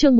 Chương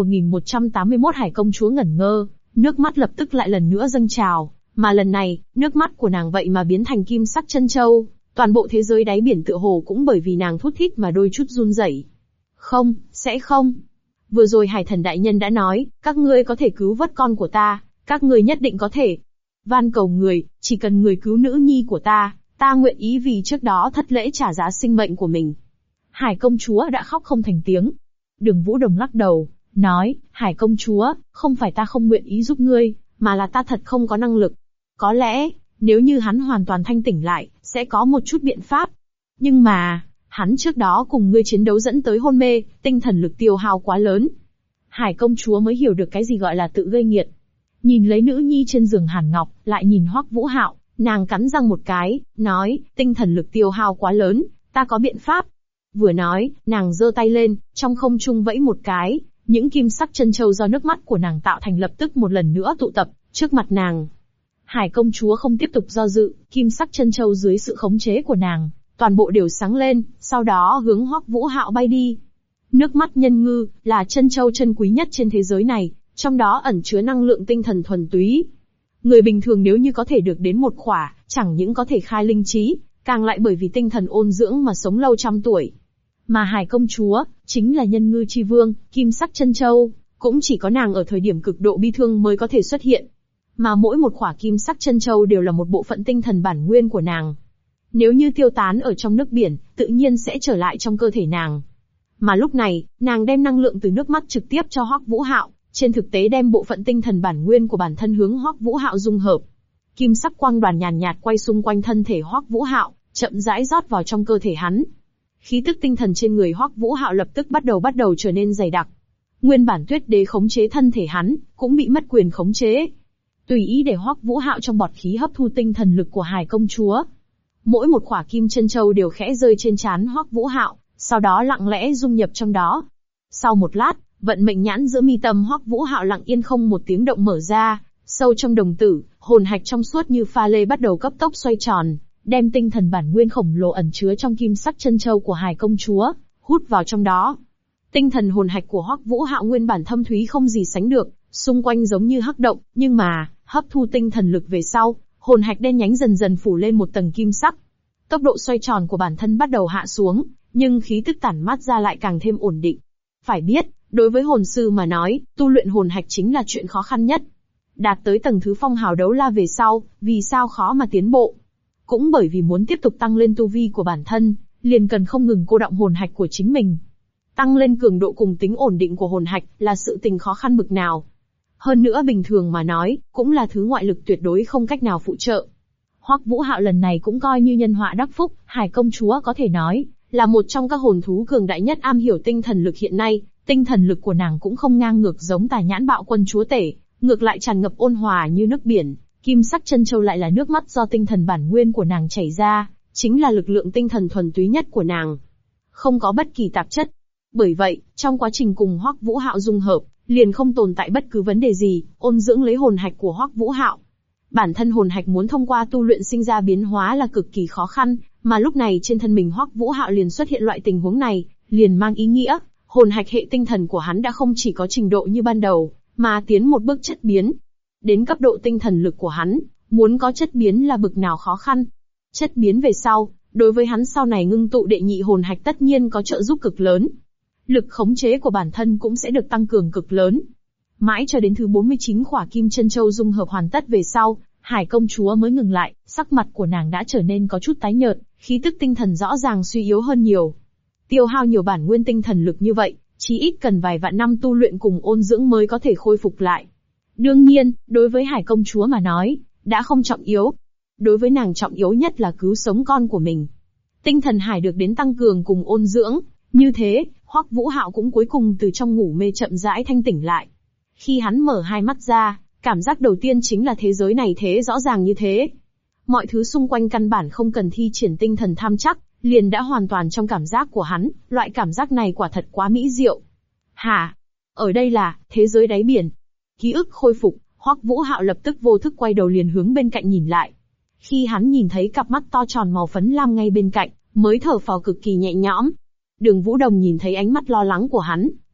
1181 Hải công chúa ngẩn ngơ, nước mắt lập tức lại lần nữa dâng trào, mà lần này, nước mắt của nàng vậy mà biến thành kim sắc chân châu, toàn bộ thế giới đáy biển tựa hồ cũng bởi vì nàng thút thít mà đôi chút run rẩy. Không, sẽ không. Vừa rồi Hải thần đại nhân đã nói, các ngươi có thể cứu vớt con của ta, các ngươi nhất định có thể. Van cầu người, chỉ cần người cứu nữ nhi của ta nguyện ý vì trước đó thất lễ trả giá sinh mệnh của mình. Hải công chúa đã khóc không thành tiếng. Đường Vũ Đồng lắc đầu, nói, Hải công chúa, không phải ta không nguyện ý giúp ngươi, mà là ta thật không có năng lực. Có lẽ, nếu như hắn hoàn toàn thanh tỉnh lại, sẽ có một chút biện pháp. Nhưng mà, hắn trước đó cùng ngươi chiến đấu dẫn tới hôn mê, tinh thần lực tiêu hao quá lớn. Hải công chúa mới hiểu được cái gì gọi là tự gây nghiệt. Nhìn lấy nữ nhi trên giường Hàn Ngọc, lại nhìn Hoắc Vũ Hạo, nàng cắn răng một cái, nói, tinh thần lực tiêu hao quá lớn, ta có biện pháp. Vừa nói, nàng giơ tay lên, trong không trung vẫy một cái, những kim sắc chân châu do nước mắt của nàng tạo thành lập tức một lần nữa tụ tập trước mặt nàng. Hải công chúa không tiếp tục do dự, kim sắc chân châu dưới sự khống chế của nàng, toàn bộ đều sáng lên, sau đó hướng Hoắc Vũ Hạo bay đi. Nước mắt nhân ngư là chân châu chân quý nhất trên thế giới này, trong đó ẩn chứa năng lượng tinh thần thuần túy. Người bình thường nếu như có thể được đến một khỏa, chẳng những có thể khai linh trí, càng lại bởi vì tinh thần ôn dưỡng mà sống lâu trăm tuổi. Mà Hải công chúa, chính là nhân ngư chi vương, kim sắc chân châu, cũng chỉ có nàng ở thời điểm cực độ bi thương mới có thể xuất hiện. Mà mỗi một khỏa kim sắc chân châu đều là một bộ phận tinh thần bản nguyên của nàng. Nếu như tiêu tán ở trong nước biển, tự nhiên sẽ trở lại trong cơ thể nàng. Mà lúc này, nàng đem năng lượng từ nước mắt trực tiếp cho Hoắc Vũ Hạo, trên thực tế đem bộ phận tinh thần bản nguyên của bản thân hướng Hoắc Vũ Hạo dung hợp. Kim sắc quang đoàn nhàn nhạt quay xung quanh thân thể Hoắc Vũ Hạo, chậm rãi rót vào trong cơ thể hắn. Khí tức tinh thần trên người Hoắc Vũ Hạo lập tức bắt đầu trở nên dày đặc. Nguyên bản Tuyết Đế khống chế thân thể hắn, cũng bị mất quyền khống chế. Tùy ý để Hoắc Vũ Hạo trong bọt khí hấp thu tinh thần lực của Hải công chúa. Mỗi một khỏa kim chân châu đều khẽ rơi trên trán Hoắc Vũ Hạo, sau đó lặng lẽ dung nhập trong đó. Sau một lát, vận mệnh nhãn giữa mi tâm Hoắc Vũ Hạo lặng yên không một tiếng động mở ra, sâu trong đồng tử, hồn hạch trong suốt như pha lê bắt đầu cấp tốc xoay tròn, đem tinh thần bản nguyên khổng lồ ẩn chứa trong kim sắc chân châu của Hải công chúa hút vào trong đó. Tinh thần hồn hạch của Hoắc Vũ Hạo nguyên bản thâm thúy không gì sánh được, xung quanh giống như hắc động, nhưng mà hấp thu tinh thần lực về sau, hồn hạch đen nhánh dần dần phủ lên một tầng kim sắc. Tốc độ xoay tròn của bản thân bắt đầu hạ xuống, nhưng khí tức tản mát ra lại càng thêm ổn định. Phải biết, đối với hồn sư mà nói, tu luyện hồn hạch chính là chuyện khó khăn nhất. Đạt tới tầng thứ phong hào đấu la về sau, vì sao khó mà tiến bộ? Cũng bởi vì muốn tiếp tục tăng lên tu vi của bản thân, liền cần không ngừng cô đọng hồn hạch của chính mình. Tăng lên cường độ cùng tính ổn định của hồn hạch là sự tình khó khăn bực nào. Hơn nữa bình thường mà nói, cũng là thứ ngoại lực tuyệt đối không cách nào phụ trợ. Hoắc Vũ Hạo lần này cũng coi như nhân họa đắc phúc, Hải công chúa có thể nói là một trong các hồn thú cường đại nhất am hiểu tinh thần lực hiện nay, tinh thần lực của nàng cũng không ngang ngược giống Tà Nhãn Bạo Quân chúa tể, ngược lại tràn ngập ôn hòa như nước biển. Kim sắc chân châu lại là nước mắt do tinh thần bản nguyên của nàng chảy ra, chính là lực lượng tinh thần thuần túy nhất của nàng. Không có bất kỳ tạp chất. Bởi vậy, trong quá trình cùng Hoắc Vũ Hạo dung hợp, liền không tồn tại bất cứ vấn đề gì, ôn dưỡng lấy hồn hạch của Hoắc Vũ Hạo. Bản thân hồn hạch muốn thông qua tu luyện sinh ra biến hóa là cực kỳ khó khăn, mà lúc này trên thân mình Hoắc Vũ Hạo liền xuất hiện loại tình huống này, liền mang ý nghĩa, hồn hạch hệ tinh thần của hắn đã không chỉ có trình độ như ban đầu, mà tiến một bước chất biến. Đến cấp độ tinh thần lực của hắn, muốn có chất biến là bực nào khó khăn. Chất biến về sau, đối với hắn sau này ngưng tụ đệ nhị hồn hạch tất nhiên có trợ giúp cực lớn. Lực khống chế của bản thân cũng sẽ được tăng cường cực lớn. Mãi cho đến thứ 49 khỏa kim chân châu dung hợp hoàn tất về sau, Hải công chúa mới ngừng lại, sắc mặt của nàng đã trở nên có chút tái nhợt, khí tức tinh thần rõ ràng suy yếu hơn nhiều. Tiêu hao nhiều bản nguyên tinh thần lực như vậy, chí ít cần vài vạn năm tu luyện cùng ôn dưỡng mới có thể khôi phục lại. Đương nhiên, đối với Hải công chúa mà nói, đã không trọng yếu. Đối với nàng trọng yếu nhất là cứu sống con của mình. Tinh thần hải được đến tăng cường cùng ôn dưỡng, như thế, Hoắc Vũ Hạo cũng cuối cùng từ trong ngủ mê chậm rãi thanh tỉnh lại. Khi hắn mở hai mắt ra, cảm giác đầu tiên chính là thế giới này thế rõ ràng như thế. Mọi thứ xung quanh căn bản không cần thi triển tinh thần tham chắc, liền đã hoàn toàn trong cảm giác của hắn, loại cảm giác này quả thật quá mỹ diệu. Hả? Ở đây là thế giới đáy biển. Ký ức khôi phục, Hoắc Vũ Hạo lập tức vô thức quay đầu liền hướng bên cạnh nhìn lại. Khi hắn nhìn thấy cặp mắt to tròn màu phấn lam ngay bên cạnh, mới thở phào cực kỳ nhẹ nhõm. Đường Vũ Đồng nhìn thấy ánh mắt lo lắng của hắn,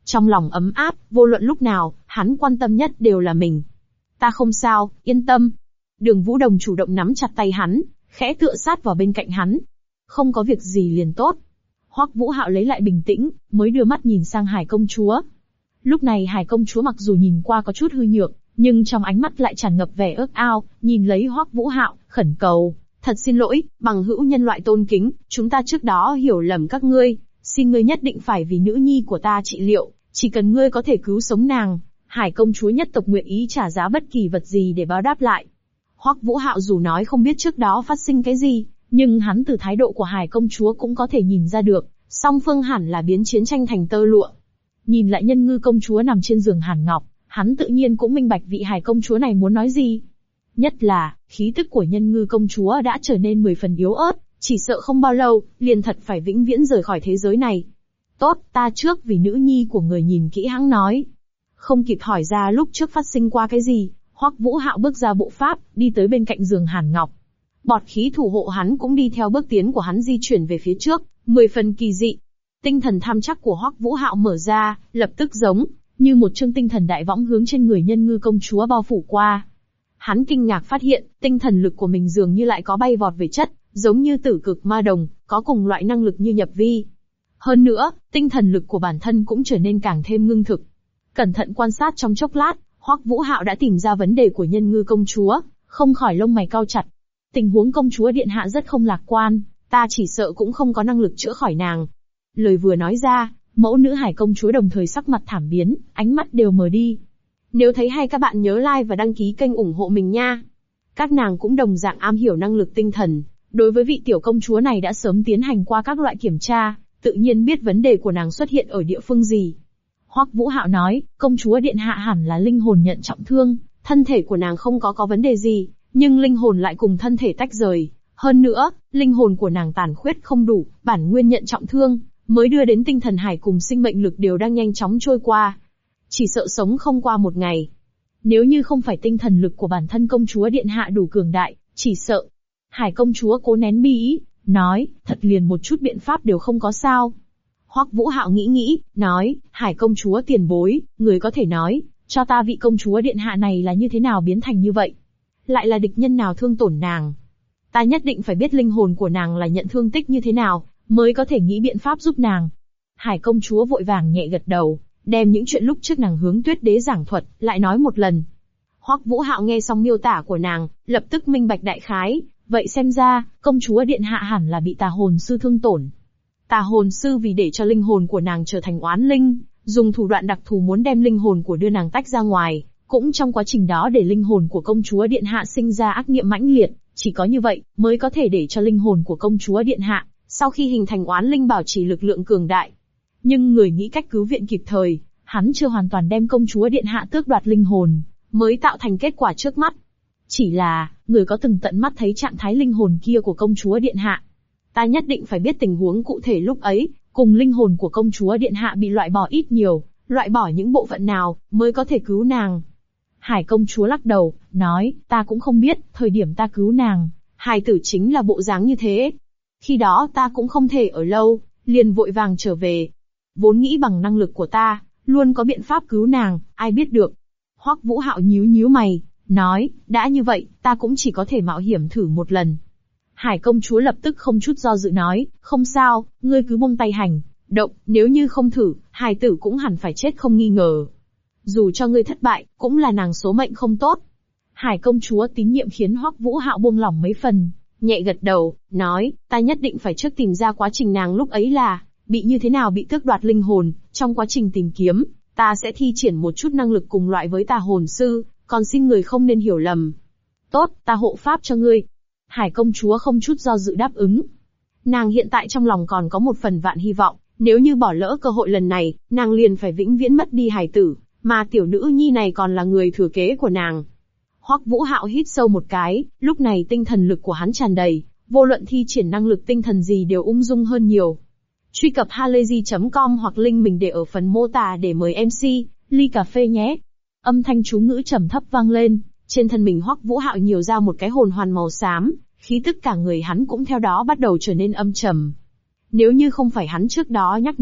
Trong lòng ấm áp, vô luận lúc nào, hắn quan tâm nhất đều là mình. Ta không sao, yên tâm. Đường Vũ Đồng chủ động nắm chặt tay hắn, khẽ tựa sát vào bên cạnh hắn. Không có việc gì liền tốt. Hoắc Vũ Hạo lấy lại bình tĩnh, mới đưa mắt nhìn sang Hải công chúa. Lúc này Hải công chúa mặc dù nhìn qua có chút hư nhược, nhưng trong ánh mắt lại tràn ngập vẻ ước ao, nhìn lấy Hoắc Vũ Hạo, khẩn cầu. Thật xin lỗi, bằng hữu nhân loại tôn kính, chúng ta trước đó hiểu lầm các ngươi. Xin ngươi nhất định phải vì nữ nhi của ta trị liệu, chỉ cần ngươi có thể cứu sống nàng. Hải công chúa nhất tộc nguyện ý trả giá bất kỳ vật gì để báo đáp lại. Hoắc Vũ Hạo dù nói không biết trước đó phát sinh cái gì, nhưng hắn từ thái độ của Hải công chúa cũng có thể nhìn ra được, song phương hẳn là biến chiến tranh thành tơ lụa. Nhìn lại Nhân Ngư công chúa nằm trên giường hàn ngọc, hắn tự nhiên cũng minh bạch vị Hải công chúa này muốn nói gì. Nhất là, khí tức của Nhân Ngư công chúa đã trở nên 10 phần yếu ớt, chỉ sợ không bao lâu, liền thật phải vĩnh viễn rời khỏi thế giới này. Tốt, ta trước vì nữ nhi của người nhìn kỹ hắn nói. Không kịp hỏi ra lúc trước phát sinh qua cái gì, Hoắc Vũ Hạo bước ra bộ pháp, đi tới bên cạnh giường hàn ngọc. Bọt khí thủ hộ hắn cũng đi theo bước tiến của hắn di chuyển về phía trước, 10 phần kỳ dị. Tinh thần tham chắc của Hoắc Vũ Hạo mở ra, lập tức giống như một chương tinh thần đại võng hướng trên người Nhân Ngư công chúa bao phủ qua. Hắn kinh ngạc phát hiện, tinh thần lực của mình dường như lại có bay vọt về chất, giống như tử cực ma đồng, có cùng loại năng lực như nhập vi. Hơn nữa, tinh thần lực của bản thân cũng trở nên càng thêm ngưng thực. Cẩn thận quan sát trong chốc lát, Hoắc Vũ Hạo đã tìm ra vấn đề của Nhân Ngư công chúa, không khỏi lông mày cau chặt. Tình huống công chúa điện hạ rất không lạc quan, ta chỉ sợ cũng không có năng lực chữa khỏi nàng. Lời vừa nói ra, mẫu nữ Hải công chúa đồng thời sắc mặt thảm biến, ánh mắt đều mờ đi. Nếu thấy hay các bạn nhớ like và đăng ký kênh ủng hộ mình nha. Các nàng cũng đồng dạng am hiểu năng lực tinh thần, đối với vị tiểu công chúa này đã sớm tiến hành qua các loại kiểm tra, tự nhiên biết vấn đề của nàng xuất hiện ở địa phương gì. Hoắc Vũ Hạo nói, công chúa điện hạ hẳn là linh hồn nhận trọng thương, thân thể của nàng không có vấn đề gì, nhưng linh hồn lại cùng thân thể tách rời. Hơn nữa, linh hồn của nàng tàn khuyết không đủ, bản nguyên nhận trọng thương, mới đưa đến tinh thần hải cùng sinh mệnh lực đều đang nhanh chóng trôi qua. Chỉ sợ sống không qua một ngày. Nếu như không phải tinh thần lực của bản thân công chúa điện hạ đủ cường đại, chỉ sợ. Hải công chúa cố nén bi ý, nói, thật liền một chút biện pháp đều không có sao. Hoắc Vũ Hạo nghĩ, nói, Hải công chúa tiền bối, người có thể nói, cho ta vị công chúa điện hạ này là như thế nào biến thành như vậy? Lại là địch nhân nào thương tổn nàng? Ta nhất định phải biết linh hồn của nàng là nhận thương tích như thế nào, mới có thể nghĩ biện pháp giúp nàng. Hải công chúa vội vàng nhẹ gật đầu, đem những chuyện lúc trước nàng hướng Tuyết Đế giảng thuật, lại nói một lần. Hoắc Vũ Hạo nghe xong miêu tả của nàng, lập tức minh bạch đại khái, vậy xem ra, công chúa điện hạ hẳn là bị tà hồn sư thương tổn. Tà hồn sư vì để cho linh hồn của nàng trở thành oán linh, dùng thủ đoạn đặc thù muốn đem linh hồn của đưa nàng tách ra ngoài, cũng trong quá trình đó để linh hồn của công chúa điện hạ sinh ra ác niệm mãnh liệt, chỉ có như vậy mới có thể để cho linh hồn của công chúa điện hạ, sau khi hình thành oán linh bảo trì lực lượng cường đại. Nhưng người nghĩ cách cứu viện kịp thời, hắn chưa hoàn toàn đem công chúa điện hạ tước đoạt linh hồn, mới tạo thành kết quả trước mắt. Chỉ là, người có từng tận mắt thấy trạng thái linh hồn kia của công chúa điện hạ. Ta nhất định phải biết tình huống cụ thể lúc ấy, cùng linh hồn của công chúa điện hạ bị loại bỏ ít nhiều, loại bỏ những bộ phận nào, mới có thể cứu nàng. Hải công chúa lắc đầu, nói, ta cũng không biết, thời điểm ta cứu nàng, hài tử chính là bộ dáng như thế. Khi đó ta cũng không thể ở lâu, liền vội vàng trở về. Vốn nghĩ bằng năng lực của ta, luôn có biện pháp cứu nàng, ai biết được. Hoắc Vũ Hạo nhíu mày, nói, đã như vậy, ta cũng chỉ có thể mạo hiểm thử một lần. Hải công chúa lập tức không chút do dự nói, không sao, ngươi cứ buông tay hành động, nếu như không thử, hài tử cũng hẳn phải chết không nghi ngờ. Dù cho ngươi thất bại, cũng là nàng số mệnh không tốt. Hải công chúa tín nhiệm khiến Hoắc Vũ Hạo buông lỏng mấy phần, nhẹ gật đầu, nói, ta nhất định phải trước tìm ra quá trình nàng lúc ấy là, bị như thế nào bị tước đoạt linh hồn, trong quá trình tìm kiếm, ta sẽ thi triển một chút năng lực cùng loại với tà hồn sư, còn xin người không nên hiểu lầm. Tốt, ta hộ pháp cho ngươi. Hải công chúa không chút do dự đáp ứng. Nàng hiện tại trong lòng còn có một phần vạn hy vọng, nếu như bỏ lỡ cơ hội lần này, nàng liền phải vĩnh viễn mất đi hài tử, mà tiểu nữ nhi này còn là người thừa kế của nàng. Hoắc Vũ Hạo hít sâu một cái, lúc này tinh thần lực của hắn tràn đầy, vô luận thi triển năng lực tinh thần gì đều ung dung hơn nhiều. Truy cập halayzi.com hoặc link mình để ở phần mô tả để mời MC, ly cà phê nhé. Âm thanh chú ngữ trầm thấp vang lên, trên thân mình Hoắc Vũ Hạo nhiều ra một cái hồn hoàn màu xám, khí tức cả người hắn cũng theo đó bắt đầu trở nên âm trầm. Nếu như không phải hắn trước đó nhắc nhở,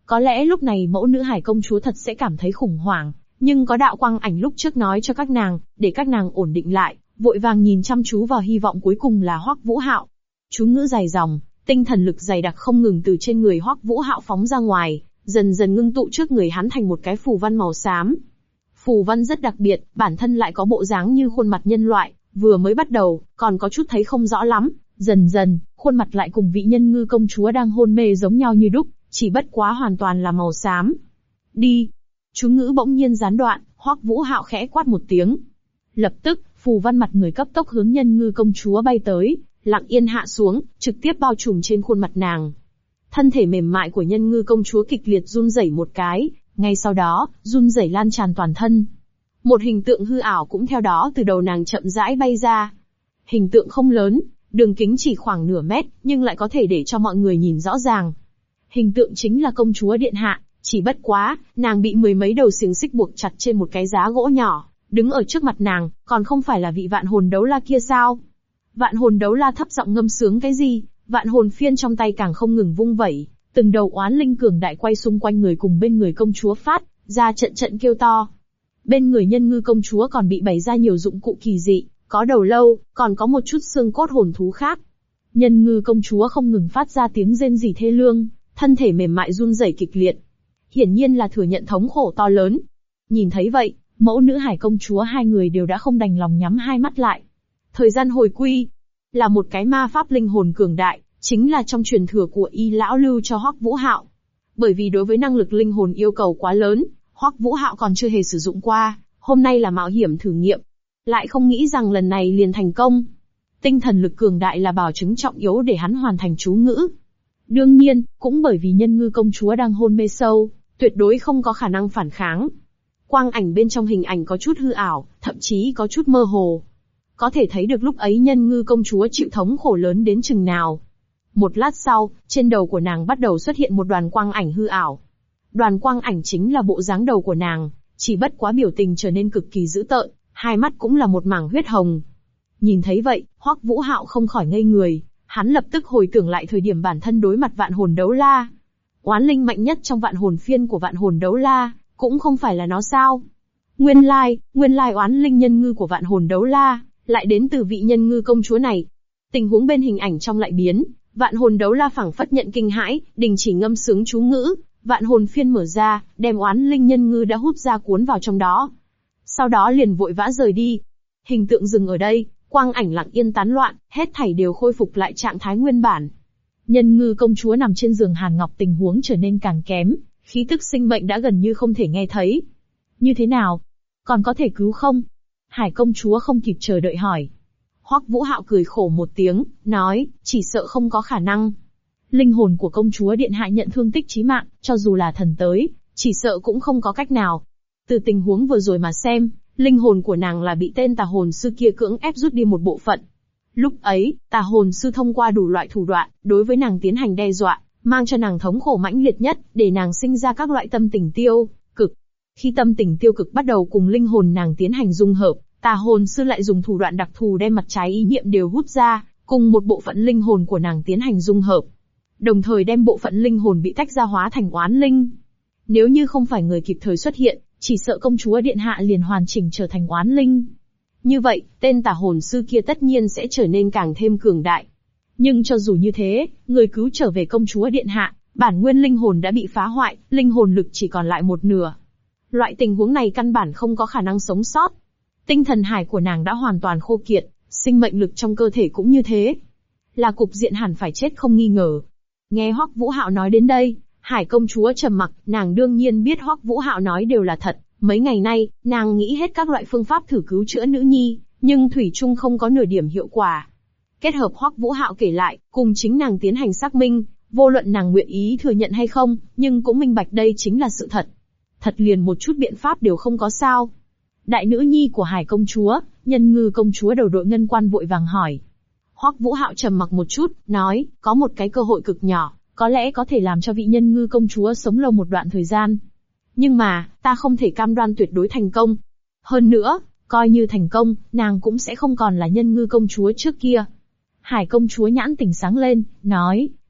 Có lẽ lúc này mẫu nữ hải công chúa thật sẽ cảm thấy khủng hoảng, nhưng có đạo quang ảnh lúc trước nói cho các nàng, để các nàng ổn định lại, vội vàng nhìn chăm chú vào hy vọng cuối cùng là Hoắc Vũ Hạo. Chú ngữ dài dòng, tinh thần lực dày đặc không ngừng từ trên người Hoắc Vũ Hạo phóng ra ngoài, dần dần ngưng tụ trước người hắn thành một cái phù văn màu xám. Phù văn rất đặc biệt, bản thân lại có bộ dáng như khuôn mặt nhân loại, vừa mới bắt đầu, còn có chút thấy không rõ lắm, dần dần, khuôn mặt lại cùng vị Nhân Ngư công chúa đang hôn mê giống nhau như đúc, chỉ bất quá hoàn toàn là màu xám. Đi! Chú ngữ bỗng nhiên gián đoạn, Hoắc Vũ Hạo khẽ quát một tiếng. Lập tức, phù văn mặt người cấp tốc hướng Nhân Ngư công chúa bay tới, lặng yên hạ xuống, trực tiếp bao trùm trên khuôn mặt nàng. Thân thể mềm mại của Nhân Ngư công chúa kịch liệt run rẩy một cái, ngay sau đó, run rẩy lan tràn toàn thân. Một hình tượng hư ảo cũng theo đó từ đầu nàng chậm rãi bay ra. Hình tượng không lớn, đường kính chỉ khoảng nửa mét, nhưng lại có thể để cho mọi người nhìn rõ ràng. Hình tượng chính là công chúa điện hạ, chỉ bất quá, nàng bị mười mấy đầu xiềng xích buộc chặt trên một cái giá gỗ nhỏ, đứng ở trước mặt nàng, còn không phải là vị vạn hồn đấu la kia sao? Vạn hồn đấu la thấp giọng ngâm sướng cái gì, vạn hồn phiên trong tay càng không ngừng vung vẩy, từng đầu oán linh cường đại quay xung quanh người cùng bên người công chúa phát ra trận trận kêu to. Bên người Nhân Ngư công chúa còn bị bày ra nhiều dụng cụ kỳ dị, có đầu lâu, còn có một chút xương cốt hồn thú khác. Nhân Ngư công chúa không ngừng phát ra tiếng rên rỉ thê lương, thân thể mềm mại run rẩy kịch liệt. Hiển nhiên là thừa nhận thống khổ to lớn. Nhìn thấy vậy, mẫu nữ hải công chúa hai người đều đã không đành lòng nhắm hai mắt lại. Thời gian hồi quy, là một cái ma pháp linh hồn cường đại, chính là trong truyền thừa của Y lão lưu cho Hoắc Vũ Hạo. Bởi vì đối với năng lực linh hồn yêu cầu quá lớn, Hoắc Vũ Hạo còn chưa hề sử dụng qua, hôm nay là mạo hiểm thử nghiệm. Lại không nghĩ rằng lần này liền thành công. Tinh thần lực cường đại là bảo chứng trọng yếu để hắn hoàn thành chú ngữ. Đương nhiên, cũng bởi vì Nhân Ngư công chúa đang hôn mê sâu, tuyệt đối không có khả năng phản kháng. Quang ảnh bên trong hình ảnh có chút hư ảo, thậm chí có chút mơ hồ. Có thể thấy được lúc ấy Nhân Ngư công chúa chịu thống khổ lớn đến chừng nào. Một lát sau, trên đầu của nàng bắt đầu xuất hiện một đoàn quang ảnh hư ảo. Đoàn quang ảnh chính là bộ dáng đầu của nàng, chỉ bất quá biểu tình trở nên cực kỳ dữ tợn, hai mắt cũng là một mảng huyết hồng. Nhìn thấy vậy, Hoắc Vũ Hạo không khỏi ngây người, hắn lập tức hồi tưởng lại thời điểm bản thân đối mặt vạn hồn đấu la. Oán linh mạnh nhất trong vạn hồn phiên của vạn hồn đấu la, cũng không phải là nó sao? Nguyên lai oán linh Nhân Ngư của vạn hồn đấu la, lại đến từ vị Nhân Ngư công chúa này. Tình huống bên hình ảnh trong lại biến, vạn hồn đấu la phảng phất nhận kinh hãi, đình chỉ ngâm sướng chú ngữ, vạn hồn phiên mở ra, đem oán linh Nhân Ngư đã hút ra cuốn vào trong đó. Sau đó liền vội vã rời đi. Hình tượng dừng ở đây, quang ảnh lặng yên tán loạn, hết thảy đều khôi phục lại trạng thái nguyên bản. Nhân Ngư công chúa nằm trên giường hàn ngọc, tình huống trở nên càng kém, khí tức sinh mệnh đã gần như không thể nghe thấy. Như thế nào? Còn có thể cứu không? Hải công chúa không kịp chờ đợi hỏi. Hoắc Vũ Hạo cười khổ một tiếng, nói, chỉ sợ không có khả năng. Linh hồn của công chúa điện hạ nhận thương tích chí mạng, cho dù là thần tới, chỉ sợ cũng không có cách nào. Từ tình huống vừa rồi mà xem, linh hồn của nàng là bị tên tà hồn sư kia cưỡng ép rút đi một bộ phận. Lúc ấy, tà hồn sư thông qua đủ loại thủ đoạn, đối với nàng tiến hành đe dọa, mang cho nàng thống khổ mãnh liệt nhất, để nàng sinh ra các loại tâm tình tiêu cực. Khi tâm tình tiêu cực bắt đầu cùng linh hồn nàng tiến hành dung hợp, tà hồn sư lại dùng thủ đoạn đặc thù đem mặt trái ý niệm đều hút ra, cùng một bộ phận linh hồn của nàng tiến hành dung hợp. Đồng thời đem bộ phận linh hồn bị tách ra hóa thành oán linh. Nếu như không phải người kịp thời xuất hiện, chỉ sợ công chúa điện hạ liền hoàn chỉnh trở thành oán linh. Như vậy, tên tà hồn sư kia tất nhiên sẽ trở nên càng thêm cường đại. Nhưng cho dù như thế, người cứu trở về công chúa điện hạ, bản nguyên linh hồn đã bị phá hoại, linh hồn lực chỉ còn lại một nửa. Loại tình huống này căn bản không có khả năng sống sót. Tinh thần hải của nàng đã hoàn toàn khô kiệt, sinh mệnh lực trong cơ thể cũng như thế. Là cục diện hẳn phải chết không nghi ngờ. Nghe Hoắc Vũ Hạo nói đến đây, Hải công chúa trầm mặc, nàng đương nhiên biết Hoắc Vũ Hạo nói đều là thật. Mấy ngày nay, nàng nghĩ hết các loại phương pháp thử cứu chữa nữ nhi, nhưng thủy chung không có nửa điểm hiệu quả. Kết hợp Hoắc Vũ Hạo kể lại, cùng chính nàng tiến hành xác minh, vô luận nàng nguyện ý thừa nhận hay không, nhưng cũng minh bạch đây chính là sự thật. Thật liền một chút biện pháp đều không có sao. Đại nữ nhi của Hải công chúa, Nhân Ngư công chúa đầu đội ngân quan vội vàng hỏi. Hoắc Vũ Hạo trầm mặc một chút, nói, có một cái cơ hội cực nhỏ, có lẽ có thể làm cho vị Nhân Ngư công chúa sống lâu một đoạn thời gian. Nhưng mà, ta không thể cam đoan tuyệt đối thành công. Hơn nữa, coi như thành công, nàng cũng sẽ không còn là Nhân Ngư công chúa trước kia. Hải công chúa nhãn tỉnh sáng lên, nói,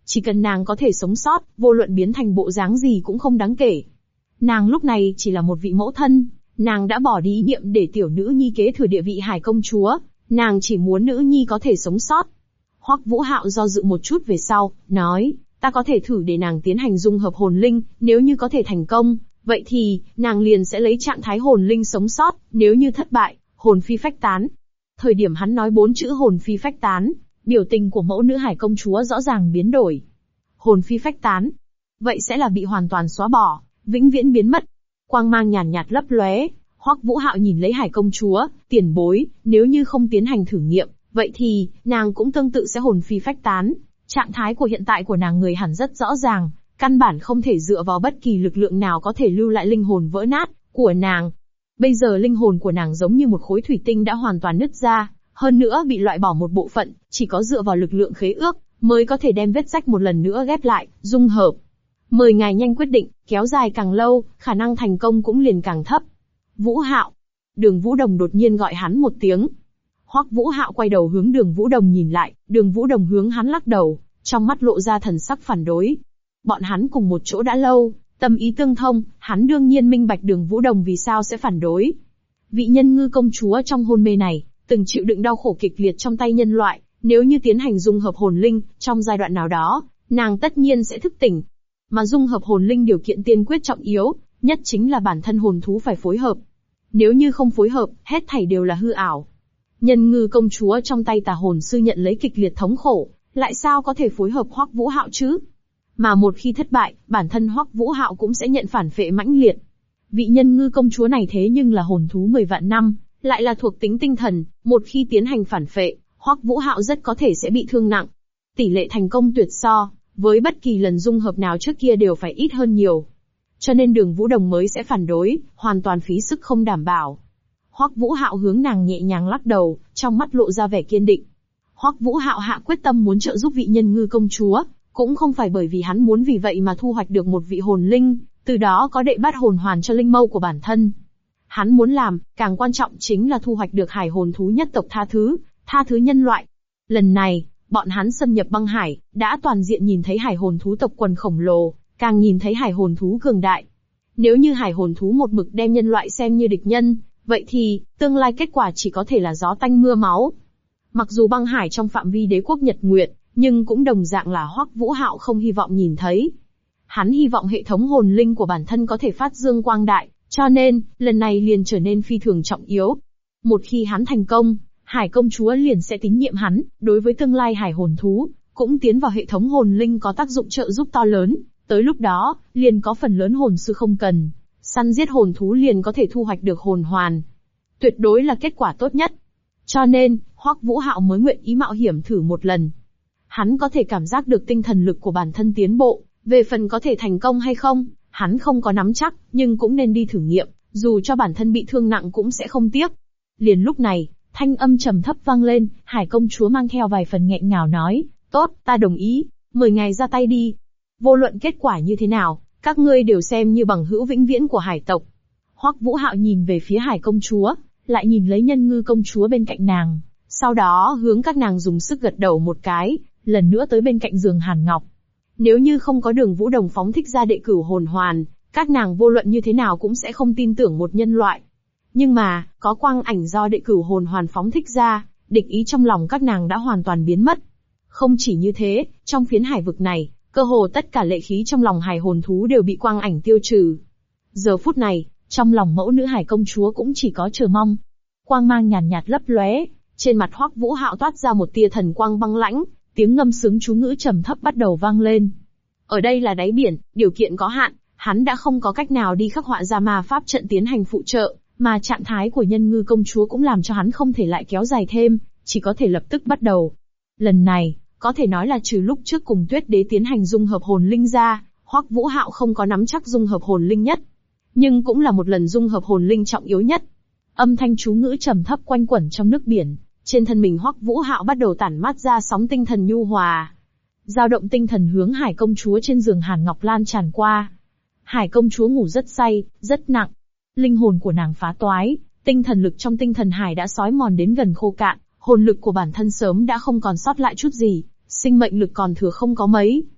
Chỉ cần nàng có thể sống sót, vô luận biến thành bộ dáng gì cũng không đáng kể. Nàng lúc này chỉ là một vị mẫu thân, nàng đã bỏ đi ý niệm để tiểu nữ nhi kế thừa địa vị Hải công chúa, nàng chỉ muốn nữ nhi có thể sống sót. Hoắc Vũ Hạo do dự một chút về sau, nói, ta có thể thử để nàng tiến hành dung hợp hồn linh, nếu như có thể thành công, vậy thì, nàng liền sẽ lấy trạng thái hồn linh sống sót, nếu như thất bại, hồn phi phách tán. Thời điểm hắn nói 4 chữ hồn phi phách tán, biểu tình của mẫu nữ Hải công chúa rõ ràng biến đổi. Hồn phi phách tán, vậy sẽ là bị hoàn toàn xóa bỏ, vĩnh viễn biến mất. Quang mang nhàn nhạt lấp lóe, Hoắc Vũ Hạo nhìn lấy Hải công chúa, tiền bối, nếu như không tiến hành thử nghiệm, vậy thì, nàng cũng tương tự sẽ hồn phi phách tán. Trạng thái của hiện tại của nàng người hẳn rất rõ ràng, căn bản không thể dựa vào bất kỳ lực lượng nào có thể lưu lại linh hồn vỡ nát của nàng. Bây giờ linh hồn của nàng giống như một khối thủy tinh đã hoàn toàn nứt ra, hơn nữa bị loại bỏ một bộ phận, chỉ có dựa vào lực lượng khế ước, mới có thể đem vết rách một lần nữa ghép lại, dung hợp. Mời ngài nhanh quyết định, kéo dài càng lâu, khả năng thành công cũng liền càng thấp. Vũ Hạo. Đường Vũ Đồng đột nhiên gọi hắn một tiếng. Hoắc Vũ Hạo quay đầu hướng Đường Vũ Đồng nhìn lại, Đường Vũ Đồng hướng hắn lắc đầu, trong mắt lộ ra thần sắc phản đối. Bọn hắn cùng một chỗ đã lâu, tâm ý tương thông, hắn đương nhiên minh bạch Đường Vũ Đồng vì sao sẽ phản đối. Vị Nhân Ngư công chúa trong hôn mê này, từng chịu đựng đau khổ kịch liệt trong tay nhân loại, nếu như tiến hành dung hợp hồn linh, trong giai đoạn nào đó, nàng tất nhiên sẽ thức tỉnh. Mà dung hợp hồn linh điều kiện tiên quyết trọng yếu, nhất chính là bản thân hồn thú phải phối hợp. Nếu như không phối hợp, hết thảy đều là hư ảo. Nhân Ngư công chúa trong tay Tà hồn sư nhận lấy kịch liệt thống khổ, lại sao có thể phối hợp Hoắc Vũ Hạo chứ? Mà một khi thất bại, bản thân Hoắc Vũ Hạo cũng sẽ nhận phản phệ mãnh liệt. Vị Nhân Ngư công chúa này thế nhưng là hồn thú 10 vạn năm, lại là thuộc tính tinh thần, một khi tiến hành phản phệ, Hoắc Vũ Hạo rất có thể sẽ bị thương nặng. Tỷ lệ thành công tuyệt so với bất kỳ lần dung hợp nào trước kia đều phải ít hơn nhiều. Cho nên Đường Vũ Đồng mới sẽ phản đối, hoàn toàn phí sức không đảm bảo. Hoắc Vũ Hạo hướng nàng nhẹ nhàng lắc đầu, trong mắt lộ ra vẻ kiên định. Hoắc Vũ Hạo hạ quyết tâm muốn trợ giúp vị Nhân Ngư công chúa, cũng không phải bởi vì hắn muốn vì vậy mà thu hoạch được một vị hồn linh, từ đó có đệ bát hồn hoàn cho linh mâu của bản thân. Hắn muốn làm, càng quan trọng chính là thu hoạch được hải hồn thú nhất tộc tha thứ nhân loại. Lần này, bọn hắn xâm nhập băng hải, đã toàn diện nhìn thấy hải hồn thú tộc quần khổng lồ, càng nhìn thấy hải hồn thú cường đại. Nếu như hải hồn thú một mực đem nhân loại xem như địch nhân, vậy thì, tương lai kết quả chỉ có thể là gió tanh mưa máu. Mặc dù băng hải trong phạm vi đế quốc Nhật Nguyệt, nhưng cũng đồng dạng là Hoắc Vũ Hạo không hy vọng nhìn thấy. Hắn hy vọng hệ thống hồn linh của bản thân có thể phát dương quang đại, cho nên, lần này liền trở nên phi thường trọng yếu. Một khi hắn thành công, Hải công chúa liền sẽ tín nhiệm hắn, đối với tương lai hải hồn thú, cũng tiến vào hệ thống hồn linh có tác dụng trợ giúp to lớn, tới lúc đó, liền có phần lớn hồn sư không cần, săn giết hồn thú liền có thể thu hoạch được hồn hoàn. Tuyệt đối là kết quả tốt nhất. Cho nên, Hoắc Vũ Hạo mới nguyện ý mạo hiểm thử một lần. Hắn có thể cảm giác được tinh thần lực của bản thân tiến bộ, về phần có thể thành công hay không, hắn không có nắm chắc, nhưng cũng nên đi thử nghiệm, dù cho bản thân bị thương nặng cũng sẽ không tiếc. Liền lúc này, thanh âm trầm thấp vang lên, Hải công chúa mang theo vài phần nghẹn ngào nói, tốt, ta đồng ý, mời ngài ra tay đi. Vô luận kết quả như thế nào, các ngươi đều xem như bằng hữu vĩnh viễn của hải tộc. Hoắc Vũ Hạo nhìn về phía Hải công chúa, lại nhìn lấy Nhân Ngư công chúa bên cạnh nàng, sau đó hướng các nàng dùng sức gật đầu một cái, lần nữa tới bên cạnh giường Hàn Ngọc. Nếu như không có Đường Vũ Đồng phóng thích ra đệ cửu hồn hoàn, các nàng vô luận như thế nào cũng sẽ không tin tưởng một nhân loại. Nhưng mà, có quang ảnh do đệ cửu hồn hoàn phóng thích ra, địch ý trong lòng các nàng đã hoàn toàn biến mất. Không chỉ như thế, trong phiến hải vực này, cơ hồ tất cả lệ khí trong lòng hải hồn thú đều bị quang ảnh tiêu trừ. Giờ phút này, trong lòng mẫu nữ Hải công chúa cũng chỉ có chờ mong. Quang mang nhàn nhạt lấp lóe, trên mặt Hoắc Vũ Hạo toát ra một tia thần quang băng lãnh, tiếng ngâm sướng chú ngữ trầm thấp bắt đầu vang lên. Ở đây là đáy biển, điều kiện có hạn, hắn đã không có cách nào đi khắc họa ra ma pháp trận tiến hành phụ trợ, mà trạng thái của Nhân Ngư công chúa cũng làm cho hắn không thể lại kéo dài thêm, chỉ có thể lập tức bắt đầu. Lần này, có thể nói là trừ lúc trước cùng Tuyết Đế tiến hành dung hợp hồn linh ra, Hoắc Vũ Hạo không có nắm chắc dung hợp hồn linh nhất, nhưng cũng là một lần dung hợp hồn linh trọng yếu nhất. Âm thanh chú ngữ trầm thấp quanh quẩn trong nước biển, trên thân mình Hoắc Vũ Hạo bắt đầu tản mát ra sóng tinh thần nhu hòa. Dao động tinh thần hướng Hải công chúa trên giường Hàn Ngọc lan tràn qua. Hải công chúa ngủ rất say, rất nặng. Linh hồn của nàng phá toái, tinh thần lực trong tinh thần hải đã xói mòn đến gần khô cạn, hồn lực của bản thân sớm đã không còn sót lại chút gì, sinh mệnh lực còn thừa không có mấy.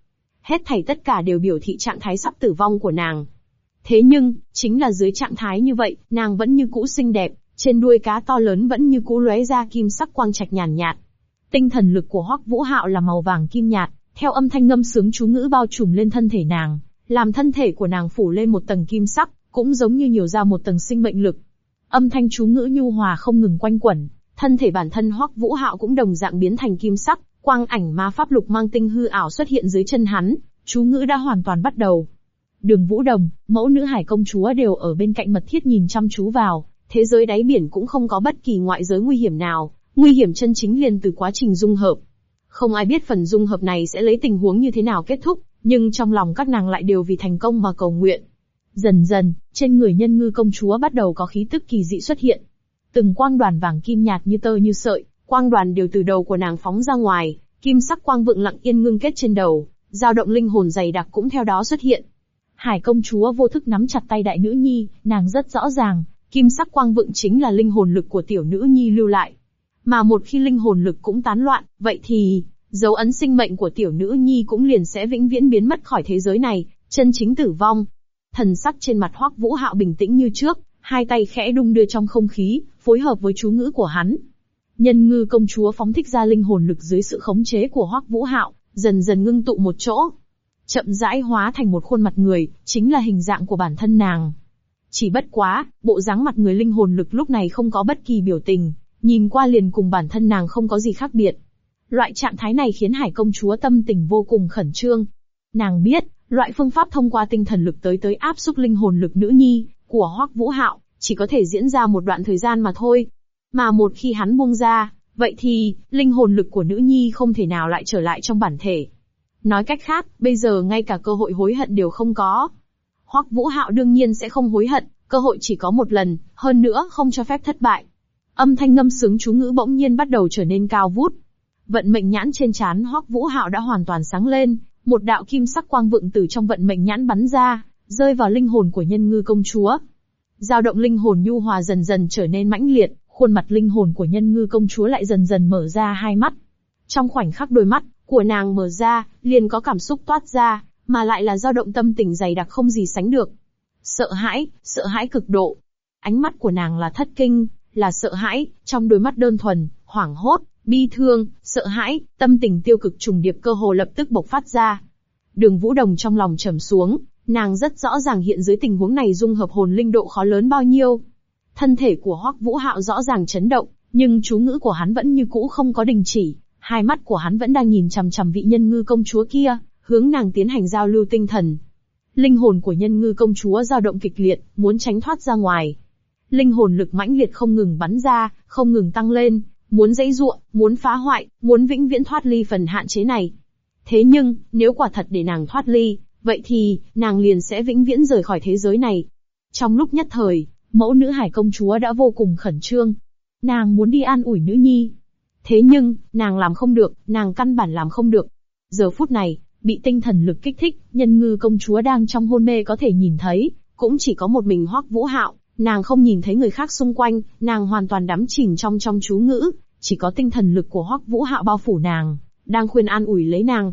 Hết thảy tất cả đều biểu thị trạng thái sắp tử vong của nàng. Thế nhưng, chính là dưới trạng thái như vậy, nàng vẫn như cũ xinh đẹp, trên đuôi cá to lớn vẫn như cũ lóe ra kim sắc quang trạch nhàn nhạt. Tinh thần lực của Hoắc Vũ Hạo là màu vàng kim nhạt, theo âm thanh ngâm sướng chú ngữ bao trùm lên thân thể nàng, làm thân thể của nàng phủ lên một tầng kim sắc, cũng giống như nhiều ra một tầng sinh mệnh lực. Âm thanh chú ngữ nhu hòa không ngừng quanh quẩn, thân thể bản thân Hoắc Vũ Hạo cũng đồng dạng biến thành kim sắc, quang ảnh ma pháp lục mang tinh hư ảo xuất hiện dưới chân hắn, chú ngữ đã hoàn toàn bắt đầu. Đường Vũ Đồng, mẫu nữ hải công chúa đều ở bên cạnh mật thiết nhìn chăm chú vào, thế giới đáy biển cũng không có bất kỳ ngoại giới nguy hiểm nào, nguy hiểm chân chính liền từ quá trình dung hợp. Không ai biết phần dung hợp này sẽ lấy tình huống như thế nào kết thúc, nhưng trong lòng các nàng lại đều vì thành công mà cầu nguyện. Dần dần, trên người Nhân Ngư công chúa bắt đầu có khí tức kỳ dị xuất hiện. Từng quang đoàn vàng kim nhạt như tơ như sợi, quang đoàn đều từ đầu của nàng phóng ra ngoài, kim sắc quang vượng lặng yên ngưng kết trên đầu, dao động linh hồn dày đặc cũng theo đó xuất hiện. Hải công chúa vô thức nắm chặt tay đại nữ nhi, nàng rất rõ ràng, kim sắc quang vượng chính là linh hồn lực của tiểu nữ nhi lưu lại. Mà một khi linh hồn lực cũng tán loạn, vậy thì, dấu ấn sinh mệnh của tiểu nữ nhi cũng liền sẽ vĩnh viễn biến mất khỏi thế giới này, chân chính tử vong. Thần sắc trên mặt Hoắc Vũ Hạo bình tĩnh như trước, hai tay khẽ đung đưa trong không khí, phối hợp với chú ngữ của hắn. Nhân Ngư công chúa phóng thích ra linh hồn lực dưới sự khống chế của Hoắc Vũ Hạo, dần dần ngưng tụ một chỗ, chậm rãi hóa thành một khuôn mặt người, chính là hình dạng của bản thân nàng. Chỉ bất quá, bộ dáng mặt người linh hồn lực lúc này không có bất kỳ biểu tình, nhìn qua liền cùng bản thân nàng không có gì khác biệt. Loại trạng thái này khiến Hải công chúa tâm tình vô cùng khẩn trương. Nàng biết, loại phương pháp thông qua tinh thần lực tới áp xúc linh hồn lực nữ nhi của Hoắc Vũ Hạo chỉ có thể diễn ra một đoạn thời gian mà thôi. Mà một khi hắn buông ra, vậy thì linh hồn lực của nữ nhi không thể nào lại trở lại trong bản thể. Nói cách khác, bây giờ ngay cả cơ hội hối hận đều không có. Hoắc Vũ Hạo đương nhiên sẽ không hối hận, cơ hội chỉ có một lần, hơn nữa không cho phép thất bại. Âm thanh ngâm sướng chú ngữ bỗng nhiên bắt đầu trở nên cao vút. Vận mệnh nhãn trên trán Hoắc Vũ Hạo đã hoàn toàn sáng lên, một đạo kim sắc quang vượng từ trong vận mệnh nhãn bắn ra, rơi vào linh hồn của Nhân Ngư công chúa. Dao động linh hồn nhu hòa dần dần trở nên mãnh liệt, khuôn mặt linh hồn của Nhân Ngư công chúa lại dần dần mở ra hai mắt. Trong khoảnh khắc đôi mắt của nàng mở ra, liền có cảm xúc toát ra, mà lại là dao động tâm tình dày đặc không gì sánh được. Sợ hãi cực độ. Ánh mắt của nàng là thất kinh, là sợ hãi, trong đôi mắt đơn thuần, hoảng hốt, bi thương, sợ hãi, tâm tình tiêu cực trùng điệp cơ hồ lập tức bộc phát ra. Đường Vũ Đồng trong lòng trầm xuống, nàng rất rõ ràng hiện dưới tình huống này dung hợp hồn linh độ khó lớn bao nhiêu. Thân thể của Hoắc Vũ Hạo rõ ràng chấn động, nhưng chú ngữ của hắn vẫn như cũ không có đình chỉ, hai mắt của hắn vẫn đang nhìn chằm chằm vị Nhân Ngư công chúa kia, hướng nàng tiến hành giao lưu tinh thần. Linh hồn của Nhân Ngư công chúa dao động kịch liệt, muốn tránh thoát ra ngoài. Linh hồn lực mãnh liệt không ngừng bắn ra, không ngừng tăng lên, muốn giãy giụa, muốn phá hoại, muốn vĩnh viễn thoát ly phần hạn chế này. Thế nhưng, nếu quả thật để nàng thoát ly, vậy thì, nàng liền sẽ vĩnh viễn rời khỏi thế giới này. Trong lúc nhất thời, mẫu nữ Hải công chúa đã vô cùng khẩn trương. Nàng muốn đi an ủi nữ nhi. Thế nhưng, nàng làm không được, nàng căn bản làm không được. Giờ phút này, bị tinh thần lực kích thích, Nhân Ngư công chúa đang trong hôn mê có thể nhìn thấy, cũng chỉ có một mình Hoắc Vũ Hạo, nàng không nhìn thấy người khác xung quanh, nàng hoàn toàn đắm chìm trong chú ngữ, chỉ có tinh thần lực của Hoắc Vũ Hạo bao phủ nàng, đang khuyên an ủi lấy nàng.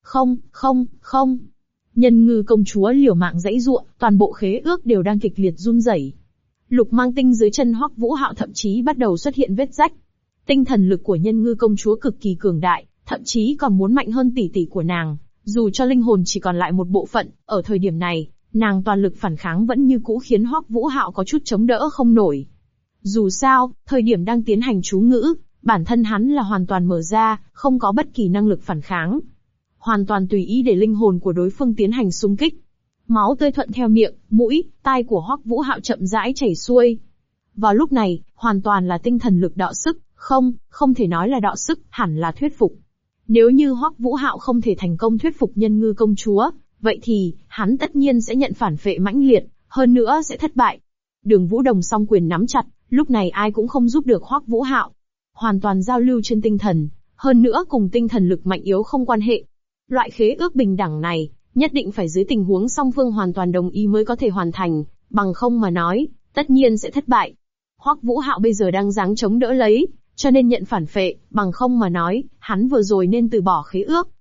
Không. Nhân Ngư công chúa liều mạng giãy giụa, toàn bộ khế ước đều đang kịch liệt run rẩy. Lục mang tinh dưới chân Hoắc Vũ Hạo thậm chí bắt đầu xuất hiện vết rách. Tinh thần lực của Nhân Ngư công chúa cực kỳ cường đại, thậm chí còn muốn mạnh hơn tỷ tỷ của nàng, dù cho linh hồn chỉ còn lại một bộ phận, ở thời điểm này, nàng toàn lực phản kháng vẫn như cũ khiến Hoắc Vũ Hạo có chút chống đỡ không nổi. Dù sao, thời điểm đang tiến hành chú ngữ, bản thân hắn là hoàn toàn mở ra, không có bất kỳ năng lực phản kháng. Hoàn toàn tùy ý để linh hồn của đối phương tiến hành xung kích. Máu tươi thuận theo miệng, mũi, tai của Hoắc Vũ Hạo chậm rãi chảy xuôi. Vào lúc này, hoàn toàn là tinh thần lực đọ sức, không thể nói là đọ sức, hẳn là thuyết phục. Nếu như Hoắc Vũ Hạo không thể thành công thuyết phục Nhân Ngư công chúa, vậy thì, hắn tất nhiên sẽ nhận phản phệ mãnh liệt, hơn nữa sẽ thất bại. Đường Vũ Đồng song quyền nắm chặt, lúc này ai cũng không giúp được Hoắc Vũ Hạo. Hoàn toàn giao lưu trên tinh thần, hơn nữa cùng tinh thần lực mạnh yếu không quan hệ. Loại khế ước bình đẳng này, nhất định phải dưới tình huống song phương hoàn toàn đồng ý mới có thể hoàn thành, bằng không mà nói, tất nhiên sẽ thất bại. Hoắc Vũ Hạo bây giờ đang giáng chống đỡ lấy, cho nên nhận phản phệ, bằng không mà nói, hắn vừa rồi nên từ bỏ khế ước,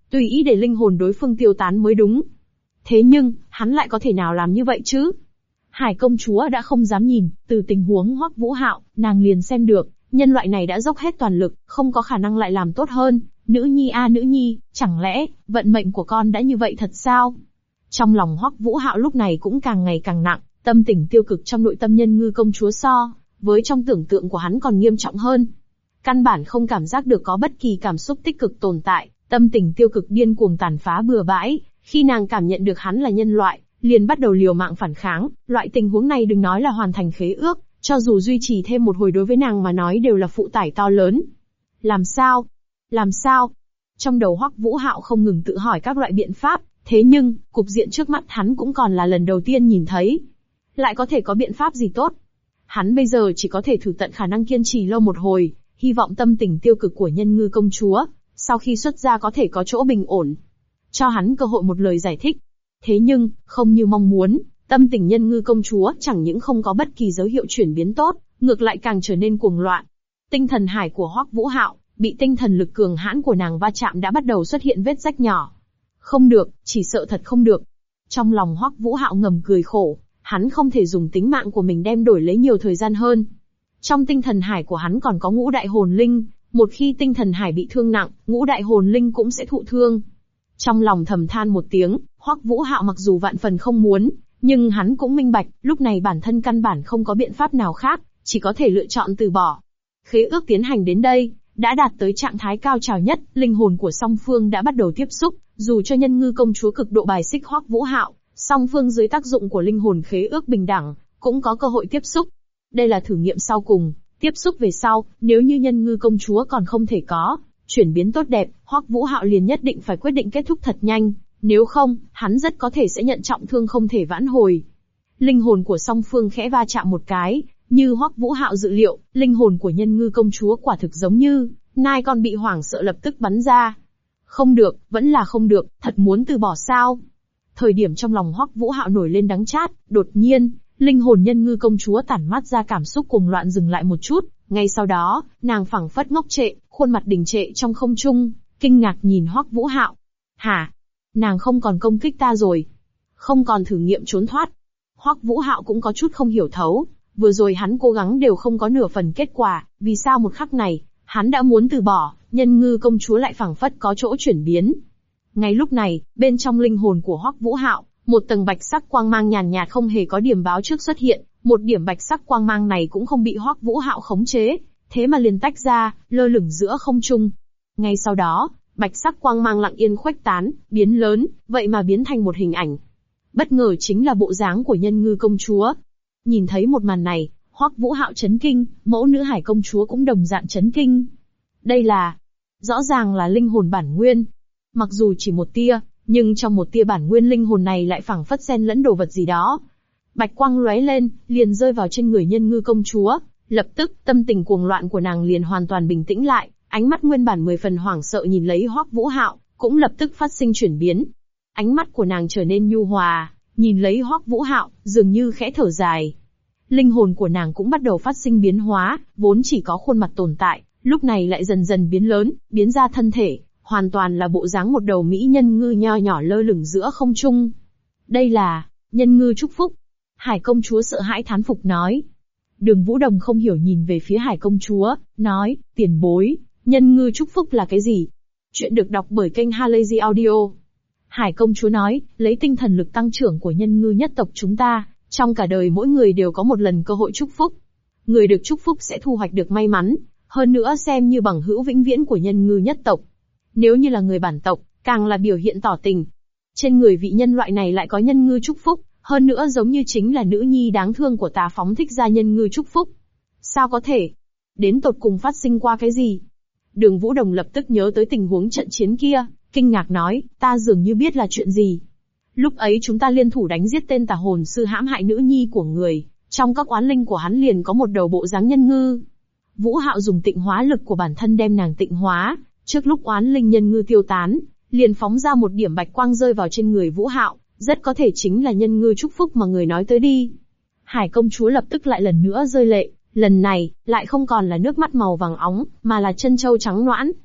tùy ý để linh hồn đối phương tiêu tán mới đúng. Thế nhưng, hắn lại có thể nào làm như vậy chứ? Hải công chúa đã không dám nhìn, từ tình huống Hoắc Vũ Hạo, nàng liền xem được, nhân loại này đã dốc hết toàn lực, không có khả năng lại làm tốt hơn. Nữ nhi a nữ nhi, chẳng lẽ, vận mệnh của con đã như vậy thật sao? Trong lòng Hoắc Vũ Hạo lúc này cũng càng ngày càng nặng, tâm tình tiêu cực trong nội tâm Nhân Ngư công chúa so với trong tưởng tượng của hắn còn nghiêm trọng hơn. Căn bản không cảm giác được có bất kỳ cảm xúc tích cực tồn tại, tâm tình tiêu cực điên cuồng tàn phá bừa bãi. Khi nàng cảm nhận được hắn là nhân loại, liền bắt đầu liều mạng phản kháng. Loại tình huống này đừng nói là hoàn thành khế ước, cho dù duy trì thêm một hồi đối với nàng mà nói đều là phụ tải to lớn. Làm sao? Làm sao? Trong đầu Hoắc Vũ Hạo không ngừng tự hỏi các loại biện pháp, thế nhưng, cục diện trước mắt hắn cũng còn là lần đầu tiên nhìn thấy. Lại có thể có biện pháp gì tốt? Hắn bây giờ chỉ có thể thử tận khả năng kiên trì lâu một hồi, hy vọng tâm tình tiêu cực của Nhân Ngư công chúa, sau khi xuất ra có thể có chỗ bình ổn. Cho hắn cơ hội một lời giải thích. Thế nhưng, không như mong muốn, tâm tình Nhân Ngư công chúa chẳng những không có bất kỳ dấu hiệu chuyển biến tốt, ngược lại càng trở nên cuồng loạn. Tinh thần hải của Hoắc Vũ Hạo, bị tinh thần lực cường hãn của nàng va chạm đã bắt đầu xuất hiện vết rách nhỏ. Không được, chỉ sợ thật không được. Trong lòng Hoắc Vũ Hạo ngầm cười khổ, hắn không thể dùng tính mạng của mình đem đổi lấy nhiều thời gian hơn. Trong tinh thần hải của hắn còn có ngũ đại hồn linh, một khi tinh thần hải bị thương nặng, ngũ đại hồn linh cũng sẽ thụ thương. Trong lòng thầm than một tiếng, Hoắc Vũ Hạo mặc dù vạn phần không muốn, nhưng hắn cũng minh bạch, lúc này bản thân căn bản không có biện pháp nào khác, chỉ có thể lựa chọn từ bỏ. Khế ước tiến hành đến đây, đã đạt tới trạng thái cao trào nhất, linh hồn của song phương đã bắt đầu tiếp xúc, dù cho Nhân Ngư công chúa cực độ bài xích Hoắc Vũ Hạo, song phương dưới tác dụng của linh hồn khế ước bình đẳng, cũng có cơ hội tiếp xúc. Đây là thử nghiệm sau cùng, tiếp xúc về sau, nếu như Nhân Ngư công chúa còn không thể có chuyển biến tốt đẹp, Hoắc Vũ Hạo liền nhất định phải quyết định kết thúc thật nhanh, nếu không, hắn rất có thể sẽ nhận trọng thương không thể vãn hồi. Linh hồn của song phương khẽ va chạm một cái, như Hoắc Vũ Hạo dự liệu, linh hồn của Nhân Ngư công chúa quả thực giống như nai con bị hoảng sợ lập tức bắn ra. Không được, vẫn là không được, thật muốn từ bỏ sao? Thời điểm trong lòng Hoắc Vũ Hạo nổi lên đắng chát, đột nhiên, linh hồn Nhân Ngư công chúa tản mát ra cảm xúc cuồng loạn dừng lại một chút, ngay sau đó, nàng phảng phất ngốc trệ, khuôn mặt đình trệ trong không trung, kinh ngạc nhìn Hoắc Vũ Hạo. Hả? Nàng không còn công kích ta rồi? Không còn thử nghiệm trốn thoát? Hoắc Vũ Hạo cũng có chút không hiểu thấu, vừa rồi hắn cố gắng đều không có nửa phần kết quả, vì sao một khắc này, hắn đã muốn từ bỏ, Nhân Ngư công chúa lại phảng phất có chỗ chuyển biến. Ngay lúc này, bên trong linh hồn của Hoắc Vũ Hạo, một tầng bạch sắc quang mang nhàn nhạt không hề có điểm báo trước xuất hiện, một điểm bạch sắc quang mang này cũng không bị Hoắc Vũ Hạo khống chế, thế mà liền tách ra, lơ lửng giữa không trung. Ngay sau đó, bạch sắc quang mang lặng yên khuếch tán, biến lớn, vậy mà biến thành một hình ảnh. Bất ngờ chính là bộ dáng của Nhân Ngư công chúa. Nhìn thấy một màn này, Hoắc Vũ Hạo chấn kinh, mẫu nữ hải công chúa cũng đồng dạng chấn kinh. Đây là, rõ ràng là linh hồn bản nguyên. Mặc dù chỉ một tia, nhưng trong một tia bản nguyên linh hồn này lại phảng phất xen lẫn đồ vật gì đó. Bạch quang lóe lên, liền rơi vào trên người Nhân Ngư công chúa. Lập tức, tâm tình cuồng loạn của nàng liền hoàn toàn bình tĩnh lại, ánh mắt nguyên bản 10 phần hoảng sợ nhìn lấy Hoắc Vũ Hạo, cũng lập tức phát sinh chuyển biến. Ánh mắt của nàng trở nên nhu hòa, nhìn lấy Hoắc Vũ Hạo, dường như khẽ thở dài. Linh hồn của nàng cũng bắt đầu phát sinh biến hóa, vốn chỉ có khuôn mặt tồn tại, lúc này lại dần dần biến lớn, biến ra thân thể, hoàn toàn là bộ dáng một đầu mỹ nhân ngư nho nhỏ lơ lửng giữa không trung. Đây là Nhân Ngư chúc phúc. Hải công chúa sợ hãi thán phục nói. Đường Vũ Đồng không hiểu nhìn về phía Hải công chúa, nói, tiền bối, Nhân Ngư chúc phúc là cái gì? Chuyện được đọc bởi kênh Halazy Audio. Hải công chúa nói, lấy tinh thần lực tăng trưởng của Nhân Ngư nhất tộc chúng ta, trong cả đời mỗi người đều có một lần cơ hội chúc phúc. Người được chúc phúc sẽ thu hoạch được may mắn, hơn nữa xem như bằng hữu vĩnh viễn của Nhân Ngư nhất tộc. Nếu như là người bản tộc, càng là biểu hiện tỏ tình. Trên người vị nhân loại này lại có Nhân Ngư chúc phúc, hơn nữa giống như chính là nữ nhi đáng thương của ta phóng thích ra Nhân Ngư chúc phúc. Sao có thể? Đến tột cùng phát sinh qua cái gì? Đường Vũ Đồng lập tức nhớ tới tình huống trận chiến kia, kinh ngạc nói, ta dường như biết là chuyện gì. Lúc ấy chúng ta liên thủ đánh giết tên tà hồn sư hãm hại nữ nhi của người, trong các oán linh của hắn liền có một đầu bộ dáng nhân ngư. Vũ Hạo dùng tịnh hóa lực của bản thân đem nàng tịnh hóa, trước lúc oán linh nhân ngư tiêu tán, liền phóng ra một điểm bạch quang rơi vào trên người Vũ Hạo, rất có thể chính là Nhân Ngư chúc phúc mà người nói tới đi. Hải công chúa lập tức lại lần nữa rơi lệ, lần này, lại không còn là nước mắt màu vàng óng, mà là chân châu trắng noãn.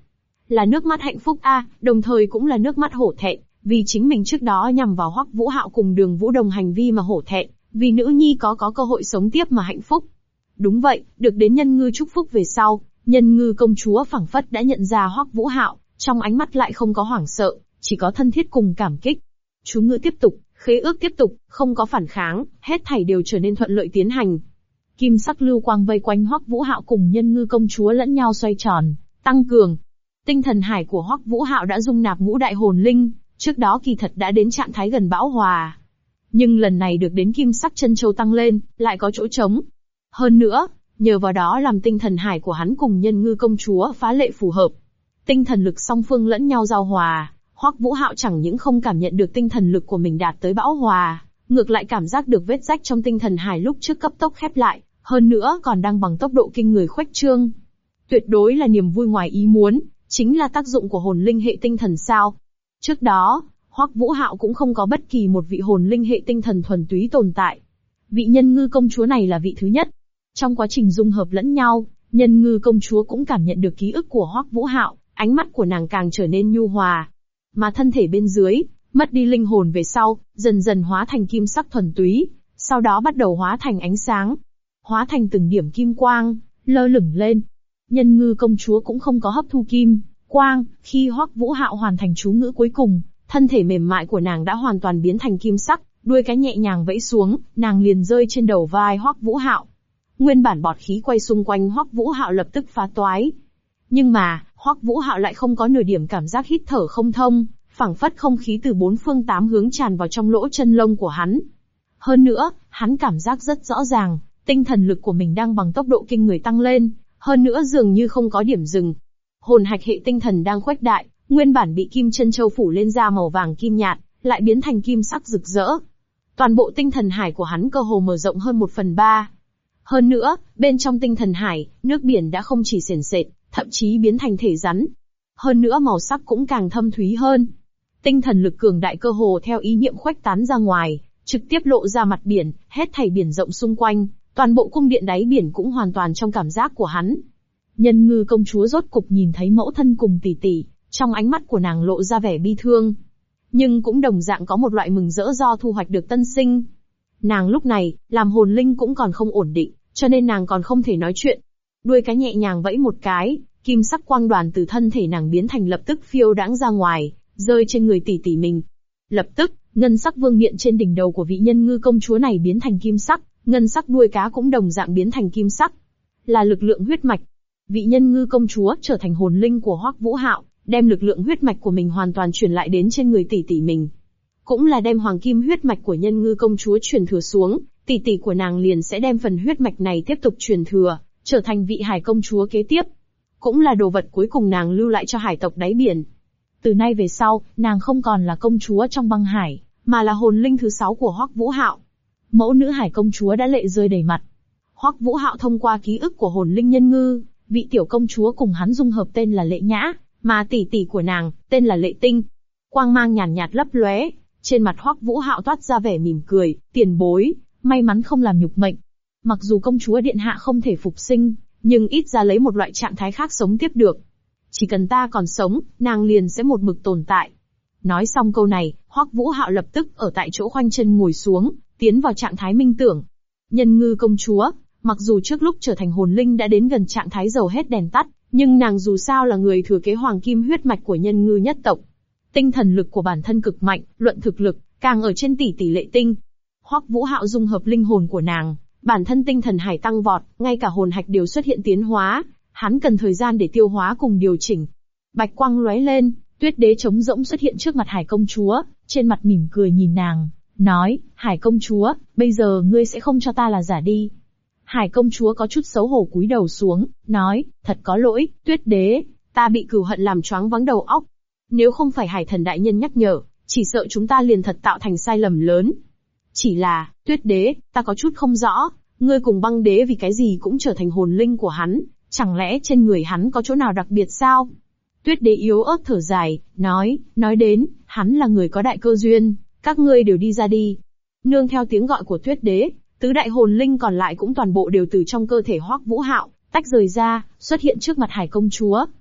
Là nước mắt hạnh phúc đồng thời cũng là nước mắt hổ thẹn, vì chính mình trước đó nhằm vào Hoắc Vũ Hạo cùng Đường Vũ Đồng hành vi mà hổ thẹn, vì nữ nhi có cơ hội sống tiếp mà hạnh phúc. Đúng vậy, được đến Nhân Ngư chúc phúc về sau, Nhân Ngư công chúa phảng phất đã nhận ra Hoắc Vũ Hạo, trong ánh mắt lại không có hoảng sợ, chỉ có thân thiết cùng cảm kích. Chú ngữ tiếp tục, khế ước tiếp tục, không có phản kháng, hết thảy đều trở nên thuận lợi tiến hành. Kim sắc lưu quang vây quanh Hoắc Vũ Hạo cùng Nhân Ngư công chúa lẫn nhau xoay tròn, tăng cường. Tinh thần hải của Hoắc Vũ Hạo đã dung nạp ngũ đại hồn linh, trước đó kỳ thật đã đến trạng thái gần bão hòa. Nhưng lần này được đến kim sắc chân châu tăng lên, lại có chỗ trống. Hơn nữa, nhờ vào đó làm tinh thần hải của hắn cùng Nhân Ngư công chúa phá lệ phù hợp. Tinh thần lực song phương lẫn nhau giao hòa, Hoắc Vũ Hạo chẳng những không cảm nhận được tinh thần lực của mình đạt tới bão hòa, ngược lại cảm giác được vết rách trong tinh thần hải lúc trước cấp tốc khép lại, hơn nữa còn đang bằng tốc độ kinh người khuếch trương. Tuyệt đối là niềm vui ngoài ý muốn, chính là tác dụng của hồn linh hệ tinh thần sao. Trước đó, Hoắc Vũ Hạo cũng không có bất kỳ một vị hồn linh hệ tinh thần thuần túy tồn tại. Vị Nhân Ngư công chúa này là vị thứ nhất. Trong quá trình dung hợp lẫn nhau, Nhân Ngư công chúa cũng cảm nhận được ký ức của Hoắc Vũ Hạo, ánh mắt của nàng càng trở nên nhu hòa. Mà thân thể bên dưới, mất đi linh hồn về sau, dần dần hóa thành kim sắc thuần túy, sau đó bắt đầu hóa thành ánh sáng, hóa thành từng điểm kim quang, lơ lửng lên. Nhân Ngư công chúa cũng không có hấp thu kim quang, khi Hoắc Vũ Hạo hoàn thành chú ngữ cuối cùng, thân thể mềm mại của nàng đã hoàn toàn biến thành kim sắc, đuôi cái nhẹ nhàng vẫy xuống, nàng liền rơi trên đầu vai Hoắc Vũ Hạo. Nguyên bản bọt khí quay xung quanh Hoắc Vũ Hạo lập tức phá toái. Nhưng mà, Hoắc Vũ Hạo lại không có nửa điểm cảm giác hít thở không thông, phảng phất không khí từ bốn phương tám hướng tràn vào trong lỗ chân lông của hắn. Hơn nữa, hắn cảm giác rất rõ ràng, tinh thần lực của mình đang bằng tốc độ kinh người tăng lên, hơn nữa dường như không có điểm dừng. Hồn hạch hệ tinh thần đang khuếch đại, nguyên bản bị kim chân châu phủ lên da màu vàng kim nhạt, lại biến thành kim sắc rực rỡ. Toàn bộ tinh thần hải của hắn cơ hồ mở rộng hơn 1/3. Hơn nữa, bên trong tinh thần hải, nước biển đã không chỉ sền sệt, thậm chí biến thành thể rắn. Hơn nữa màu sắc cũng càng thâm thúy hơn. Tinh thần lực cường đại cơ hồ theo ý niệm khuếch tán ra ngoài, trực tiếp lộ ra mặt biển, hết thảy biển rộng xung quanh, toàn bộ cung điện đáy biển cũng hoàn toàn trong cảm giác của hắn. Nhân Ngư công chúa rốt cục nhìn thấy mẫu thân cùng tỷ tỷ, trong ánh mắt của nàng lộ ra vẻ bi thương. Nhưng cũng đồng dạng có một loại mừng rỡ do thu hoạch được tân sinh. Nàng lúc này, làm hồn linh cũng còn không ổn định, cho nên nàng còn không thể nói chuyện. Đuôi cái nhẹ nhàng vẫy một cái, kim sắc quang đoàn từ thân thể nàng biến thành lập tức phiêu đãng ra ngoài, rơi trên người tỷ tỷ mình. Lập tức, ngân sắc vương miện trên đỉnh đầu của vị Nhân Ngư công chúa này biến thành kim sắc, ngân sắc đuôi cá cũng đồng dạng biến thành kim sắc. Là lực lượng huyết mạch. Vị Nhân Ngư công chúa trở thành hồn linh của Hoắc Vũ Hạo, đem lực lượng huyết mạch của mình hoàn toàn truyền lại đến trên người tỷ tỷ mình. Cũng là đem hoàng kim huyết mạch của Nhân Ngư công chúa truyền thừa xuống, tỷ tỷ của nàng liền sẽ đem phần huyết mạch này tiếp tục truyền thừa, trở thành vị hải công chúa kế tiếp. Cũng là đồ vật cuối cùng nàng lưu lại cho hải tộc đáy biển. Từ nay về sau, nàng không còn là công chúa trong băng hải, mà là hồn linh thứ 6 của Hoắc Vũ Hạo. Mẫu nữ hải công chúa đã lệ rơi đầy mặt. Hoắc Vũ Hạo thông qua ký ức của hồn linh Nhân Ngư, vị tiểu công chúa cùng hắn dung hợp tên là Lệ Nhã, mà tỷ tỷ của nàng, tên là Lệ Tinh. Quang mang nhàn nhạt lấp lóe, trên mặt Hoắc Vũ Hạo toát ra vẻ mỉm cười, tiền bối, may mắn không làm nhục mệnh. Mặc dù công chúa điện hạ không thể phục sinh, nhưng ít ra lấy một loại trạng thái khác sống tiếp được. Chỉ cần ta còn sống, nàng liền sẽ một mực tồn tại. Nói xong câu này, Hoắc Vũ Hạo lập tức ở tại chỗ khoanh chân ngồi xuống, tiến vào trạng thái minh tưởng. Nhân Ngư công chúa, mặc dù trước lúc trở thành hồn linh đã đến gần trạng thái dầu hết đèn tắt, nhưng nàng dù sao là người thừa kế hoàng kim huyết mạch của Nhân Ngư nhất tộc. Tinh thần lực của bản thân cực mạnh, luận thực lực, càng ở trên tỷ Lệ Tinh. Hoắc Vũ Hạo dung hợp linh hồn của nàng, bản thân tinh thần hải tăng vọt, ngay cả hồn hạch đều xuất hiện tiến hóa, hắn cần thời gian để tiêu hóa cùng điều chỉnh. Bạch quang lóe lên, Tuyết Đế trống rỗng xuất hiện trước mặt Hải công chúa, trên mặt mỉm cười nhìn nàng, nói, Hải công chúa, bây giờ ngươi sẽ không cho ta là giả đi. Hải công chúa có chút xấu hổ cúi đầu xuống, nói, thật có lỗi, Tuyết Đế, ta bị cừu hận làm choáng váng đầu óc. Nếu không phải Hải thần đại nhân nhắc nhở, chỉ sợ chúng ta liền thật tạo thành sai lầm lớn. Chỉ là, Tuyết Đế, ta có chút không rõ, ngươi cùng Băng Đế vì cái gì cũng trở thành hồn linh của hắn, chẳng lẽ trên người hắn có chỗ nào đặc biệt sao? Tuyết Đế yếu ớt thở dài, nói đến, hắn là người có đại cơ duyên, các ngươi đều đi ra đi. Nương theo tiếng gọi của Tuyết Đế, tứ đại hồn linh còn lại cũng toàn bộ đều từ trong cơ thể Hoắc Vũ Hạo tách rời ra, xuất hiện trước mặt Hải công chúa.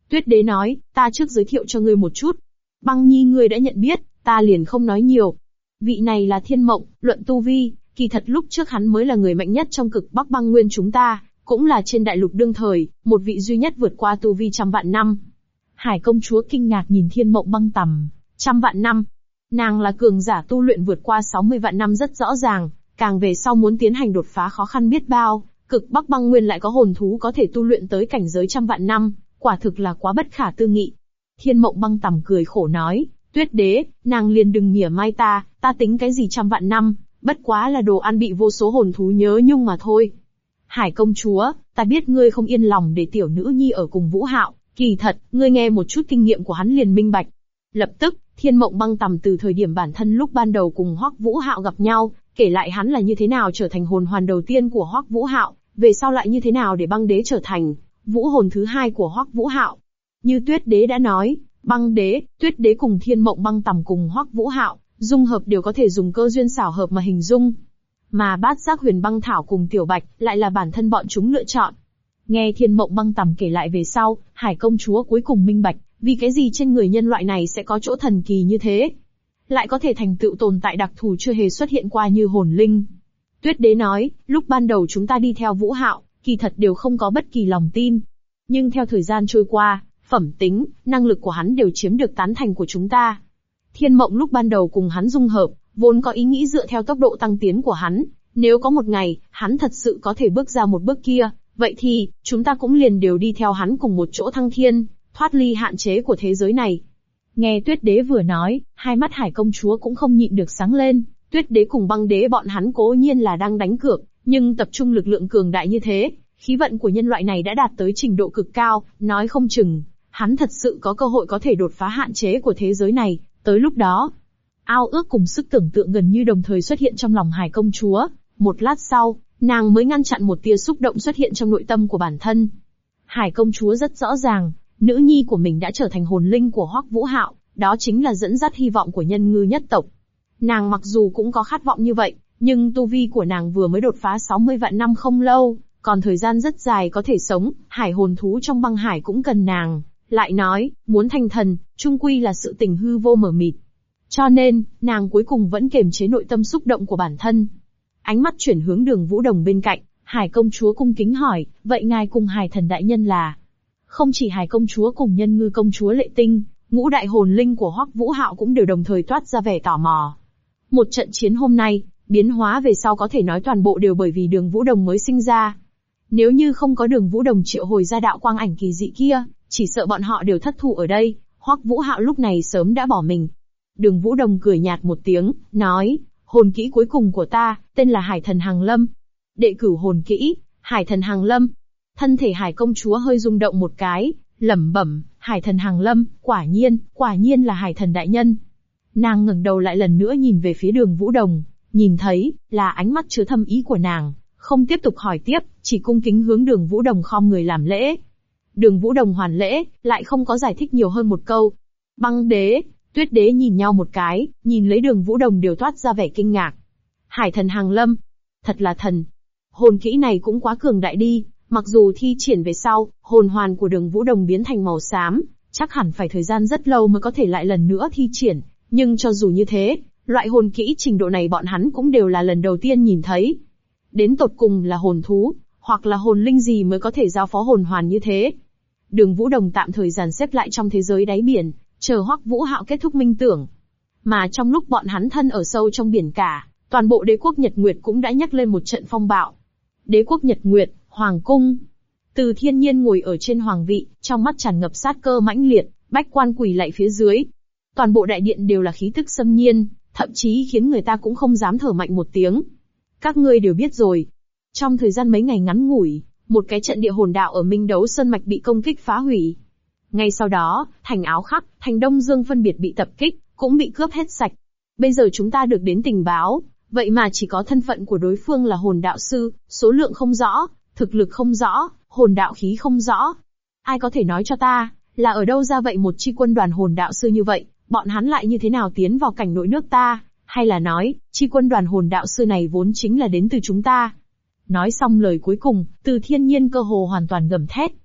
Tuyết đế nói, ta trước giới thiệu cho ngươi một chút. Băng Nhi ngươi đã nhận biết, ta liền không nói nhiều. Vị này là Thiên Mộng, luận tu vi, kỳ thật lúc trước hắn mới là người mạnh nhất trong cực Bắc băng nguyên chúng ta, cũng là trên đại lục đương thời, một vị duy nhất vượt qua tu vi 100 vạn năm. Hải công chúa kinh ngạc nhìn Thiên Mộng băng tầm, 100 vạn năm. Nàng là cường giả tu luyện vượt qua 60 vạn năm rất rõ ràng, càng về sau muốn tiến hành đột phá khó khăn biết bao, cực Bắc băng nguyên lại có hồn thú có thể tu luyện tới cảnh giới 100 vạn năm, quả thực là quá bất khả tư nghị. Thiên Mộng băng tầm cười khổ nói, Tuyết đế, nàng liền đừng mỉa mai ta tính cái gì 100 vạn năm, bất quá là đồ ăn bị vô số hồn thú nhớ nhung mà thôi. Hải công chúa, ta biết ngươi không yên lòng để tiểu nữ nhi ở cùng Vũ Hạo, kỳ thật, ngươi nghe một chút kinh nghiệm của hắn liền minh bạch. Lập tức, Thiên Mộng băng tầm từ thời điểm bản thân lúc ban đầu cùng Hoắc Vũ Hạo gặp nhau, kể lại hắn là như thế nào trở thành hồn hoàn đầu tiên của Hoắc Vũ Hạo, về sau lại như thế nào để băng đế trở thành vũ hồn thứ hai của Hoắc Vũ Hạo. Như Tuyết đế đã nói, băng đế, Tuyết đế cùng Thiên Mộng băng tầm cùng Hoắc Vũ Hạo, dung hợp đều có thể dùng cơ duyên xảo hợp mà hình dung. Mà bát giác huyền băng thảo cùng tiểu bạch lại là bản thân bọn chúng lựa chọn. Nghe Thiên Mộng băng tầm kể lại về sau, Hải công chúa cuối cùng minh bạch, vì cái gì trên người nhân loại này sẽ có chỗ thần kỳ như thế, lại có thể thành tựu tồn tại đặc thù chưa hề xuất hiện qua như hồn linh. Tuyết đế nói, lúc ban đầu chúng ta đi theo Vũ Hạo, kỳ thật đều không có bất kỳ lòng tin. Nhưng theo thời gian trôi qua, phẩm tính, năng lực của hắn đều chiếm được tán thành của chúng ta. Thiên Mộng lúc ban đầu cùng hắn dung hợp, vốn có ý nghĩ dựa theo tốc độ tăng tiến của hắn, nếu có một ngày, hắn thật sự có thể bước ra một bước kia, vậy thì, chúng ta cũng liền đều đi theo hắn cùng một chỗ thăng thiên, thoát ly hạn chế của thế giới này. Nghe Tuyết đế vừa nói, hai mắt Hải công chúa cũng không nhịn được sáng lên, Tuyết đế cùng băng đế bọn hắn cố nhiên là đang đánh cược, nhưng tập trung lực lượng cường đại như thế, khí vận của nhân loại này đã đạt tới trình độ cực cao, nói không chừng, hắn thật sự có cơ hội có thể đột phá hạn chế của thế giới này, tới lúc đó. Ao ước cùng sức tưởng tượng gần như đồng thời xuất hiện trong lòng Hải công chúa, một lát sau, nàng mới ngăn chặn một tia xúc động xuất hiện trong nội tâm của bản thân. Hải công chúa rất rõ ràng, nữ nhi của mình đã trở thành hồn linh của Hoắc Vũ Hạo, đó chính là dẫn dắt hy vọng của nhân ngư nhất tộc. Nàng mặc dù cũng có khát vọng như vậy, nhưng tu vi của nàng vừa mới đột phá 60 vạn năm không lâu, còn thời gian rất dài có thể sống, hải hồn thú trong băng hải cũng cần nàng. Lại nói, muốn thành thần, chung quy là sự tình hư vô mờ mịt. Cho nên, nàng cuối cùng vẫn kiềm chế nội tâm xúc động của bản thân. Ánh mắt chuyển hướng Đường Vũ Đồng bên cạnh, Hải công chúa cung kính hỏi, vậy ngài cùng Hải thần đại nhân là? Không chỉ Hải công chúa cùng Nhân Ngư công chúa Lệ Tinh, ngũ đại hồn linh của Hoắc Vũ Hạo cũng đều đồng thời toát ra vẻ tò mò. Một trận chiến hôm nay, biến hóa về sau có thể nói toàn bộ đều bởi vì Đường Vũ Đồng mới sinh ra. Nếu như không có Đường Vũ Đồng triệu hồi ra đạo quang ảnh kỳ dị kia, chỉ sợ bọn họ đều thất thủ ở đây, Hoắc Vũ Hạo lúc này sớm đã bỏ mình. Đường Vũ Đồng cười nhạt một tiếng, nói, hồn kỹ cuối cùng của ta, tên là Hải thần Hằng Lâm. Đệ cửu hồn kỹ, Hải thần Hằng Lâm. Thân thể Hải công chúa hơi rung động một cái, lẩm bẩm, Hải thần Hằng Lâm, quả nhiên là Hải thần đại nhân. Nàng ngẩng đầu lại lần nữa nhìn về phía Đường Vũ Đồng, nhìn thấy, là ánh mắt chứa thâm ý của nàng, không tiếp tục hỏi tiếp, chỉ cung kính hướng Đường Vũ Đồng khom người làm lễ. Đường Vũ Đồng hoàn lễ, lại không có giải thích nhiều hơn một câu. Băng đế, Tuyết đế nhìn nhau một cái, nhìn lấy Đường Vũ Đồng đều toát ra vẻ kinh ngạc. Hải thần Hằng Lâm, thật là thần. Hồn kỹ này cũng quá cường đại đi, mặc dù thi triển về sau, hồn hoàn của Đường Vũ Đồng biến thành màu xám, chắc hẳn phải thời gian rất lâu mới có thể lại lần nữa thi triển, nhưng cho dù như thế, loại hồn kỹ trình độ này bọn hắn cũng đều là lần đầu tiên nhìn thấy. Đến tột cùng là hồn thú, hoặc là hồn linh gì mới có thể giao phó hồn hoàn như thế. Đường Vũ Đồng tạm thời dàn xếp lại trong thế giới đáy biển, chờ Hoắc Vũ Hạo kết thúc minh tưởng. Mà trong lúc bọn hắn thân ở sâu trong biển cả, toàn bộ đế quốc Nhật Nguyệt cũng đã nhấc lên một trận phong bạo. Đế quốc Nhật Nguyệt, Hoàng cung. Từ Thiên Nhiên ngồi ở trên hoàng vị, trong mắt tràn ngập sát cơ mãnh liệt, bách quan quỳ lạy phía dưới. Toàn bộ đại điện đều là khí tức xâm nhiên, thậm chí khiến người ta cũng không dám thở mạnh một tiếng. Các ngươi đều biết rồi. Trong thời gian mấy ngày ngắn ngủi, một cái trận địa hồn đạo ở Minh Đấu Sơn Mạch bị công kích phá hủy. Ngay sau đó, thành Áo Khắc, thành Đông Dương phân biệt bị tập kích, cũng bị cướp hết sạch. Bây giờ chúng ta được đến tình báo, vậy mà chỉ có thân phận của đối phương là hồn đạo sư, số lượng không rõ, thực lực không rõ, hồn đạo khí không rõ. Ai có thể nói cho ta, là ở đâu ra vậy một chi quân đoàn hồn đạo sư như vậy, bọn hắn lại như thế nào tiến vào cảnh nội nước ta, hay là nói, chi quân đoàn hồn đạo sư này vốn chính là đến từ chúng ta. Nói xong lời cuối cùng, Từ Thiên Nhiên cơ hồ hoàn toàn gầm thét.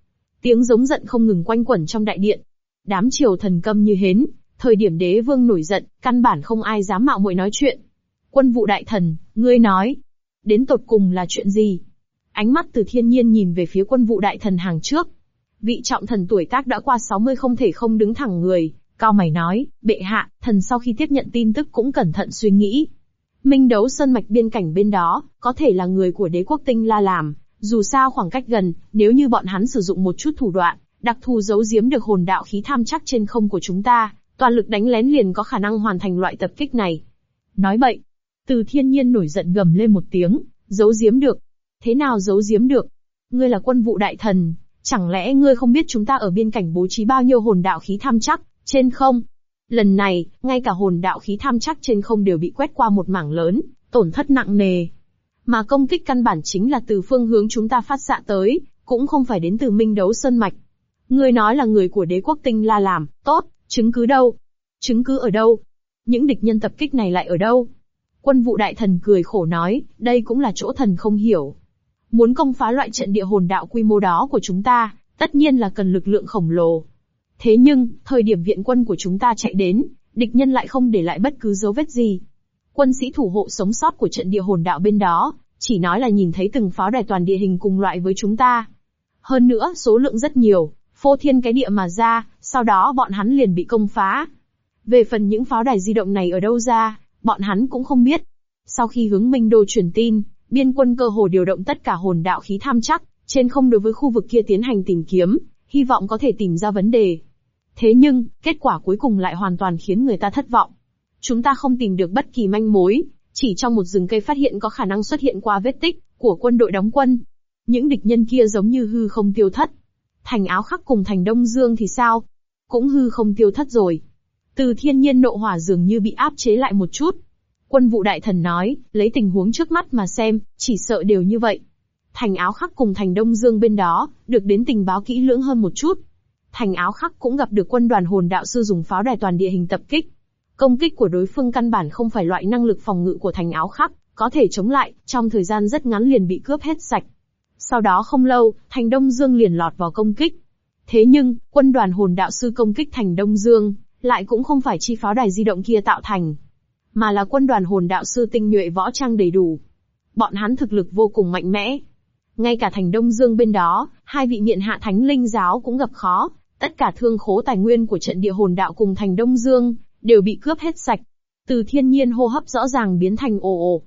Tiếng giống giận không ngừng quanh quẩn trong đại điện. Đám triều thần câm như hến, thời điểm đế vương nổi giận, căn bản không ai dám mạo muội nói chuyện. Quân vụ đại thần, ngươi nói, đến tột cùng là chuyện gì? Ánh mắt Từ Thiên Nhiên nhìn về phía quân vụ đại thần hàng trước. Vị trọng thần tuổi tác đã qua 60 không thể không đứng thẳng người, cao mày nói, bệ hạ, thần sau khi tiếp nhận tin tức cũng cẩn thận suy nghĩ. Minh Đấu Sơn mạch biên cảnh bên đó, có thể là người của đế quốc Tinh La làm, dù sao khoảng cách gần, nếu như bọn hắn sử dụng một chút thủ đoạn, đặc thù giấu giếm được hồn đạo khí tham chắc trên không của chúng ta, toàn lực đánh lén liền có khả năng hoàn thành loại tập kích này. Nói bậy. Từ Thiên Nhiên nổi giận gầm lên một tiếng, giấu giếm được. Thế nào giấu giếm được? Ngươi là quân vụ đại thần, chẳng lẽ ngươi không biết chúng ta ở biên cảnh bố trí bao nhiêu hồn đạo khí tham chắc, trên không? Lần này, ngay cả hồn đạo khí tham chắc trên không đều bị quét qua một mảng lớn, tổn thất nặng nề. Mà công kích căn bản chính là từ phương hướng chúng ta phát xạ tới, cũng không phải đến từ Minh Đấu Sơn mạch. Ngươi nói là người của đế quốc Tinh La làm, tốt, chứng cứ đâu? Chứng cứ ở đâu? Những địch nhân tập kích này lại ở đâu? Quân vụ đại thần cười khổ nói, đây cũng là chỗ thần không hiểu. Muốn công phá loại trận địa hồn đạo quy mô đó của chúng ta, tất nhiên là cần lực lượng khổng lồ. Thế nhưng, thời điểm viện quân của chúng ta chạy đến, địch nhân lại không để lại bất cứ dấu vết gì. Quân sĩ thủ hộ sống sót của trận địa hồn đạo bên đó, chỉ nói là nhìn thấy từng pháo đài toàn địa hình cùng loại với chúng ta. Hơn nữa, số lượng rất nhiều, phô thiên cái địa mà ra, sau đó bọn hắn liền bị công phá. Về phần những pháo đài di động này ở đâu ra, bọn hắn cũng không biết. Sau khi hướng Minh Đô truyền tin, biên quân cơ hồ điều động tất cả hồn đạo khí tham chắc, trên không đối với khu vực kia tiến hành tìm kiếm, hy vọng có thể tìm ra vấn đề. Thế nhưng, kết quả cuối cùng lại hoàn toàn khiến người ta thất vọng. Chúng ta không tìm được bất kỳ manh mối, chỉ trong một rừng cây phát hiện có khả năng xuất hiện qua vết tích của quân đội đóng quân. Những địch nhân kia giống như hư không tiêu thất. Thành Áo Khắc cùng Thành Đông Dương thì sao? Cũng hư không tiêu thất rồi. Từ Thiên Nhiên nộ hỏa dường như bị áp chế lại một chút. Quân vụ đại thần nói, lấy tình huống trước mắt mà xem, chỉ sợ đều như vậy. Thành Áo Khắc cùng Thành Đông Dương bên đó, được đến tình báo kỹ lưỡng hơn một chút. Thành Áo Khắc cũng gặp được quân đoàn hồn đạo sư dùng pháo đài toàn địa hình tập kích. Công kích của đối phương căn bản không phải loại năng lực phòng ngự của Thành Áo Khắc, có thể chống lại, trong thời gian rất ngắn liền bị cướp hết sạch. Sau đó không lâu, Thành Đông Dương liền lọt vào công kích. Thế nhưng, quân đoàn hồn đạo sư công kích Thành Đông Dương, lại cũng không phải chi pháo đài di động kia tạo thành, mà là quân đoàn hồn đạo sư tinh nhuệ võ trang đầy đủ. Bọn hắn thực lực vô cùng mạnh mẽ. Ngay cả Thành Đông Dương bên đó, hai vị miện hạ thánh linh giáo cũng gặp khó, tất cả thương khố tài nguyên của trận địa hồn đạo cùng Thành Đông Dương, đều bị cướp hết sạch. Từ Thiên Nhiên hô hấp rõ ràng biến thành ồ ồ,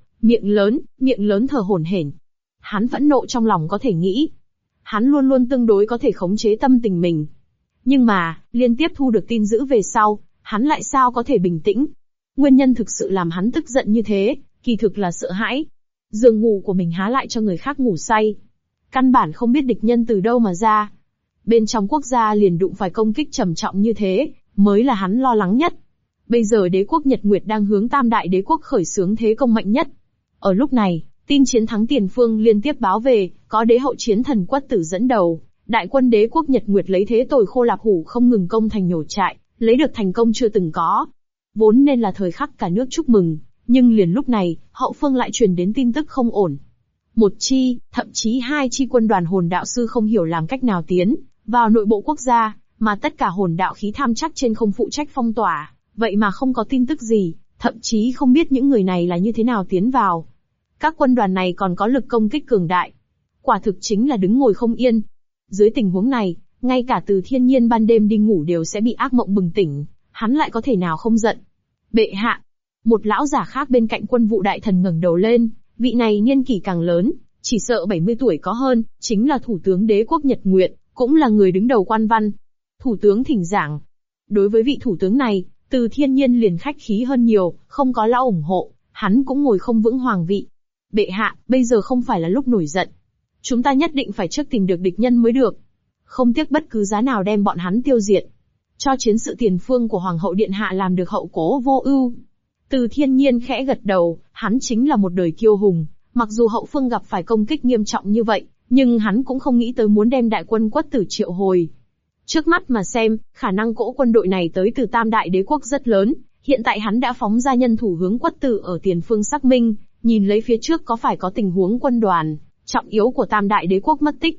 miệng lớn thở hổn hển. Hắn phẫn nộ trong lòng có thể nghĩ. Hắn luôn luôn tương đối có thể khống chế tâm tình mình. Nhưng mà, liên tiếp thu được tin dữ về sau, hắn lại sao có thể bình tĩnh. Nguyên nhân thực sự làm hắn tức giận như thế, kỳ thực là sợ hãi. Giường ngủ của mình há lại cho người khác ngủ say. Căn bản không biết địch nhân từ đâu mà ra. Bên trong quốc gia liền đụng phải công kích trầm trọng như thế, mới là hắn lo lắng nhất. Bây giờ đế quốc Nhật Nguyệt đang hướng Tam Đại Đế quốc khởi xướng thế công mạnh nhất. Ở lúc này, tin chiến thắng tiền phương liên tiếp báo về, có đế hậu chiến thần Quất Tử dẫn đầu, đại quân đế quốc Nhật Nguyệt lấy thế tồi khô lạp hủ không ngừng công thành nhổ trại, lấy được thành công chưa từng có. Vốn nên là thời khắc cả nước chúc mừng, nhưng liền lúc này, hậu phương lại truyền đến tin tức không ổn. Một chi, thậm chí hai chi quân đoàn hồn đạo sư không hiểu làm cách nào tiến vào nội bộ quốc gia, mà tất cả hồn đạo khí tham chắc trên không phụ trách phong tỏa, vậy mà không có tin tức gì, thậm chí không biết những người này là như thế nào tiến vào. Các quân đoàn này còn có lực công kích cường đại. Quả thực chính là đứng ngồi không yên. Dưới tình huống này, ngay cả Từ Thiên Nhiên ban đêm đi ngủ đều sẽ bị ác mộng bừng tỉnh, hắn lại có thể nào không giận. Bệ hạ. Một lão giả khác bên cạnh quân vụ đại thần ngẩng đầu lên, vị này niên kỷ càng lớn, chỉ sợ 70 tuổi có hơn, chính là thủ tướng đế quốc Nhật Nguyệt, cũng là người đứng đầu quan văn. Thủ tướng thỉnh giảng. Đối với vị thủ tướng này, Từ Thiên Nhiên liền khách khí hơn nhiều, không có lão ủng hộ, hắn cũng ngồi không vững hoàng vị. Bệ hạ, bây giờ không phải là lúc nổi giận. Chúng ta nhất định phải trước tìm được địch nhân mới được. Không tiếc bất cứ giá nào đem bọn hắn tiêu diệt. Cho chiến sự tiền phương của Hoàng hậu Điện Hạ làm được hậu cố vô ưu. Từ Thiên Nhiên khẽ gật đầu, hắn chính là một đời kiêu hùng. Mặc dù hậu phương gặp phải công kích nghiêm trọng như vậy, nhưng hắn cũng không nghĩ tới muốn đem đại quân Quất Tử triệu hồi. Trước mắt mà xem, khả năng cỗ quân đội này tới từ Tam Đại Đế quốc rất lớn. Hiện tại hắn đã phóng ra nhân thủ hướng Quất Tử ở tiền phương xác minh, nhìn lấy phía trước có phải có tình huống quân đoàn trọng yếu của Tam Đại Đế quốc mất tích.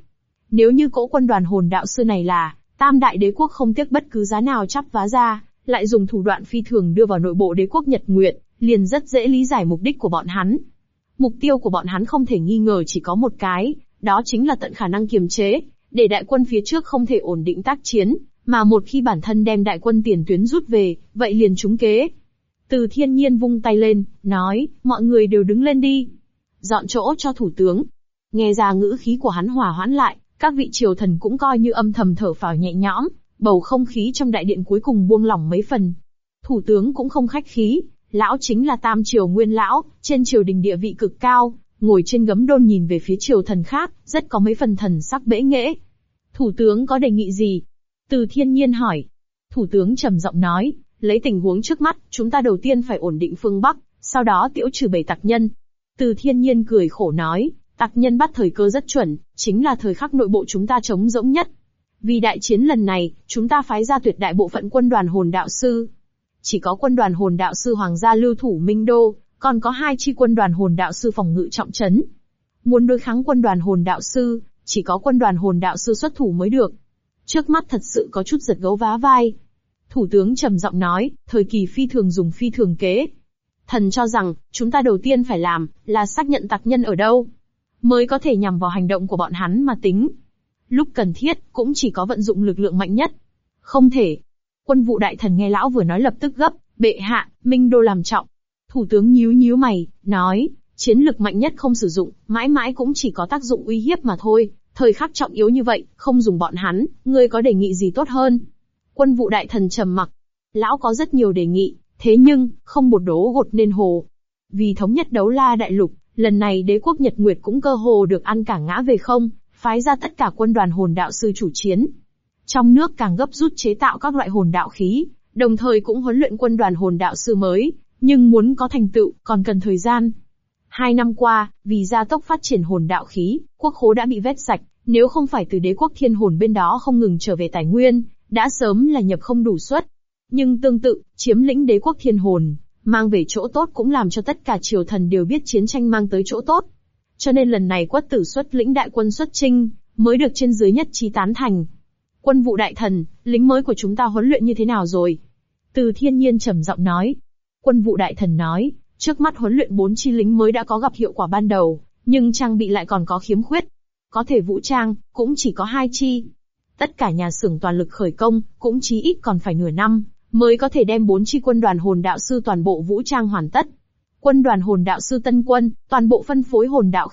Nếu như cỗ quân đoàn hồn đạo sư này là Tam đại đế quốc không tiếc bất cứ giá nào chắp vá ra, lại dùng thủ đoạn phi thường đưa vào nội bộ đế quốc Nhật Nguyệt, liền rất dễ lý giải mục đích của bọn hắn. Mục tiêu của bọn hắn không thể nghi ngờ chỉ có một cái, đó chính là tận khả năng kiềm chế, để đại quân phía trước không thể ổn định tác chiến, mà một khi bản thân đem đại quân tiền tuyến rút về, vậy liền trúng kế. Từ Thiên Nhiên vung tay lên, nói, mọi người đều đứng lên đi. Dọn chỗ cho thủ tướng. Nghe ra ngữ khí của hắn hòa hoãn lại, các vị triều thần cũng coi như âm thầm thở phào nhẹ nhõm, bầu không khí trong đại điện cuối cùng buông lỏng mấy phần. Thủ tướng cũng không khách khí, lão chính là Tam Triều Nguyên Lão, trên triều đình địa vị cực cao, ngồi trên gấm đôn nhìn về phía triều thần khác, rất có mấy phần thần sắc bẽ nghễ. Thủ tướng có đề nghị gì? Từ Thiên Nhiên hỏi. Thủ tướng trầm giọng nói, lấy tình huống trước mắt, chúng ta đầu tiên phải ổn định phương Bắc, sau đó tiễu trừ bầy tặc nhân. Từ Thiên Nhiên cười khổ nói, tặc nhân bắt thời cơ rất chuẩn, chính là thời khắc nội bộ chúng ta trống rỗng nhất. Vì đại chiến lần này, chúng ta phái ra tuyệt đại bộ phận quân đoàn hồn đạo sư. Chỉ có quân đoàn hồn đạo sư Hoàng gia lưu thủ Minh Đô, còn có 2 chi quân đoàn hồn đạo sư phòng ngự trọng trấn. Muốn đối kháng quân đoàn hồn đạo sư, chỉ có quân đoàn hồn đạo sư xuất thủ mới được. Trước mắt thật sự có chút giật gấu vá vai. Thủ tướng trầm giọng nói, thời kỳ phi thường dùng phi thường kế. Thần cho rằng, chúng ta đầu tiên phải làm, là xác nhận tặc nhân ở đâu, mới có thể nhằm vào hành động của bọn hắn mà tính. Lúc cần thiết, cũng chỉ có vận dụng lực lượng mạnh nhất. Không thể. Quân vụ đại thần nghe lão vừa nói lập tức gấp, bệ hạ, Minh Đô làm trọng. Thủ tướng nhíu nhíu mày, nói, chiến lực mạnh nhất không sử dụng, mãi mãi cũng chỉ có tác dụng uy hiếp mà thôi. Thời khắc trọng yếu như vậy, không dùng bọn hắn, ngươi có đề nghị gì tốt hơn? Quân vụ đại thần trầm mặc. Lão có rất nhiều đề nghị, thế nhưng, không bột đố gột nên hồ. Vì thống nhất Đấu La Đại Lục, lần này đế quốc Nhật Nguyệt cũng cơ hồ được ăn cả ngã về không, phái ra tất cả quân đoàn hồn đạo sư chủ chiến. Trong nước càng gấp rút chế tạo các loại hồn đạo khí, đồng thời cũng huấn luyện quân đoàn hồn đạo sư mới, nhưng muốn có thành tựu, còn cần thời gian. 2 năm qua, vì gia tốc phát triển hồn đạo khí, quốc khố đã bị vét sạch, nếu không phải từ đế quốc thiên hồn bên đó không ngừng trở về tài nguyên, đã sớm là nhập không đủ suất. Nhưng tương tự, chiếm lĩnh đế quốc thiên hồn, mang về chỗ tốt cũng làm cho tất cả triều thần đều biết chiến tranh mang tới chỗ tốt. Cho nên lần này Quất Tử xuất lĩnh đại quân xuất chinh, mới được trên dưới nhất trí tán thành. Quân vụ đại thần, lính mới của chúng ta huấn luyện như thế nào rồi? Từ Thiên Nhiên trầm giọng nói. Quân vụ đại thần nói, trước mắt huấn luyện 4 chi lính mới đã có gặp hiệu quả ban đầu, nhưng trang bị lại còn có khiếm khuyết. Có thể vũ trang, cũng chỉ có 2 chi. Tất cả nhà xưởng toàn lực khởi công, cũng chí ít còn phải nửa năm, mới có thể đem 4 chi quân đoàn hồn đạo sư toàn bộ vũ trang hoàn tất. Quân đoàn hồn đạo sư Tân Quân, toàn bộ phân phối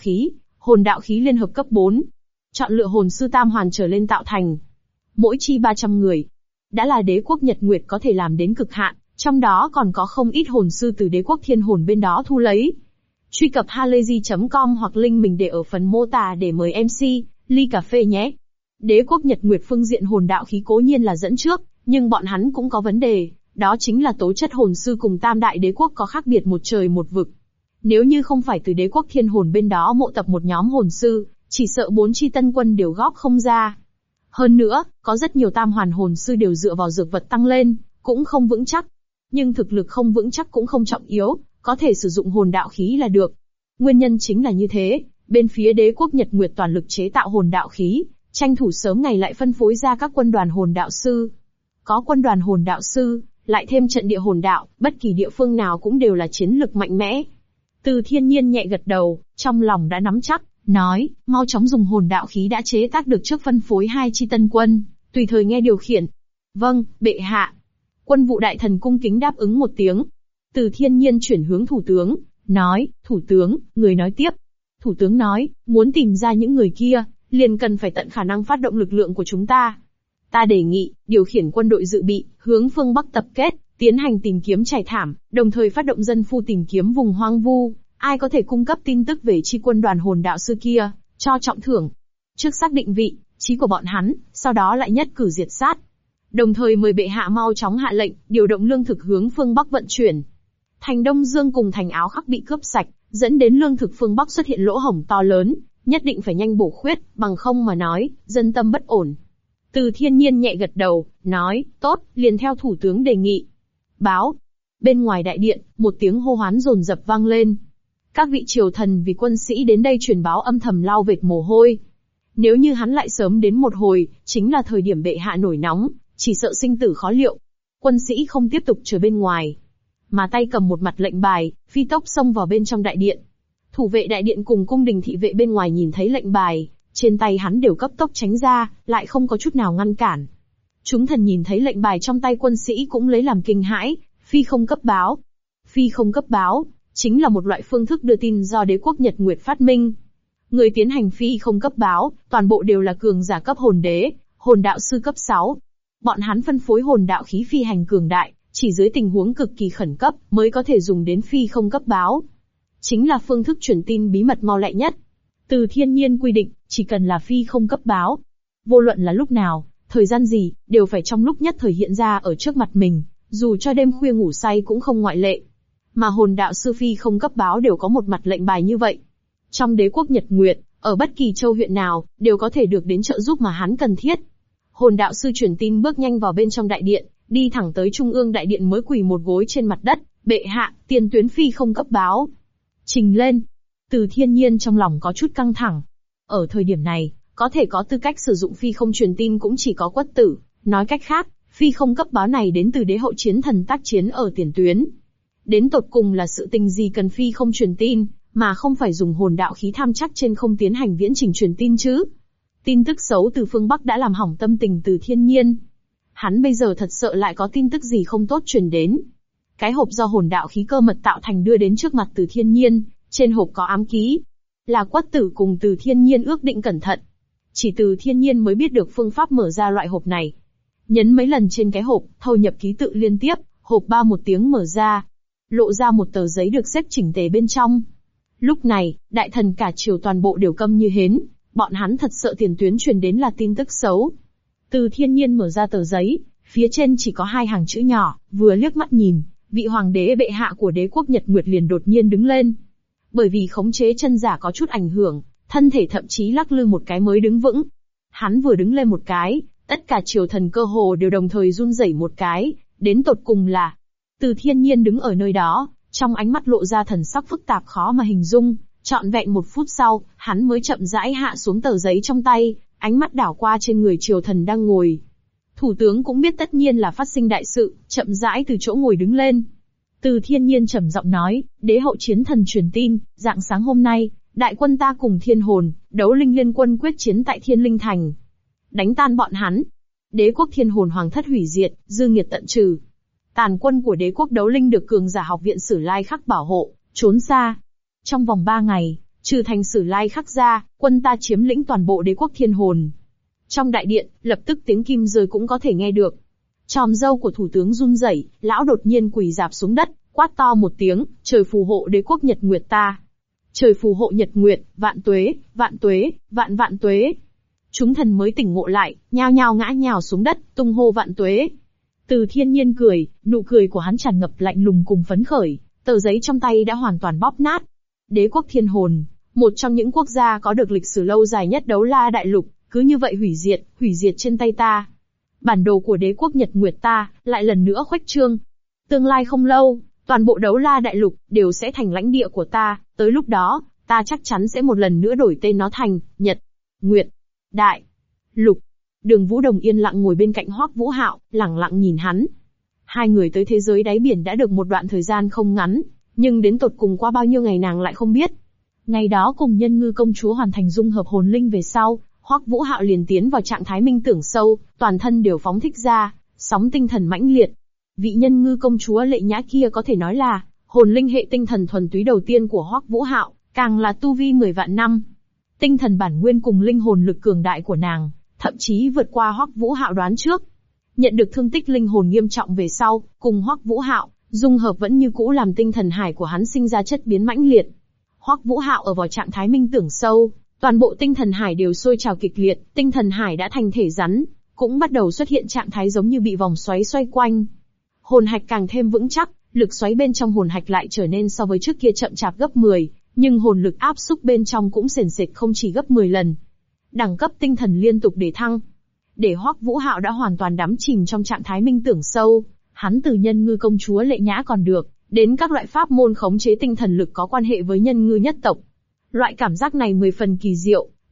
hồn đạo khí liên hợp cấp 4. Chọn lựa hồn sư tam hoàn trở lên tạo thành. Mỗi chi 300 người. Đã là đế quốc Nhật Nguyệt có thể làm đến cực hạn, trong đó còn có không ít hồn sư từ đế quốc thiên hồn bên đó thu lấy. Truy cập halayzi.com hoặc link mình để ở phần mô tả để mời MC, ly cà phê nhé. Đế quốc Nhật Nguyệt phương diện hồn đạo khí cố nhiên là dẫn trước, nhưng bọn hắn cũng có vấn đề, đó chính là tố chất hồn sư cùng tam đại đế quốc có khác biệt một trời một vực. Nếu như không phải từ đế quốc thiên hồn bên đó mộ tập một nhóm hồn sư, chỉ sợ 4 chi tân quân đều góp không ra. Hơn nữa, có rất nhiều tam hoàn hồn sư đều dựa vào dược vật tăng lên, cũng không vững chắc. Nhưng thực lực không vững chắc cũng không trọng yếu, có thể sử dụng hồn đạo khí là được. Nguyên nhân chính là như thế, bên phía đế quốc Nhật Nguyệt toàn lực chế tạo hồn đạo khí, tranh thủ sớm ngày lại phân phối ra các quân đoàn hồn đạo sư. Có quân đoàn hồn đạo sư, lại thêm trận địa hồn đạo, bất kỳ địa phương nào cũng đều là chiến lực mạnh mẽ. Từ Thiên Nhiên nhẹ gật đầu, trong lòng đã nắm chắc, nói, mau chóng dùng hồn đạo khí đã chế tác được trước phân phối 2 chi tân quân, tùy thời nghe điều khiển. Vâng, bệ hạ. Quân vụ đại thần cung kính đáp ứng một tiếng. Từ Thiên Nhiên chuyển hướng thủ tướng, nói, thủ tướng, người nói tiếp. Thủ tướng nói, muốn tìm ra những người kia, liền cần phải tận khả năng phát động lực lượng của chúng ta. Ta đề nghị, điều khiển quân đội dự bị, hướng phương Bắc tập kết, tiến hành tìm kiếm trải thảm, đồng thời phát động dân phu tìm kiếm vùng hoang vu, ai có thể cung cấp tin tức về chi quân đoàn hồn đạo sư kia, cho trọng thưởng. Trước xác định vị trí của bọn hắn, sau đó lại nhất cử diệt sát. Đồng thời mời bệ hạ mau chóng hạ lệnh, điều động lương thực hướng phương Bắc vận chuyển. Thành Đông Dương cùng thành Áo Khắc bị cướp sạch, dẫn đến lương thực phương Bắc xuất hiện lỗ hổng to lớn, nhất định phải nhanh bổ khuyết, bằng không mà nói, dân tâm bất ổn. Từ Thiên Nhiên nhẹ gật đầu, nói, tốt, liền theo thủ tướng đề nghị. Báo. Bên ngoài đại điện, một tiếng hô hoán dồn dập vang lên. Các vị triều thần vì quân sĩ đến đây truyền báo âm thầm lau vệt mồ hôi. Nếu như hắn lại sớm đến một hồi, chính là thời điểm bệ hạ nổi nóng, chỉ sợ sinh tử khó liệu. Quân sĩ không tiếp tục chờ bên ngoài, mà tay cầm một mặt lệnh bài, phi tốc xông vào bên trong đại điện. Thủ vệ đại điện cùng cung đình thị vệ bên ngoài nhìn thấy lệnh bài, trên tay hắn đều cấp tốc tránh ra, lại không có chút nào ngăn cản. Chúng thần nhìn thấy lệnh bài trong tay quân sĩ cũng lấy làm kinh hãi, phi không cấp báo. Phi không cấp báo, chính là một loại phương thức đưa tin do đế quốc Nhật Nguyệt phát minh. Người tiến hành phi không cấp báo, toàn bộ đều là cường giả cấp hồn đế, hồn đạo sư cấp 6. Bọn hắn phân phối hồn đạo khí phi hành cường đại, chỉ dưới tình huống cực kỳ khẩn cấp mới có thể dùng đến phi không cấp báo. Chính là phương thức truyền tin bí mật mau lẹ nhất. Từ thiên nhiên quy định, chỉ cần là phi không cấp báo, vô luận là lúc nào, thời gian gì, đều phải trong lúc nhất thời hiện ra ở trước mặt mình, dù cho đêm khuya ngủ say cũng không ngoại lệ. Mà hồn đạo sư phi không cấp báo đều có một mặt lệnh bài như vậy. Trong đế quốc Nhật Nguyệt, ở bất kỳ châu huyện nào, đều có thể được đến trợ giúp mà hắn cần thiết. Hồn đạo sư truyền tin bước nhanh vào bên trong đại điện, đi thẳng tới trung ương đại điện mới quỳ một gối trên mặt đất, bệ hạ, tiền tuyến phi không cấp báo. Trình lên. Từ thiên nhiên trong lòng có chút căng thẳng. Ở thời điểm này, có thể có tư cách sử dụng phi không truyền tin cũng chỉ có Quất Tử, nói cách khác, phi không cấp báo này đến từ đế hậu chiến thần tác chiến ở tiền tuyến. Đến tột cùng là sự tình gì cần phi không truyền tin, mà không phải dùng hồn đạo khí tham chắc trên không tiến hành viễn trình truyền tin chứ? Tin tức xấu từ phương Bắc đã làm hỏng tâm tình Từ thiên nhiên. Hắn bây giờ thật sợ lại có tin tức gì không tốt truyền đến. Cái hộp do hồn đạo khí cơ mật tạo thành đưa đến trước mặt Từ thiên nhiên, trên hộp có ám ký. Là Quất Tử cùng Từ thiên nhiên ước định cẩn thận. Chỉ Từ thiên nhiên mới biết được phương pháp mở ra loại hộp này. Nhấn mấy lần trên cái hộp, thâu nhập ký tự liên tiếp, hộp ba một tiếng mở ra. Lộ ra một tờ giấy được xếp chỉnh tề bên trong. Lúc này, đại thần cả triều toàn bộ đều câm như hến, bọn hắn thật sợ tiền tuyến truyền đến là tin tức xấu. Từ thiên nhiên mở ra tờ giấy, phía trên chỉ có 2 hàng chữ nhỏ, vừa liếc mắt nhìn, vị hoàng đế bệ hạ của đế quốc Nhật Nguyệt liền đột nhiên đứng lên. Bởi vì khống chế chân giả có chút ảnh hưởng, thân thể thậm chí lắc lư một cái mới đứng vững. Hắn vừa đứng lên một cái, tất cả triều thần cơ hồ đều đồng thời run rẩy một cái, đến tột cùng là Từ thiên nhiên đứng ở nơi đó, trong ánh mắt lộ ra thần sắc phức tạp khó mà hình dung, trọn vẹn 1 phút sau, hắn mới chậm rãi hạ xuống tờ giấy trong tay, ánh mắt đảo qua trên người triều thần đang ngồi. Thủ tướng cũng biết tất nhiên là phát sinh đại sự, chậm rãi từ chỗ ngồi đứng lên. Từ thiên nhiên trầm giọng nói, đế hậu chiến thần truyền tin, rạng sáng hôm nay, đại quân ta cùng thiên hồn, đấu linh liên quân quyết chiến tại Thiên Linh Thành. Đánh tan bọn hắn. Đế quốc thiên hồn hoàng thất hủy diệt, dư nghiệt tận trừ. Tàn quân của đế quốc đấu linh được cường giả học viện Sử Lai Khắc bảo hộ, trốn xa. Trong vòng 3 ngày, trừ thành Sử Lai Khắc ra, quân ta chiếm lĩnh toàn bộ đế quốc thiên hồn. Trong đại điện, lập tức tiếng kim rơi cũng có thể nghe được. Tròm râu của thủ tướng run rẩy, lão đột nhiên quỳ rạp xuống đất, quát to một tiếng, trời phù hộ đế quốc Nhật Nguyệt ta. Trời phù hộ Nhật Nguyệt, vạn tuế, vạn tuế, vạn vạn tuế. Chúng thần mới tỉnh ngộ lại, nhao nhao ngã nhào xuống đất, tung hô vạn tuế. Từ thiên nhiên cười, nụ cười của hắn tràn ngập lạnh lùng cùng phấn khởi, tờ giấy trong tay đã hoàn toàn bóp nát. Đế quốc thiên hồn, một trong những quốc gia có được lịch sử lâu dài nhất Đấu La Đại Lục, cứ như vậy hủy diệt trên tay ta. Bản đồ của đế quốc Nhật Nguyệt ta, lại lần nữa khuếch trương. Tương lai không lâu, toàn bộ Đấu La Đại Lục, đều sẽ thành lãnh địa của ta, tới lúc đó, ta chắc chắn sẽ một lần nữa đổi tên nó thành, Nhật, Nguyệt, Đại, Lục. Đường Vũ Đồng yên lặng ngồi bên cạnh Hoắc Vũ Hạo, lẳng lặng nhìn hắn. Hai người tới thế giới đáy biển đã được một đoạn thời gian không ngắn, nhưng đến tột cùng qua bao nhiêu ngày nàng lại không biết. Ngày đó cùng Nhân Ngư công chúa hoàn thành dung hợp hồn linh về sau, Hoắc Vũ Hạo liền tiến vào trạng thái minh tưởng sâu, toàn thân đều phóng thích ra, sóng tinh thần mãnh liệt. Vị Nhân Ngư công chúa Lệ Nhã kia có thể nói là hồn linh hệ tinh thần thuần túy đầu tiên của Hoắc Vũ Hạo, càng là tu vi 10 vạn năm. Tinh thần bản nguyên cùng linh hồn lực cường đại của nàng, thậm chí vượt qua Hoắc Vũ Hạo đoán trước. Nhận được thương tích linh hồn nghiêm trọng về sau, cùng Hoắc Vũ Hạo dung hợp vẫn như cũ làm tinh thần hải của hắn sinh ra chất biến mãnh liệt. Hoắc Vũ Hạo ở vào trạng thái minh tưởng sâu, toàn bộ tinh thần hải đều sôi trào kịch liệt, tinh thần hải đã thành thể rắn, cũng bắt đầu xuất hiện trạng thái giống như bị vòng xoáy xoay quanh. Hồn hạch càng thêm vững chắc, lực xoáy bên trong hồn hạch lại trở nên so với trước kia chậm chạp gấp 10, nhưng hồn lực áp xúc bên trong cũng sền sệt không chỉ gấp 10 lần. Đẳng cấp tinh thần liên tục để thăng. Để Hoắc Vũ Hạo đã hoàn toàn đắm chìm trong trạng thái minh tưởng sâu, hắn từ Nhân Ngư công chúa Lệ Nhã còn được, đến các loại pháp môn khống chế tinh thần lực có quan hệ với Nhân Ngư nhất tộc. Loại cảm giác này 10 phần kỳ diệu,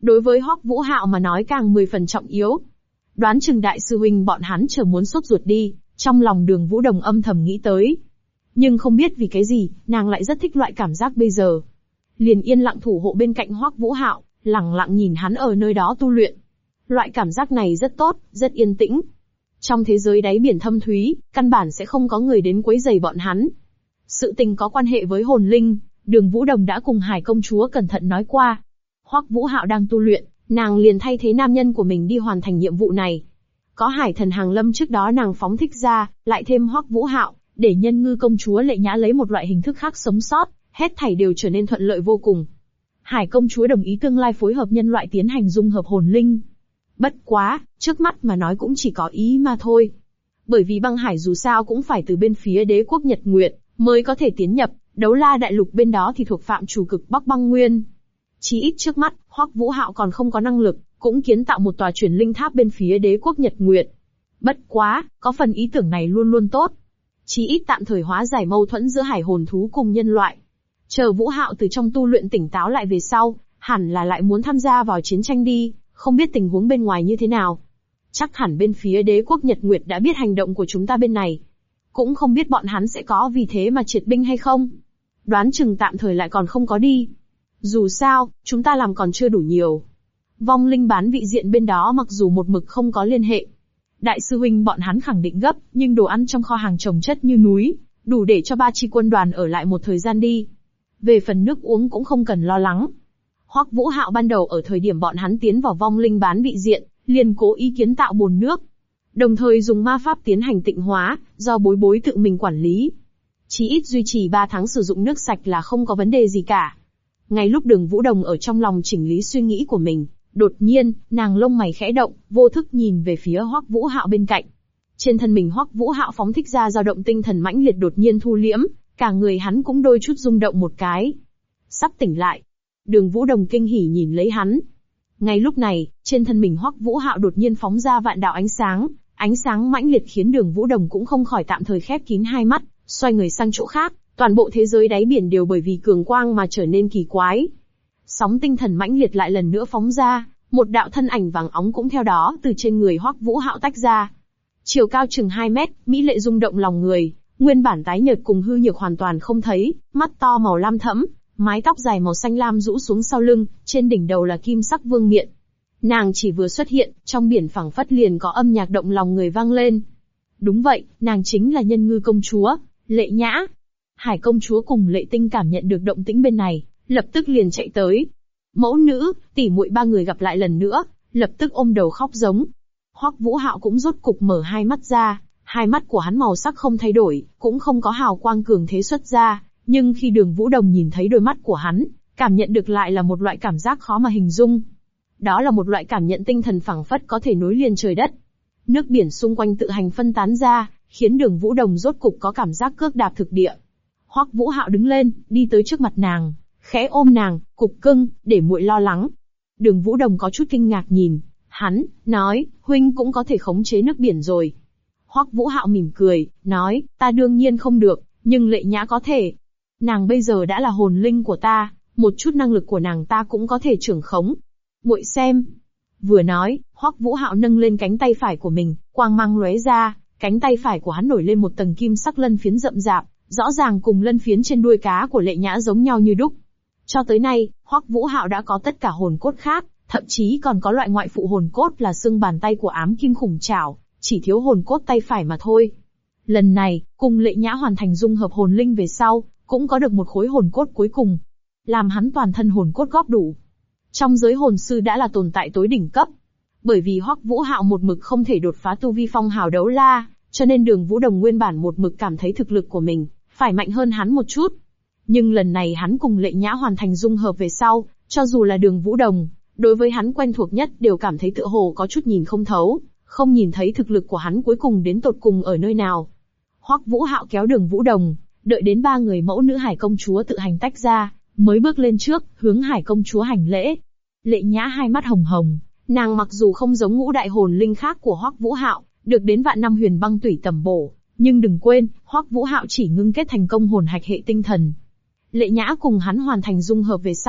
Đối với Hoắc Vũ Hạo mà nói càng 10 phần trọng yếu. Đoán chừng đại sư huynh bọn hắn chờ muốn sốt ruột đi, trong lòng Đường Vũ Đồng âm thầm nghĩ tới. Nhưng không biết vì cái gì, nàng lại rất thích loại cảm giác bây giờ. Liền yên lặng thủ hộ bên cạnh Hoắc Vũ Hạo, lặng lặng nhìn hắn ở nơi đó tu luyện. Loại cảm giác này rất tốt, rất yên tĩnh. Trong thế giới đáy biển thâm thúy, căn bản sẽ không có người đến quấy rầy bọn hắn. Sự tình có quan hệ với hồn linh, Đường Vũ Đồng đã cùng Hải công chúa cẩn thận nói qua. Hoắc Vũ Hạo đang tu luyện, nàng liền thay thế nam nhân của mình đi hoàn thành nhiệm vụ này. Có Hải thần hàng lâm trước đó nàng phóng thích ra, lại thêm Hoắc Vũ Hạo, để Nhân Ngư công chúa Lệ Nhã lấy một loại hình thức khác sống sót, hết thảy đều trở nên thuận lợi vô cùng. Hải công chúa đồng ý tương lai phối hợp nhân loại tiến hành dung hợp hồn linh. Bất quá, trước mắt mà nói cũng chỉ có ý mà thôi. Bởi vì băng hải dù sao cũng phải từ bên phía đế quốc Nhật Nguyệt, mới có thể tiến nhập, Đấu La đại lục bên đó thì thuộc phạm chủ cực Bắc băng nguyên. Chỉ ít trước mắt, Hoắc Vũ Hạo còn không có năng lực, cũng kiến tạo một tòa truyền linh tháp bên phía đế quốc Nhật Nguyệt. Bất quá, có phần ý tưởng này luôn luôn tốt. Chỉ ít tạm thời hóa giải mâu thuẫn giữa hải hồn thú cùng nhân loại. Chờ Vũ Hạo từ trong tu luyện tỉnh táo lại về sau, hẳn là lại muốn tham gia vào chiến tranh đi, không biết tình huống bên ngoài như thế nào. Chắc hẳn bên phía đế quốc Nhật Nguyệt đã biết hành động của chúng ta bên này. Cũng không biết bọn hắn sẽ có vì thế mà triệt binh hay không. Đoán chừng tạm thời lại còn không có đi. Dù sao, chúng ta làm còn chưa đủ nhiều. Vong linh bán vị diện bên đó mặc dù một mực không có liên hệ. Đại sư huynh bọn hắn khẳng định gấp, nhưng đồ ăn trong kho hàng chồng chất như núi, đủ để cho 3 chi quân đoàn ở lại một thời gian đi. Về phần nước uống cũng không cần lo lắng. Hoắc Vũ Hạo ban đầu ở thời điểm bọn hắn tiến vào vong linh bán vị diện, liền cố ý kiến tạo bồn nước. Đồng thời dùng ma pháp tiến hành tịnh hóa, do bối bối tự mình quản lý. Chỉ ít duy trì 3 tháng sử dụng nước sạch là không có vấn đề gì cả. Ngay lúc Đường Vũ Đồng ở trong lòng chỉnh lý suy nghĩ của mình, đột nhiên, nàng lông mày khẽ động, vô thức nhìn về phía Hoắc Vũ Hạo bên cạnh. Trên thân mình Hoắc Vũ Hạo phóng thích ra dao động tinh thần mãnh liệt đột nhiên thu liễm, cả người hắn cũng đôi chút rung động một cái. Sắp tỉnh lại. Đường Vũ Đồng kinh hỉ nhìn lấy hắn. Ngay lúc này, trên thân mình Hoắc Vũ Hạo đột nhiên phóng ra vạn đạo ánh sáng mãnh liệt khiến Đường Vũ Đồng cũng không khỏi tạm thời khép kín hai mắt, xoay người sang chỗ khác, toàn bộ thế giới đáy biển đều bởi vì cường quang mà trở nên kỳ quái. Sóng tinh thần mãnh liệt lại lần nữa phóng ra, một đạo thân ảnh vàng óng cũng theo đó từ trên người Hoắc Vũ Hạo tách ra. Chiều cao chừng 2 mét, mỹ lệ rung động lòng người, nguyên bản tái nhợt cùng hư nhược hoàn toàn không thấy, mắt to màu lam thẫm, mái tóc dài màu xanh lam rũ xuống sau lưng, trên đỉnh đầu là kim sắc vương miện. Nàng chỉ vừa xuất hiện, trong biển phẳng phất liền có âm nhạc động lòng người vang lên. Đúng vậy, nàng chính là Nhân Ngư công chúa, Lệ Nhã. Hải công chúa cùng Lệ Tinh cảm nhận được động tĩnh bên này, lập tức liền chạy tới. Mẫu nữ, tỷ muội 3 người gặp lại lần nữa, lập tức ôm đầu khóc giống. Hoắc Vũ Hạo cũng rốt cục mở hai mắt ra, hai mắt của hắn màu sắc không thay đổi, cũng không có hào quang cường thế xuất ra, nhưng khi Đường Vũ Đồng nhìn thấy đôi mắt của hắn, cảm nhận được lại là một loại cảm giác khó mà hình dung. Đó là một loại cảm nhận tinh thần phảng phất có thể nối liền trời đất. Nước biển xung quanh tự hành phân tán ra, khiến Đường Vũ Đồng rốt cục có cảm giác cước đạp thực địa. Hoắc Vũ Hạo đứng lên, đi tới trước mặt nàng, khẽ ôm nàng, cục cưng, để muội lo lắng. Đường Vũ Đồng có chút kinh ngạc nhìn hắn, nói, huynh cũng có thể khống chế nước biển rồi. Hoắc Vũ Hạo mỉm cười, nói, ta đương nhiên không được, nhưng Lệ Nhã có thể. Nàng bây giờ đã là hồn linh của ta, một chút năng lực của nàng ta cũng có thể trưởng khống. Muội xem. Vừa nói, Hoắc Vũ Hạo nâng lên cánh tay phải của mình, quang mang lóe ra, cánh tay phải của hắn nổi lên một tầng kim sắc lân phiến rậm rạp, rõ ràng cùng lân phiến trên đuôi cá của Lệ Nhã giống nhau như đúc. Cho tới nay, Hoắc Vũ Hạo đã có tất cả hồn cốt khác, thậm chí còn có loại ngoại phụ hồn cốt là xương bàn tay của ám kim khủng trảo, chỉ thiếu hồn cốt tay phải mà thôi. Lần này, cùng Lệ Nhã hoàn thành dung hợp hồn linh về sau, cũng có được một khối hồn cốt cuối cùng, làm hắn toàn thân hồn cốt góp đủ. Trong giới hồn sư đã là tồn tại tối đỉnh cấp. Bởi vì Hoắc Vũ Hạo một mực không thể đột phá tu vi phong hào đấu la, cho nên Đường Vũ Đồng nguyên bản một mực cảm thấy thực lực của mình phải mạnh hơn hắn một chút. Nhưng lần này hắn cùng Lệ Nhã hoàn thành dung hợp về sau, cho dù là Đường Vũ Đồng, đối với hắn quen thuộc nhất đều cảm thấy tựa hồ có chút nhìn không thấu, không nhìn thấy thực lực của hắn cuối cùng đến tột cùng ở nơi nào. Hoắc Vũ Hạo kéo Đường Vũ Đồng, đợi đến 3 người mẫu nữ Hải công chúa tự hành tách ra, mới bước lên trước, hướng Hải công chúa hành lễ. Lệ Nhã hai mắt hồng hồng, nàng mặc dù không giống ngũ đại hồn linh khác của Hoắc Vũ Hạo, được đến vạn năm huyền băng tủy tầm bổ, nhưng đừng quên, Hoắc Vũ Hạo chỉ ngưng kết thành công hồn hạch hệ tinh thần. Lệ Nhã cùng hắn hoàn thành dung hợp về sau,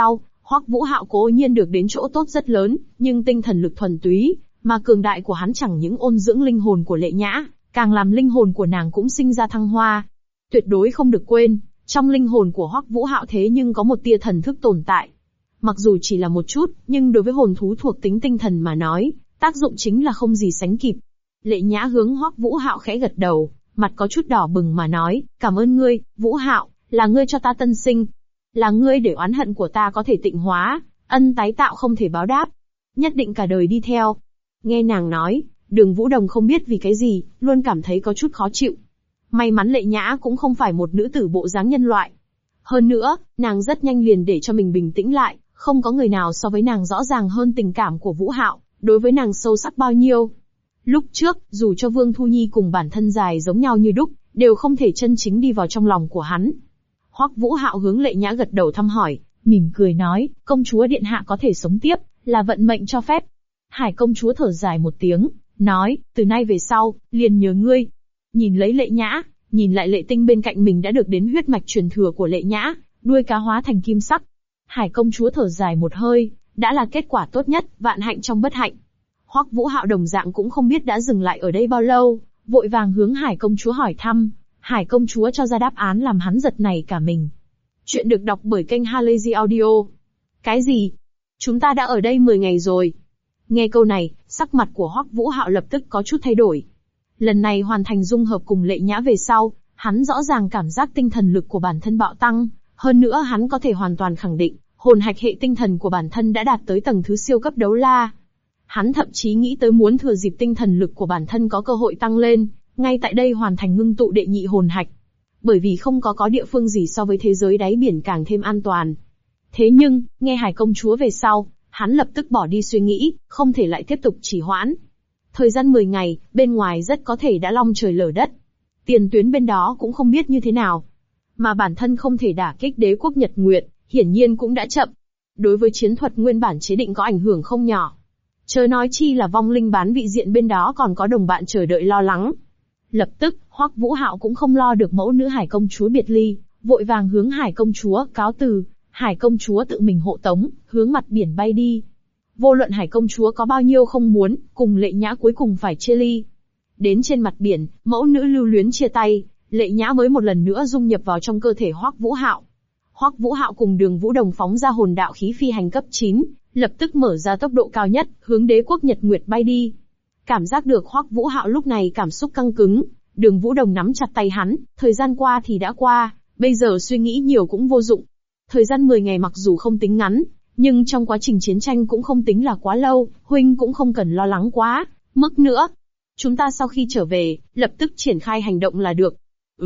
Hoắc Vũ Hạo cố nhiên được đến chỗ tốt rất lớn, nhưng tinh thần lực thuần túy, mà cường đại của hắn chẳng những ôn dưỡng linh hồn của Lệ Nhã, càng làm linh hồn của nàng cũng sinh ra thăng hoa. Tuyệt đối không được quên, trong linh hồn của Hoắc Vũ Hạo thế nhưng có một tia thần thức tồn tại. Mặc dù chỉ là một chút, nhưng đối với hồn thú thuộc tính tinh thần mà nói, tác dụng chính là không gì sánh kịp. Lệ Nhã hướng Hoắc Vũ Hạo khẽ gật đầu, mặt có chút đỏ bừng mà nói, cảm ơn ngươi, Vũ Hạo, là ngươi cho ta tân sinh. Là ngươi để oán hận của ta có thể tịnh hóa, ân tái tạo không thể báo đáp. Nhất định cả đời đi theo. Nghe nàng nói, Đường Vũ Đồng không biết vì cái gì, luôn cảm thấy có chút khó chịu. May mắn Lệ Nhã cũng không phải một nữ tử bộ dáng nhân loại. Hơn nữa, nàng rất nhanh liền để cho mình bình tĩnh lại, không có người nào so với nàng rõ ràng hơn tình cảm của Vũ Hạo, đối với nàng sâu sắc bao nhiêu. Lúc trước, dù cho Vương Thu Nhi cùng bản thân dài giống nhau như đúc, đều không thể chân chính đi vào trong lòng của hắn. Hoắc Vũ Hạo hướng Lệ Nhã gật đầu thăm hỏi, mỉm cười nói, công chúa điện hạ có thể sống tiếp, là vận mệnh cho phép. Hải công chúa thở dài một tiếng, nói, từ nay về sau, liền nhờ ngươi. Nhìn lấy Lệ Nhã, nhìn lại Lệ Tinh bên cạnh mình đã được đến huyết mạch truyền thừa của Lệ Nhã, đuôi cá hóa thành kim sắc. Hải công chúa thở dài một hơi, đã là kết quả tốt nhất, vạn hạnh trong bất hạnh. Hoắc Vũ Hạo đồng dạng cũng không biết đã dừng lại ở đây bao lâu, vội vàng hướng Hải công chúa hỏi thăm. Hải công chúa cho ra đáp án làm hắn giật nảy cả mình. Chuyện được đọc bởi kênh Halazy Audio. Cái gì? Chúng ta đã ở đây 10 ngày rồi. Nghe câu này, sắc mặt của Hoắc Vũ Hạo lập tức có chút thay đổi. Lần này hoàn thành dung hợp cùng Lệ Nhã về sau, hắn rõ ràng cảm giác tinh thần lực của bản thân bạo tăng, hơn nữa hắn có thể hoàn toàn khẳng định, hồn hạch hệ tinh thần của bản thân đã đạt tới tầng thứ siêu cấp đấu la. Hắn thậm chí nghĩ tới muốn thừa dịp tinh thần lực của bản thân có cơ hội tăng lên, ngay tại đây hoàn thành ngưng tụ đệ nhị hồn hạch. Bởi vì không có địa phương gì so với thế giới đáy biển càng thêm an toàn. Thế nhưng, nghe Hải công chúa về sau, hắn lập tức bỏ đi suy nghĩ, không thể lại tiếp tục trì hoãn. Thời gian 10 ngày, bên ngoài rất có thể đã long trời lở đất. Tiền tuyến bên đó cũng không biết như thế nào. Mà bản thân không thể đả kích đế quốc Nhật Nguyệt, hiển nhiên cũng đã chậm. Đối với chiến thuật nguyên bản chế định có ảnh hưởng không nhỏ. Chớ nói chi là vong linh bán vị diện bên đó còn có đồng bạn chờ đợi lo lắng. Lập tức, Hoắc Vũ Hạo cũng không lo được mẫu nữ Hải công chúa biệt ly, vội vàng hướng Hải công chúa cáo từ. Hải công chúa tự mình hộ tống, hướng mặt biển bay đi. Vô luận Hải công chúa có bao nhiêu không muốn, cùng Lệ Nhã cuối cùng phải chia ly. Đến trên mặt biển, mẫu nữ lưu luyến chia tay, Lệ Nhã mới một lần nữa dung nhập vào trong cơ thể Hoắc Vũ Hạo. Hoắc Vũ Hạo cùng Đường Vũ Đồng phóng ra hồn đạo khí phi hành cấp 9, lập tức mở ra tốc độ cao nhất, hướng đế quốc Nhật Nguyệt bay đi. Cảm giác được Hoắc Vũ Hạo lúc này cảm xúc căng cứng, Đường Vũ Đồng nắm chặt tay hắn, thời gian qua thì đã qua, bây giờ suy nghĩ nhiều cũng vô dụng. Thời gian 10 ngày mặc dù không tính ngắn, nhưng trong quá trình chiến tranh cũng không tính là quá lâu, huynh cũng không cần lo lắng quá, mức nữa. Chúng ta sau khi trở về, lập tức triển khai hành động là được.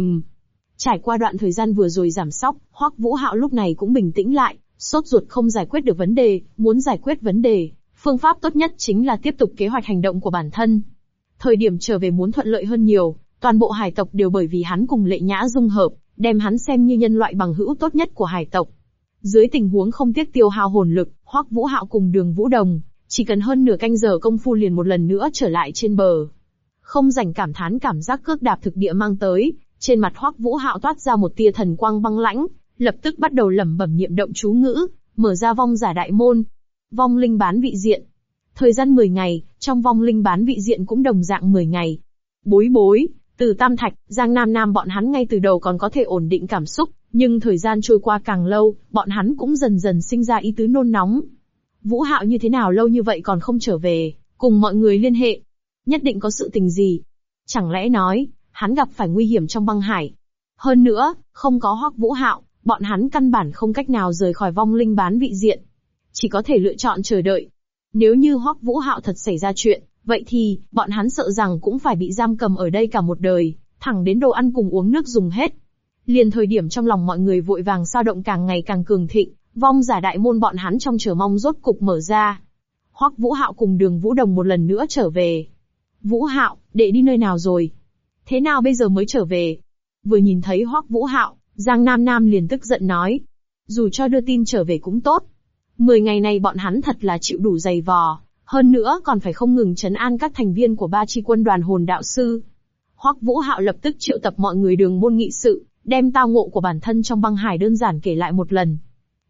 Trải qua đoạn thời gian vừa rồi giảm sóc, Hoắc Vũ Hạo lúc này cũng bình tĩnh lại, sốt ruột không giải quyết được vấn đề, muốn giải quyết vấn đề, phương pháp tốt nhất chính là tiếp tục kế hoạch hành động của bản thân. Thời điểm trở về muốn thuận lợi hơn nhiều, toàn bộ hải tộc đều bởi vì hắn cùng Lệ Nhã dung hợp, đem hắn xem như nhân loại bằng hữu tốt nhất của hải tộc. Dưới tình huống không tiếc tiêu hao hồn lực, Hoắc Vũ Hạo cùng Đường Vũ Đồng, chỉ cần hơn nửa canh giờ công phu liền một lần nữa trở lại trên bờ. Không rảnh cảm thán cảm giác cước đạp thực địa mang tới, trên mặt Hoắc Vũ Hạo toát ra một tia thần quang băng lãnh, lập tức bắt đầu lẩm bẩm niệm động chú ngữ, mở ra vong giả đại môn. Vong linh bán vị diện. Thời gian 10 ngày, trong vong linh bán vị diện cũng đồng dạng 10 ngày. Bối, từ Tam Thạch, Giang Nam Nam bọn hắn ngay từ đầu còn có thể ổn định cảm xúc, nhưng thời gian trôi qua càng lâu, bọn hắn cũng dần dần sinh ra ý tứ nôn nóng. Vũ Hạo như thế nào lâu như vậy còn không trở về, cùng mọi người liên hệ. Nhất định có sự tình gì. Chẳng lẽ nói, hắn gặp phải nguy hiểm trong băng hải. Hơn nữa, không có Hoắc Vũ Hạo, bọn hắn căn bản không cách nào rời khỏi vong linh bán vị diện. Chỉ có thể lựa chọn chờ đợi. Nếu như Hoắc Vũ Hạo thật xảy ra chuyện, vậy thì, bọn hắn sợ rằng cũng phải bị giam cầm ở đây cả một đời, thẳng đến đồ ăn cùng uống nước dùng hết. Liền thời điểm trong lòng mọi người vội vàng sao động càng ngày càng cường thịnh, vong giả đại môn bọn hắn trong chờ mong rốt cục mở ra. Hoắc Vũ Hạo cùng Đường Vũ Đồng một lần nữa trở về. Vũ Hạo, đệ đi nơi nào rồi? Thế nào bây giờ mới trở về? Vừa nhìn thấy Hoắc Vũ Hạo, Giang Nam Nam liền tức giận nói. Dù cho đưa tin trở về cũng tốt. 10 ngày này bọn hắn thật là chịu đủ dày vò, hơn nữa còn phải không ngừng trấn an các thành viên của 3 chi quân đoàn hồn đạo sư. Hoắc Vũ Hạo lập tức triệu tập mọi người đường môn nghị sự, đem tao ngộ của bản thân trong băng hải đơn giản kể lại một lần.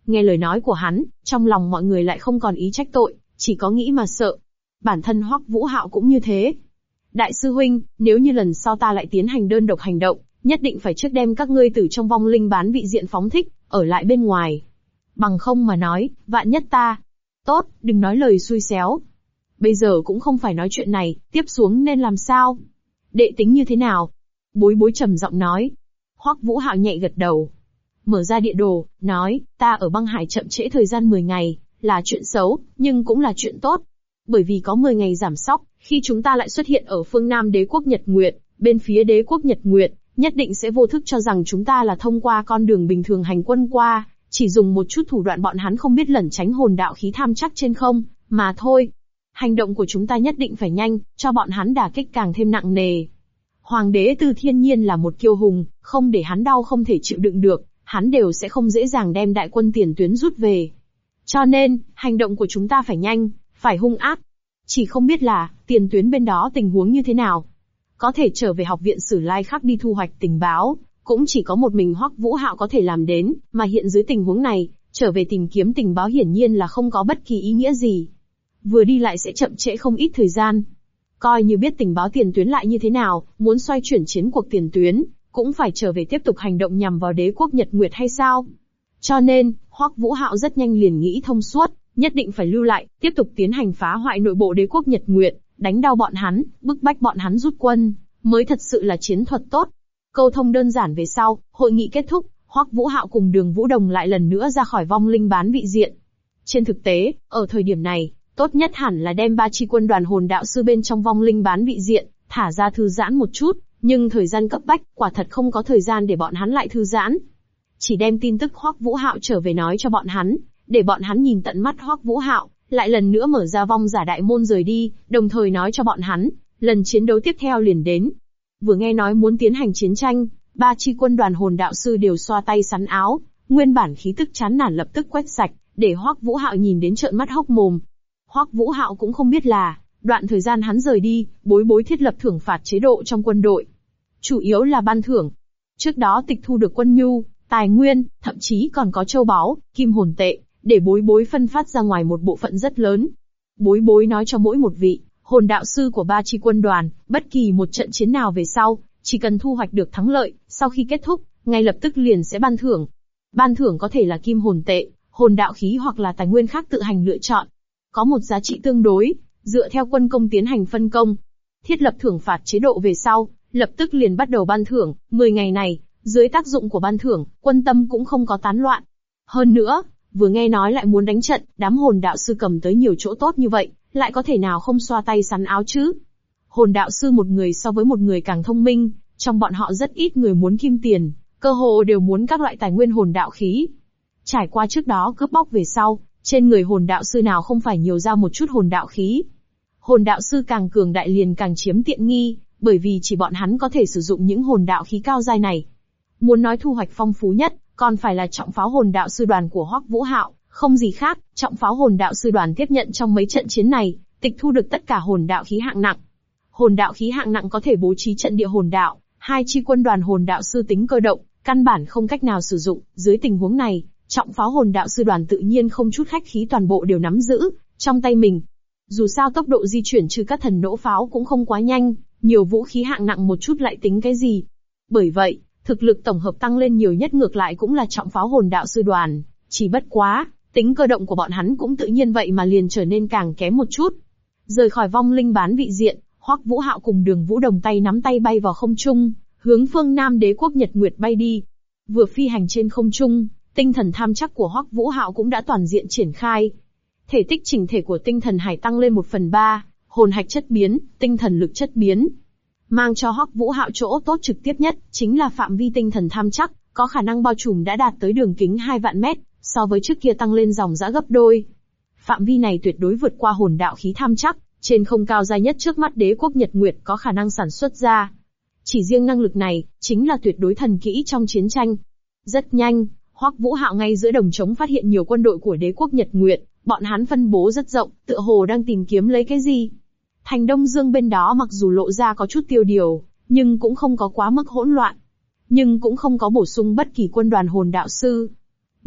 Nghe lời nói của hắn, trong lòng mọi người lại không còn ý trách tội, chỉ có nghĩ mà sợ. Bản thân Hoắc Vũ Hạo cũng như thế. Đại sư huynh, nếu như lần sau ta lại tiến hành đơn độc hành động, nhất định phải trước đem các ngươi từ trong vong linh bán vị diện phóng thích, ở lại bên ngoài. Bằng không mà nói, vạn nhất ta. Tốt, đừng nói lời xui xéo. Bây giờ cũng không phải nói chuyện này, tiếp xuống nên làm sao? Đệ tính như thế nào? Bối bối trầm giọng nói. Hoắc Vũ Hạo nhẹ gật đầu. Mở ra địa đồ, nói, ta ở băng hải chậm trễ thời gian 10 ngày, là chuyện xấu, nhưng cũng là chuyện tốt. Bởi vì có 10 ngày giảm sóc, khi chúng ta lại xuất hiện ở phương Nam đế quốc Nhật Nguyệt, bên phía đế quốc Nhật Nguyệt, nhất định sẽ vô thức cho rằng chúng ta là thông qua con đường bình thường hành quân qua, chỉ dùng một chút thủ đoạn bọn hắn không biết lẩn tránh hồn đạo khí tham chắc trên không, mà thôi. Hành động của chúng ta nhất định phải nhanh, cho bọn hắn đả kích càng thêm nặng nề. Hoàng đế Từ Thiên Nhiên là một kiêu hùng, không để hắn đau không thể chịu đựng được, hắn đều sẽ không dễ dàng đem đại quân tiền tuyến rút về. Cho nên, hành động của chúng ta phải nhanh, phải hung ác. Chỉ không biết là, tiền tuyến bên đó tình huống như thế nào. Có thể trở về học viện Sử Lai Khắc đi thu hoạch tình báo, cũng chỉ có một mình Hoắc Vũ Hạo có thể làm đến, mà hiện dưới tình huống này, trở về tìm kiếm tình báo hiển nhiên là không có bất kỳ ý nghĩa gì. Vừa đi lại sẽ chậm trễ không ít thời gian. Coi như biết tình báo tiền tuyến lại như thế nào, muốn xoay chuyển chiến cuộc tiền tuyến, cũng phải trở về tiếp tục hành động nhằm vào đế quốc Nhật Nguyệt hay sao? Cho nên, Hoắc Vũ Hạo rất nhanh liền nghĩ thông suốt, nhất định phải lưu lại, tiếp tục tiến hành phá hoại nội bộ đế quốc Nhật Nguyệt, đánh đau bọn hắn, bức bách bọn hắn rút quân, mới thật sự là chiến thuật tốt. Câu thông đơn giản về sau, hội nghị kết thúc, Hoắc Vũ Hạo cùng Đường Vũ Đồng lại lần nữa ra khỏi vong linh bán vị diện. Trên thực tế, ở thời điểm này, tốt nhất hẳn là đem 3 chi quân đoàn hồn đạo sư bên trong vong linh bán vị diện, thả ra thư giãn một chút, nhưng thời gian cấp bách, quả thật không có thời gian để bọn hắn lại thư giãn. Chỉ đem tin tức Hoắc Vũ Hạo trở về nói cho bọn hắn, để bọn hắn nhìn tận mắt Hoắc Vũ Hạo, lại lần nữa mở ra vong giả đại môn rời đi, đồng thời nói cho bọn hắn, lần chiến đấu tiếp theo liền đến. Vừa nghe nói muốn tiến hành chiến tranh, 3 chi quân đoàn hồn đạo sư đều xoa tay sắn áo, nguyên bản khí tức chán nản lập tức quét sạch, để Hoắc Vũ Hạo nhìn đến trợn mắt hốc mồm. Hoắc Vũ Hạo cũng không biết là, đoạn thời gian hắn rời đi, bối bối thiết lập thưởng phạt chế độ trong quân đội. Chủ yếu là ban thưởng. Trước đó tịch thu được quân nhu, tài nguyên, thậm chí còn có châu báu, kim hồn tệ, để bối bối phân phát ra ngoài một bộ phận rất lớn. Bối bối nói cho mỗi một vị, hồn đạo sư của 3 chi quân đoàn, bất kỳ một trận chiến nào về sau, chỉ cần thu hoạch được thắng lợi, sau khi kết thúc, ngay lập tức liền sẽ ban thưởng. Ban thưởng có thể là kim hồn tệ, hồn đạo khí hoặc là tài nguyên khác tự hành lựa chọn. Có một giá trị tương đối, dựa theo quân công tiến hành phân công. Thiết lập thưởng phạt chế độ về sau, lập tức liền bắt đầu ban thưởng, 10 ngày này, dưới tác dụng của ban thưởng, quân tâm cũng không có tán loạn. Hơn nữa, vừa nghe nói lại muốn đánh trận, đám hồn đạo sư cầm tới nhiều chỗ tốt như vậy, lại có thể nào không xoa tay sắn áo chứ? Hồn đạo sư một người so với một người càng thông minh, trong bọn họ rất ít người muốn kim tiền, cơ hồ đều muốn các loại tài nguyên hồn đạo khí. Trải qua trước đó cướp bóc về sau, trên người hồn đạo sư nào không phải nhiều ra một chút hồn đạo khí. Hồn đạo sư càng cường đại liền càng chiếm tiện nghi, bởi vì chỉ bọn hắn có thể sử dụng những hồn đạo khí cao giai này. Muốn nói thu hoạch phong phú nhất, còn phải là trọng pháo hồn đạo sư đoàn của Hoắc Vũ Hạo, không gì khác, trọng pháo hồn đạo sư đoàn tiếp nhận trong mấy trận chiến này, tịch thu được tất cả hồn đạo khí hạng nặng. Hồn đạo khí hạng nặng có thể bố trí trận địa hồn đạo, 2 chi quân đoàn hồn đạo sư tính cơ động, căn bản không cách nào sử dụng, dưới tình huống này, trọng pháo hồn đạo sư đoàn tự nhiên không chút khách khí toàn bộ đều nắm giữ trong tay mình. Dù sao tốc độ di chuyển trừ các thần nỗ pháo cũng không quá nhanh, nhiều vũ khí hạng nặng một chút lại tính cái gì. Bởi vậy, thực lực tổng hợp tăng lên nhiều nhất ngược lại cũng là trọng pháo hồn đạo sư đoàn, chỉ bất quá, tính cơ động của bọn hắn cũng tự nhiên vậy mà liền trở nên càng kém một chút. Rời khỏi vong linh bán vị diện, Hoắc Vũ Hạo cùng Đường Vũ Đồng tay nắm tay bay vào không trung, hướng phương Nam đế quốc Nhật Nguyệt bay đi. Vừa phi hành trên không trung, tinh thần tham chắc của Hoắc Vũ Hạo cũng đã toàn diện triển khai. Thể tích chỉnh thể của tinh thần hải tăng lên 1/3, hồn hạch chất biến, tinh thần lực chất biến. Mang cho Hoắc Vũ Hạo chỗ tốt trực tiếp nhất, chính là phạm vi tinh thần tham chắc, có khả năng bao trùm đã đạt tới đường kính 2 vạn mét, so với trước kia tăng lên dòng dã gấp đôi. Phạm vi này tuyệt đối vượt qua hồn đạo khí tham chắc, trên không cao dài nhất trước mắt đế quốc Nhật Nguyệt có khả năng sản xuất ra. Chỉ riêng năng lực này, chính là tuyệt đối thần kỹ trong chiến tranh. Rất nhanh, Hoắc Vũ Hạo ngay giữa đồng trống phát hiện nhiều quân đội của đế quốc Nhật Nguyệt, bọn hắn phân bố rất rộng, tựa hồ đang tìm kiếm lấy cái gì. Thành Đông Dương bên đó mặc dù lộ ra có chút tiêu điều, nhưng cũng không có quá mức hỗn loạn. Nhưng cũng không có bổ sung bất kỳ quân đoàn hồn đạo sư.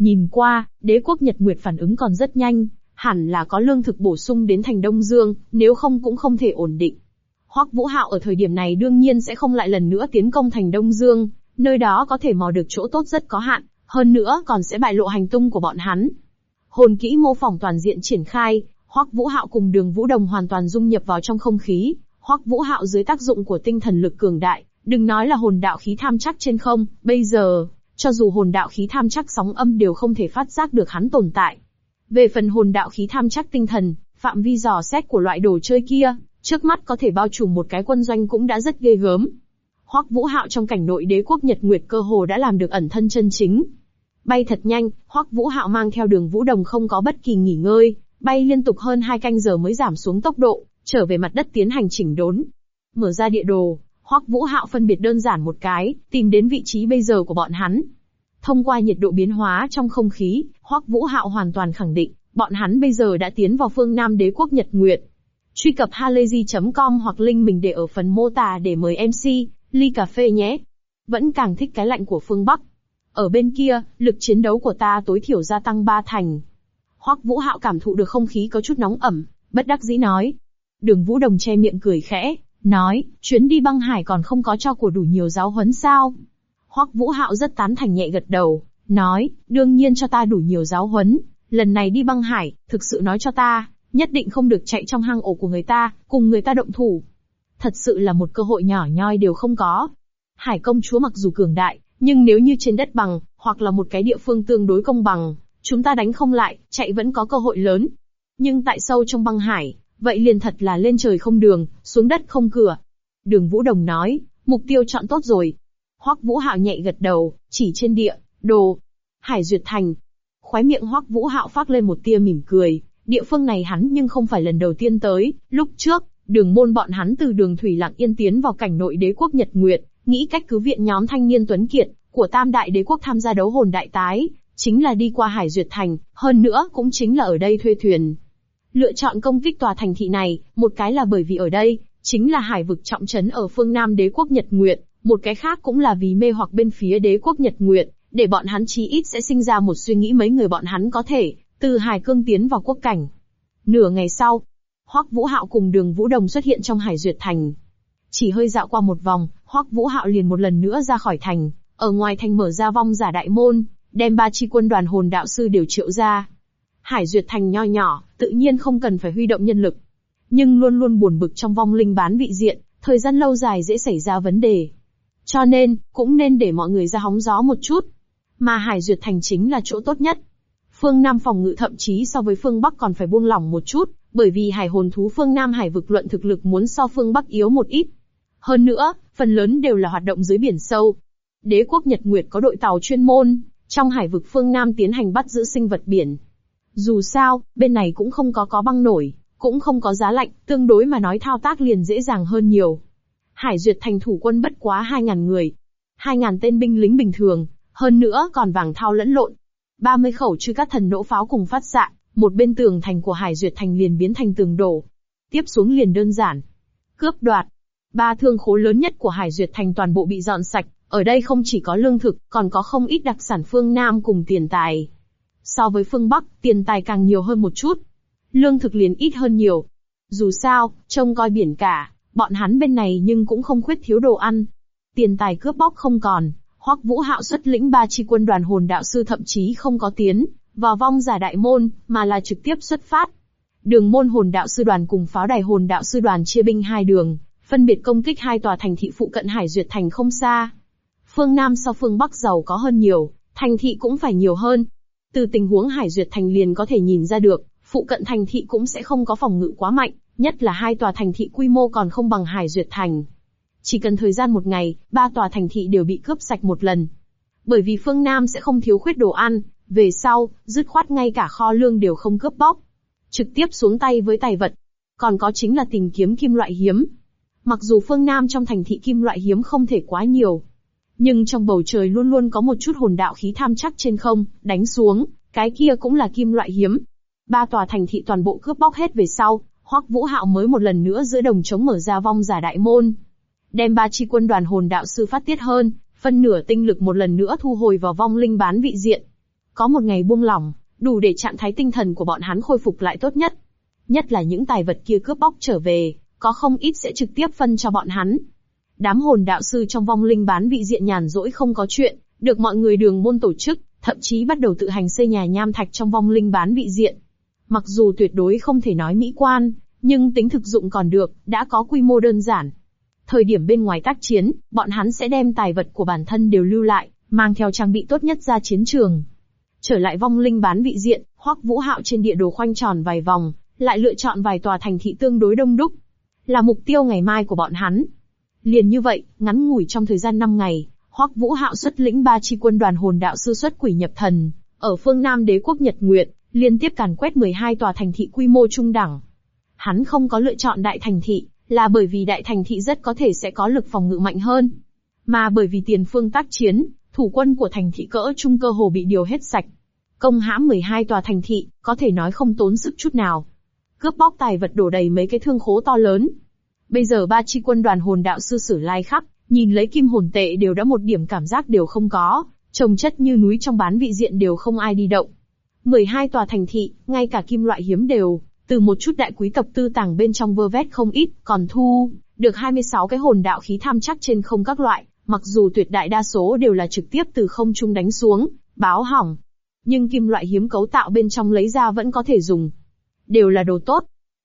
Nhìn qua, đế quốc Nhật Nguyệt phản ứng còn rất nhanh, hẳn là có lương thực bổ sung đến thành Đông Dương, nếu không cũng không thể ổn định. Hoắc Vũ Hạo ở thời điểm này đương nhiên sẽ không lại lần nữa tiến công thành Đông Dương, nơi đó có thể mò được chỗ tốt rất có hạn, hơn nữa còn sẽ bại lộ hành tung của bọn hắn. Hồn kỹ mô phỏng toàn diện triển khai, Hoắc Vũ Hạo cùng Đường Vũ Đồng hoàn toàn dung nhập vào trong không khí. Hoắc Vũ Hạo dưới tác dụng của tinh thần lực cường đại, đừng nói là hồn đạo khí tham chắc trên không, bây giờ, cho dù hồn đạo khí tham chắc sóng âm đều không thể phát giác được hắn tồn tại. Về phần hồn đạo khí tham chắc tinh thần, phạm vi dò xét của loại đồ chơi kia, trước mắt có thể bao trùm một cái quân doanh cũng đã rất ghê gớm. Hoắc Vũ Hạo trong cảnh nội đế quốc Nhật Nguyệt cơ hồ đã làm được ẩn thân chân chính. Bay thật nhanh, Hoắc Vũ Hạo mang theo Đường Vũ Đồng không có bất kỳ nghỉ ngơi, bay liên tục hơn 2 canh giờ mới giảm xuống tốc độ, trở về mặt đất tiến hành chỉnh đốn. Mở ra địa đồ, Hoắc Vũ Hạo phân biệt đơn giản một cái, tìm đến vị trí bây giờ của bọn hắn. Thông qua nhiệt độ biến hóa trong không khí, Hoắc Vũ Hạo hoàn toàn khẳng định, bọn hắn bây giờ đã tiến vào phương Nam đế quốc Nhật Nguyệt. Truy cập halayzi.com hoặc link mình để ở phần mô tả để mời MC, ly cà phê nhé. Vẫn càng thích cái lạnh của phương Bắc. Ở bên kia, lực chiến đấu của ta tối thiểu gia tăng 3 thành. Hoắc Vũ Hạo cảm thụ được không khí có chút nóng ẩm, bất đắc dĩ nói. Đường Vũ Đồng che miệng cười khẽ, nói, chuyến đi băng hải còn không có cho của đủ nhiều giáo huấn sao? Hoắc Vũ Hạo rất tán thành nhẹ gật đầu, nói, đương nhiên cho ta đủ nhiều giáo huấn, lần này đi băng hải, thực sự nói cho ta, nhất định không được chạy trong hang ổ của người ta, cùng người ta động thủ. Thật sự là một cơ hội nhỏ nhoi đều không có. Hải công chúa mặc dù cường đại, nhưng nếu như trên đất bằng, hoặc là một cái địa phương tương đối công bằng, chúng ta đánh không lại, chạy vẫn có cơ hội lớn. Nhưng tại sâu trong băng hải, vậy liền thật là lên trời không đường, xuống đất không cửa. Đường Vũ Đồng nói, mục tiêu chọn tốt rồi. Hoắc Vũ Hạo nhẹ gật đầu, chỉ trên địa đồ Hải Duyệt Thành. Khóe miệng Hoắc Vũ Hạo phác lên một tia mỉm cười, địa phương này hắn nhưng không phải lần đầu tiên tới, lúc trước, Đường Môn bọn hắn từ đường thủy lặng yên tiến vào cảnh nội đế quốc Nhật Nguyệt, nghĩ cách cứu viện nhóm thanh niên tuấn kiệt của Tam đại đế quốc tham gia đấu hồn đại tái, chính là đi qua Hải Duyệt Thành, hơn nữa cũng chính là ở đây thuê thuyền. Lựa chọn công kích tòa thành thị này, một cái là bởi vì ở đây chính là hải vực trọng trấn ở phương Nam đế quốc Nhật Nguyệt, một cái khác cũng là vì mê hoặc bên phía đế quốc Nhật Nguyệt, để bọn hắn chí ít sẽ sinh ra một suy nghĩ mấy người bọn hắn có thể từ hải cương tiến vào quốc cảnh. Nửa ngày sau, Hoắc Vũ Hạo cùng Đường Vũ Đồng xuất hiện trong Hải Duyệt Thành. Chỉ hơi dạo qua một vòng, Hoắc Vũ Hạo liền một lần nữa ra khỏi thành, ở ngoài thành mở ra vong giả đại môn, đem 3 chi quân đoàn hồn đạo sư đều triệu ra. Hải Duyệt Thành nho nhỏ, tự nhiên không cần phải huy động nhân lực, nhưng luôn luôn buồn bực trong vong linh bán vị diện, thời gian lâu dài dễ xảy ra vấn đề. Cho nên, cũng nên để mọi người ra hóng gió một chút. Mà Hải Duyệt Thành chính là chỗ tốt nhất. Phương Nam phòng ngự thậm chí so với phương Bắc còn phải buông lỏng một chút, bởi vì hải hồn thú phương Nam hải vực luận thực lực muốn so phương Bắc yếu một ít. Hơn nữa, phần lớn đều là hoạt động dưới biển sâu. Đế quốc Nhật Nguyệt có đội tàu chuyên môn, trong hải vực phương Nam tiến hành bắt giữ sinh vật biển. Dù sao, bên này cũng không có băng nổi, cũng không có giá lạnh, tương đối mà nói thao tác liền dễ dàng hơn nhiều. Hải Duyệt Thành thủ quân bất quá 2.000 người. 2.000 tên binh lính bình thường, hơn nữa còn vàng thao lẫn lộn. 30 khẩu truy cắt thần nỗ pháo cùng phát xạ, một bên tường thành của Hải Duyệt Thành liền biến thành tường đổ. Tiếp xuống liền đơn giản. Cướp đoạt. 3 thương khố lớn nhất của Hải Duyệt Thành toàn bộ bị dọn sạch, ở đây không chỉ có lương thực, còn có không ít đặc sản phương Nam cùng tiền tài. So với phương Bắc, tiền tài càng nhiều hơn một chút. Lương thực liền ít hơn nhiều. Dù sao, trông coi biển cả, bọn hắn bên này nhưng cũng không khuyết thiếu đồ ăn. Tiền tài cướp bóc không còn, Hoắc Vũ Hạo xuất lĩnh 3 chi quân đoàn hồn đạo sư thậm chí không có tiến vào vong giả đại môn, mà là trực tiếp xuất phát. Đường môn hồn đạo sư đoàn cùng pháo đài hồn đạo sư đoàn chia binh 2 đường, phân biệt công kích 2 tòa thành thị phụ cận Hải Duyệt Thành không xa. Phương Nam so phương Bắc giàu có hơn nhiều, thành thị cũng phải nhiều hơn. Từ tình huống Hải Duyệt Thành liền có thể nhìn ra được, phụ cận thành thị cũng sẽ không có phòng ngự quá mạnh, nhất là 2 tòa thành thị quy mô còn không bằng Hải Duyệt Thành. Chỉ cần thời gian một ngày, 3 tòa thành thị đều bị cướp sạch một lần. Bởi vì phương Nam sẽ không thiếu khuyết đồ ăn, về sau, dứt khoát ngay cả kho lương đều không cướp bóc. Trực tiếp xuống tay với tài vật. Còn có chính là tìm kiếm kim loại hiếm. Mặc dù phương Nam trong thành thị kim loại hiếm không thể quá nhiều, nhưng trong bầu trời luôn luôn có một chút hồn đạo khí tham chắc trên không, đánh xuống, cái kia cũng là kim loại hiếm. 3 tòa thành thị toàn bộ cướp bóc hết về sau, Hoắc Vũ Hạo mới một lần nữa giữa đồng trống mở ra vong giả đại môn. Đem 3 chi quân đoàn hồn đạo sư phát tiết hơn, phân nửa tinh lực một lần nữa thu hồi vào vong linh bán vị diện. Có một ngày buông lỏng, đủ để trạng thái tinh thần của bọn hắn khôi phục lại tốt nhất. Nhất là những tài vật kia cướp bóc trở về, có không ít sẽ trực tiếp phân cho bọn hắn. Đám hồn đạo sư trong vong linh bán vị diện nhàn rỗi không có chuyện, được mọi người đường môn tổ chức, thậm chí bắt đầu tự hành xây nhà nham thạch trong vong linh bán vị diện. Mặc dù tuyệt đối không thể nói mỹ quan, nhưng tính thực dụng còn được, đã có quy mô đơn giản. Thời điểm bên ngoài tác chiến, bọn hắn sẽ đem tài vật của bản thân đều lưu lại, mang theo trang bị tốt nhất ra chiến trường. Trở lại vong linh bán vị diện, Hoắc Vũ Hạo trên địa đồ khoanh tròn vài vòng, lại lựa chọn vài tòa thành thị tương đối đông đúc, là mục tiêu ngày mai của bọn hắn. Liền như vậy, ngắn ngủi trong thời gian 5 ngày, Hoắc Vũ Hạo xuất lĩnh 3 chi quân đoàn hồn đạo sư xuất quỷ nhập thần, ở phương Nam đế quốc Nhật Nguyệt, liên tiếp càn quét 12 tòa thành thị quy mô trung đẳng. Hắn không có lựa chọn đại thành thị, là bởi vì đại thành thị rất có thể sẽ có lực phòng ngự mạnh hơn. Mà bởi vì tiền phương tác chiến, thủ quân của thành thị cỡ trung cơ hồ bị điều hết sạch. Công hãm 12 tòa thành thị, có thể nói không tốn sức chút nào. Cướp bóc tài vật đổ đầy mấy cái thương khố to lớn. Bây giờ 3 chi quân đoàn hồn đạo sư Sử Lai Khắc, nhìn lấy kim hồn tệ đều đã một điểm cảm giác đều không có, chồng chất như núi trong bán vị diện đều không ai đi động. 12 tòa thành thị, ngay cả kim loại hiếm đều, từ một chút đại quý tộc tư tàng bên trong vơ vét không ít, còn thu được 26 cái hồn đạo khí tham chắc trên không các loại, mặc dù tuyệt đại đa số đều là trực tiếp từ không trung đánh xuống, báo hỏng. Nhưng kim loại hiếm cấu tạo bên trong lấy ra vẫn có thể dùng. Đều là đồ tốt.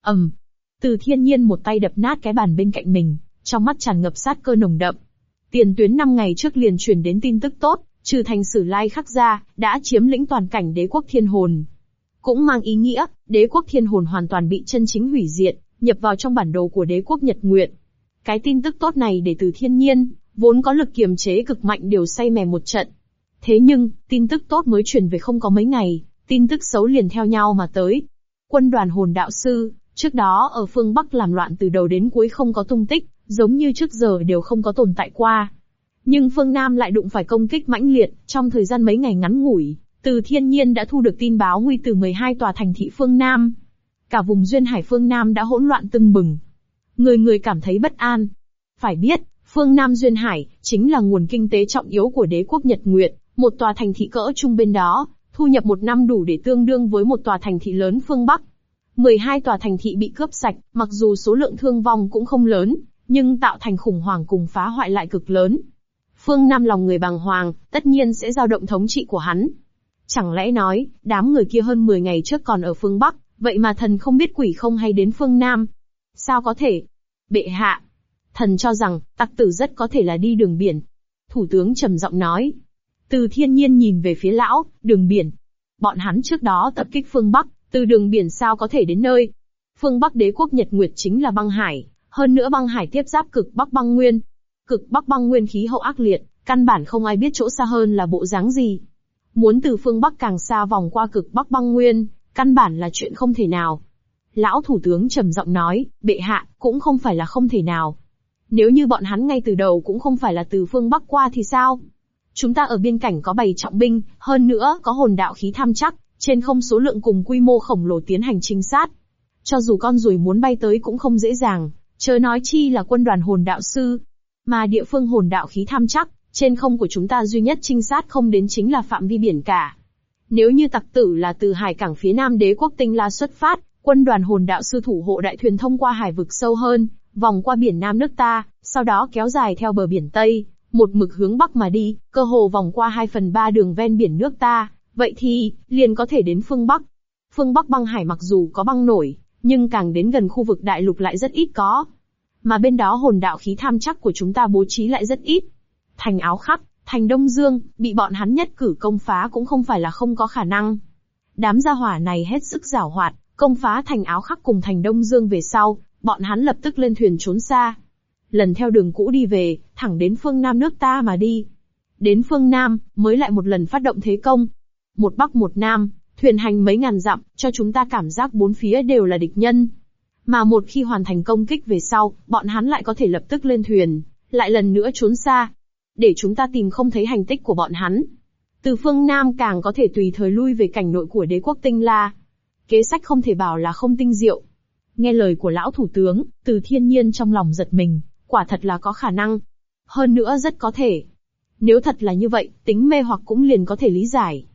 Từ Thiên Nhiên một tay đập nát cái bàn bên cạnh mình, trong mắt tràn ngập sát cơ nồng đậm. Tiền tuyến 5 ngày trước liền truyền đến tin tức tốt, trừ thành Sử Lai Khắc ra, đã chiếm lĩnh toàn cảnh đế quốc thiên hồn. Cũng mang ý nghĩa, đế quốc thiên hồn hoàn toàn bị chân chính hủy diệt, nhập vào trong bản đồ của đế quốc Nhật Nguyệt. Cái tin tức tốt này để Từ Thiên Nhiên, vốn có lực kiềm chế cực mạnh đều say mè một trận. Thế nhưng, tin tức tốt mới truyền về không có mấy ngày, tin tức xấu liền theo nhau mà tới. Quân đoàn hồn đạo sư, trước đó ở phương Bắc làm loạn từ đầu đến cuối không có tung tích, giống như trước giờ đều không có tồn tại qua. Nhưng phương Nam lại đụng phải công kích mãnh liệt, trong thời gian mấy ngày ngắn ngủi, Từ Thiên Nhiên đã thu được tin báo nguy từ 12 tòa thành thị phương Nam. Cả vùng duyên hải phương Nam đã hỗn loạn tưng bừng. Người người cảm thấy bất an. Phải biết, phương Nam duyên hải, chính là nguồn kinh tế trọng yếu của đế quốc Nhật Nguyệt, một tòa thành thị cỡ trung bên đó, thu nhập một năm đủ để tương đương với một tòa thành thị lớn phương Bắc. 12 tòa thành thị bị cướp sạch, mặc dù số lượng thương vong cũng không lớn, nhưng tạo thành khủng hoảng cùng phá hoại lại cực lớn. Phương Nam lòng người bàng hoàng, tất nhiên sẽ dao động thống trị của hắn. Chẳng lẽ nói, đám người kia hơn 10 ngày trước còn ở phương Bắc, vậy mà thần không biết quỷ không hay đến phương Nam? Sao có thể? Bệ hạ, thần cho rằng, tặc tử rất có thể là đi đường biển. Thủ tướng trầm giọng nói. Từ Thiên Nhiên nhìn về phía lão, đường biển. Bọn hắn trước đó tập kích phương Bắc, từ đường biển sao có thể đến nơi? Phương Bắc đế quốc Nhật Nguyệt chính là băng hải, hơn nữa băng hải tiếp giáp cực Bắc băng nguyên. Cực Bắc băng nguyên khí hậu ác liệt, căn bản không ai biết chỗ xa hơn là bộ dáng gì. Muốn từ phương Bắc càng xa vòng qua cực Bắc băng nguyên, căn bản là chuyện không thể nào. Lão thủ tướng trầm giọng nói, bệ hạ, cũng không phải là không thể nào. Nếu như bọn hắn ngay từ đầu cũng không phải là từ phương Bắc qua thì sao? Chúng ta ở biên cảnh có bày trọng binh, hơn nữa có hồn đạo khí tham chắc, trên không số lượng cùng quy mô khổng lồ tiến hành trinh sát. Cho dù con ruồi muốn bay tới cũng không dễ dàng, chớ nói chi là quân đoàn hồn đạo sư. Mà địa phương hồn đạo khí tham chắc, trên không của chúng ta duy nhất trinh sát không đến chính là phạm vi biển cả. Nếu như tặc tử là từ hải cảng phía Nam đế quốc Tinh La xuất phát, quân đoàn hồn đạo sư thủ hộ đại thuyền thông qua hải vực sâu hơn, vòng qua biển Nam nước ta, sau đó kéo dài theo bờ biển Tây, một mực hướng Bắc mà đi, cơ hồ vòng qua 2/3 đường ven biển nước ta, vậy thì, liền có thể đến phương Bắc. Phương Bắc băng hải mặc dù có băng nổi, nhưng càng đến gần khu vực đại lục lại rất ít có. Mà bên đó hồn đạo khí tham chắc của chúng ta bố trí lại rất ít. Thành Áo Khắc, thành Đông Dương, bị bọn hắn nhất cử công phá cũng không phải là không có khả năng. Đám gia hỏa này hết sức giảo hoạt, công phá thành Áo Khắc cùng thành Đông Dương về sau, bọn hắn lập tức lên thuyền trốn xa. Lần theo đường cũ đi về, thẳng đến phương Nam nước ta mà đi. Đến phương Nam, mới lại một lần phát động thế công. Một Bắc một Nam, thuyền hành mấy ngàn dặm, cho chúng ta cảm giác bốn phía đều là địch nhân. Mà một khi hoàn thành công kích về sau, bọn hắn lại có thể lập tức lên thuyền, lại lần nữa trốn xa. Để chúng ta tìm không thấy hành tích của bọn hắn. Từ phương Nam càng có thể tùy thời lui về cảnh nội của đế quốc Tinh La. Kế sách không thể bảo là không tinh diệu. Nghe lời của lão thủ tướng, Từ Thiên Nhiên trong lòng giật mình, quả thật là có khả năng. Hơn nữa rất có thể. Nếu thật là như vậy, tính mê hoặc cũng liền có thể lý giải.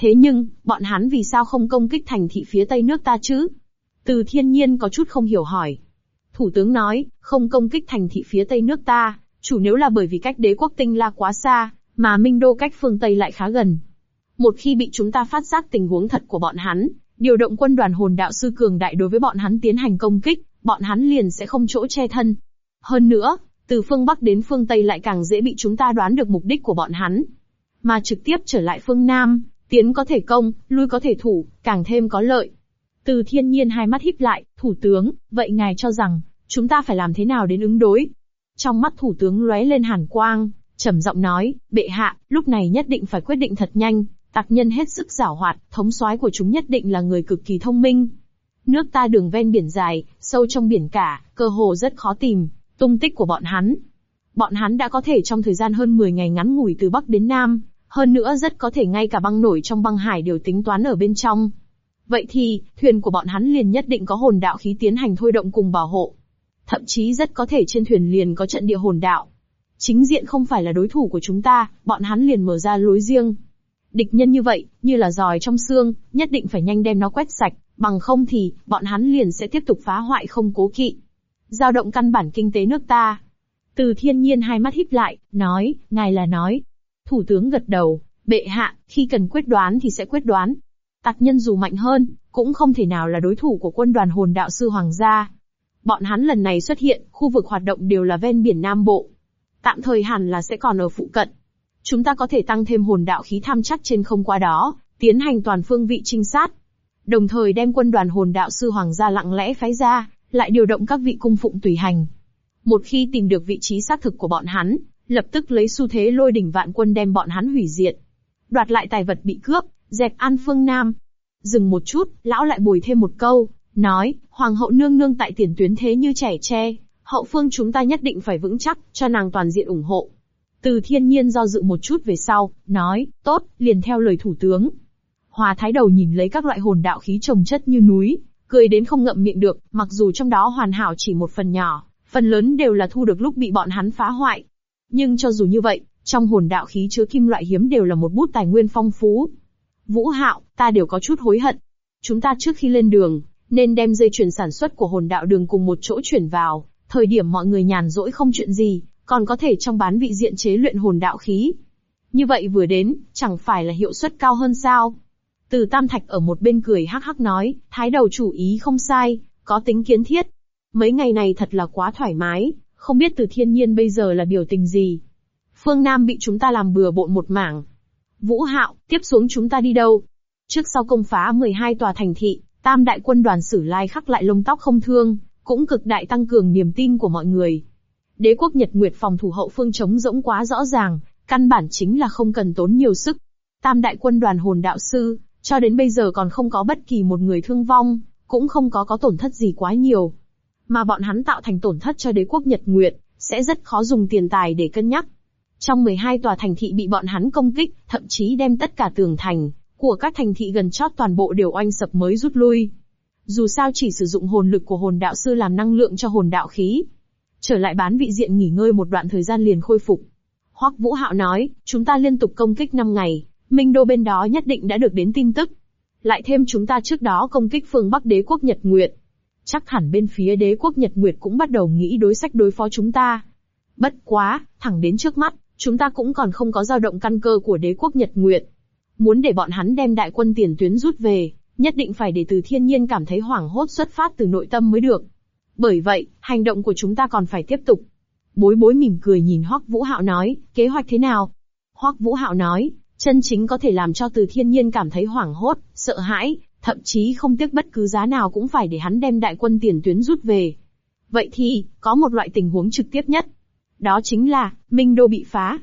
Thế nhưng, bọn hắn vì sao không công kích thành thị phía tây nước ta chứ? Từ Thiên Nhiên có chút không hiểu hỏi. Thủ tướng nói, không công kích thành thị phía tây nước ta, chủ nếu là bởi vì cách đế quốc Tinh La quá xa, mà Minh Đô cách phương Tây lại khá gần. Một khi bị chúng ta phát giác tình huống thật của bọn hắn, điều động quân đoàn hồn đạo sư cường đại đối với bọn hắn tiến hành công kích, bọn hắn liền sẽ không chỗ che thân. Hơn nữa, từ phương Bắc đến phương Tây lại càng dễ bị chúng ta đoán được mục đích của bọn hắn. Mà trực tiếp trở lại phương Nam, tiến có thể công, lui có thể thủ, càng thêm có lợi. Từ Thiên Nhiên hai mắt híp lại, thủ tướng, vậy ngài cho rằng, chúng ta phải làm thế nào đến ứng đối? Trong mắt thủ tướng lóe lên hàn quang, trầm giọng nói, bệ hạ, lúc này nhất định phải quyết định thật nhanh, tặc nhân hết sức giảo hoạt, thống soái của chúng nhất định là người cực kỳ thông minh. Nước ta đường ven biển dài, sâu trong biển cả, cơ hồ rất khó tìm tung tích của bọn hắn. Bọn hắn đã có thể trong thời gian hơn 10 ngày ngắn ngủi từ Bắc đến Nam, hơn nữa rất có thể ngay cả băng nổi trong băng hải đều tính toán ở bên trong. Vậy thì, thuyền của bọn hắn liền nhất định có hồn đạo khí tiến hành thôi động cùng bảo hộ. Thậm chí rất có thể trên thuyền liền có trận địa hồn đạo. Chính diện không phải là đối thủ của chúng ta, bọn hắn liền mở ra lối riêng. Địch nhân như vậy, như là giòi trong xương, nhất định phải nhanh đem nó quét sạch, bằng không thì, bọn hắn liền sẽ tiếp tục phá hoại không cố kỵ. Dao động căn bản kinh tế nước ta. Từ Thiên Nhiên hai mắt híp lại, nói, ngài là nói. Thủ tướng gật đầu, bệ hạ, khi cần quyết đoán thì sẽ quyết đoán. Tặc nhân dù mạnh hơn, cũng không thể nào là đối thủ của quân đoàn hồn đạo sư hoàng gia. Bọn hắn lần này xuất hiện, khu vực hoạt động đều là ven biển Nam Bộ. Tạm thời hẳn là sẽ còn ở phụ cận. Chúng ta có thể tăng thêm hồn đạo khí tham chắc trên không qua đó, tiến hành toàn phương vị trinh sát. Đồng thời đem quân đoàn hồn đạo sư hoàng gia lặng lẽ phái ra, lại điều động các vị cung phụng tùy hành. Một khi tìm được vị trí xác thực của bọn hắn, lập tức lấy xu thế lôi đỉnh vạn quân đem bọn hắn hủy diệt. Đoạt lại tài vật bị cướp, dẹp an phương Nam. Dừng một chút, lão lại bồi thêm một câu, nói, hoàng hậu nương nương tại tiền tuyến thế như trẻ tre, hậu phương chúng ta nhất định phải vững chắc, cho nàng toàn diện ủng hộ. Từ Thiên Nhiên do dự một chút về sau, nói, tốt, liền theo lời thủ tướng. Hòa Thái Đầu nhìn lấy các loại hồn đạo khí chồng chất như núi, cười đến không ngậm miệng được, mặc dù trong đó hoàn hảo chỉ một phần nhỏ, phần lớn đều là thu được lúc bị bọn hắn phá hoại. Nhưng cho dù như vậy, trong hồn đạo khí chứa kim loại hiếm đều là một bút tài nguyên phong phú. Vũ Hạo, ta đều có chút hối hận. Chúng ta trước khi lên đường, nên đem dây chuyền sản xuất của hồn đạo đường cùng một chỗ chuyển vào, thời điểm mọi người nhàn rỗi không chuyện gì, còn có thể trong bán vị diện chế luyện hồn đạo khí. Như vậy vừa đến, chẳng phải là hiệu suất cao hơn sao? Từ Tam Thạch ở một bên cười hắc hắc nói, Thái Đầu chủ ý không sai, có tính kiến thiết. Mấy ngày này thật là quá thoải mái, không biết Từ Thiên Nhiên bây giờ là biểu tình gì. Phương Nam bị chúng ta làm bừa bộn một mảng. Vũ Hạo, tiếp xuống chúng ta đi đâu? Trước sau công phá 12 tòa thành thị, Tam đại quân đoàn Sử Lai khắc lại lông tóc không thương, cũng cực đại tăng cường niềm tin của mọi người. Đế quốc Nhật Nguyệt phòng thủ hậu phương trống rỗng quá rõ ràng, căn bản chính là không cần tốn nhiều sức. Tam đại quân đoàn hồn đạo sư, cho đến bây giờ còn không có bất kỳ một người thương vong, cũng không có tổn thất gì quá nhiều. Mà bọn hắn tạo thành tổn thất cho đế quốc Nhật Nguyệt, sẽ rất khó dùng tiền tài để cân nhắc. Trong 12 tòa thành thị bị bọn hắn công kích, thậm chí đem tất cả tường thành của các thành thị gần chót toàn bộ đều oanh sập mới rút lui. Dù sao chỉ sử dụng hồn lực của hồn đạo sư làm năng lượng cho hồn đạo khí. Trở lại bán vị diện nghỉ ngơi một đoạn thời gian liền khôi phục. Hoắc Vũ Hạo nói, chúng ta liên tục công kích 5 ngày, Minh Đô bên đó nhất định đã được đến tin tức. Lại thêm chúng ta trước đó công kích phương Bắc đế quốc Nhật Nguyệt. Chắc hẳn bên phía đế quốc Nhật Nguyệt cũng bắt đầu nghĩ đối sách đối phó chúng ta. Bất quá, thẳng đến trước mắt, chúng ta cũng còn không có dao động căn cơ của đế quốc Nhật Nguyệt. Muốn để bọn hắn đem đại quân tiền tuyến rút về, nhất định phải để Từ Thiên Nhiên cảm thấy hoảng hốt xuất phát từ nội tâm mới được. Bởi vậy, hành động của chúng ta còn phải tiếp tục. Bối Bối mỉm cười nhìn Hoắc Vũ Hạo nói, kế hoạch thế nào? Hoắc Vũ Hạo nói, chân chính có thể làm cho Từ Thiên Nhiên cảm thấy hoảng hốt, sợ hãi, thậm chí không tiếc bất cứ giá nào cũng phải để hắn đem đại quân tiền tuyến rút về. Vậy thì, có một loại tình huống trực tiếp nhất. Đó chính là, Minh Đô bị phá.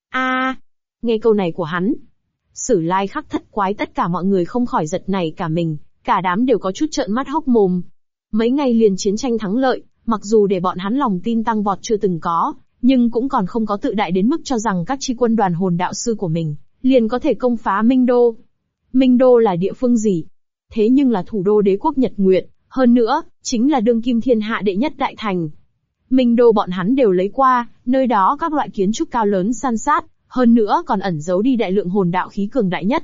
Nghe câu này của hắn, Sử Lai khắc thất quái tất cả mọi người không khỏi giật nảy cả mình, cả đám đều có chút trợn mắt hốc mồm. Mấy ngày liền chiến tranh thắng lợi, mặc dù để bọn hắn lòng tin tăng vọt chưa từng có, nhưng cũng còn không có tự đại đến mức cho rằng các chi quân đoàn hồn đạo sư của mình liền có thể công phá Minh Đô. Minh Đô là địa phương gì? Thế nhưng là thủ đô đế quốc Nhật Nguyệt, hơn nữa, chính là đương kim thiên hạ đệ nhất đại thành. Minh Đô bọn hắn đều lấy qua, nơi đó các loại kiến trúc cao lớn san sát, hơn nữa còn ẩn giấu đi đại lượng hồn đạo khí cường đại nhất.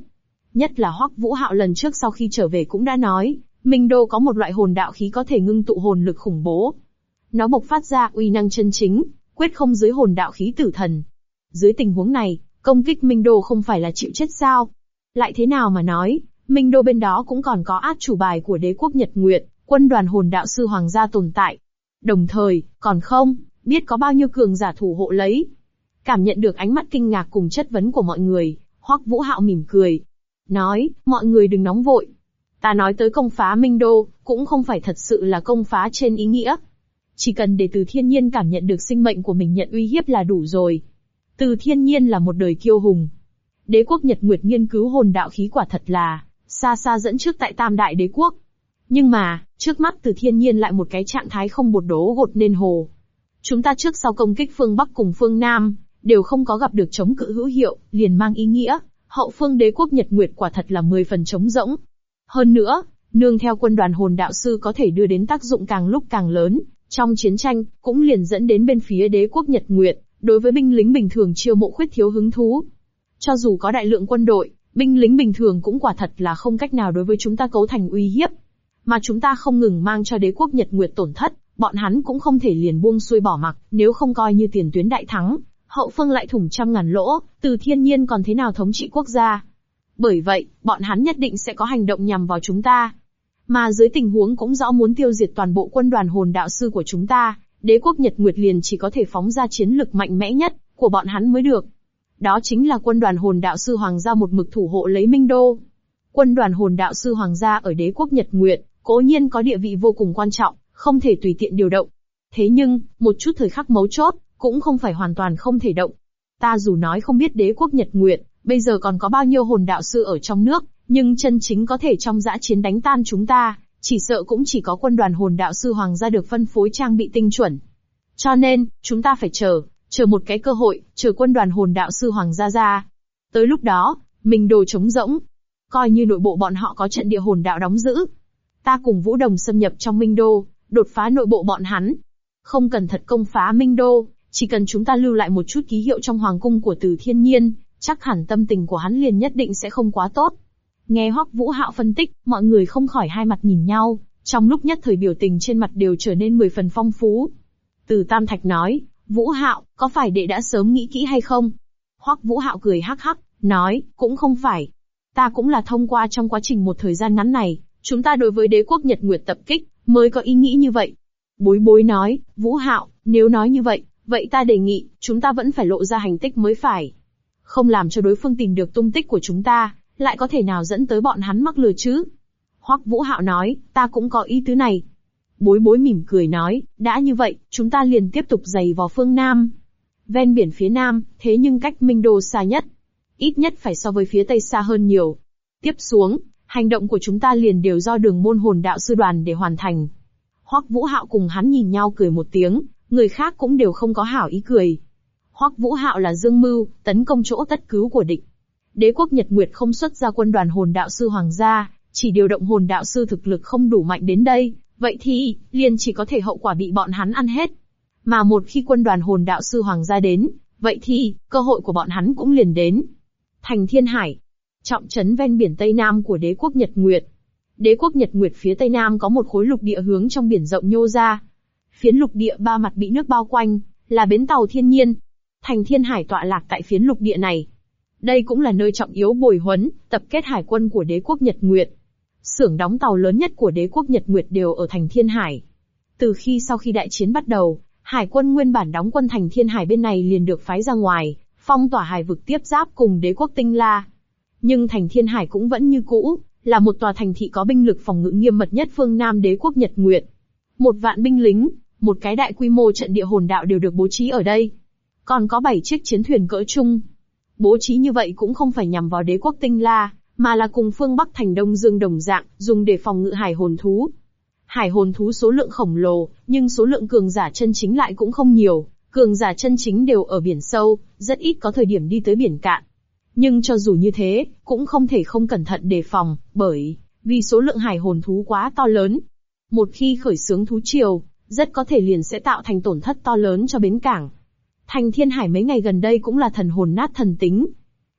Nhất là Hoắc Vũ Hạo lần trước sau khi trở về cũng đã nói, Minh Đô có một loại hồn đạo khí có thể ngưng tụ hồn lực khủng bố. Nó bộc phát ra uy năng chân chính, quyết không dưới hồn đạo khí tử thần. Dưới tình huống này, công kích Minh Đô không phải là chịu chết sao? Lại thế nào mà nói, Minh Đô bên đó cũng còn có át chủ bài của đế quốc Nhật Nguyệt, quân đoàn hồn đạo sư hoàng gia tồn tại. Đồng thời, còn không, biết có bao nhiêu cường giả thủ hộ lấy. Cảm nhận được ánh mắt kinh ngạc cùng chất vấn của mọi người, Hoắc Vũ Hạo mỉm cười. Nói, mọi người đừng nóng vội. Ta nói tới công phá Minh Đô, cũng không phải thật sự là công phá trên ý nghĩa. Chỉ cần để Từ Thiên Nhiên cảm nhận được sinh mệnh của mình nhận uy hiếp là đủ rồi. Từ Thiên Nhiên là một đời kiêu hùng. Đế quốc Nhật Nguyệt nghiên cứu hồn đạo khí quả thật là xa xa dẫn trước tại Tam Đại Đế quốc. Nhưng mà, trước mắt Từ Thiên Nhiên lại một cái trạng thái không bột đố gột nên hồ. Chúng ta trước sau công kích phương Bắc cùng phương Nam, đều không có gặp được chống cự hữu hiệu, liền mang ý nghĩa, hậu phương đế quốc Nhật Nguyệt quả thật là 10 phần trống rỗng. Hơn nữa, nương theo quân đoàn hồn đạo sư có thể đưa đến tác dụng càng lúc càng lớn, trong chiến tranh, cũng liền dẫn đến bên phía đế quốc Nhật Nguyệt, đối với binh lính bình thường chiêu mộ khuyết thiếu hứng thú. Cho dù có đại lượng quân đội, binh lính bình thường cũng quả thật là không cách nào đối với chúng ta cấu thành uy hiếp. Mà chúng ta không ngừng mang cho đế quốc Nhật Nguyệt tổn thất, bọn hắn cũng không thể liền buông xuôi bỏ mặc, nếu không coi như tiền tuyến đại thắng, hậu phương lại thủng trăm ngàn lỗ, Từ Thiên Nhiên còn thế nào thống trị quốc gia. Bởi vậy, bọn hắn nhất định sẽ có hành động nhằm vào chúng ta. Mà dưới tình huống cũng rõ muốn tiêu diệt toàn bộ quân đoàn hồn đạo sư của chúng ta, đế quốc Nhật Nguyệt liền chỉ có thể phóng ra chiến lực mạnh mẽ nhất của bọn hắn mới được. Đó chính là quân đoàn hồn đạo sư hoàng gia một mực thủ hộ lấy Minh Đô. Quân đoàn hồn đạo sư hoàng gia ở đế quốc Nhật Nguyệt, cố nhiên có địa vị vô cùng quan trọng, không thể tùy tiện điều động. Thế nhưng, một chút thời khắc mấu chốt, cũng không phải hoàn toàn không thể động. Ta dù nói không biết đế quốc Nhật Nguyệt, bây giờ còn có bao nhiêu hồn đạo sư ở trong nước, nhưng chân chính có thể trong dã chiến đánh tan chúng ta, chỉ sợ cũng chỉ có quân đoàn hồn đạo sư hoàng gia được phân phối trang bị tinh chuẩn. Cho nên, chúng ta phải chờ một cái cơ hội, chờ quân đoàn hồn đạo sư hoàng gia ra. Tới lúc đó, Minh Đô trống rỗng. Coi như nội bộ bọn họ có trận địa hồn đạo đóng giữ. Ta cùng Vũ Đồng xâm nhập trong Minh Đô, đột phá nội bộ bọn hắn. Không cần thật công phá Minh Đô, chỉ cần chúng ta lưu lại một chút ký hiệu trong hoàng cung của Từ Thiên Nhiên, chắc hẳn tâm tình của hắn liền nhất định sẽ không quá tốt. Nghe Hoắc Vũ Hạo phân tích, mọi người không khỏi hai mặt nhìn nhau, trong lúc nhất thời biểu tình trên mặt đều trở nên 10 phần phong phú. Từ Tam Thạch nói, Vũ Hạo, có phải đệ đã sớm nghĩ kỹ hay không? Hoắc Vũ Hạo cười hắc hắc, nói, cũng không phải. Ta cũng là thông qua trong quá trình một thời gian ngắn này, chúng ta đối với đế quốc Nhật Nguyệt tập kích, mới có ý nghĩ như vậy. Bối Bối nói, Vũ Hạo, nếu nói như vậy, vậy ta đề nghị, chúng ta vẫn phải lộ ra hành tích mới phải. Không làm cho đối phương tìm được tung tích của chúng ta, lại có thể nào dẫn tới bọn hắn mắc lừa chứ? Hoắc Vũ Hạo nói, ta cũng có ý tứ này. Bối Bối mỉm cười nói, đã như vậy, chúng ta liền tiếp tục giày vào phương Nam. Ven biển phía Nam, thế nhưng cách Minh Đô xa nhất. Ít nhất phải so với phía Tây xa hơn nhiều. Tiếp xuống, hành động của chúng ta liền đều do Đường Môn hồn đạo sư đoàn để hoàn thành. Hoắc Vũ Hạo cùng hắn nhìn nhau cười một tiếng, người khác cũng đều không có hảo ý cười. Hoắc Vũ Hạo là dương mưu, tấn công chỗ tất cứu của địch. Đế quốc Nhật Nguyệt không xuất ra quân đoàn hồn đạo sư hoàng gia, chỉ điều động hồn đạo sư thực lực không đủ mạnh đến đây, vậy thì, liền chỉ có thể hậu quả bị bọn hắn ăn hết. Mà một khi quân đoàn hồn đạo sư hoàng gia đến, vậy thì, cơ hội của bọn hắn cũng liền đến. Thành Thiên Hải, trọng trấn ven biển Tây Nam của đế quốc Nhật Nguyệt. Đế quốc Nhật Nguyệt phía Tây Nam có một khối lục địa hướng trong biển rộng nhô ra. Phiến lục địa ba mặt bị nước bao quanh, là bến tàu thiên nhiên. Thành Thiên Hải tọa lạc tại phiến lục địa này. Đây cũng là nơi trọng yếu bồi huấn, tập kết hải quân của đế quốc Nhật Nguyệt. Xưởng đóng tàu lớn nhất của đế quốc Nhật Nguyệt đều ở thành Thiên Hải. Từ khi sau khi đại chiến bắt đầu, hải quân nguyên bản đóng quân thành Thiên Hải bên này liền được phái ra ngoài, phong tỏa hải vực tiếp giáp cùng đế quốc Tinh La. Nhưng thành Thiên Hải cũng vẫn như cũ, là một tòa thành thị có binh lực phòng ngự nghiêm mật nhất phương Nam đế quốc Nhật Nguyệt. 1 vạn binh lính, một cái đại quy mô trận địa hồn đạo đều được bố trí ở đây. Còn có 7 chiếc chiến thuyền cỡ trung. Bố trí như vậy cũng không phải nhằm vào đế quốc Tinh La, mà là cùng phương Bắc thành Đông Dương đồng dạng, dùng để phòng ngự hải hồn thú. Hải hồn thú số lượng khổng lồ, nhưng số lượng cường giả chân chính lại cũng không nhiều, cường giả chân chính đều ở biển sâu, rất ít có thời điểm đi tới biển cạn. Nhưng cho dù như thế, cũng không thể không cẩn thận đề phòng, bởi vì số lượng hải hồn thú quá to lớn. Một khi khởi xướng thú triều, rất có thể liền sẽ tạo thành tổn thất to lớn cho bến cảng. Thành Thiên Hải mấy ngày gần đây cũng là thần hồn nát thần tính.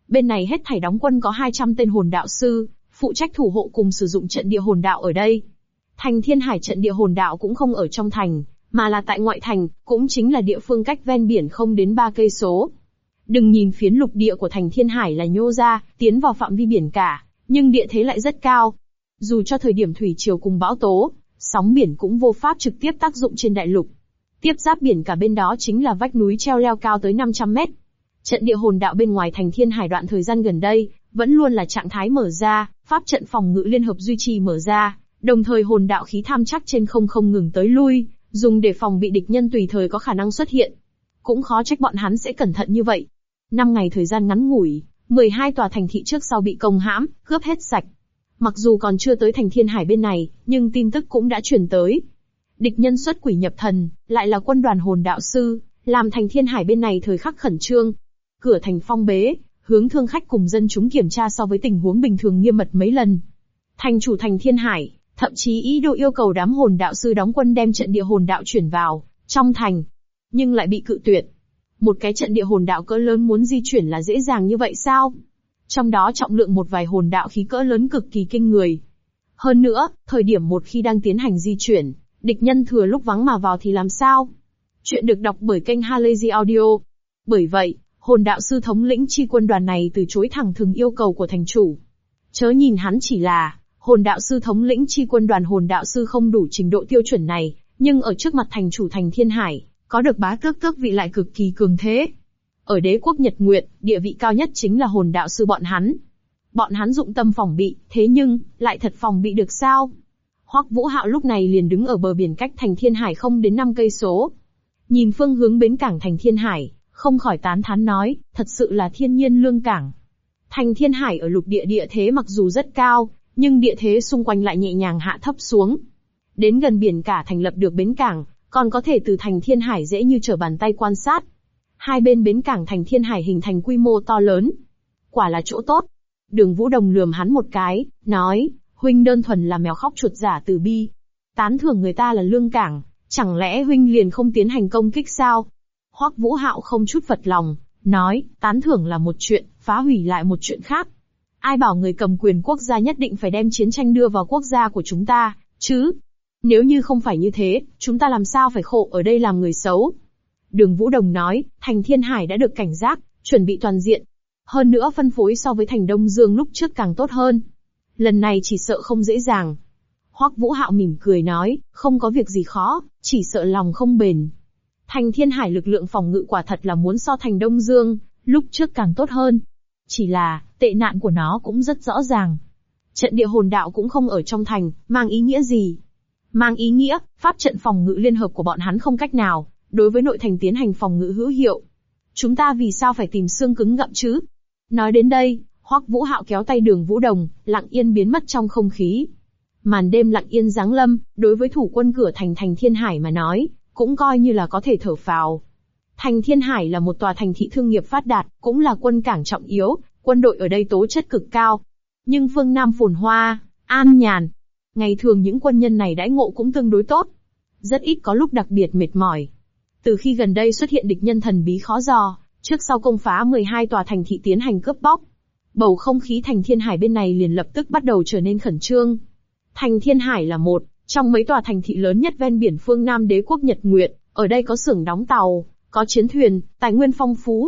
Bên này hết thảy đóng quân có 200 tên hồn đạo sư, phụ trách thủ hộ cùng sử dụng trận địa hồn đạo ở đây. Thành Thiên Hải trận địa hồn đạo cũng không ở trong thành, mà là tại ngoại thành, cũng chính là địa phương cách ven biển không đến 3 cây số. Đừng nhìn phiến lục địa của thành Thiên Hải là nhô ra, tiến vào phạm vi biển cả, nhưng địa thế lại rất cao. Dù cho thời điểm thủy triều cùng bão tố, sóng biển cũng vô pháp trực tiếp tác dụng trên đại lục. Tiếp giáp biển cả bên đó chính là vách núi treo leo cao tới 500 mét. Trận địa hồn đạo bên ngoài thành Thiên Hải đoạn thời gian gần đây, vẫn luôn là trạng thái mở ra, pháp trận phòng ngự liên hợp duy trì mở ra, đồng thời hồn đạo khí tham chắc trên không ngừng tới lui, dùng để phòng bị địch nhân tùy thời có khả năng xuất hiện. Cũng khó trách bọn hắn sẽ cẩn thận như vậy. 5 ngày thời gian ngắn ngủi, 12 tòa thành thị trước sau bị công hãm, cướp hết sạch. Mặc dù còn chưa tới thành Thiên Hải bên này, nhưng tin tức cũng đã truyền tới. Địch nhân xuất quỷ nhập thần, lại là quân đoàn hồn đạo sư, làm thành Thiên Hải bên này thời khắc khẩn trương. Cửa thành phong bế, hướng thương khách cùng dân chúng kiểm tra so với tình huống bình thường nghiêm mật mấy lần. Thành chủ thành Thiên Hải, thậm chí ý đồ yêu cầu đám hồn đạo sư đóng quân đem trận địa hồn đạo chuyển vào trong thành, nhưng lại bị cự tuyệt. Một cái trận địa hồn đạo cỡ lớn muốn di chuyển là dễ dàng như vậy sao? Trong đó trọng lượng một vài hồn đạo khí cỡ lớn cực kỳ kinh người. Hơn nữa, thời điểm một khi đang tiến hành di chuyển, địch nhân thừa lúc vắng mà vào thì làm sao? Chuyện được đọc bởi kênh Halazy Audio. Bởi vậy, hồn đạo sư thống lĩnh chi quân đoàn này từ chối thẳng thừng yêu cầu của thành chủ. Chớ nhìn hắn chỉ là hồn đạo sư thống lĩnh chi quân đoàn hồn đạo sư không đủ trình độ tiêu chuẩn này, nhưng ở trước mặt thành chủ thành Thiên Hải, có được bá tước vị lại cực kỳ cường thế. Ở đế quốc Nhật Nguyệt, địa vị cao nhất chính là hồn đạo sư bọn hắn. Bọn hắn dụng tâm phòng bị, thế nhưng, lại thật phòng bị được sao? Hoắc Vũ Hạo lúc này liền đứng ở bờ biển cách thành Thiên Hải không đến 5 cây số. Nhìn phương hướng bến cảng thành Thiên Hải, không khỏi tán thán nói, thật sự là thiên nhiên lương cảng. Thành Thiên Hải ở lục địa địa thế mặc dù rất cao, nhưng địa thế xung quanh lại nhẹ nhàng hạ thấp xuống. Đến gần biển cả thành lập được bến cảng, còn có thể từ thành Thiên Hải dễ như trở bàn tay quan sát. Hai bên bến cảng thành Thiên Hải hình thành quy mô to lớn. Quả là chỗ tốt. Đường Vũ Đồng lườm hắn một cái, nói, huynh đơn thuần là mèo khóc chuột giả từ bi. Tán thưởng người ta là lương cảng, chẳng lẽ huynh liền không tiến hành công kích sao? Hoắc Vũ Hạo không chút phật lòng, nói, tán thưởng là một chuyện, phá hủy lại một chuyện khác. Ai bảo người cầm quyền quốc gia nhất định phải đem chiến tranh đưa vào quốc gia của chúng ta, chứ? Nếu như không phải như thế, chúng ta làm sao phải khổ ở đây làm người xấu? Đường Vũ Đồng nói, thành Thiên Hải đã được cảnh giác, chuẩn bị toàn diện. Hơn nữa phân phối so với thành Đông Dương lúc trước càng tốt hơn. Lần này chỉ sợ không dễ dàng. Hoắc Vũ Hạo mỉm cười nói, không có việc gì khó, chỉ sợ lòng không bền. Thành Thiên Hải lực lượng phòng ngự quả thật là muốn so thành Đông Dương, lúc trước càng tốt hơn. Chỉ là, tệ nạn của nó cũng rất rõ ràng. Trận địa hồn đạo cũng không ở trong thành, mang ý nghĩa gì? Mang ý nghĩa, pháp trận phòng ngự liên hợp của bọn hắn không cách nào, đối với nội thành tiến hành phòng ngự hữu hiệu. Chúng ta vì sao phải tìm xương cứng ngậm chứ? Nói đến đây, Hoắc Vũ Hạo kéo tay Đường Vũ Đồng, lặng yên biến mất trong không khí. Màn đêm lặng yên giáng lâm, đối với thủ quân cửa thành Thiên Hải mà nói, cũng coi như là có thể thở phào. Thành Thiên Hải là một tòa thành thị thương nghiệp phát đạt, cũng là quân cảng trọng yếu, quân đội ở đây tố chất cực cao. Nhưng phương Nam phồn hoa, an nhàn. Ngày thường những quân nhân này đãi ngộ cũng tương đối tốt. Rất ít có lúc đặc biệt mệt mỏi. Từ khi gần đây xuất hiện địch nhân thần bí khó dò, trước sau công phá 12 tòa thành thị tiến hành cướp bóc, bầu không khí thành Thiên Hải bên này liền lập tức bắt đầu trở nên khẩn trương. Thành Thiên Hải là một trong mấy tòa thành thị lớn nhất ven biển phương Nam đế quốc Nhật Nguyệt, ở đây có xưởng đóng tàu, có chiến thuyền, tài nguyên phong phú.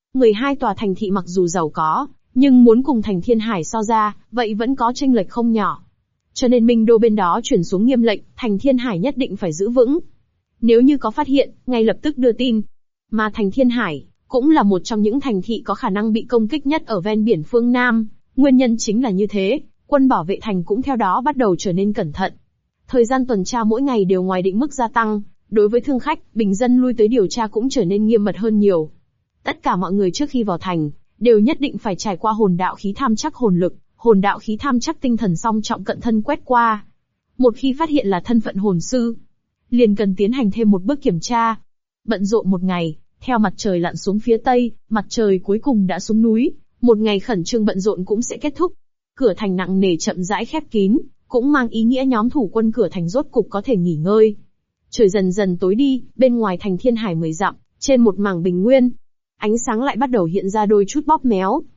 12 tòa thành thị mặc dù giàu có, nhưng muốn cùng thành Thiên Hải so ra, vậy vẫn có chênh lệch không nhỏ. Cho nên Minh Đô bên đó chuyển xuống nghiêm lệnh, thành Thiên Hải nhất định phải giữ vững. Nếu như có phát hiện, ngay lập tức đưa tin. Mà thành Thiên Hải cũng là một trong những thành thị có khả năng bị công kích nhất ở ven biển phương Nam, nguyên nhân chính là như thế, quân bảo vệ thành cũng theo đó bắt đầu trở nên cẩn thận. Thời gian tuần tra mỗi ngày đều ngoài định mức gia tăng, đối với thương khách, bình dân lui tới điều tra cũng trở nên nghiêm mật hơn nhiều. Tất cả mọi người trước khi vào thành, đều nhất định phải trải qua hồn đạo khí tham chắc hồn lực, hồn đạo khí tham chắc tinh thần song trọng cận thân quét qua. Một khi phát hiện là thân phận hồn sư, liền cần tiến hành thêm một bước kiểm tra. Bận rộn một ngày, theo mặt trời lặn xuống phía tây, mặt trời cuối cùng đã xuống núi, một ngày khẩn trương bận rộn cũng sẽ kết thúc. Cửa thành nặng nề chậm rãi khép kín, cũng mang ý nghĩa nhóm thủ quân cửa thành rốt cục có thể nghỉ ngơi. Trời dần dần tối đi, bên ngoài thành Thiên Hải 10 dặm, trên một mảng bình nguyên, ánh sáng lại bắt đầu hiện ra đôi chút bóp méo.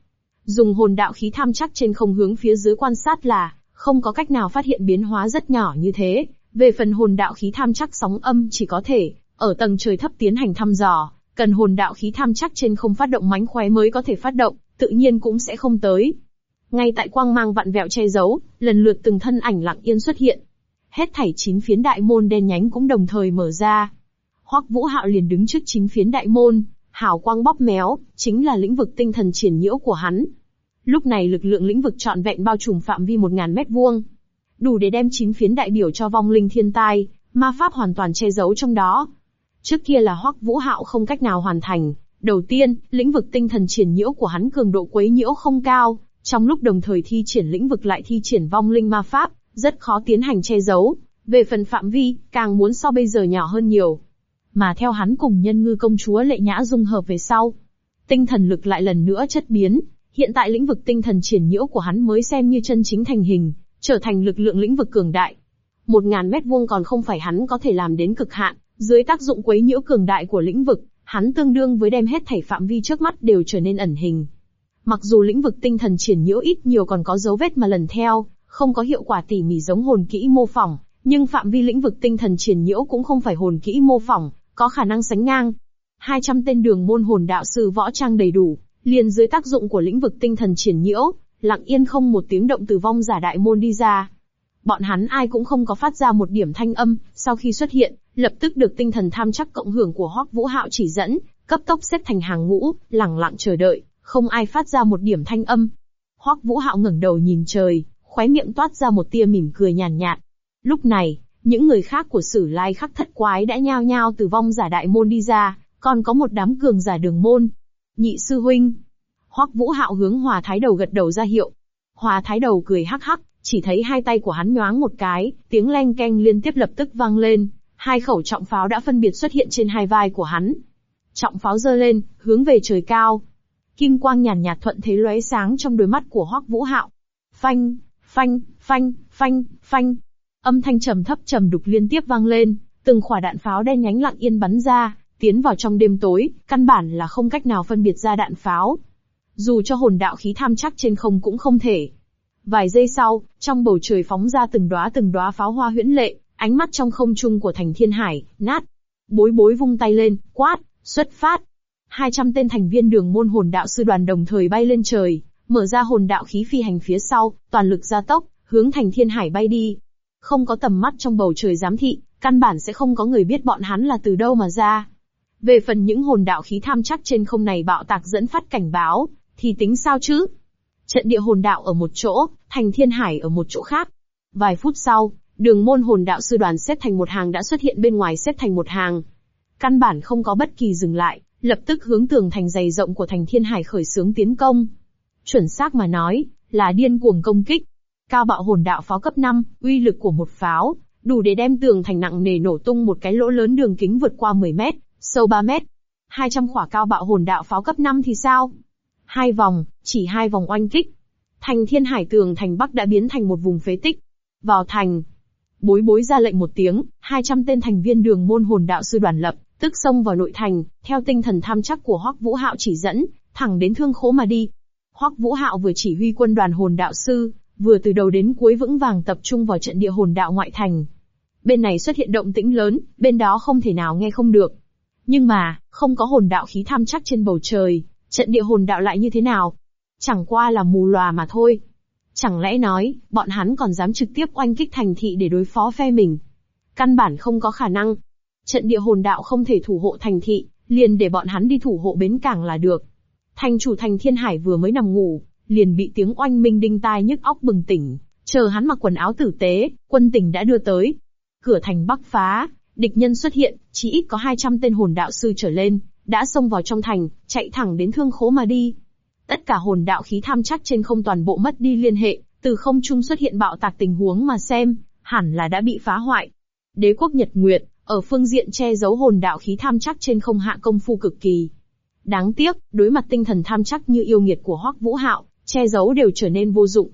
Dùng hồn đạo khí tham chắc trên không hướng phía dưới quan sát là không có cách nào phát hiện biến hóa rất nhỏ như thế. Về phần hồn đạo khí tham chắc sóng âm chỉ có thể ở tầng trời thấp tiến hành thăm dò, cần hồn đạo khí tham chắc trên không phát động mánh khóe mới có thể phát động, tự nhiên cũng sẽ không tới. Ngay tại quang mang vặn vẹo che giấu, lần lượt từng thân ảnh lặng yên xuất hiện. Hết thảy 9 phiến đại môn đen nhánh cũng đồng thời mở ra. Hoắc Vũ Hạo liền đứng trước 9 phiến đại môn, hào quang bóp méo, chính là lĩnh vực tinh thần triển nhiễu của hắn. Lúc này lực lượng lĩnh vực trọn vẹn bao trùm phạm vi 1000 mét vuông, đủ để đem 9 phiến đại biểu cho vong linh thiên tai, ma pháp hoàn toàn che giấu trong đó. Trước kia là Hoắc Vũ Hạo không cách nào hoàn thành. Đầu tiên, lĩnh vực tinh thần triển nhiễu của hắn cường độ quấy nhiễu không cao, trong lúc đồng thời thi triển lĩnh vực lại thi triển vong linh ma pháp, rất khó tiến hành che giấu. Về phần phạm vi, càng muốn so bây giờ nhỏ hơn nhiều. Mà theo hắn cùng Nhân Ngư công chúa Lệ Nhã dung hợp về sau, tinh thần lực lại lần nữa chất biến. Hiện tại lĩnh vực tinh thần triển nhiễu của hắn mới xem như chân chính thành hình, trở thành lực lượng lĩnh vực cường đại. 1000 mét vuông còn không phải hắn có thể làm đến cực hạn, dưới tác dụng quấy nhiễu cường đại của lĩnh vực, hắn tương đương với đem hết thảy phạm vi trước mắt đều trở nên ẩn hình. Mặc dù lĩnh vực tinh thần triển nhiễu ít nhiều còn có dấu vết mà lần theo, không có hiệu quả tỉ mỉ giống hồn kỹ mô phỏng, nhưng phạm vi lĩnh vực tinh thần triển nhiễu cũng không phải hồn kỹ mô phỏng, có khả năng sánh ngang. 200 tên đường môn hồn đạo sư võ trang đầy đủ, liền dưới tác dụng của lĩnh vực tinh thần triển nhiễu, lặng yên không một tiếng động từ vong giả đại môn đi ra. Bọn hắn ai cũng không có phát ra một điểm thanh âm, sau khi xuất hiện, lập tức được tinh thần tham chắc cộng hưởng của Hoắc Vũ Hạo chỉ dẫn, cấp tốc xếp thành hàng ngũ, lẳng lặng chờ đợi, không ai phát ra một điểm thanh âm. Hoắc Vũ Hạo ngẩng đầu nhìn trời, khóe miệng toát ra một tia mỉm cười nhàn nhạt. Lúc này, những người khác của Sử Lai Khắc Thất Quái đã nhao nhao từ vong giả đại môn đi ra, còn có một đám cường giả đường môn. Nhị sư huynh. Hoắc Vũ Hạo hướng Hòa Thái Đầu gật đầu ra hiệu. Hòa Thái Đầu cười hắc hắc, chỉ thấy hai tay của hắn nhoáng một cái, tiếng leng keng liên tiếp lập tức vang lên, 2 khẩu trọng pháo đã phân biệt xuất hiện trên hai vai của hắn. Trọng pháo giơ lên, hướng về trời cao. Kim quang nhàn nhạt thuận thế lóe sáng trong đôi mắt của Hoắc Vũ Hạo. Phanh, phanh, phanh, phanh, phanh. Âm thanh trầm thấp trầm đục liên tiếp vang lên, từng quả đạn pháo đen nhánh lặng yên bắn ra, tiến vào trong đêm tối, căn bản là không cách nào phân biệt ra đạn pháo. Dù cho hồn đạo khí tham chắc trên không cũng không thể. Vài giây sau, trong bầu trời phóng ra từng đóa pháo hoa huyễn lệ, ánh mắt trong không trung của Thành Thiên Hải, nát. Bối bối vung tay lên, quát, xuất phát. 200 tên thành viên đường môn hồn đạo sư đoàn đồng thời bay lên trời, mở ra hồn đạo khí phi hành phía sau, toàn lực gia tốc, hướng Thành Thiên Hải bay đi. Không có tầm mắt trong bầu trời giám thị, căn bản sẽ không có người biết bọn hắn là từ đâu mà ra. Về phần những hồn đạo khí tham chắc trên không này bạo tạc dẫn phát cảnh báo, thì tính sao chứ? Trận địa hồn đạo ở một chỗ, Thành Thiên Hải ở một chỗ khác. Vài phút sau, đường môn hồn đạo sư đoàn xếp thành một hàng đã xuất hiện bên ngoài xếp thành một hàng. Căn bản không có bất kỳ dừng lại, lập tức hướng tường thành dày rộng của Thành Thiên Hải khởi xướng tiến công. Chuẩn xác mà nói, là điên cuồng công kích. Cao bạo hồn đạo pháo cấp 5, uy lực của một pháo, đủ để đem tường thành nặng nề nổ tung một cái lỗ lớn đường kính vượt qua 10 mét, sâu 3 mét. 200 quả cao bạo hồn đạo pháo cấp 5 thì sao? 2 vòng, chỉ 2 vòng oanh kích. Thành Thiên Hải tường thành Bắc đã biến thành một vùng phế tích. Vào thành. Bối bối ra lệnh một tiếng, 200 tên thành viên đường môn hồn đạo sư đoàn lập tức xông vào nội thành, theo tinh thần tham chắc của Hoắc Vũ Hạo chỉ dẫn, thẳng đến Thương Khố mà đi. Hoắc Vũ Hạo vừa chỉ huy quân đoàn hồn đạo sư, vừa từ đầu đến cuối vững vàng tập trung vào trận địa hồn đạo ngoại thành. Bên này xuất hiện động tĩnh lớn, bên đó không thể nào nghe không được. Nhưng mà, không có hồn đạo khí tham chắc trên bầu trời, trận địa hồn đạo lại như thế nào? Chẳng qua là mù lòa mà thôi. Chẳng lẽ nói, bọn hắn còn dám trực tiếp oanh kích thành thị để đối phó phe mình? Căn bản không có khả năng. Trận địa hồn đạo không thể thủ hộ thành thị, liền để bọn hắn đi thủ hộ bến cảng là được. Thành chủ Thành Thiên Hải vừa mới nằm ngủ, liền bị tiếng oanh minh đinh tai nhức óc bừng tỉnh, chờ hắn mặc quần áo tử tế, quân tình đã đưa tới. Cửa thành Bắc phá, địch nhân xuất hiện, chỉ ít có 200 tên hồn đạo sư trở lên, đã xông vào trong thành, chạy thẳng đến Thương Khố mà đi. Tất cả hồn đạo khí tham chắc trên không toàn bộ mất đi liên hệ, từ không trung xuất hiện bạo tạc tình huống mà xem, hẳn là đã bị phá hoại. Đế quốc Nhật Nguyệt, ở phương diện che giấu hồn đạo khí tham chắc trên không hạ công phu cực kỳ. Đáng tiếc, đối mặt tinh thần tham chắc như yêu nghiệt của Hoắc Vũ Hạo, che giấu đều trở nên vô dụng.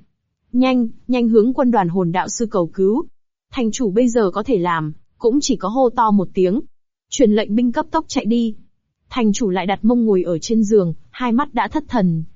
Nhanh hướng quân đoàn hồn đạo sư cầu cứu. Thành chủ bây giờ có thể làm, cũng chỉ có hô to một tiếng. Truyền lệnh binh cấp tốc chạy đi. Thành chủ lại đặt mông ngồi ở trên giường, hai mắt đã thất thần.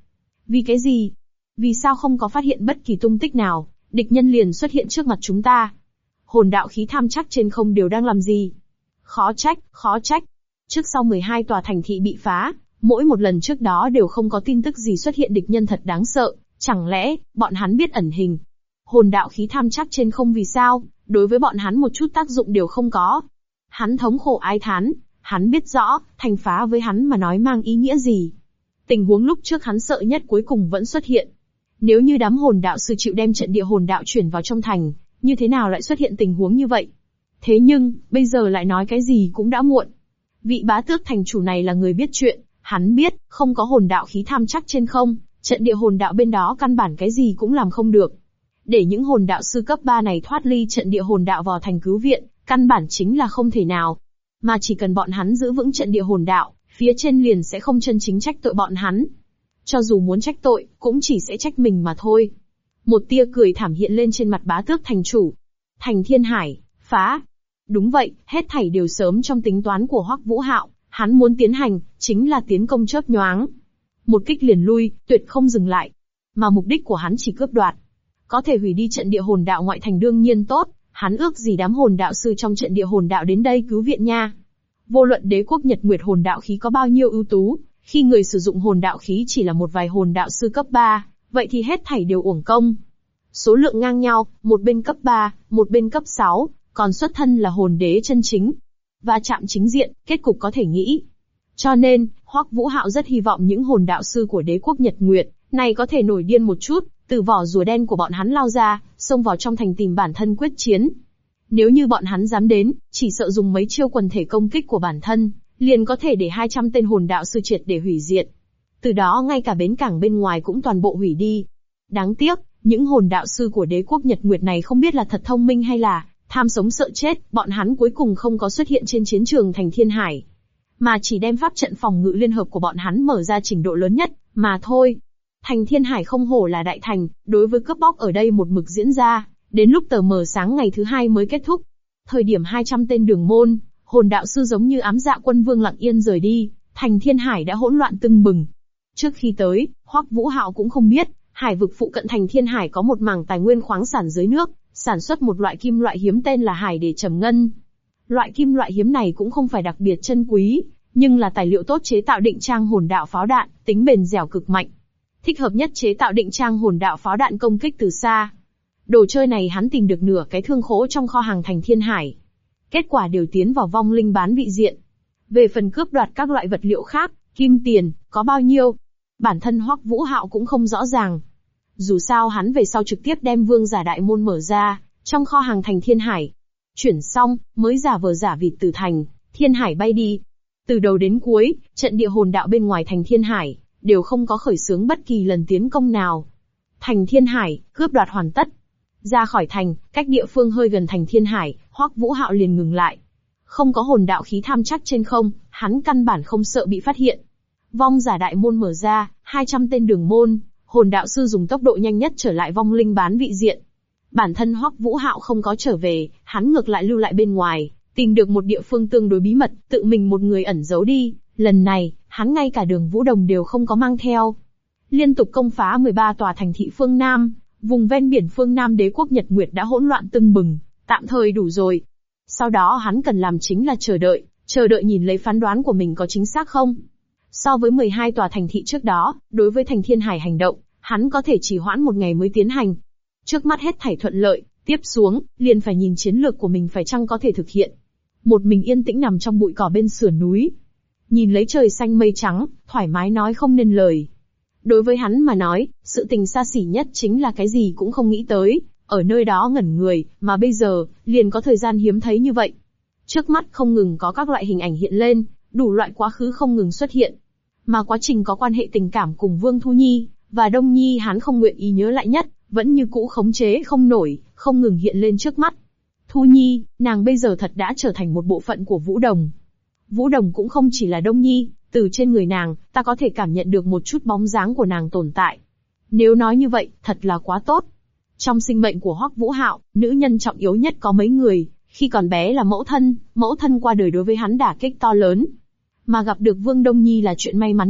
Vì cái gì? Vì sao không có phát hiện bất kỳ tung tích nào, địch nhân liền xuất hiện trước mặt chúng ta? Hồn đạo khí tham chắc trên không đều đang làm gì? Khó trách. Trước sau 12 tòa thành thị bị phá, mỗi một lần trước đó đều không có tin tức gì xuất hiện địch nhân thật đáng sợ, chẳng lẽ, bọn hắn biết ẩn hình? Hồn đạo khí tham chắc trên không vì sao, đối với bọn hắn một chút tác dụng đều không có. Hắn thống khổ ái thán, hắn biết rõ, thành phá với hắn mà nói mang ý nghĩa gì. Tình huống lúc trước hắn sợ nhất cuối cùng vẫn xuất hiện. Nếu như đám hồn đạo sư chịu đem trận địa hồn đạo chuyển vào trong thành, như thế nào lại xuất hiện tình huống như vậy? Thế nhưng, bây giờ lại nói cái gì cũng đã muộn. Vị bá tước thành chủ này là người biết chuyện, hắn biết, không có hồn đạo khí tham chắc trên không, trận địa hồn đạo bên đó căn bản cái gì cũng làm không được. Để những hồn đạo sư cấp 3 này thoát ly trận địa hồn đạo vào thành cứu viện, căn bản chính là không thể nào. Mà chỉ cần bọn hắn giữ vững trận địa hồn đạo, phía trên liền sẽ không chân chính trách tội bọn hắn. Cho dù muốn trách tội, cũng chỉ sẽ trách mình mà thôi. Một tia cười thảm hiện lên trên mặt bá tước thành chủ. Thành Thiên Hải, phá. Đúng vậy, hết thảy đều sớm trong tính toán của Hoắc Vũ Hạo, hắn muốn tiến hành, chính là tiến công chớp nhoáng. Một kích liền lui, tuyệt không dừng lại. Mà mục đích của hắn chỉ cướp đoạt. Có thể hủy đi trận địa hồn đạo ngoại thành đương nhiên tốt, hắn ước gì đám hồn đạo sư trong trận địa hồn đạo đến đây cứu viện nha. Vô luận đế quốc Nhật Nguyệt hồn đạo khí có bao nhiêu ưu tú, khi người sử dụng hồn đạo khí chỉ là một vài hồn đạo sư cấp 3, vậy thì hết thảy đều uổng công. Số lượng ngang nhau, một bên cấp 3, một bên cấp 6, còn xuất thân là hồn đế chân chính. Va chạm chính diện, kết cục có thể nghĩ. Cho nên, Hoắc Vũ Hạo rất hy vọng những hồn đạo sư của đế quốc Nhật Nguyệt này có thể nổi điên một chút, từ vỏ rùa đen của bọn hắn lao ra, xông vào trong thành tìm bản thân quyết chiến. Nếu như bọn hắn dám đến, chỉ sợ dùng mấy chiêu quần thể công kích của bản thân, liền có thể để 200 tên hồn đạo sư triệt để hủy diệt. Từ đó ngay cả bến cảng bên ngoài cũng toàn bộ hủy đi. Đáng tiếc, những hồn đạo sư của đế quốc Nhật Nguyệt này không biết là thật thông minh hay là tham sống sợ chết, bọn hắn cuối cùng không có xuất hiện trên chiến trường thành Thiên Hải, mà chỉ đem pháp trận phòng ngự liên hợp của bọn hắn mở ra trình độ lớn nhất, mà thôi. Thành Thiên Hải không hổ là đại thành, đối với cướp bóc ở đây một mực diễn ra, đến lúc tờ mờ sáng ngày thứ 2 mới kết thúc. Thời điểm 200 tên đường môn, hồn đạo sư giống như ám dạ quân vương lặng yên rời đi, thành Thiên Hải đã hỗn loạn tưng bừng. Trước khi tới, Hoắc Vũ Hạo cũng không biết, hải vực phụ cận thành Thiên Hải có một mảng tài nguyên khoáng sản dưới nước, sản xuất một loại kim loại hiếm tên là hải để trầm ngân. Loại kim loại hiếm này cũng không phải đặc biệt chân quý, nhưng là tài liệu tốt chế tạo định trang hồn đạo pháo đạn, tính bền dẻo cực mạnh. Thích hợp nhất chế tạo định trang hồn đạo pháo đạn công kích từ xa. Đồ chơi này hắn tìm được nửa cái thương khố trong kho hàng thành Thiên Hải. Kết quả đều tiến vào vong linh bán vị diện. Về phần cướp đoạt các loại vật liệu khác, kim tiền, có bao nhiêu? Bản thân Hoắc Vũ Hạo cũng không rõ ràng. Dù sao hắn về sau trực tiếp đem vương giả đại môn mở ra, trong kho hàng thành Thiên Hải. Chuyển xong, mới giả vờ giả vịt từ thành Thiên Hải bay đi. Từ đầu đến cuối, trận địa hồn đạo bên ngoài thành Thiên Hải đều không có khởi xướng bất kỳ lần tiến công nào. Thành Thiên Hải, cướp đoạt hoàn tất. Ra khỏi thành, cách địa phương hơi gần thành Thiên Hải, Hoắc Vũ Hạo liền ngừng lại. Không có hồn đạo khí tham chắc trên không, hắn căn bản không sợ bị phát hiện. Vong giả đại môn mở ra, 200 tên đường môn, hồn đạo sư dùng tốc độ nhanh nhất trở lại vong linh bán vị diện. Bản thân Hoắc Vũ Hạo không có trở về, hắn ngược lại lưu lại bên ngoài, tìm được một địa phương tương đối bí mật, tự mình một người ẩn giấu đi. Lần này, hắn ngay cả Đường Vũ Đồng đều không có mang theo. Liên tục công phá 13 tòa thành thị phương Nam, vùng ven biển phương Nam đế quốc Nhật Nguyệt đã hỗn loạn tưng bừng, tạm thời đủ rồi. Sau đó hắn cần làm chính là chờ đợi nhìn lấy phán đoán của mình có chính xác không. So với 12 tòa thành thị trước đó, đối với thành Thiên Hải hành động, hắn có thể trì hoãn một ngày mới tiến hành. Trước mắt hết thảy thuận lợi, tiếp xuống, liền phải nhìn chiến lược của mình phải chăng có thể thực hiện. Một mình yên tĩnh nằm trong bụi cỏ bên sườn núi. Nhìn lấy trời xanh mây trắng, thoải mái nói không nên lời. Đối với hắn mà nói, sự tình xa xỉ nhất chính là cái gì cũng không nghĩ tới, ở nơi đó ngẩn người, mà bây giờ, liền có thời gian hiếm thấy như vậy. Trước mắt không ngừng có các loại hình ảnh hiện lên, đủ loại quá khứ không ngừng xuất hiện. Mà quá trình có quan hệ tình cảm cùng Vương Thu Nhi, và Đông Nhi hắn không nguyện ý nhớ lại nhất, vẫn như cũ khống chế không nổi, không ngừng hiện lên trước mắt. Thu Nhi, nàng bây giờ thật đã trở thành một bộ phận của Vũ Đồng. Vũ Đồng cũng không chỉ là Đông Nhi, từ trên người nàng, ta có thể cảm nhận được một chút bóng dáng của nàng tồn tại. Nếu nói như vậy, thật là quá tốt. Trong sinh mệnh của Hoắc Vũ Hạo, nữ nhân trọng yếu nhất có mấy người, khi còn bé là mẫu thân qua đời đối với hắn đả kích to lớn. Mà gặp được Vương Đông Nhi là chuyện may mắn nhất,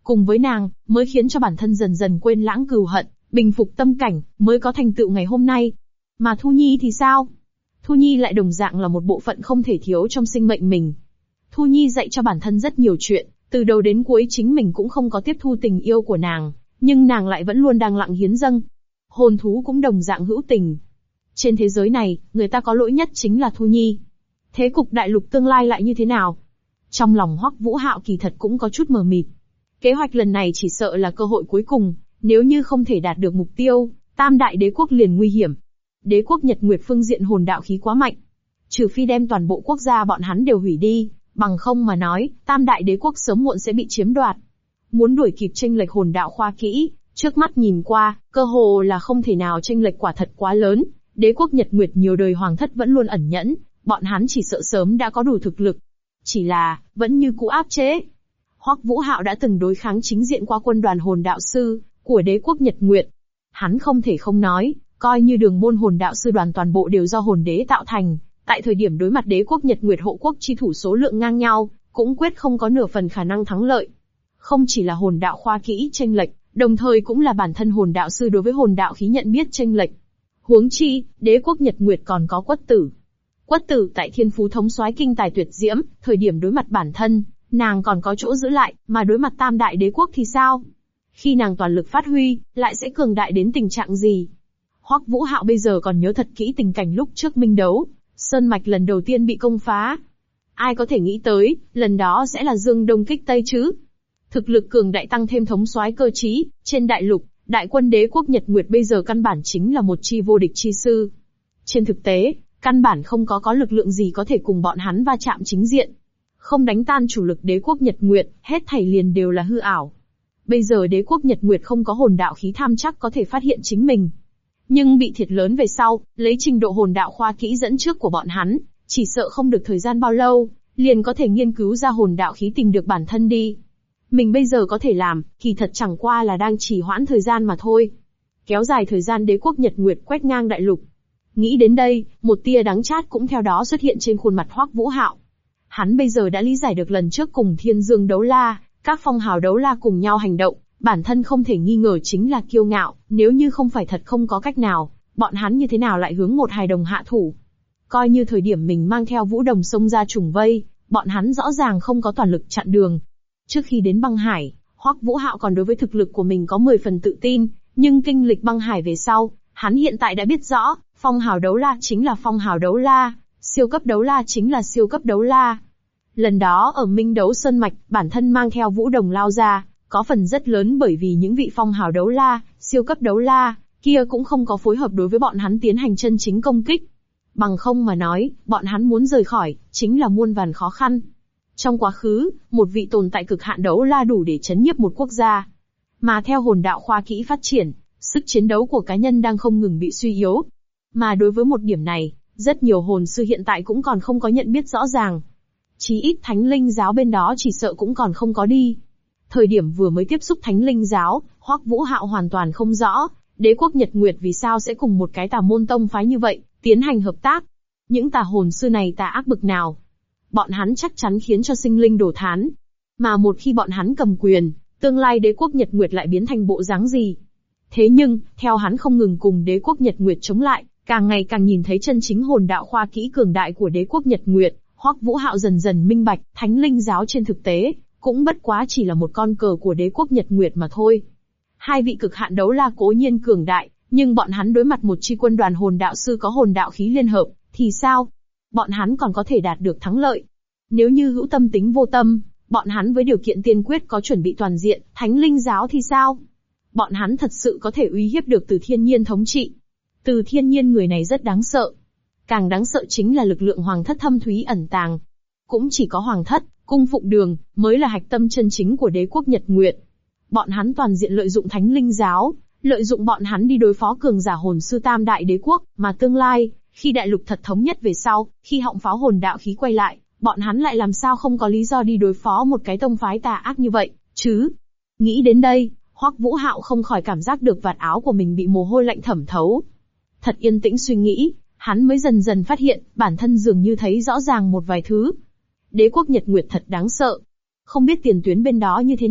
Cùng với nàng, mới khiến cho bản thân dần dần quên lãng cừu hận, bình phục tâm cảnh, mới có thành tựu ngày hôm nay. Mà Thu Nhi thì sao? Thu Nhi lại đồng dạng là một bộ phận không thể thiếu trong sinh mệnh mình. Thu Nhi dạy cho bản thân rất nhiều chuyện, từ đầu đến cuối chính mình cũng không có tiếp thu tình yêu của nàng, nhưng nàng lại vẫn luôn đang lặng hiến dâng. Hồn thú cũng đồng dạng hữu tình. Trên thế giới này, người ta có lỗi nhất chính là Thu Nhi. Thế cục đại lục tương lai lại như thế nào? Trong lòng Hoắc Vũ Hạo kỳ thật cũng có chút mờ mịt. Kế hoạch lần này chỉ sợ là cơ hội cuối cùng, nếu như không thể đạt được mục tiêu, Tam Đại Đế quốc liền nguy hiểm. Đế quốc Nhật Nguyệt phương diện hồn đạo khí quá mạnh. Trừ phi đem toàn bộ quốc gia bọn hắn đều hủy đi, bằng không mà nói, Tam Đại Đế quốc sớm muộn sẽ bị chiếm đoạt. Muốn đuổi kịp chênh lệch hồn đạo khoa kỹ, trước mắt nhìn qua, cơ hồ là không thể nào chênh lệch quả thật quá lớn. Đế quốc Nhật Nguyệt nhiều đời hoàng thất vẫn luôn ẩn nhẫn, bọn hắn chỉ sợ sớm đã có đủ thực lực. Chỉ là, vẫn như cũ áp chế. Hoắc Vũ Hạo đã từng đối kháng chính diện qua quân đoàn hồn đạo sư của đế quốc Nhật Nguyệt. Hắn không thể không nói, coi như đường môn hồn đạo sư đoàn toàn bộ đều do hồn đế tạo thành, tại thời điểm đối mặt đế quốc Nhật Nguyệt hộ quốc chi thủ số lượng ngang nhau, cũng quyết không có nửa phần khả năng thắng lợi. Không chỉ là hồn đạo khoa kỹ chênh lệch, đồng thời cũng là bản thân hồn đạo sư đối với hồn đạo khí nhận biết chênh lệch. Huống chi, đế quốc Nhật Nguyệt còn có Quất Tử. Quất Tử tại thiên phú thống soái kinh tài tuyệt diễm, thời điểm đối mặt bản thân, nàng còn có chỗ giữ lại, mà đối mặt Tam Đại Đế quốc thì sao? Khi nàng toàn lực phát huy, lại sẽ cường đại đến tình trạng gì? Hoắc Vũ Hạo bây giờ còn nhớ thật kỹ tình cảnh lúc trước minh đấu, Sơn Mạch lần đầu tiên bị công phá. Ai có thể nghĩ tới, lần đó sẽ là Dương Đông kích Tây chứ? Thực lực cường đại tăng thêm thống soái cơ trí, trên đại lục, đại quân đế quốc Nhật Nguyệt bây giờ căn bản chính là một chi vô địch chi sư. Trên thực tế, căn bản không có lực lượng gì có thể cùng bọn hắn va chạm chính diện. Không đánh tan chủ lực đế quốc Nhật Nguyệt, hết thảy liền đều là hư ảo. Bây giờ đế quốc Nhật Nguyệt không có hồn đạo khí tham chắc có thể phát hiện chính mình. Nhưng bị thiệt lớn về sau, lấy trình độ hồn đạo khoa kỹ dẫn trước của bọn hắn, chỉ sợ không được thời gian bao lâu, liền có thể nghiên cứu ra hồn đạo khí tìm được bản thân đi. Mình bây giờ có thể làm, kỳ thật chẳng qua là đang trì hoãn thời gian mà thôi. Kéo dài thời gian đế quốc Nhật Nguyệt quét ngang đại lục. Nghĩ đến đây, một tia đắng chát cũng theo đó xuất hiện trên khuôn mặt Hoắc Vũ Hạo. Hắn bây giờ đã lý giải được lần trước cùng Thiên Dương đấu la, các phong hào đấu la cùng nhau hành động, bản thân không thể nghi ngờ chính là kiêu ngạo, nếu như không phải thật không có cách nào, bọn hắn như thế nào lại hướng một hài đồng hạ thủ. Coi như thời điểm mình mang theo Vũ Đồng xông ra trùng vây, bọn hắn rõ ràng không có toàn lực chặn đường. Trước khi đến băng hải, Hoắc Vũ Hạo còn đối với thực lực của mình có 10 phần tự tin, nhưng kinh lịch băng hải về sau, hắn hiện tại đã biết rõ, phong hào đấu la chính là phong hào đấu la, siêu cấp đấu la chính là siêu cấp đấu la. Lần đó ở Minh Đấu Sơn Mạch, bản thân mang theo Vũ Đồng lao ra, có phần rất lớn bởi vì những vị phong hào đấu la, siêu cấp đấu la, kia cũng không có phối hợp đối với bọn hắn tiến hành chân chính công kích. Bằng không mà nói, bọn hắn muốn rời khỏi, chính là muôn vàn khó khăn. Trong quá khứ, một vị tồn tại cực hạn đấu la đủ để chấn nhiếp một quốc gia. Mà theo hồn đạo khoa kỹ phát triển, sức chiến đấu của cá nhân đang không ngừng bị suy yếu. Mà đối với một điểm này, rất nhiều hồn sư hiện tại cũng còn không có nhận biết rõ ràng. Chí ít Thánh Linh giáo bên đó chỉ sợ cũng còn không có đi. Thời điểm vừa mới tiếp xúc Thánh Linh giáo, Hoắc Vũ Hạo hoàn toàn không rõ, đế quốc Nhật Nguyệt vì sao sẽ cùng một cái tà môn tông phái như vậy, tiến hành hợp tác. Những tà hồn sư này tà ác bực nào? Bọn hắn chắc chắn khiến cho sinh linh đổ thán. Mà một khi bọn hắn cầm quyền, tương lai đế quốc Nhật Nguyệt lại biến thành bộ dáng gì? Thế nhưng, theo hắn không ngừng cùng đế quốc Nhật Nguyệt chống lại, càng ngày càng nhìn thấy chân chính hồn đạo khoa kỹ cường đại của đế quốc Nhật Nguyệt, Hoắc Vũ Hạo dần dần minh bạch, Thánh Linh giáo trên thực tế, cũng bất quá chỉ là một con cờ của đế quốc Nhật Nguyệt mà thôi. Hai vị cực hạn đấu la cố nhiên cường đại, nhưng bọn hắn đối mặt một chi quân đoàn hồn đạo sư có hồn đạo khí liên hợp, thì sao? Bọn hắn còn có thể đạt được thắng lợi. Nếu như hữu tâm tính vô tâm, bọn hắn với điều kiện tiên quyết có chuẩn bị toàn diện, Thánh Linh giáo thì sao? Bọn hắn thật sự có thể uy hiếp được Từ Thiên Nhiên thống trị. Từ Thiên Nhiên người này rất đáng sợ. Càng đáng sợ chính là lực lượng hoàng thất thâm thúy ẩn tàng. Cũng chỉ có hoàng thất, cung phụng đường, mới là hạch tâm chân chính của đế quốc Nhật Nguyệt. Bọn hắn toàn diện lợi dụng Thánh Linh giáo, lợi dụng bọn hắn đi đối phó cường giả hồn sư Tam Đại Đế quốc, mà tương lai, khi đại lục thật thống nhất về sau, khi họng pháo hồn đạo khí quay lại, bọn hắn lại làm sao không có lý do đi đối phó một cái tông phái tà ác như vậy, chứ? Nghĩ đến đây, Hoắc Vũ Hạo không khỏi cảm giác được vạt áo của mình bị mồ hôi lạnh thẩm thấu. Thật yên tĩnh suy nghĩ, hắn mới dần dần phát hiện, bản thân dường như thấy rõ ràng một vài thứ. Đế quốc Nhật Nguyệt thật đáng sợ. Không biết tiền tuyến bên đó như thế nào,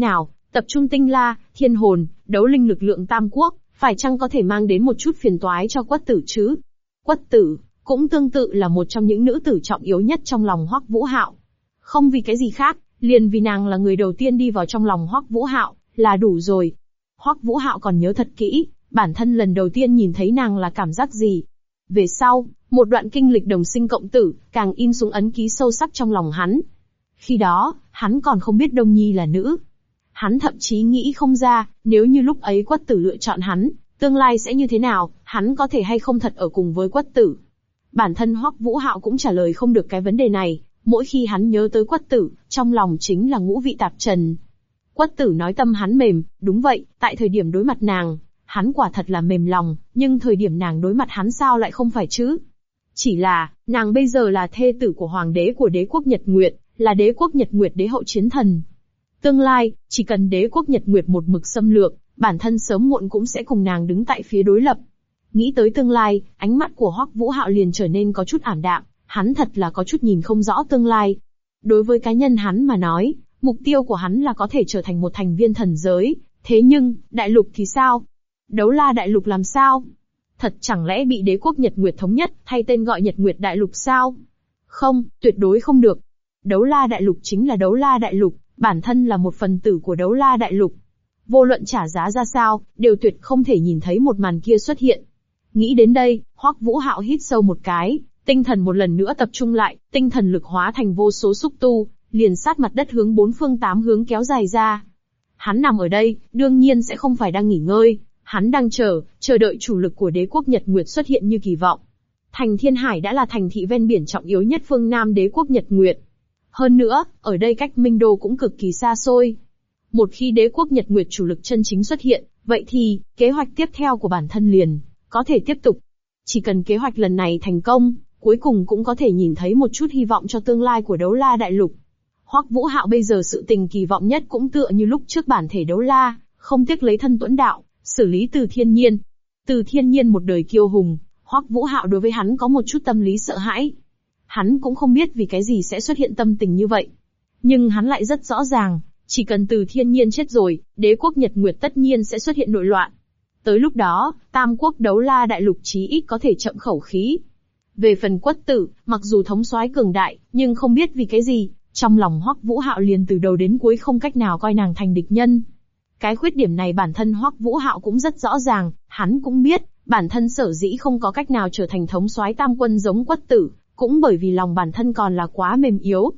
Tập trung tinh la, thiên hồn, đấu linh lực lượng tam quốc, phải chăng có thể mang đến một chút phiền toái cho Quất Tử chứ? Quất Tử, cũng tương tự là một trong những nữ tử trọng yếu nhất trong lòng Hoắc Vũ Hạo. Không vì cái gì khác, liền vì nàng là người đầu tiên đi vào trong lòng Hoắc Vũ Hạo, là đủ rồi. Hoắc Vũ Hạo còn nhớ thật kỹ, bản thân lần đầu tiên nhìn thấy nàng là cảm giác gì. Về sau, một đoạn kinh lịch đồng sinh cộng tử, càng in xuống ấn ký sâu sắc trong lòng hắn. Khi đó, hắn còn không biết Đông Nhi là nữ. Hắn thậm chí nghĩ không ra, nếu như lúc ấy Quất Tử lựa chọn hắn, tương lai sẽ như thế nào, hắn có thể hay không thật ở cùng với Quất Tử. Bản thân Hoắc Vũ Hạo cũng trả lời không được cái vấn đề này, mỗi khi hắn nhớ tới Quất Tử, trong lòng chính là ngũ vị tạp trần. Quất Tử nói tâm hắn mềm, đúng vậy, tại thời điểm đối mặt nàng, hắn quả thật là mềm lòng, nhưng thời điểm nàng đối mặt hắn sao lại không phải chứ? Chỉ là, nàng bây giờ là thê tử của hoàng đế của đế quốc Nhật Nguyệt, là đế quốc Nhật Nguyệt đế hậu chiến thần. Tương lai, chỉ cần đế quốc Nhật Nguyệt một mực xâm lược, bản thân sớm muộn cũng sẽ cùng nàng đứng tại phía đối lập. Nghĩ tới tương lai, ánh mắt của Hoắc Vũ Hạo liền trở nên có chút ảm đạm, hắn thật là có chút nhìn không rõ tương lai. Đối với cá nhân hắn mà nói, mục tiêu của hắn là có thể trở thành một thành viên thần giới, thế nhưng, đại lục thì sao? Đấu La đại lục làm sao? Thật chẳng lẽ bị đế quốc Nhật Nguyệt thống nhất, thay tên gọi Nhật Nguyệt đại lục sao? Không, tuyệt đối không được. Đấu La đại lục chính là Đấu La đại lục, bản thân là một phần tử của Đấu La đại lục. Vô luận trả giá ra sao, đều tuyệt không thể nhìn thấy một màn kia xuất hiện. Nghĩ đến đây, Hoắc Vũ Hạo hít sâu một cái, tinh thần một lần nữa tập trung lại, tinh thần lực hóa thành vô số xúc tu, liền sát mặt đất hướng bốn phương tám hướng kéo dài ra. Hắn nằm ở đây, đương nhiên sẽ không phải đang nghỉ ngơi, hắn đang chờ đợi chủ lực của đế quốc Nhật Nguyệt xuất hiện như kỳ vọng. Thành Thiên Hải đã là thành thị ven biển trọng yếu nhất phương Nam đế quốc Nhật Nguyệt. Hơn nữa, ở đây cách Minh Đô cũng cực kỳ xa xôi. Một khi đế quốc Nhật Nguyệt chủ lực chân chính xuất hiện, vậy thì, kế hoạch tiếp theo của bản thân liền có thể tiếp tục. Chỉ cần kế hoạch lần này thành công, cuối cùng cũng có thể nhìn thấy một chút hy vọng cho tương lai của Đấu La đại lục. Hoắc Vũ Hạo bây giờ sự tình kỳ vọng nhất cũng tựa như lúc trước bản thể Đấu La, không tiếc lấy thân tuẫn đạo, xử lý Từ Thiên Nhiên. Từ Thiên Nhiên một đời kiêu hùng, Hoắc Vũ Hạo đối với hắn có một chút tâm lý sợ hãi. Hắn cũng không biết vì cái gì sẽ xuất hiện tâm tình như vậy. Nhưng hắn lại rất rõ ràng, chỉ cần Từ Thiên Nhiên chết rồi, đế quốc Nhật Nguyệt tất nhiên sẽ xuất hiện nội loạn. Tới lúc đó, Tam quốc Đấu La đại lục chí ít có thể chậm khẩu khí. Về phần Quất Tử, mặc dù thống soái cường đại, nhưng không biết vì cái gì, trong lòng Hoắc Vũ Hạo liền từ đầu đến cuối không cách nào coi nàng thành địch nhân. Cái khuyết điểm này bản thân Hoắc Vũ Hạo cũng rất rõ ràng, hắn cũng biết, bản thân sở dĩ không có cách nào trở thành thống soái tam quân giống Quất Tử, cũng bởi vì lòng bản thân còn là quá mềm yếu.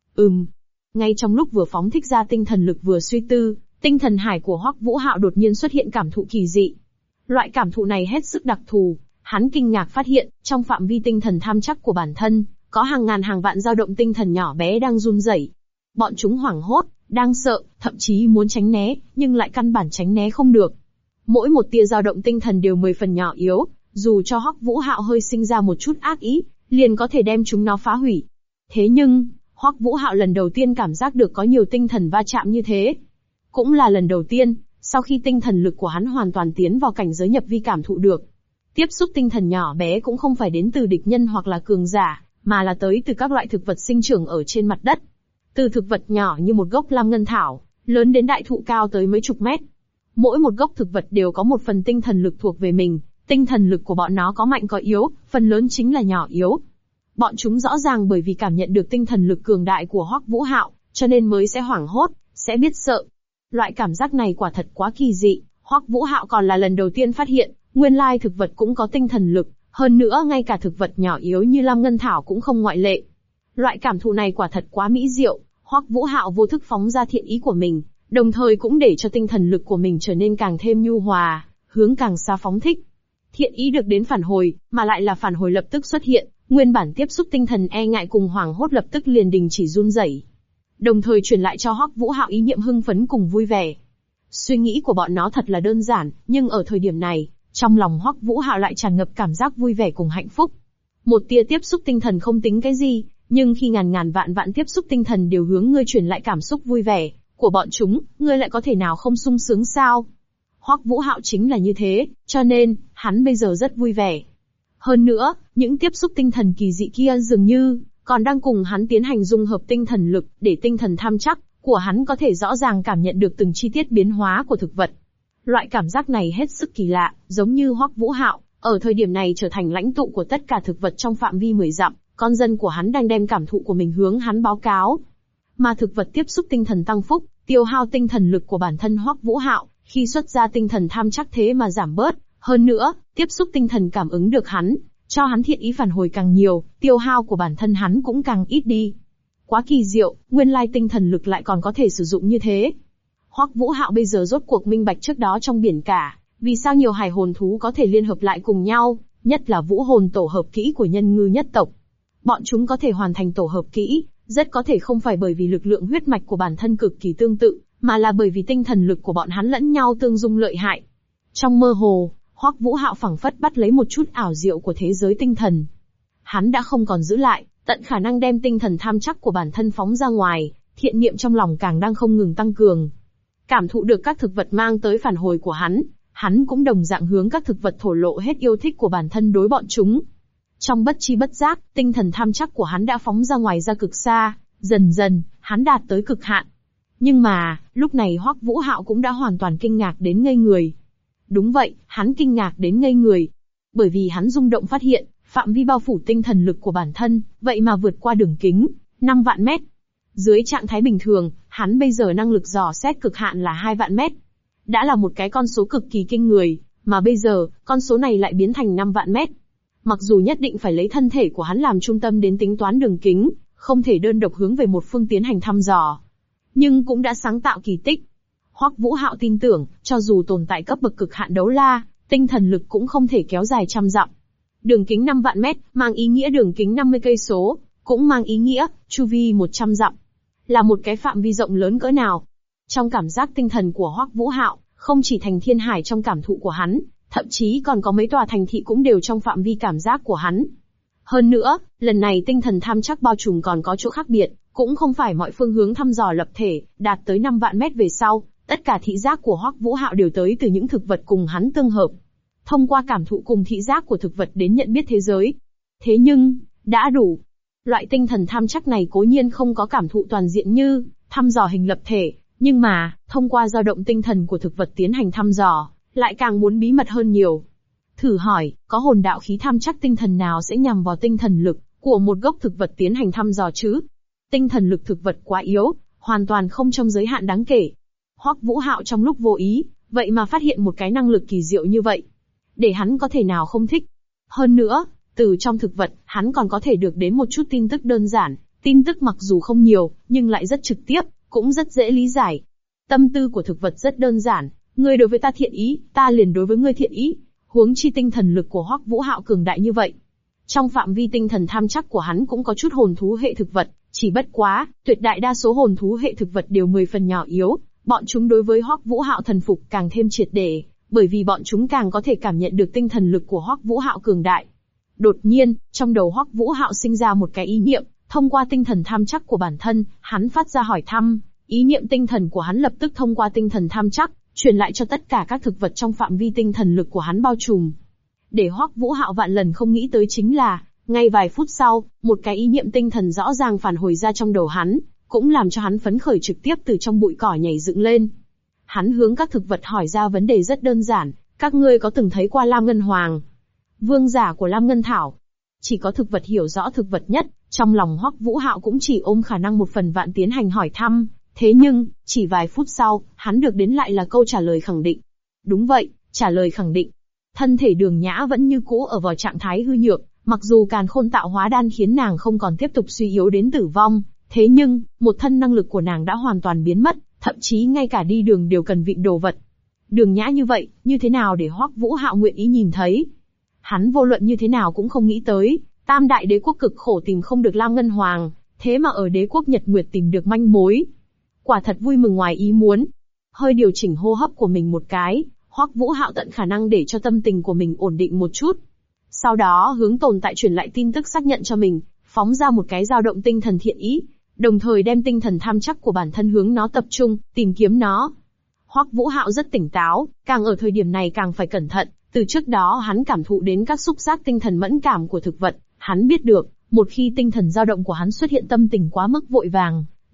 Ngay trong lúc vừa phóng thích ra tinh thần lực vừa suy tư, tinh thần hải của Hoắc Vũ Hạo đột nhiên xuất hiện cảm thụ kỳ dị. Loại cảm thụ này hết sức đặc thù, hắn kinh ngạc phát hiện, trong phạm vi tinh thần tham chắc của bản thân, có hàng ngàn hàng vạn dao động tinh thần nhỏ bé đang run rẩy. Bọn chúng hoảng hốt, đang sợ, thậm chí muốn tránh né, nhưng lại căn bản tránh né không được. Mỗi một tia dao động tinh thần đều 10 phần nhỏ yếu, dù cho Hoắc Vũ Hạo hơi sinh ra một chút ác ý, liền có thể đem chúng nó phá hủy. Thế nhưng, Hoắc Vũ Hạo lần đầu tiên cảm giác được có nhiều tinh thần va chạm như thế. Cũng là lần đầu tiên, sau khi tinh thần lực của hắn hoàn toàn tiến vào cảnh giới nhập vi cảm thụ được. Tiếp xúc tinh thần nhỏ bé cũng không phải đến từ địch nhân hoặc là cường giả, mà là tới từ các loại thực vật sinh trưởng ở trên mặt đất. Từ thực vật nhỏ như một gốc lam ngân thảo, lớn đến đại thụ cao tới mấy chục mét. Mỗi một gốc thực vật đều có một phần tinh thần lực thuộc về mình, tinh thần lực của bọn nó có mạnh có yếu, phần lớn chính là nhỏ yếu. Bọn chúng rõ ràng bởi vì cảm nhận được tinh thần lực cường đại của Hoắc Vũ Hạo, cho nên mới sẽ hoảng hốt, sẽ biết sợ. Loại cảm giác này quả thật quá kỳ dị, Hoắc Vũ Hạo còn là lần đầu tiên phát hiện, nguyên lai thực vật cũng có tinh thần lực, hơn nữa ngay cả thực vật nhỏ yếu như lam ngân thảo cũng không ngoại lệ. Loại cảm thụ này quả thật quá mỹ diệu, Hoắc Vũ Hạo vô thức phóng ra thiện ý của mình, đồng thời cũng để cho tinh thần lực của mình trở nên càng thêm nhu hòa, hướng càng xa phóng thích. Thiện ý được đến phản hồi, mà lại là phản hồi lập tức xuất hiện, nguyên bản tiếp xúc tinh thần e ngại cùng hoảng hốt lập tức liền đình chỉ run rẩy, đồng thời truyền lại cho Hoắc Vũ Hạo ý niệm hưng phấn cùng vui vẻ. Suy nghĩ của bọn nó thật là đơn giản, nhưng ở thời điểm này, trong lòng Hoắc Vũ Hạo lại tràn ngập cảm giác vui vẻ cùng hạnh phúc. Một tia tiếp xúc tinh thần không tính cái gì, nhưng khi ngàn ngàn vạn vạn tiếp xúc tinh thần đều hướng ngươi truyền lại cảm xúc vui vẻ của bọn chúng, ngươi lại có thể nào không sung sướng sao? Hoắc Vũ Hạo chính là như thế, cho nên, hắn bây giờ rất vui vẻ. Hơn nữa, những tiếp xúc tinh thần kỳ dị kia dường như còn đang cùng hắn tiến hành dung hợp tinh thần lực, để tinh thần tham chắc của hắn có thể rõ ràng cảm nhận được từng chi tiết biến hóa của thực vật. Loại cảm giác này hết sức kỳ lạ, giống như Hoắc Vũ Hạo, ở thời điểm này trở thành lãnh tụ của tất cả thực vật trong phạm vi 10 dặm, con dân của hắn đang đem cảm thụ của mình hướng hắn báo cáo. Mà thực vật tiếp xúc tinh thần tăng phúc, tiêu hao tinh thần lực của bản thân Hoắc Vũ Hạo, khi xuất ra tinh thần tham chắc thế mà giảm bớt, hơn nữa, tiếp xúc tinh thần cảm ứng được hắn, cho hắn thiện ý phản hồi càng nhiều, tiêu hao của bản thân hắn cũng càng ít đi. Quá kỳ diệu, nguyên lai tinh thần lực lại còn có thể sử dụng như thế. Hoắc Vũ Hạo bây giờ rốt cuộc minh bạch trước đó trong biển cả, vì sao nhiều hải hồn thú có thể liên hợp lại cùng nhau, nhất là vũ hồn tổ hợp kỹ của nhân ngư nhất tộc. Bọn chúng có thể hoàn thành tổ hợp kỹ, rất có thể không phải bởi vì lực lượng huyết mạch của bản thân cực kỳ tương tự, mà là bởi vì tinh thần lực của bọn hắn lẫn nhau tương dung lợi hại. Trong mơ hồ, Hoắc Vũ Hạo phảng phất bắt lấy một chút ảo diệu của thế giới tinh thần. Hắn đã không còn giữ lại, tận khả năng đem tinh thần tham chắc của bản thân phóng ra ngoài, thiện niệm trong lòng càng đang không ngừng tăng cường. Cảm thụ được các thực vật mang tới phản hồi của hắn cũng đồng dạng hướng các thực vật thổ lộ hết yêu thích của bản thân đối bọn chúng. Trong bất chi bất giác, tinh thần tham chắc của hắn đã phóng ra ngoài ra cực xa, dần dần, hắn đạt tới cực hạn. Nhưng mà, lúc này Hoắc Vũ Hạo cũng đã hoàn toàn kinh ngạc đến ngây người. Đúng vậy, hắn kinh ngạc đến ngây người. Bởi vì hắn rung động phát hiện, phạm vi bao phủ tinh thần lực của bản thân, vậy mà vượt qua đường kính 5 vạn mét. Dưới trạng thái bình thường, hắn bây giờ năng lực dò xét cực hạn là 2 vạn mét. Đã là một cái con số cực kỳ kinh người, mà bây giờ, con số này lại biến thành 5 vạn mét. Mặc dù nhất định phải lấy thân thể của hắn làm trung tâm đến tính toán đường kính, không thể đơn độc hướng về một phương tiến hành thăm dò. Nhưng cũng đã sáng tạo kỳ tích. Hoắc Vũ Hạo tin tưởng, cho dù tồn tại cấp bậc cực hạn đấu la, tinh thần lực cũng không thể kéo dài trăm dặm. Đường kính 5 vạn mét, mang ý nghĩa đường kính 50 cây số, cũng mang ý nghĩa, chu vi 100 dặm. Là một cái phạm vi rộng lớn cỡ nào. Trong cảm giác tinh thần của Hoắc Vũ Hạo, không chỉ thành thiên hải trong cảm thụ của hắn, thậm chí còn có mấy tòa thành thị cũng đều trong phạm vi cảm giác của hắn. Hơn nữa, lần này tinh thần tham chắc bao trùm còn có chỗ khác biệt, cũng không phải mọi phương hướng thăm dò lập thể, đạt tới 5 vạn mét về sau, tất cả thị giác của Hoắc Vũ Hạo đều tới từ những thực vật cùng hắn tương hợp. Thông qua cảm thụ cùng thị giác của thực vật đến nhận biết thế giới. Thế nhưng, đã đủ. Loại tinh thần tham chắc này cố nhiên không có cảm thụ toàn diện như thăm dò hình lập thể, nhưng mà, thông qua dao động tinh thần của thực vật tiến hành thăm dò, lại càng muốn bí mật hơn nhiều. Thử hỏi, có hồn đạo khí tham chắc tinh thần nào sẽ nhằm vào tinh thần lực của một gốc thực vật tiến hành thăm dò chứ? Tinh thần lực thực vật quá yếu, hoàn toàn không trong giới hạn đáng kể. Hoắc Vũ Hạo trong lúc vô ý, vậy mà phát hiện một cái năng lực kỳ diệu như vậy. Để hắn có thể nào không thích. Hơn nữa, từ trong thực vật, hắn còn có thể được đến một chút tin tức đơn giản, tin tức mặc dù không nhiều, nhưng lại rất trực tiếp, cũng rất dễ lý giải. Tâm tư của thực vật rất đơn giản, ngươi đối với ta thiện ý, ta liền đối với ngươi thiện ý. Huống chi tinh thần lực của Hoắc Vũ Hạo cường đại như vậy. Trong phạm vi tinh thần tham chắc của hắn cũng có chút hồn thú hệ thực vật, chỉ bất quá, tuyệt đại đa số hồn thú hệ thực vật đều 10 phần nhỏ yếu, bọn chúng đối với Hoắc Vũ Hạo thần phục càng thêm triệt để, bởi vì bọn chúng càng có thể cảm nhận được tinh thần lực của Hoắc Vũ Hạo cường đại. Đột nhiên, trong đầu Hoắc Vũ Hạo sinh ra một cái ý niệm, thông qua tinh thần tham chắc của bản thân, hắn phát ra hỏi thăm, ý niệm tinh thần của hắn lập tức thông qua tinh thần tham chắc, truyền lại cho tất cả các thực vật trong phạm vi tinh thần lực của hắn bao trùm. Để Hoắc Vũ Hạo vạn lần không nghĩ tới chính là, ngay vài phút sau, một cái ý niệm tinh thần rõ ràng phản hồi ra trong đầu hắn, cũng làm cho hắn phấn khởi trực tiếp từ trong bụi cỏ nhảy dựng lên. Hắn hướng các thực vật hỏi ra vấn đề rất đơn giản, các ngươi có từng thấy qua Lam Ngân Hoàng, vương giả của Lam Ngân Thảo? Chỉ có thực vật hiểu rõ thực vật nhất, trong lòng Hoắc Vũ Hạo cũng chỉ ôm khả năng 1/1000 tiến hành hỏi thăm, thế nhưng, chỉ vài phút sau, hắn được đến lại là câu trả lời khẳng định. Đúng vậy, trả lời khẳng định. Thân thể Đường Nhã vẫn như cũ ở vào trạng thái hư nhược, mặc dù càn khôn tạo hóa đan khiến nàng không còn tiếp tục suy yếu đến tử vong, thế nhưng, một thân năng lực của nàng đã hoàn toàn biến mất, thậm chí ngay cả đi đường đều cần vịn đồ vật. Đường Nhã như vậy, như thế nào để Hoắc Vũ Hạo nguyện ý nhìn thấy? Hắn vô luận như thế nào cũng không nghĩ tới, Tam Đại Đế quốc cực khổ tìm không được Lam Ngân Hoàng, thế mà ở Đế quốc Nhật Nguyệt tìm được manh mối. Quả thật vui mừng ngoài ý muốn. Hơi điều chỉnh hô hấp của mình một cái, Hoắc Vũ Hạo tận khả năng để cho tâm tình của mình ổn định một chút. Sau đó hướng tồn tại truyền lại tin tức xác nhận cho mình, phóng ra một cái dao động tinh thần thiện ý, đồng thời đem tinh thần tham chắc của bản thân hướng nó tập trung, tìm kiếm nó. Hoắc Vũ Hạo rất tỉnh táo, càng ở thời điểm này càng phải cẩn thận, từ trước đó hắn cảm thụ đến các xúc giác tinh thần mẫn cảm của thực vật, hắn biết được, một khi tinh thần dao động của hắn xuất hiện tâm tình quá mức vội vàng,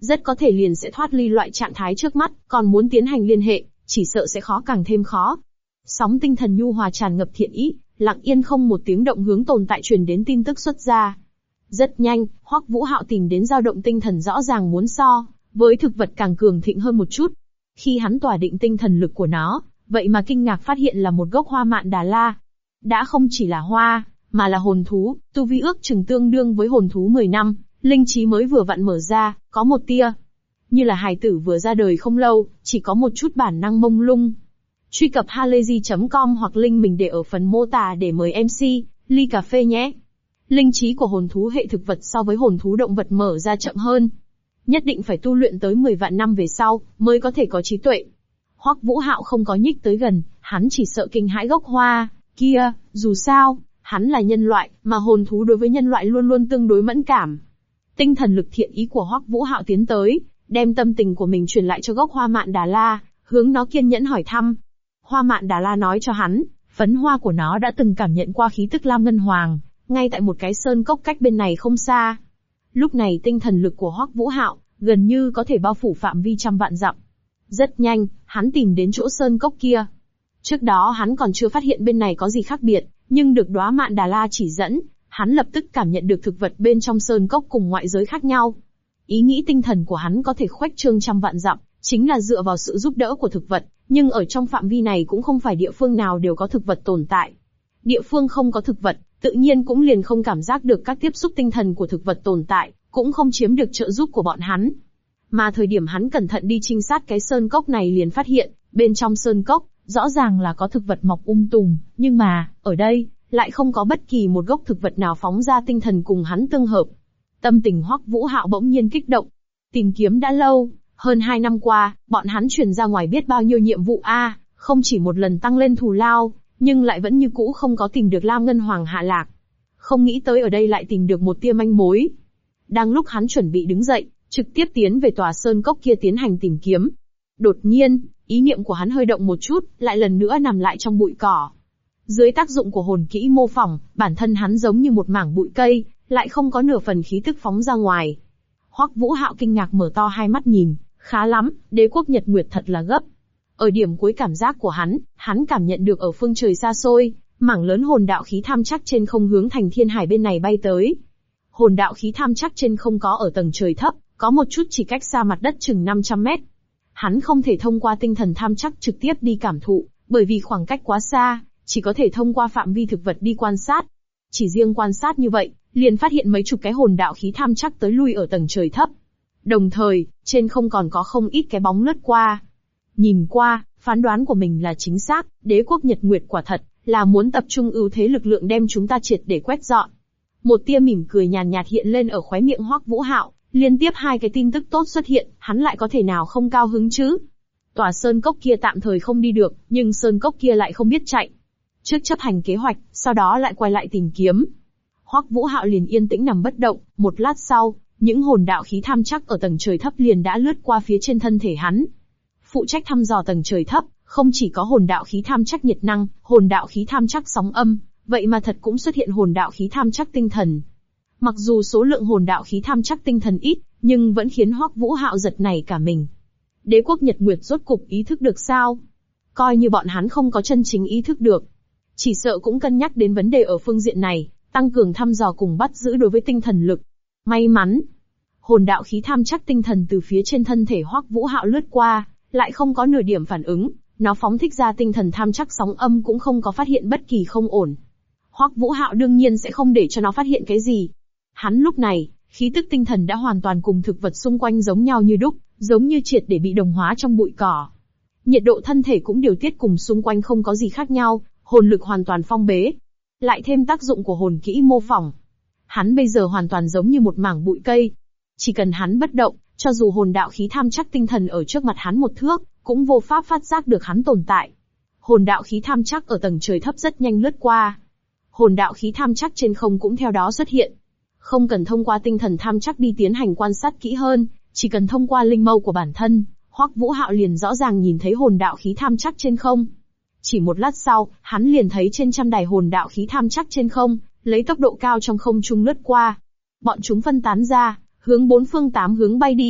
rất có thể liền sẽ thoát ly loại trạng thái trước mắt, còn muốn tiến hành liên hệ, chỉ sợ sẽ khó càng thêm khó. Sóng tinh thần nhu hòa tràn ngập thiện ý, lặng yên không một tiếng động hướng tồn tại truyền đến tin tức xuất ra. Rất nhanh, Hoắc Vũ Hạo tìm đến dao động tinh thần rõ ràng muốn so với thực vật càng cường thịnh hơn một chút. Khi hắn tỏa định tinh thần lực của nó, vậy mà kinh ngạc phát hiện là một gốc hoa mạn Đà La. Đã không chỉ là hoa, mà là hồn thú, tu vi ước chừng tương đương với hồn thú 10 năm, linh trí mới vừa vặn mở ra, có một tia. Như là hài tử vừa ra đời không lâu, chỉ có một chút bản năng mông lung. Truy cập halayzi.com hoặc link mình để ở phần mô tả để mời MC, ly cà phê nhé. Linh trí của hồn thú hệ thực vật so với hồn thú động vật mở ra chậm hơn. Nhất định phải tu luyện tới 10 vạn năm về sau, mới có thể có trí tuệ. Hoắc Vũ Hạo không có nhích tới gần, hắn chỉ sợ kinh hãi gốc hoa kia, dù sao, hắn là nhân loại, mà hồn thú đối với nhân loại luôn luôn tương đối mẫn cảm. Tinh thần lực thiện ý của Hoắc Vũ Hạo tiến tới, đem tâm tình của mình truyền lại cho gốc hoa mạn Đà La, hướng nó kiên nhẫn hỏi thăm. Hoa mạn Đà La nói cho hắn, phấn hoa của nó đã từng cảm nhận qua khí tức Lam Ngân Hoàng, ngay tại một cái sơn cốc cách bên này không xa. Lúc này tinh thần lực của Hoắc Vũ Hạo gần như có thể bao phủ phạm vi trăm vạn dặm. Rất nhanh, hắn tìm đến chỗ sơn cốc kia. Trước đó hắn còn chưa phát hiện bên này có gì khác biệt, nhưng được đóa mạn Đà La chỉ dẫn, hắn lập tức cảm nhận được thực vật bên trong sơn cốc cùng ngoại giới khác nhau. Ý nghĩ tinh thần của hắn có thể khuếch trương trăm vạn dặm, chính là dựa vào sự giúp đỡ của thực vật, nhưng ở trong phạm vi này cũng không phải địa phương nào đều có thực vật tồn tại. Địa phương không có thực vật, tự nhiên cũng liền không cảm giác được các tiếp xúc tinh thần của thực vật tồn tại, cũng không chiếm được trợ giúp của bọn hắn. Mà thời điểm hắn cẩn thận đi trinh sát cái sơn cốc này liền phát hiện, bên trong sơn cốc, rõ ràng là có thực vật mọc tùm, nhưng mà, ở đây, lại không có bất kỳ một gốc thực vật nào phóng ra tinh thần cùng hắn tương hợp. Tâm tình Hoắc Vũ Hạo bỗng nhiên kích động. Tìm kiếm đã lâu, hơn 2 năm qua, bọn hắn chuyển ra ngoài biết bao nhiêu nhiệm vụ không chỉ một lần tăng lên thù lao, nhưng lại vẫn như cũ không có tìm được Lam Ngân Hoàng hạ lạc. Không nghĩ tới ở đây lại tìm được một tia manh mối. Đang lúc hắn chuẩn bị đứng dậy, trực tiếp tiến về tòa sơn cốc kia tiến hành tìm kiếm. Đột nhiên, ý niệm của hắn hơi động một chút, lại lần nữa nằm lại trong bụi cỏ. Dưới tác dụng của hồn kỹ mô phỏng, bản thân hắn giống như một mảng bụi cây, lại không có nửa phần khí tức phóng ra ngoài. Hoắc Vũ Hạo kinh ngạc mở to hai mắt nhìn, khá lắm, đế quốc Nhật Nguyệt thật là gấp. Ở điểm cuối cảm giác của hắn cảm nhận được ở phương trời xa xôi, mảng lớn hồn đạo khí tham chắc trên không hướng thành thiên hải bên này bay tới. Hồn đạo khí tham chắc trên không có ở tầng trời thấp, có một chút chỉ cách xa mặt đất chừng 500 mét. Hắn không thể thông qua tinh thần tham chắc trực tiếp đi cảm thụ, bởi vì khoảng cách quá xa, chỉ có thể thông qua phạm vi thực vật đi quan sát. Chỉ riêng quan sát như vậy, liền phát hiện mấy chục cái hồn đạo khí tham chắc tới lui ở tầng trời thấp. Đồng thời, trên không còn có không ít cái bóng lướt qua. Nhìn qua, phán đoán của mình là chính xác, đế quốc Nhật Nguyệt quả thật là muốn tập trung ưu thế lực lượng đem chúng ta triệt để quét dọn. Một tia mỉm cười nhàn nhạt hiện lên ở khóe miệng Hoắc Vũ Hạo, liên tiếp 2 cái tin tức tốt xuất hiện, hắn lại có thể nào không cao hứng chứ? Tòa sơn cốc kia tạm thời không đi được, nhưng sơn cốc kia lại không biết chạy. Trước chấp hành kế hoạch, sau đó lại quay lại tìm kiếm. Hoắc Vũ Hạo liền yên tĩnh nằm bất động, một lát sau, những hồn đạo khí tham chắc ở tầng trời thấp liền đã lướt qua phía trên thân thể hắn. Phụ trách thăm dò tầng trời thấp, không chỉ có hồn đạo khí tham chắc nhiệt năng, hồn đạo khí tham chắc sóng âm, vậy mà thật cũng xuất hiện hồn đạo khí tham chắc tinh thần. Mặc dù số lượng hồn đạo khí tham chắc tinh thần ít, nhưng vẫn khiến Hoắc Vũ Hạo giật nảy cả mình. Đế quốc Nhật Nguyệt rốt cục ý thức được sao? Coi như bọn hắn không có chân chính ý thức được, chỉ sợ cũng cân nhắc đến vấn đề ở phương diện này, tăng cường thăm dò cùng bắt giữ đối với tinh thần lực. May mắn, hồn đạo khí tham chắc tinh thần từ phía trên thân thể Hoắc Vũ Hạo lướt qua, lại không có nửa điểm phản ứng, nó phóng thích ra tinh thần tham chắc sóng âm cũng không có phát hiện bất kỳ không ổn. Hoắc Vũ Hạo đương nhiên sẽ không để cho nó phát hiện cái gì. Hắn lúc này, khí tức tinh thần đã hoàn toàn cùng thực vật xung quanh giống nhau như đúc, giống như triệt để bị đồng hóa trong bụi cỏ. Nhiệt độ thân thể cũng điều tiết cùng xung quanh không có gì khác nhau, hồn lực hoàn toàn phong bế. Lại thêm tác dụng của hồn kỹ mô phỏng. Hắn bây giờ hoàn toàn giống như một mảng bụi cây. Chỉ cần hắn bất động, cho dù hồn đạo khí tham chắc tinh thần ở trước mặt hắn một thước, cũng vô pháp phát giác được hắn tồn tại. Hồn đạo khí tham chắc ở tầng trời thấp rất nhanh lướt qua. Hồn đạo khí tham chắc trên không cũng theo đó xuất hiện. Không cần thông qua tinh thần tham chắc đi tiến hành quan sát kỹ hơn, chỉ cần thông qua linh mâu của bản thân, Hoắc Vũ Hạo liền rõ ràng nhìn thấy hồn đạo khí tham chắc trên không. Chỉ một lát sau, hắn liền thấy trên trăm đài hồn đạo khí tham chắc trên không, lấy tốc độ cao trong không trung lướt qua. Bọn chúng phân tán ra, hướng 4 phương 8 hướng bay đi.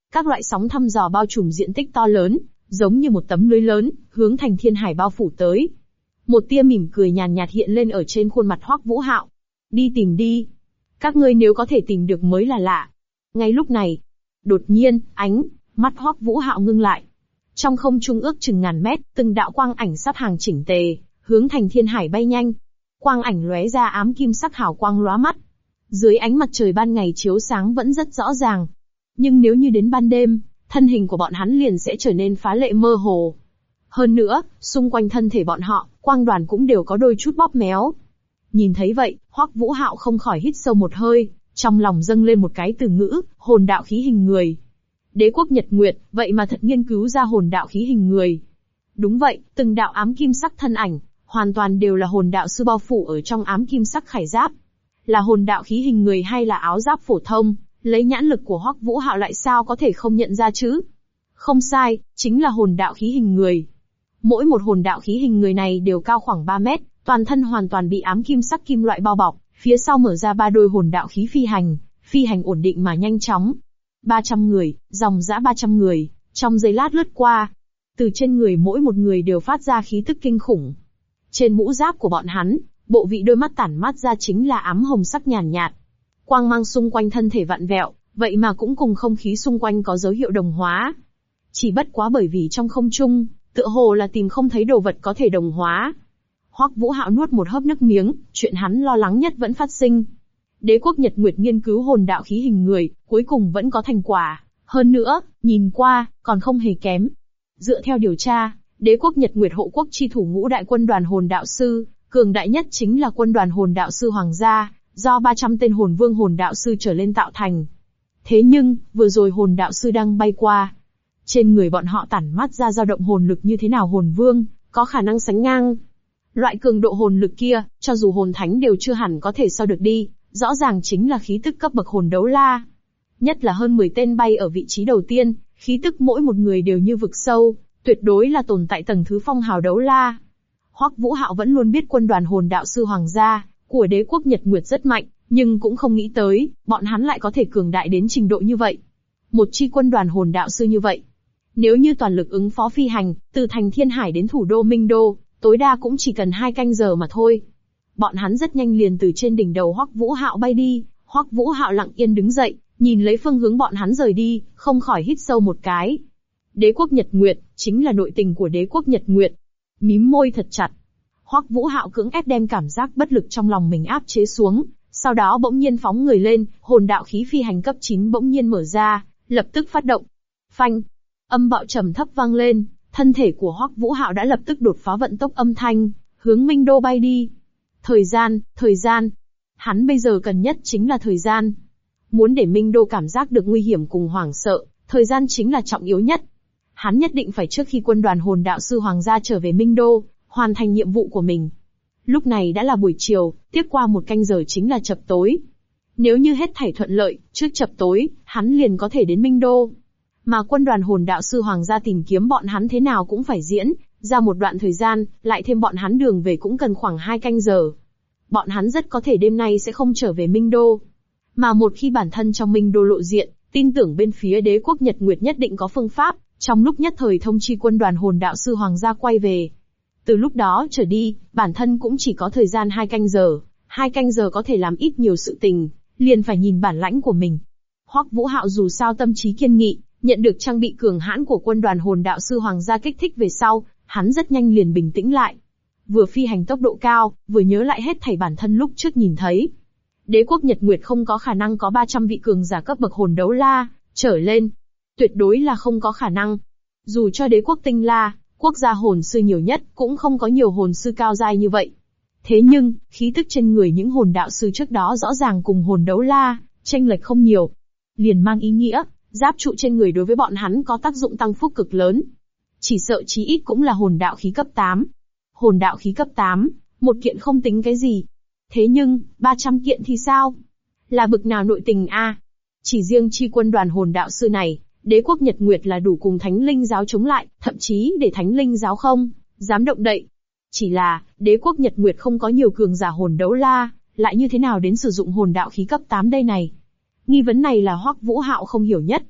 Các loại sóng thăm dò bao trùm diện tích to lớn, giống như một tấm lưới lớn, hướng thành thiên hải bao phủ tới. Một tia mỉm cười nhàn nhạt hiện lên ở trên khuôn mặt Hoắc Vũ Hạo. Đi tìm đi. Các ngươi nếu có thể tìm được mới là lạ. Ngay lúc này, đột nhiên, mắt Hoắc Vũ Hạo ngưng lại. Trong không trung ước chừng ngàn mét, từng đạo quang ảnh sắp hàng chỉnh tề, hướng thành thiên hải bay nhanh. Quang ảnh lóe ra ám kim sắc hào quang lóa mắt. Dưới ánh mặt trời ban ngày chiếu sáng vẫn rất rõ ràng. Nhưng nếu như đến ban đêm, thân hình của bọn hắn liền sẽ trở nên phá lệ mơ hồ. Hơn nữa, xung quanh thân thể bọn họ, quang đoàn cũng đều có đôi chút bóp méo. Nhìn thấy vậy, Hoắc Vũ Hạo không khỏi hít sâu một hơi, trong lòng dâng lên một cái từ ngữ, hồn đạo khí hình người. Đế quốc Nhật Nguyệt, vậy mà thật nghiên cứu ra hồn đạo khí hình người. Đúng vậy, từng đạo ám kim sắc thân ảnh, hoàn toàn đều là hồn đạo sư bao phủ ở trong ám kim sắc khải giáp. Là hồn đạo khí hình người hay là áo giáp phổ thông, lấy nhãn lực của Hoắc Vũ Hạo lại sao có thể không nhận ra chứ? Không sai, chính là hồn đạo khí hình người. Mỗi một hồn đạo khí hình người này đều cao khoảng 3 mét, toàn thân hoàn toàn bị ám kim sắc kim loại bao bọc, phía sau mở ra 3 đôi hồn đạo khí phi hành ổn định mà nhanh chóng. 300 người, dòng dã 300 người, trong giây lát lướt qua. Từ trên người mỗi một người đều phát ra khí tức kinh khủng. Trên mũ giáp của bọn hắn, bộ vị đôi mắt tản mát ra chính là ám hồng sắc nhàn nhạt. Quang mang xung quanh thân thể vặn vẹo, vậy mà cũng cùng không khí xung quanh có dấu hiệu đồng hóa. Chỉ bất quá bởi vì trong không trung, tựa hồ là tìm không thấy đồ vật có thể đồng hóa. Hoắc Vũ Hạo nuốt một hớp nước miếng, chuyện hắn lo lắng nhất vẫn phát sinh. Đế quốc Nhật Nguyệt nghiên cứu hồn đạo khí hình người, cuối cùng vẫn có thành quả. Hơn nữa, nhìn qua, còn không hề kém. Dựa theo điều tra, Đế quốc Nhật Nguyệt hộ quốc chi thủ ngũ đại quân đoàn hồn đạo sư, cường đại nhất chính là quân đoàn hồn đạo sư Hoàng gia, do 300 tên hồn vương hồn đạo sư trở lên tạo thành. Thế nhưng, vừa rồi hồn đạo sư đang bay qua. Trên người bọn họ tản mát ra dao động hồn lực như thế nào hồn vương, có khả năng sánh ngang. Loại cường độ hồn lực kia, cho dù hồn thánh đều chưa hẳn có thể so được đi, rõ ràng chính là khí tức cấp bậc hồn đấu la. Nhất là hơn 10 tên bay ở vị trí đầu tiên, khí tức mỗi một người đều như vực sâu, tuyệt đối là tồn tại tầng thứ phong hào đấu la. Hoắc Vũ Hạo vẫn luôn biết quân đoàn hồn đạo sư Hoàng gia của Đế quốc Nhật Nguyệt rất mạnh, nhưng cũng không nghĩ tới, bọn hắn lại có thể cường đại đến trình độ như vậy. Một chi quân đoàn hồn đạo sư như vậy, nếu như toàn lực ứng phó phi hành, từ thành Thiên Hải đến thủ đô Minh Đô, tối đa cũng chỉ cần 2 canh giờ mà thôi. Bọn hắn rất nhanh liền từ trên đỉnh đầu Hoắc Vũ Hạo bay đi, Hoắc Vũ Hạo lặng yên đứng dậy, nhìn lấy phương hướng bọn hắn rời đi, không khỏi hít sâu một cái. Đế quốc Nhật Nguyệt, chính là nội tình của Đế quốc Nhật Nguyệt. Mím môi thật chặt. Hoắc Vũ Hạo cưỡng ép đem cảm giác bất lực trong lòng mình áp chế xuống, sau đó bỗng nhiên phóng người lên, hồn đạo khí phi hành cấp 9 bỗng nhiên mở ra, lập tức phát động. Phanh! Âm bạo trầm thấp vang lên, thân thể của Hoắc Vũ Hạo đã lập tức đột phá vận tốc âm thanh, hướng Minh Đô bay đi. Thời gian. Hắn bây giờ cần nhất chính là thời gian. Muốn để Minh Đô cảm giác được nguy hiểm cùng hoảng sợ, thời gian chính là trọng yếu nhất. Hắn nhất định phải trước khi quân đoàn hồn đạo sư Hoàng gia trở về Minh Đô, hoàn thành nhiệm vụ của mình. Lúc này đã là buổi chiều, tiếp qua 1 canh giờ chính là chập tối. Nếu như hết thảy thuận lợi, trước chập tối, hắn liền có thể đến Minh Đô. Mà quân đoàn hồn đạo sư Hoàng gia tìm kiếm bọn hắn thế nào cũng phải diễn ra một đoạn thời gian, lại thêm bọn hắn đường về cũng cần khoảng 2 canh giờ. Bọn hắn rất có thể đêm nay sẽ không trở về Minh Đô. Mà một khi bản thân trong Minh Đô lộ diện, tin tưởng bên phía Đế quốc Nhật Nguyệt nhất định có phương pháp, trong lúc nhất thời thông chi quân đoàn hồn đạo sư Hoàng gia quay về. Từ lúc đó trở đi, bản thân cũng chỉ có thời gian 2 canh giờ, 2 canh giờ có thể làm ít nhiều sự tình, liền phải nhìn bản lãnh của mình. Hoắc Vũ Hạo dù sao tâm trí kiên nghị, nhận được trang bị cường hãn của quân đoàn hồn đạo sư Hoàng gia kích thích về sau, hắn rất nhanh liền bình tĩnh lại. Vừa phi hành tốc độ cao, vừa nhớ lại hết thảy bản thân lúc trước nhìn thấy. Đế quốc Nhật Nguyệt không có khả năng có 300 vị cường giả cấp bậc hồn đấu la trở lên. Tuyệt đối là không có khả năng. Dù cho đế quốc Tinh La, quốc gia hồn sư nhiều nhất, cũng không có nhiều hồn sư cao giai như vậy. Thế nhưng, khí tức trên người những hồn đạo sư trước đó rõ ràng cùng hồn đấu la, chênh lệch không nhiều. Liền mang ý nghĩa, giáp trụ trên người đối với bọn hắn có tác dụng tăng phúc cực lớn. Chỉ sợ chí ít cũng là hồn đạo khí cấp 8. Hồn đạo khí cấp 8, một kiện không tính cái gì. Thế nhưng, 300 kiện thì sao? Là bực nào nội tình a? Chỉ riêng chi quân đoàn hồn đạo sư này, Đế quốc Nhật Nguyệt là đủ cùng Thánh Linh giáo chống lại, thậm chí để Thánh Linh giáo không dám động đậy. Chỉ là, Đế quốc Nhật Nguyệt không có nhiều cường giả hồn đấu la, lại như thế nào đến sử dụng hồn đạo khí cấp 8 đây này? Nghi vấn này là Hoắc Vũ Hạo không hiểu nhất.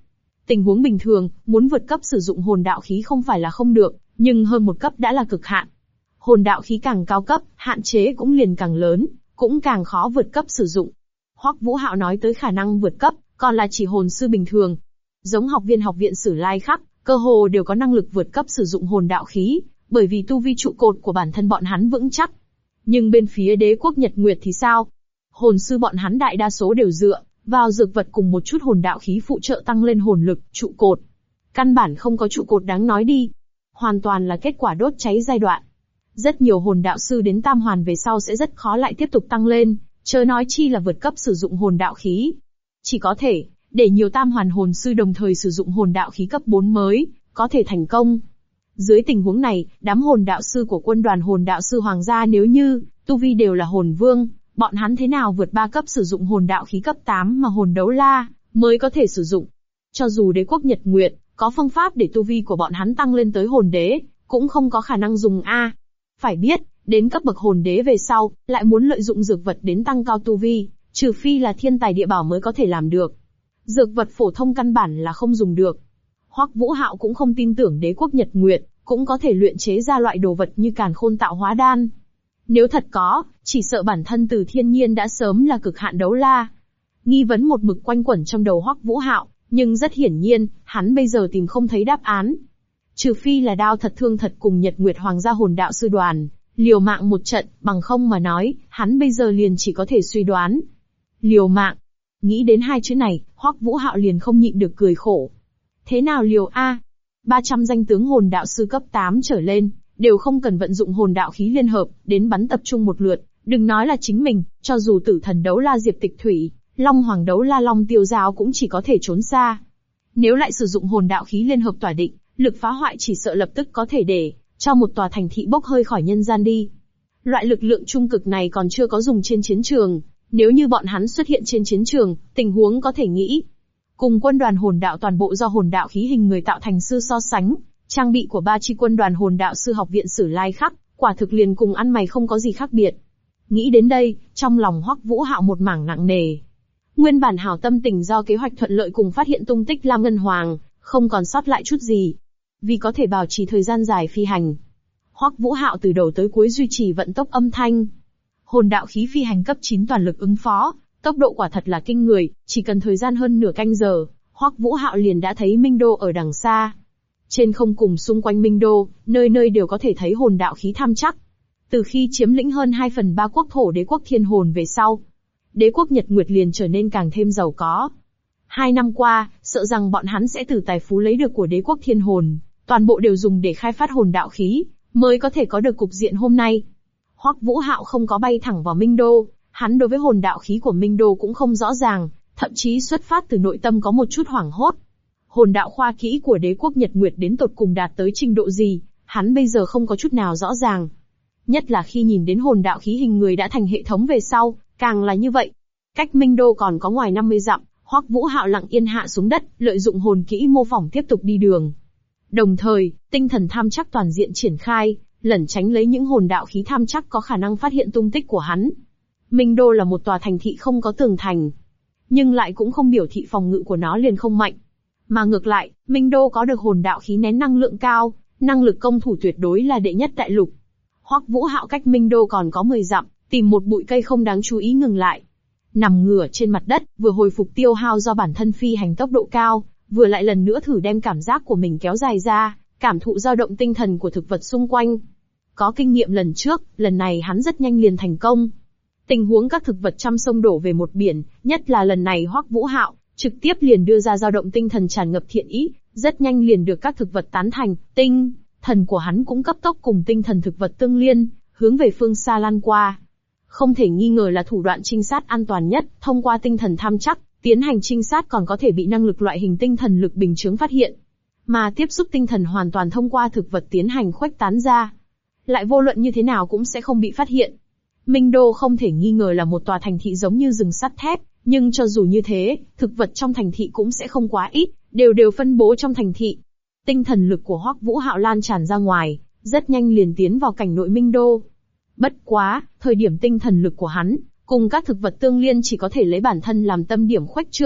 Tình huống bình thường, muốn vượt cấp sử dụng hồn đạo khí không phải là không được, nhưng hơn một cấp đã là cực hạn. Hồn đạo khí càng cao cấp, hạn chế cũng liền càng lớn, cũng càng khó vượt cấp sử dụng. Hoắc Vũ Hạo nói tới khả năng vượt cấp, còn là chỉ hồn sư bình thường. Giống học viện Sử Lai Khắc, cơ hồ đều có năng lực vượt cấp sử dụng hồn đạo khí, bởi vì tu vi trụ cột của bản thân bọn hắn vững chắc. Nhưng bên phía đế quốc Nhật Nguyệt thì sao? Hồn sư bọn hắn đại đa số đều dựa vào dược vật cùng một chút hồn đạo khí phụ trợ tăng lên hồn lực, trụ cột. Căn bản không có trụ cột đáng nói đi. Hoàn toàn là kết quả đốt cháy giai đoạn. Rất nhiều hồn đạo sư đến tam hoàn về sau sẽ rất khó lại tiếp tục tăng lên, chớ nói chi là vượt cấp sử dụng hồn đạo khí. Chỉ có thể, để nhiều tam hoàn hồn sư đồng thời sử dụng hồn đạo khí cấp 4 mới, có thể thành công. Dưới tình huống này, đám hồn đạo sư của quân đoàn hồn đạo sư hoàng gia nếu như, tu vi đều là hồn vương, bọn hắn thế nào vượt 3 cấp sử dụng hồn đạo khí cấp 8 mà hồn đấu la, mới có thể sử dụng. Cho dù đế quốc Nhật Nguyệt, có phương pháp để tu vi của bọn hắn tăng lên tới hồn đế, cũng không có khả năng dùng A. Phải biết, đến cấp bậc hồn đế về sau, lại muốn lợi dụng dược vật đến tăng cao tu vi, trừ phi là thiên tài địa bảo mới có thể làm được. Dược vật phổ thông căn bản là không dùng được. Hoắc Vũ Hạo cũng không tin tưởng đế quốc Nhật Nguyệt, cũng có thể luyện chế ra loại đồ vật như càn khôn tạo hóa đan. Nếu thật có, chỉ sợ bản thân Từ Thiên Nhiên đã sớm là cực hạn đấu la. Nghi vấn một mực quanh quẩn trong đầu Hoắc Vũ Hạo, nhưng rất hiển nhiên, hắn bây giờ tìm không thấy đáp án. Trừ phi là đao thật thương thật cùng Nhật Nguyệt Hoàng gia hồn đạo sư đoàn, liều mạng một trận, bằng không mà nói, hắn bây giờ liền chỉ có thể suy đoán. Liều mạng. Nghĩ đến hai chữ này, Hoắc Vũ Hạo liền không nhịn được cười khổ. Thế nào liều A? 300 danh tướng hồn đạo sư cấp 8 trở lên, đều không cần vận dụng hồn đạo khí liên hợp, đến bắn tập trung một lượt, đừng nói là chính mình, cho dù tử thần đấu la Diệp Tịch Thủy, Long Hoàng đấu la Long Tiêu Giao cũng chỉ có thể trốn xa. Nếu lại sử dụng hồn đạo khí liên hợp tỏa định, lực phá hoại chỉ sợ lập tức có thể để cho một tòa thành thị bốc hơi khỏi nhân gian đi. Loại lực lượng trung cực này còn chưa có dùng trên chiến trường, nếu như bọn hắn xuất hiện trên chiến trường, tình huống có thể nghĩ. Cùng quân đoàn hồn đạo toàn bộ do hồn đạo khí hình người tạo thành sư so sánh, trang bị của 3 chi quân đoàn hồn đạo sư học viện Sử Lai Khắc, quả thực liền cùng ăn mày không có gì khác biệt. Nghĩ đến đây, trong lòng Hoắc Vũ Hạo một mảng nặng nề. Nguyên bản hảo tâm tình do kế hoạch thuận lợi cùng phát hiện tung tích Lam Ngân Hoàng, không còn sót lại chút gì. Vì có thể bảo trì thời gian dài phi hành, Hoắc Vũ Hạo từ đầu tới cuối duy trì vận tốc âm thanh. Hồn đạo khí phi hành cấp 9 toàn lực ứng phó, tốc độ quả thật là kinh người, chỉ cần thời gian hơn nửa canh giờ, Hoắc Vũ Hạo liền đã thấy Minh Đô ở đằng xa. Trên không cùng xung quanh Minh Đô, nơi nơi đều có thể thấy hồn đạo khí tham chắc. Từ khi chiếm lĩnh hơn 2/3 quốc thổ đế quốc Thiên Hồn về sau, đế quốc Nhật Nguyệt liền trở nên càng thêm giàu có. 2 năm qua, sợ rằng bọn hắn sẽ từ tài phú lấy được của đế quốc Thiên Hồn, toàn bộ đều dùng để khai phát hồn đạo khí, mới có thể có được cục diện hôm nay. Hoắc Vũ Hạo không có bay thẳng vào Minh Đô, hắn đối với hồn đạo khí của Minh Đô cũng không rõ ràng, thậm chí xuất phát từ nội tâm có một chút hoảng hốt. Hồn đạo khoa kỹ của đế quốc Nhật Nguyệt đến tột cùng đạt tới trình độ gì, hắn bây giờ không có chút nào rõ ràng. Nhất là khi nhìn đến hồn đạo khí hình người đã thành hệ thống về sau, càng là như vậy. Cách Minh Đô còn có ngoài 50 dặm, Hoắc Vũ Hạo lặng yên hạ xuống đất, lợi dụng hồn kỹ mô phỏng tiếp tục đi đường. Đồng thời, tinh thần tham chắc toàn diện triển khai, lẩn tránh lấy những hồn đạo khí tham chắc có khả năng phát hiện tung tích của hắn. Minh Đô là một tòa thành thị không có tường thành, nhưng lại cũng không biểu thị phòng ngự của nó liền không mạnh. Mà ngược lại, Minh Đô có được hồn đạo khí nén năng lượng cao, năng lực công thủ tuyệt đối là đệ nhất đại lục. Hoắc Vũ Hạo cách Minh Đô còn có 10 dặm, tìm một bụi cây không đáng chú ý ngừng lại. Nằm ngửa trên mặt đất, vừa hồi phục tiêu hao do bản thân phi hành tốc độ cao, vừa lại lần nữa thử đem cảm giác của mình kéo dài ra, cảm thụ dao động tinh thần của thực vật xung quanh. Có kinh nghiệm lần trước, lần này hắn rất nhanh liền thành công. Tình huống các thực vật trăm sông đổ về một biển, nhất là lần này Hoắc Vũ Hạo trực tiếp liền đưa ra dao động tinh thần tràn ngập thiện ý, rất nhanh liền được các thực vật tán thành, tinh thần của hắn cũng cấp tốc cùng tinh thần thực vật tương liên, hướng về phương xa lan qua. Không thể nghi ngờ là thủ đoạn trinh sát an toàn nhất, thông qua tinh thần tham chắc, tiến hành trinh sát còn có thể bị năng lực loại hình tinh thần lực bình chứng phát hiện. Mà tiếp xúc tinh thần hoàn toàn thông qua thực vật tiến hành khuếch tán ra. Lại vô luận như thế nào cũng sẽ không bị phát hiện. Minh Đô không thể nghi ngờ là một tòa thành thị giống như rừng sắt thép, nhưng cho dù như thế, thực vật trong thành thị cũng sẽ không quá ít, đều phân bố trong thành thị. Tinh thần lực của Hoắc Vũ Hạo lan tràn ra ngoài, rất nhanh liền tiến vào cảnh nội Minh Đô. Bất quá, thời điểm tinh thần lực của hắn, cùng các thực vật tương liên chỉ có thể lấy bản thân làm tâm điểm khuếch trương,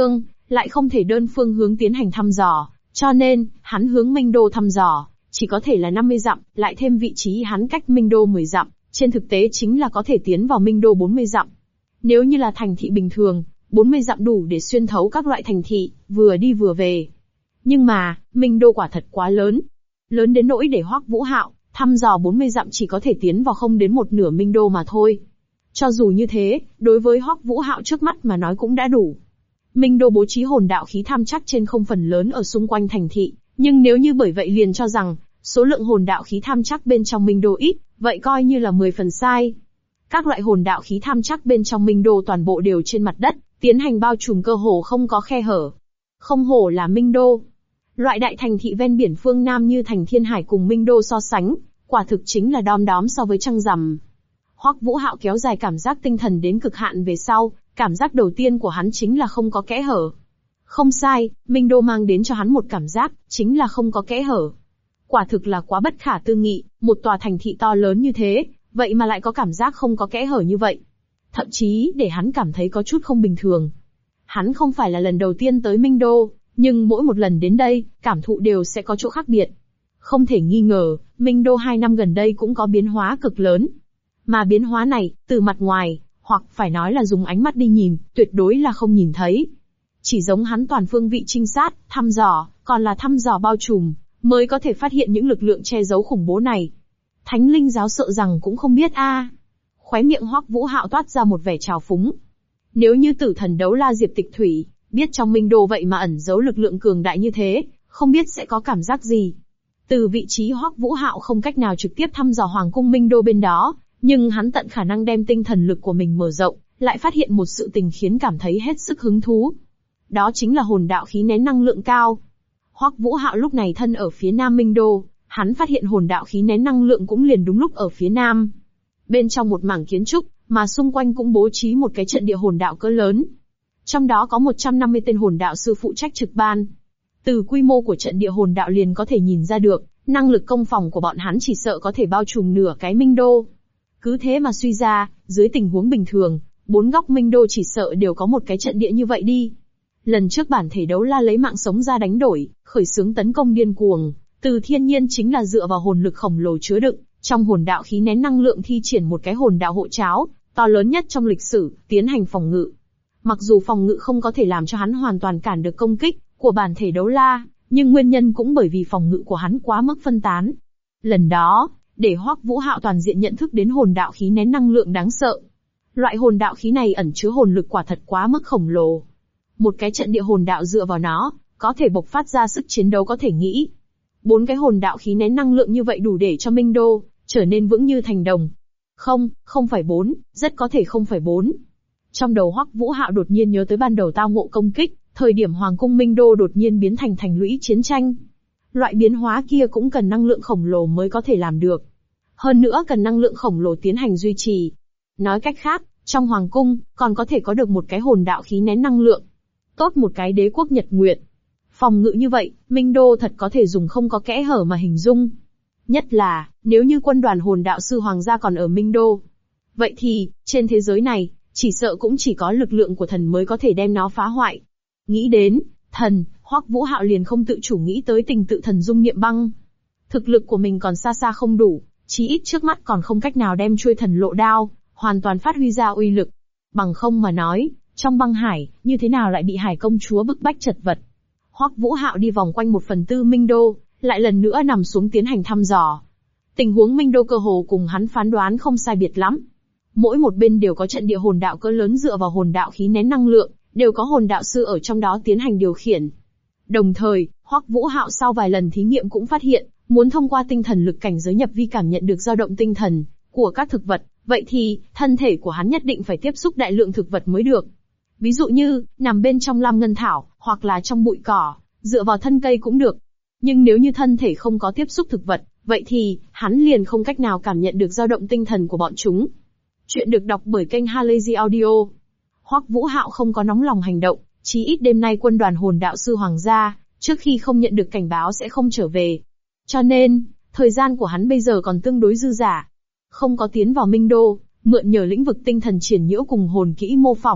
lại không thể đơn phương hướng tiến hành thăm dò, cho nên, hắn hướng Minh Đô thăm dò, chỉ có thể là 50 dặm, lại thêm vị trí hắn cách Minh Đô 10 dặm, trên thực tế chính là có thể tiến vào Minh Đô 40 dặm. Nếu như là thành thị bình thường, 40 dặm đủ để xuyên thấu các loại thành thị, vừa đi vừa về. Nhưng mà, Minh Đô quả thật quá lớn. Lớn đến nỗi để Hoắc Vũ Hạo thăm dò 40 dặm chỉ có thể tiến vào không đến một nửa Minh Đô mà thôi. Cho dù như thế, đối với Hoắc Vũ Hạo trước mắt mà nói cũng đã đủ. Minh Đô bố trí hồn đạo khí tham chắc trên không phần lớn ở xung quanh thành thị, nhưng nếu như bởi vậy liền cho rằng, số lượng hồn đạo khí tham chắc bên trong Minh Đô ít, vậy coi như là 10 phần sai. Các loại hồn đạo khí tham chắc bên trong Minh Đô toàn bộ đều trên mặt đất, tiến hành bao trùm cơ hồ không có khe hở. Không hổ là Minh Đô. Loại đại thành thị ven biển phương Nam như thành Thiên Hải cùng Minh Đô so sánh, quả thực chính là đom đóm so với trăng rằm. Hoắc Vũ Hạo kéo dài cảm giác tinh thần đến cực hạn về sau, cảm giác đầu tiên của hắn chính là không có kẽ hở. Không sai, Minh Đô mang đến cho hắn một cảm giác, chính là không có kẽ hở. Quả thực là quá bất khả tư nghị, một tòa thành thị to lớn như thế, vậy mà lại có cảm giác không có kẽ hở như vậy. Thậm chí, để hắn cảm thấy có chút không bình thường. Hắn không phải là lần đầu tiên tới Minh Đô, nhưng mỗi một lần đến đây, cảm thụ đều sẽ có chỗ khác biệt. Không thể nghi ngờ, Minh Đô 2 năm gần đây cũng có biến hóa cực lớn. Mà biến hóa này, từ mặt ngoài, hoặc phải nói là dùng ánh mắt đi nhìn, tuyệt đối là không nhìn thấy. Chỉ giống hắn toàn phương vị trinh sát, thăm dò, còn là thăm dò bao trùm, mới có thể phát hiện những lực lượng che giấu khủng bố này. Thánh linh giáo sợ rằng cũng không biết a. Khóe miệng Hoắc Vũ Hạo toát ra một vẻ trào phúng. Nếu như Tử Thần Đấu La Diệp Tịch Thủy, biết trong Minh Đô vậy mà ẩn giấu lực lượng cường đại như thế, không biết sẽ có cảm giác gì. Từ vị trí Hoắc Vũ Hạo không cách nào trực tiếp thăm dò Hoàng cung Minh Đô bên đó, nhưng hắn tận khả năng đem tinh thần lực của mình mở rộng, lại phát hiện một sự tình khiến cảm thấy hết sức hứng thú. Đó chính là hồn đạo khí nén năng lượng cao. Hoắc Vũ Hạo lúc này thân ở phía Nam Minh Đô, hắn phát hiện hồn đạo khí nén năng lượng cũng liền đúng lúc ở phía Nam. Bên trong một mảng kiến trúc, mà xung quanh cũng bố trí một cái trận địa hồn đạo cỡ lớn. Trong đó có 150 tên hồn đạo sư phụ trách trực ban. Từ quy mô của trận địa hồn đạo liền có thể nhìn ra được, năng lực công phòng của bọn hắn chỉ sợ có thể bao trùm nửa cái Minh Đô. Cứ thế mà suy ra, dưới tình huống bình thường, 4 góc Minh Đô chỉ sợ đều có một cái trận địa như vậy đi. Lần trước bản thể đấu la lấy mạng sống ra đánh đổi, khởi xướng tấn công điên cuồng, Từ Thiên Nhiên chính là dựa vào hồn lực khổng lồ chứa đựng, trong hồn đạo khí nén năng lượng thi triển một cái hồn đạo hộ cháo, to lớn nhất trong lịch sử, tiến hành phòng ngự. Mặc dù phòng ngự không có thể làm cho hắn hoàn toàn cản được công kích của bản thể đấu la, nhưng nguyên nhân cũng bởi vì phòng ngự của hắn quá mức phân tán. Lần đó, để Hoắc Vũ Hạo toàn diện nhận thức đến hồn đạo khí nén năng lượng đáng sợ. Loại hồn đạo khí này ẩn chứa hồn lực quả thật quá mức khổng lồ. Một cái trận địa hồn đạo dựa vào nó, có thể bộc phát ra sức chiến đấu có thể nghĩ. 4 cái hồn đạo khí nén năng lượng như vậy đủ để cho Minh Đô trở nên vững như thành đồng. Không phải 4, rất có thể không phải 4. Trong đầu Hoắc Vũ Hạo đột nhiên nhớ tới ban đầu tao ngộ công kích, thời điểm Hoàng cung Minh Đô đột nhiên biến thành thành lũy chiến tranh. Loại biến hóa kia cũng cần năng lượng khổng lồ mới có thể làm được. Hơn nữa cần năng lượng khổng lồ tiến hành duy trì. Nói cách khác, trong Hoàng cung, còn có thể có được một cái hồn đạo khí nén năng lượng. Tốt một cái đế quốc Nhật Nguyệt. Phòng ngự như vậy, Minh Đô thật có thể dùng không có kẽ hở mà hình dung. Nhất là, nếu như quân đoàn hồn đạo sư Hoàng gia còn ở Minh Đô. Vậy thì, trên thế giới này, chỉ sợ cũng chỉ có lực lượng của thần mới có thể đem nó phá hoại. Nghĩ đến, thần, Hoắc Vũ Hạo liền không tự chủ nghĩ tới tình tự thần dung niệm băng. Thực lực của mình còn xa xa không đủ, chí ít trước mắt còn không cách nào đem chuôi thần lộ đao, hoàn toàn phát huy ra uy lực. Bằng không mà nói, trong băng hải, như thế nào lại bị hải công chúa bức bách chật vật. Hoắc Vũ Hạo đi vòng quanh 1/4 Minh Đô, lại lần nữa nằm xuống tiến hành thăm dò. Tình huống Minh Đô cơ hồ cùng hắn phán đoán không sai biệt lắm. Mỗi một bên đều có trận địa hồn đạo cỡ lớn dựa vào hồn đạo khí nén năng lượng, đều có hồn đạo sư ở trong đó tiến hành điều khiển. Đồng thời, Hoắc Vũ Hạo sau vài lần thí nghiệm cũng phát hiện, muốn thông qua tinh thần lực cảnh giới nhập vi cảm nhận được dao động tinh thần của các thực vật, vậy thì, thân thể của hắn nhất định phải tiếp xúc đại lượng thực vật mới được. Ví dụ như, nằm bên trong lam ngân thảo, hoặc là trong bụi cỏ, dựa vào thân cây cũng được. Nhưng nếu như thân thể không có tiếp xúc thực vật, vậy thì, hắn liền không cách nào cảm nhận được dao động tinh thần của bọn chúng. Chuyện được đọc bởi kênh Halazy Audio. Hoắc Vũ Hạo không có nóng lòng hành động, chí ít đêm nay quân đoàn hồn đạo sư Hoàng gia, trước khi không nhận được cảnh báo sẽ không trở về. Cho nên, thời gian của hắn bây giờ còn tương đối dư dả. Không có tiến vào Minh Đô, mượn nhờ lĩnh vực tinh thần triển nhiễu cùng hồn kỹ mô phỏng,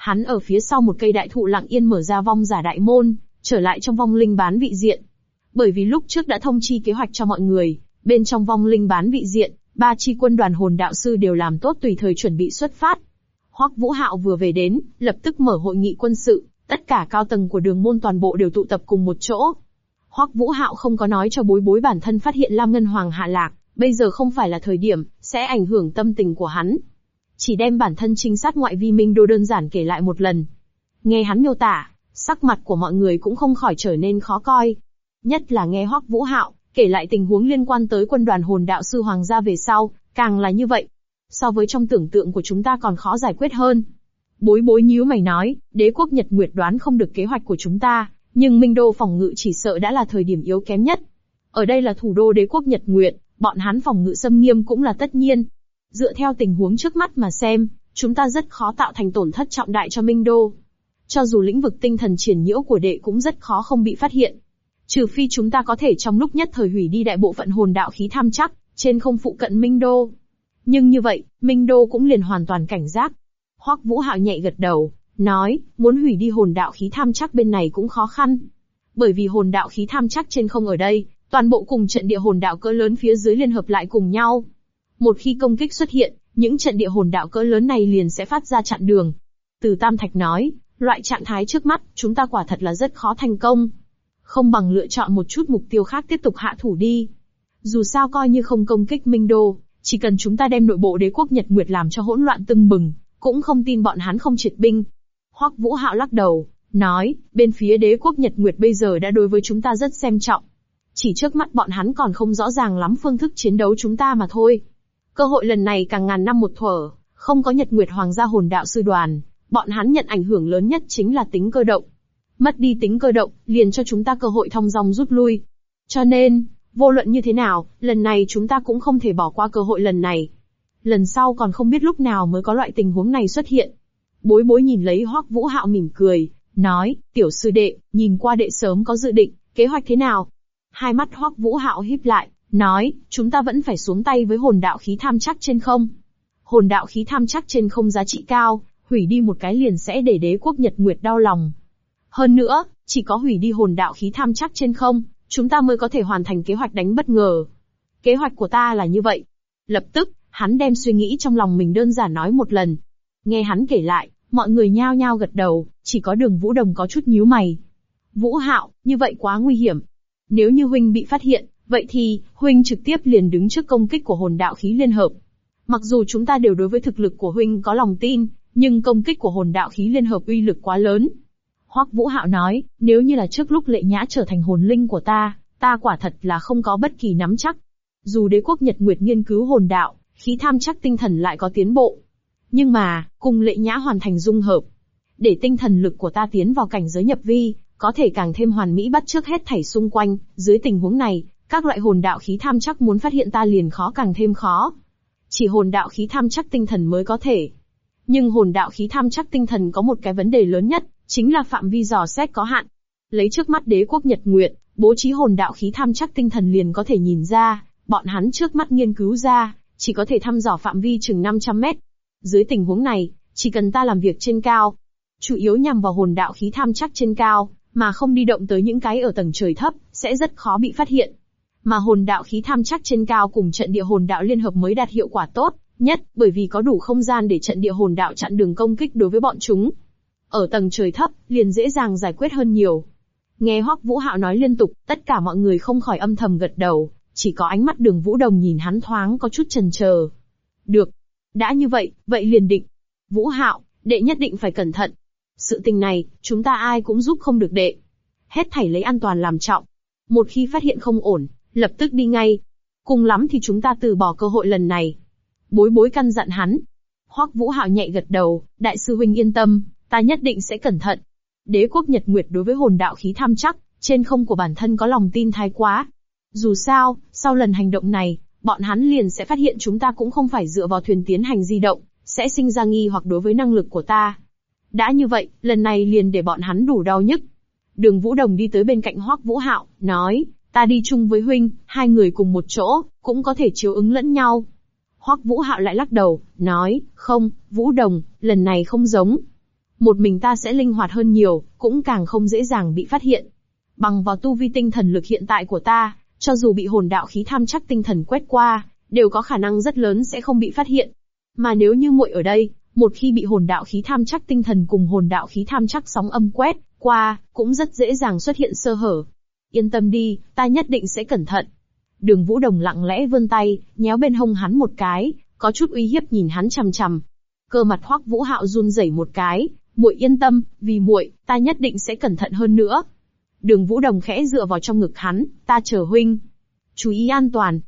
Hắn ở phía sau một cây đại thụ lặng yên mở ra vong giả đại môn, trở lại trong vong linh bán vị diện. Bởi vì lúc trước đã thông chi kế hoạch cho mọi người, bên trong vong linh bán vị diện, 3 chi quân đoàn hồn đạo sư đều làm tốt tùy thời chuẩn bị xuất phát. Hoắc Vũ Hạo vừa về đến, lập tức mở hội nghị quân sự, tất cả cao tầng của đường môn toàn bộ đều tụ tập cùng một chỗ. Hoắc Vũ Hạo không có nói cho Bối Bối bản thân phát hiện Lam Ngân Hoàng hạ lạc, bây giờ không phải là thời điểm, sẽ ảnh hưởng tâm tình của hắn. Chỉ đem bản thân trinh sát ngoại vi Minh Đô đơn giản kể lại một lần. Nghe hắn miêu tả, sắc mặt của mọi người cũng không khỏi trở nên khó coi. Nhất là nghe Hoắc Vũ Hạo kể lại tình huống liên quan tới quân đoàn hồn đạo sư hoàng gia về sau, càng là như vậy. So với trong tưởng tượng của chúng ta còn khó giải quyết hơn. Bối Bối nhíu mày nói, đế quốc Nhật Nguyệt đoán không được kế hoạch của chúng ta, nhưng Minh Đô phòng ngự chỉ sợ đã là thời điểm yếu kém nhất. Ở đây là thủ đô đế quốc Nhật Nguyệt, bọn hắn phòng ngự xâm nghiêm cũng là tất nhiên. Dựa theo tình huống trước mắt mà xem, chúng ta rất khó tạo thành tổn thất trọng đại cho Minh Đô. Cho dù lĩnh vực tinh thần triển nhiễu của đệ cũng rất khó không bị phát hiện. Trừ phi chúng ta có thể trong lúc nhất thời hủy đi đại bộ phận hồn đạo khí tham chắc, trên không phụ cận Minh Đô. Nhưng như vậy, Minh Đô cũng liền hoàn toàn cảnh giác. Hoắc Vũ Hạo nhẹ gật đầu, nói, muốn hủy đi hồn đạo khí tham chắc bên này cũng khó khăn. Bởi vì hồn đạo khí tham chắc trên không ở đây, toàn bộ cùng trận địa hồn đạo cỡ lớn phía dưới liên hợp lại cùng nhau. Một khi công kích xuất hiện, những trận địa hồn đạo cỡ lớn này liền sẽ phát ra chặn đường. Từ Tam Thạch nói, loại trạng thái trước mắt, chúng ta quả thật là rất khó thành công. Không bằng lựa chọn một chút mục tiêu khác tiếp tục hạ thủ đi. Dù sao coi như không công kích Minh Đô, chỉ cần chúng ta đem nội bộ đế quốc Nhật Nguyệt làm cho hỗn loạn tưng bừng, cũng không tin bọn hắn không triệt binh. Hoắc Vũ Hạo lắc đầu, nói, bên phía đế quốc Nhật Nguyệt bây giờ đã đối với chúng ta rất xem trọng. Chỉ trước mắt bọn hắn còn không rõ ràng lắm phương thức chiến đấu chúng ta mà thôi. Cơ hội lần này càng ngàn năm một thuở, không có Nhật Nguyệt Hoàng gia hồn đạo sư đoàn, bọn hắn nhận ảnh hưởng lớn nhất chính là tính cơ động. Mất đi tính cơ động, liền cho chúng ta cơ hội thong dong rút lui. Cho nên, vô luận như thế nào, lần này chúng ta cũng không thể bỏ qua cơ hội lần này. Lần sau còn không biết lúc nào mới có loại tình huống này xuất hiện. Bối Bối nhìn lấy Hoắc Vũ Hạo mỉm cười, nói, tiểu sư đệ, nhìn qua đệ sớm có dự định, kế hoạch thế nào? Hai mắt Hoắc Vũ Hạo híp lại, nói, chúng ta vẫn phải xuống tay với hồn đạo khí tham chắc trên không. Hồn đạo khí tham chắc trên không giá trị cao, hủy đi một cái liền sẽ để đế quốc Nhật Nguyệt đau lòng. Hơn nữa, chỉ có hủy đi hồn đạo khí tham chắc trên không, chúng ta mới có thể hoàn thành kế hoạch đánh bất ngờ. Kế hoạch của ta là như vậy. Lập tức, hắn đem suy nghĩ trong lòng mình đơn giản nói một lần. Nghe hắn kể lại, mọi người nhao nhao gật đầu, chỉ có Đường Vũ Đồng có chút nhíu mày. Vũ Hạo, như vậy quá nguy hiểm. Nếu như huynh bị phát hiện, vậy thì, huynh trực tiếp liền đứng trước công kích của hồn đạo khí liên hợp. Mặc dù chúng ta đều đối với thực lực của huynh có lòng tin, nhưng công kích của hồn đạo khí liên hợp uy lực quá lớn. Hoắc Vũ Hạo nói, nếu như là trước lúc Lệ Nhã trở thành hồn linh của ta quả thật là không có bất kỳ nắm chắc. Dù đế quốc Nhật Nguyệt nghiên cứu hồn đạo, khí tham chắc tinh thần lại có tiến bộ. Nhưng mà, cùng Lệ Nhã hoàn thành dung hợp, để tinh thần lực của ta tiến vào cảnh giới nhập vi, có thể càng thêm hoàn mỹ bắt chước hết thảy xung quanh, dưới tình huống này, các loại hồn đạo khí tham chắc muốn phát hiện ta liền khó càng thêm khó. Chỉ hồn đạo khí tham chắc tinh thần mới có thể. Nhưng hồn đạo khí tham chắc tinh thần có một cái vấn đề lớn nhất, chính là phạm vi dò xét có hạn. Lấy trước mắt đế quốc Nhật Nguyệt, bố trí hồn đạo khí tham chắc tinh thần liền có thể nhìn ra, bọn hắn trước mắt nghiên cứu ra, chỉ có thể thăm dò phạm vi chừng 500 mét. Dưới tình huống này, chỉ cần ta làm việc trên cao, chủ yếu nhằm vào hồn đạo khí tham chắc trên cao, mà không đi động tới những cái ở tầng trời thấp, sẽ rất khó bị phát hiện. Mà hồn đạo khí tham chắc trên cao cùng trận địa hồn đạo liên hợp mới đạt hiệu quả tốt nhất, bởi vì có đủ không gian để trận địa hồn đạo chặn đường công kích đối với bọn chúng. Ở tầng trời thấp, liền dễ dàng giải quyết hơn nhiều. Nghe Hoắc Vũ Hạo nói liên tục, tất cả mọi người không khỏi âm thầm gật đầu, chỉ có ánh mắt Đường Vũ Đồng nhìn hắn thoáng có chút chần chờ. Được. Đã như vậy, vậy liền định. Vũ Hạo, đệ nhất định phải cẩn thận. Sự tình này, chúng ta ai cũng giúp không được đệ. Hết thảy lấy an toàn làm trọng. Một khi phát hiện không ổn, lập tức đi ngay. Cùng lắm thì chúng ta từ bỏ cơ hội lần này. Bối Bối căn dặn hắn. Hoắc Vũ Hạo nhẹ gật đầu, đại sư huynh yên tâm, ta nhất định sẽ cẩn thận. Đế quốc Nhật Nguyệt đối với hồn đạo khí tham chắc, trên không của bản thân có lòng tin thái quá. Dù sao, sau lần hành động này, bọn hắn liền sẽ phát hiện chúng ta cũng không phải dựa vào thuyền tiến hành di động, sẽ sinh ra nghi hoặc đối với năng lực của ta. Đã như vậy, lần này liền để bọn hắn đủ đau nhức. Đường Vũ Đồng đi tới bên cạnh Hoắc Vũ Hạo, nói, ta đi chung với huynh, hai người cùng một chỗ, cũng có thể chiếu ứng lẫn nhau. Hoắc Vũ Hạo lại lắc đầu, nói, không, Vũ Đồng, lần này không giống. Một mình ta sẽ linh hoạt hơn nhiều, cũng càng không dễ dàng bị phát hiện. Bằng vào tu vi tinh thần lực hiện tại của ta, cho dù bị hồn đạo khí tham chắc tinh thần quét qua, đều có khả năng rất lớn sẽ không bị phát hiện. Mà nếu như muội ở đây, một khi bị hồn đạo khí tham chắc tinh thần cùng hồn đạo khí tham chắc sóng âm quét qua, cũng rất dễ dàng xuất hiện sơ hở. Yên tâm đi, ta nhất định sẽ cẩn thận. Đường Vũ Đồng lặng lẽ vươn tay, nhéo bên hông hắn một cái, có chút uy hiếp nhìn hắn chằm chằm. Cơ mặt Hoắc Vũ Hạo run rẩy một cái, muội yên tâm, vì muội, ta nhất định sẽ cẩn thận hơn nữa. Đường Vũ Đồng khẽ dựa vào trong ngực hắn, ta chờ huynh. Chú ý an toàn.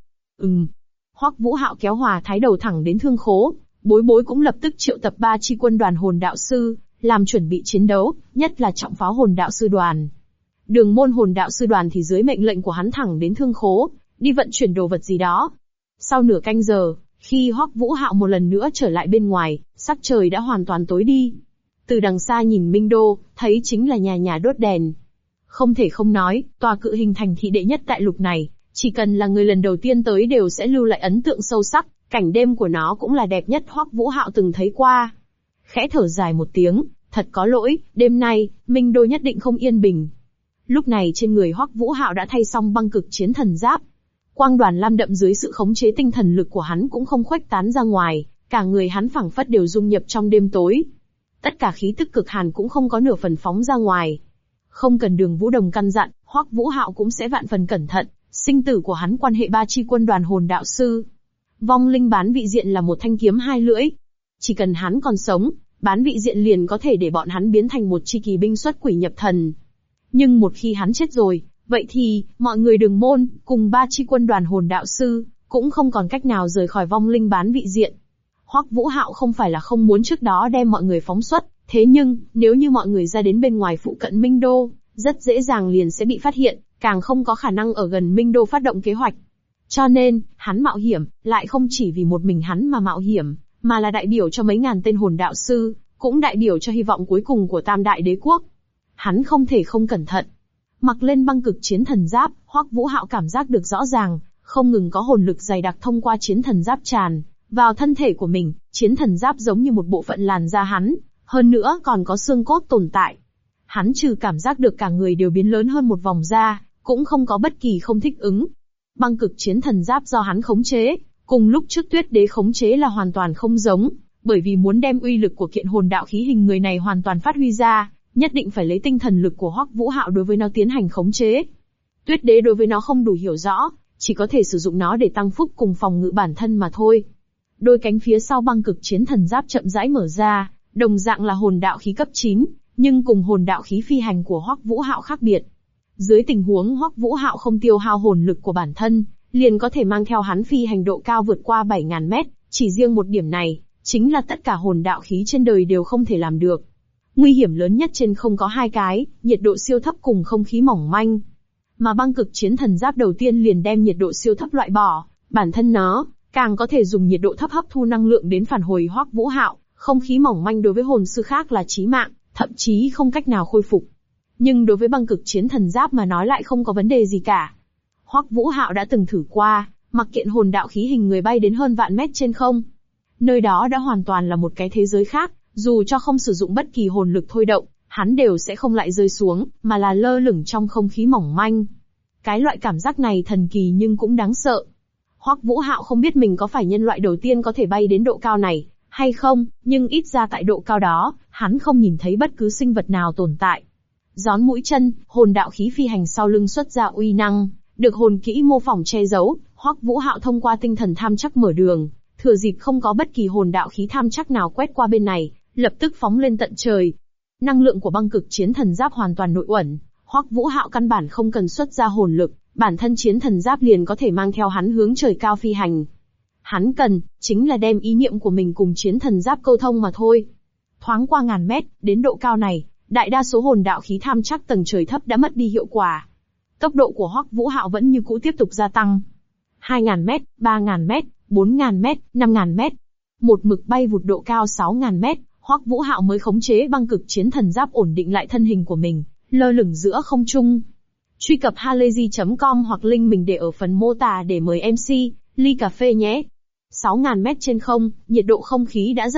Hoắc Vũ Hạo kéo Hòa Thái đầu thẳng đến thương khố, Bối Bối cũng lập tức triệu tập 3 chi quân đoàn hồn đạo sư, làm chuẩn bị chiến đấu, nhất là trọng pháo hồn đạo sư đoàn. Đường môn hồn đạo sư đoàn thì dưới mệnh lệnh của hắn thẳng đến thương khố, đi vận chuyển đồ vật gì đó. Sau nửa canh giờ, khi Hoắc Vũ Hạo một lần nữa trở lại bên ngoài, sắc trời đã hoàn toàn tối đi. Từ đằng xa nhìn Minh Đô, thấy chính là nhà nhà đốt đèn. Không thể không nói, tòa cự hình thành thị đệ nhất đại lục này, chỉ cần là người lần đầu tiên tới đều sẽ lưu lại ấn tượng sâu sắc, cảnh đêm của nó cũng là đẹp nhất Hoắc Vũ Hạo từng thấy qua. Khẽ thở dài một tiếng, thật có lỗi, đêm nay, Minh Đô nhất định không yên bình. Lúc này trên người Hoắc Vũ Hạo đã thay xong băng cực chiến thần giáp. Quang đoàn lam đậm dưới sự khống chế tinh thần lực của hắn cũng không khuếch tán ra ngoài, cả người hắn phảng phất đều dung nhập trong đêm tối. Tất cả khí tức cực hàn cũng không có nửa phần phóng ra ngoài. Không cần Đường Vũ Đồng căn dặn, Hoắc Vũ Hạo cũng sẽ vạn phần cẩn thận, sinh tử của hắn quan hệ 3 chi quân đoàn hồn đạo sư. Vong linh bán vị diện là một thanh kiếm hai lưỡi. Chỉ cần hắn còn sống, bán vị diện liền có thể để bọn hắn biến thành một chi kỳ binh xuất quỷ nhập thần. Nhưng một khi hắn chết rồi, vậy thì, mọi người Đường môn, cùng 3 chi quân đoàn hồn đạo sư, cũng không còn cách nào rời khỏi vong linh bán vị diện. Hoắc Vũ Hạo không phải là không muốn trước đó đem mọi người phóng xuất, thế nhưng, nếu như mọi người ra đến bên ngoài phụ cận Minh Đô, rất dễ dàng liền sẽ bị phát hiện, càng không có khả năng ở gần Minh Đô phát động kế hoạch. Cho nên, hắn mạo hiểm, lại không chỉ vì một mình hắn mà mạo hiểm, mà là đại biểu cho mấy ngàn tên hồn đạo sư, cũng đại biểu cho hy vọng cuối cùng của Tam Đại Đế Quốc. Hắn không thể không cẩn thận. Mặc lên băng cực chiến thần giáp, Hoắc Vũ Hạo cảm giác được rõ ràng, không ngừng có hồn lực dày đặc thông qua chiến thần giáp tràn vào thân thể của mình, chiến thần giáp giống như một bộ phận làn da hắn, hơn nữa còn có xương cốt tồn tại. Hắn trừ cảm giác được cả người đều biến lớn hơn một vòng da, cũng không có bất kỳ không thích ứng. Băng cực chiến thần giáp do hắn khống chế, cùng lúc trước Tuyết Đế khống chế là hoàn toàn không giống, bởi vì muốn đem uy lực của kiện hồn đạo khí hình người này hoàn toàn phát huy ra, nhất định phải lấy tinh thần lực của Hoắc Vũ Hạo đối với nó tiến hành khống chế. Tuyết Đế đối với nó không đủ hiểu rõ, chỉ có thể sử dụng nó để tăng phúc cùng phòng ngự bản thân mà thôi. Đôi cánh phía sau băng cực chiến thần giáp chậm rãi mở ra, đồng dạng là hồn đạo khí cấp 9, nhưng cùng hồn đạo khí phi hành của Hoắc Vũ Hạo khác biệt. Dưới tình huống Hoắc Vũ Hạo không tiêu hao hồn lực của bản thân, liền có thể mang theo hắn phi hành độ cao vượt qua 7.000 mét, chỉ riêng một điểm này, chính là tất cả hồn đạo khí trên đời đều không thể làm được. Nguy hiểm lớn nhất trên không có hai cái, nhiệt độ siêu thấp cùng không khí mỏng manh. Mà băng cực chiến thần giáp đầu tiên liền đem nhiệt độ siêu thấp loại bỏ, bản thân nó, càng có thể dùng nhiệt độ thấp hấp thu năng lượng đến phản hồi Hoắc Vũ Hạo, không khí mỏng manh đối với hồn sư khác là chí mạng, thậm chí không cách nào khôi phục. Nhưng đối với băng cực chiến thần giáp mà nói lại không có vấn đề gì cả. Hoắc Vũ Hạo đã từng thử qua, mặc kiện hồn đạo khí hình người bay đến hơn vạn mét trên không. Nơi đó đã hoàn toàn là một cái thế giới khác, dù cho không sử dụng bất kỳ hồn lực thôi động, hắn đều sẽ không lại rơi xuống, mà là lơ lửng trong không khí mỏng manh. Cái loại cảm giác này thần kỳ nhưng cũng đáng sợ. Hoắc Vũ Hạo không biết mình có phải nhân loại đầu tiên có thể bay đến độ cao này, hay không, nhưng ít ra tại độ cao đó, hắn không nhìn thấy bất cứ sinh vật nào tồn tại. Gión mũi chân, hồn đạo khí phi hành sau lưng xuất ra uy năng, được hồn kỹ mô phỏng che giấu, Hoắc Vũ Hạo thông qua tinh thần tham chắc mở đường, thừa dịp không có bất kỳ hồn đạo khí tham chắc nào quét qua bên này, lập tức phóng lên tận trời. Năng lượng của băng cực chiến thần giáp hoàn toàn nội uẩn, Hoắc Vũ Hạo căn bản không cần xuất ra hồn lực, bản thân chiến thần giáp liền có thể mang theo hắn hướng trời cao phi hành. Hắn cần, chính là đem ý niệm của mình cùng chiến thần giáp câu thông mà thôi. Thoáng qua ngàn mét, đến độ cao này, đại đa số hồn đạo khí tham chắc tầng trời thấp đã mất đi hiệu quả. Tốc độ của Hoắc Vũ Hạo vẫn như cũ tiếp tục gia tăng. 2.000 mét, 3.000 mét, 4.000 mét, 5.000 mét. Một mực bay vụt độ cao 6.000 mét, Hoắc Vũ Hạo mới khống chế băng cực chiến thần giáp ổn định lại thân hình của mình, lơ lửng giữa không trung. Truy cập halayzi.com hoặc link mình để ở phần mô tả để mời MC, ly cà phê nhé. 6.000 mét trên không, nhiệt độ không khí đã rất thấp,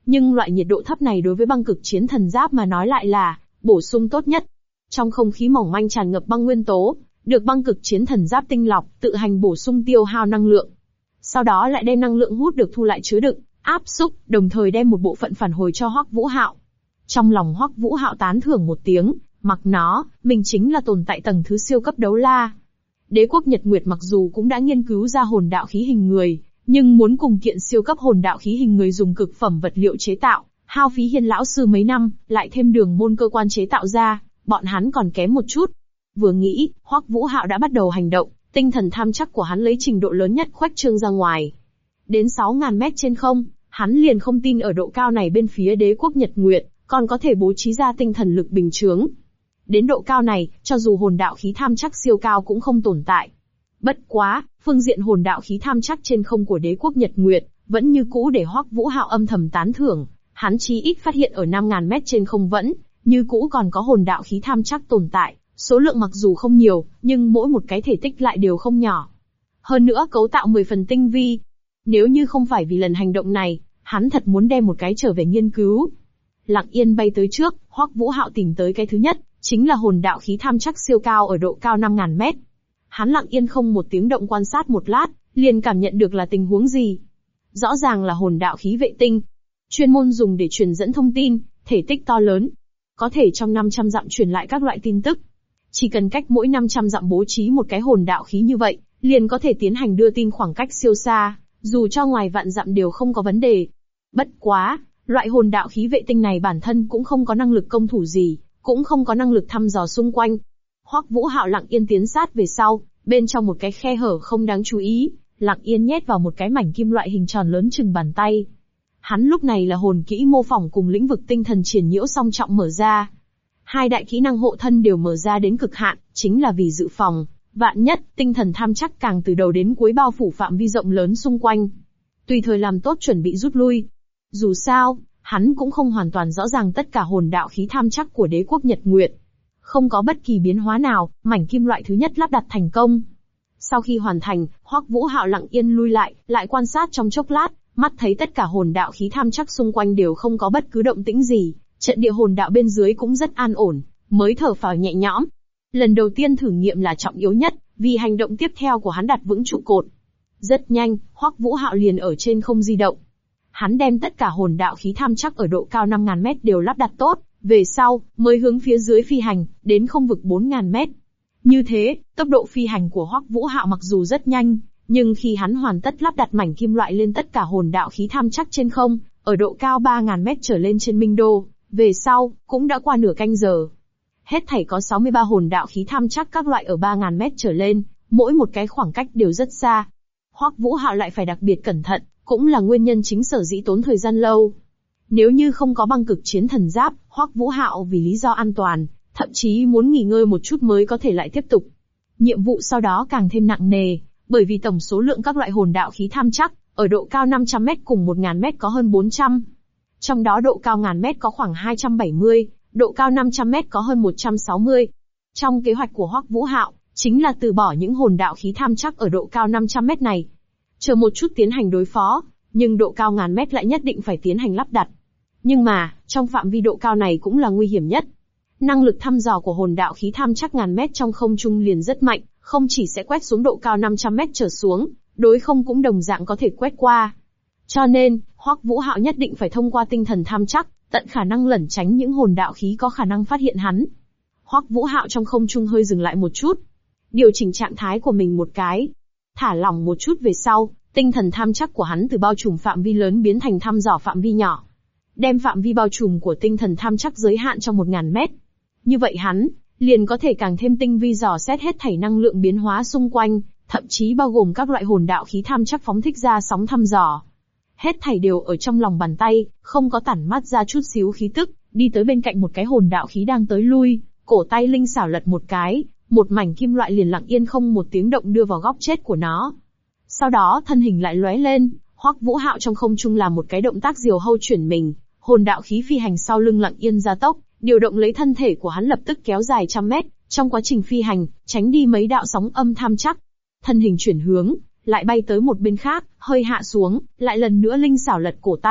Nhưng loại nhiệt độ thấp này đối với băng cực chiến thần giáp mà nói lại là bổ sung tốt nhất. Trong không khí mỏng manh tràn ngập băng nguyên tố, được băng cực chiến thần giáp tinh lọc, tự hành bổ sung tiêu hao năng lượng. Sau đó lại đem năng lượng hút được thu lại chứa đựng, áp xúc, đồng thời đem một bộ phận phản hồi cho Hoắc Vũ Hạo. Trong lòng Hoắc Vũ Hạo tán thưởng một tiếng, mặc nó, mình chính là tồn tại tầng thứ siêu cấp đấu la. Đế quốc Nhật Nguyệt mặc dù cũng đã nghiên cứu ra hồn đạo khí hình người, nhưng muốn cùng kiện siêu cấp hồn đạo khí hình người dùng cực phẩm vật liệu chế tạo, hao phí Hiên lão sư mấy năm, lại thêm đường môn cơ quan chế tạo ra, bọn hắn còn kém một chút. Vừa nghĩ, Hoắc Vũ Hạo đã bắt đầu hành động, tinh thần tham chắc của hắn lấy trình độ lớn nhất khuếch trương ra ngoài. Đến 6.000 mét trên không, hắn liền không tin ở độ cao này bên phía đế quốc Nhật Nguyệt, còn có thể bố trí ra tinh thần lực bình chướng. Đến độ cao này, cho dù hồn đạo khí tham chắc siêu cao cũng không tồn tại. Bất quá, phương diện hồn đạo khí tham chắc trên không của đế quốc Nhật Nguyệt, vẫn như cũ để Hoắc Vũ Hạo âm thầm tán thưởng, hắn chí ít phát hiện ở 5.000 mét trên không vẫn, như cũ còn có hồn đạo khí tham chắc tồn tại, số lượng mặc dù không nhiều, nhưng mỗi một cái thể tích lại đều không nhỏ. Hơn nữa cấu tạo 10 phần tinh vi. Nếu như không phải vì lần hành động này, hắn thật muốn đem một cái trở về nghiên cứu. Lặng yên bay tới trước, Hoắc Vũ Hạo tìm tới cái thứ nhất, chính là hồn đạo khí tham chắc siêu cao ở độ cao 5.000 mét. Hắn lặng yên không một tiếng động quan sát một lát, liền cảm nhận được là tình huống gì. Rõ ràng là hồn đạo khí vệ tinh, chuyên môn dùng để truyền dẫn thông tin, thể tích to lớn, có thể trong 500 dặm truyền lại các loại tin tức. Chỉ cần cách mỗi 500 dặm bố trí một cái hồn đạo khí như vậy, liền có thể tiến hành đưa tin khoảng cách siêu xa, dù cho ngoài vạn dặm đều không có vấn đề. Bất quá, loại hồn đạo khí vệ tinh này bản thân cũng không có năng lực công thủ gì, cũng không có năng lực thăm dò xung quanh. Hoắc Vũ Hạo lặng yên tiến sát về sau, bên trong một cái khe hở không đáng chú ý, lặng yên nhét vào một cái mảnh kim loại hình tròn lớn chừng bàn tay. Hắn lúc này là hồn kỹ mô phỏng cùng lĩnh vực tinh thần triển nhiễu song trọng mở ra. Hai đại kỹ năng hộ thân đều mở ra đến cực hạn, chính là vì dự phòng, vạn nhất, tinh thần tham chắc càng từ đầu đến cuối bao phủ phạm vi rộng lớn xung quanh. Tùy thời làm tốt chuẩn bị rút lui. Dù sao, hắn cũng không hoàn toàn rõ ràng tất cả hồn đạo khí tham chắc của đế quốc Nhật Nguyệt. Không có bất kỳ biến hóa nào, mảnh kim loại thứ nhất lắp đặt thành công. Sau khi hoàn thành, Hoắc Vũ Hạo lặng yên lui lại quan sát trong chốc lát, mắt thấy tất cả hồn đạo khí tham chắc xung quanh đều không có bất cứ động tĩnh gì, trận địa hồn đạo bên dưới cũng rất an ổn, mới thở phào nhẹ nhõm. Lần đầu tiên thử nghiệm là trọng yếu nhất, vì hành động tiếp theo của hắn đặt vững trụ cột. Rất nhanh, Hoắc Vũ Hạo liền ở trên không di động. Hắn đem tất cả hồn đạo khí tham chắc ở độ cao 5.000 mét đều lắp đặt tốt, về sau, mới hướng phía dưới phi hành, đến không vực 4.000 mét. Như thế, tốc độ phi hành của Hoắc Vũ Hạo mặc dù rất nhanh, nhưng khi hắn hoàn tất lắp đặt mảnh kim loại lên tất cả hồn đạo khí tham chắc trên không, ở độ cao 3.000 mét trở lên trên Minh Đô, về sau, cũng đã qua nửa canh giờ. Hết thảy có 63 hồn đạo khí tham chắc các loại ở 3.000 mét trở lên, mỗi một cái khoảng cách đều rất xa. Hoắc Vũ Hạo lại phải đặc biệt cẩn thận, cũng là nguyên nhân chính sở dĩ tốn thời gian lâu. Nếu như không có băng cực chiến thần giáp, Hoắc Vũ Hạo vì lý do an toàn, thậm chí muốn nghỉ ngơi một chút mới có thể lại tiếp tục. Nhiệm vụ sau đó càng thêm nặng nề, bởi vì tổng số lượng các loại hồn đạo khí tham chắc, ở độ cao 500 mét cùng 1.000 mét có hơn 400. Trong đó độ cao 1.000 mét có khoảng 270, độ cao 500 mét có hơn 160. Trong kế hoạch của Hoắc Vũ Hạo, chính là từ bỏ những hồn đạo khí tham chắc ở độ cao 500 mét này. Chờ một chút tiến hành đối phó, nhưng độ cao 1.000 mét lại nhất định phải tiến hành lắp đặt. Nhưng mà, trong phạm vi độ cao này cũng là nguy hiểm nhất. Năng lực thăm dò của hồn đạo khí tham chắc 1.000 mét trong không trung liền rất mạnh, không chỉ sẽ quét xuống độ cao 500 mét trở xuống, đối không cũng đồng dạng có thể quét qua. Cho nên, Hoắc Vũ Hạo nhất định phải thông qua tinh thần tham chắc, tận khả năng lẩn tránh những hồn đạo khí có khả năng phát hiện hắn. Hoắc Vũ Hạo trong không trung hơi dừng lại một chút, điều chỉnh trạng thái của mình một cái, thả lỏng một chút về sau, tinh thần tham chắc của hắn từ bao trùm phạm vi lớn biến thành thăm dò phạm vi nhỏ. Đem phạm vi bao trùm của tinh thần tham chắc giới hạn trong 1.000 mét. Như vậy hắn, liền có thể càng thêm tinh vi dò xét hết thảy năng lượng biến hóa xung quanh, thậm chí bao gồm các loại hồn đạo khí tham chắc phóng thích ra sóng thăm dò. Hết thảy đều ở trong lòng bàn tay, không có tản mát ra chút xíu khí tức, đi tới bên cạnh một cái hồn đạo khí đang tới lui, cổ tay linh xảo lật một cái, một mảnh kim loại liền lặng yên không một tiếng động đưa vào góc chết của nó. Sau đó thân hình lại lóe lên, Hoắc Vũ Hạo trong không trung làm một cái động tác diều hâu chuyển mình, hồn đạo khí phi hành sau lưng lặng yên gia tốc, điều động lấy thân thể của hắn lập tức kéo dài trăm mét, trong quá trình phi hành, tránh đi mấy đạo sóng âm tham chắc. Thân hình chuyển hướng, lại bay tới một bên khác, hơi hạ xuống, lại lần nữa linh xảo lật cổ tay,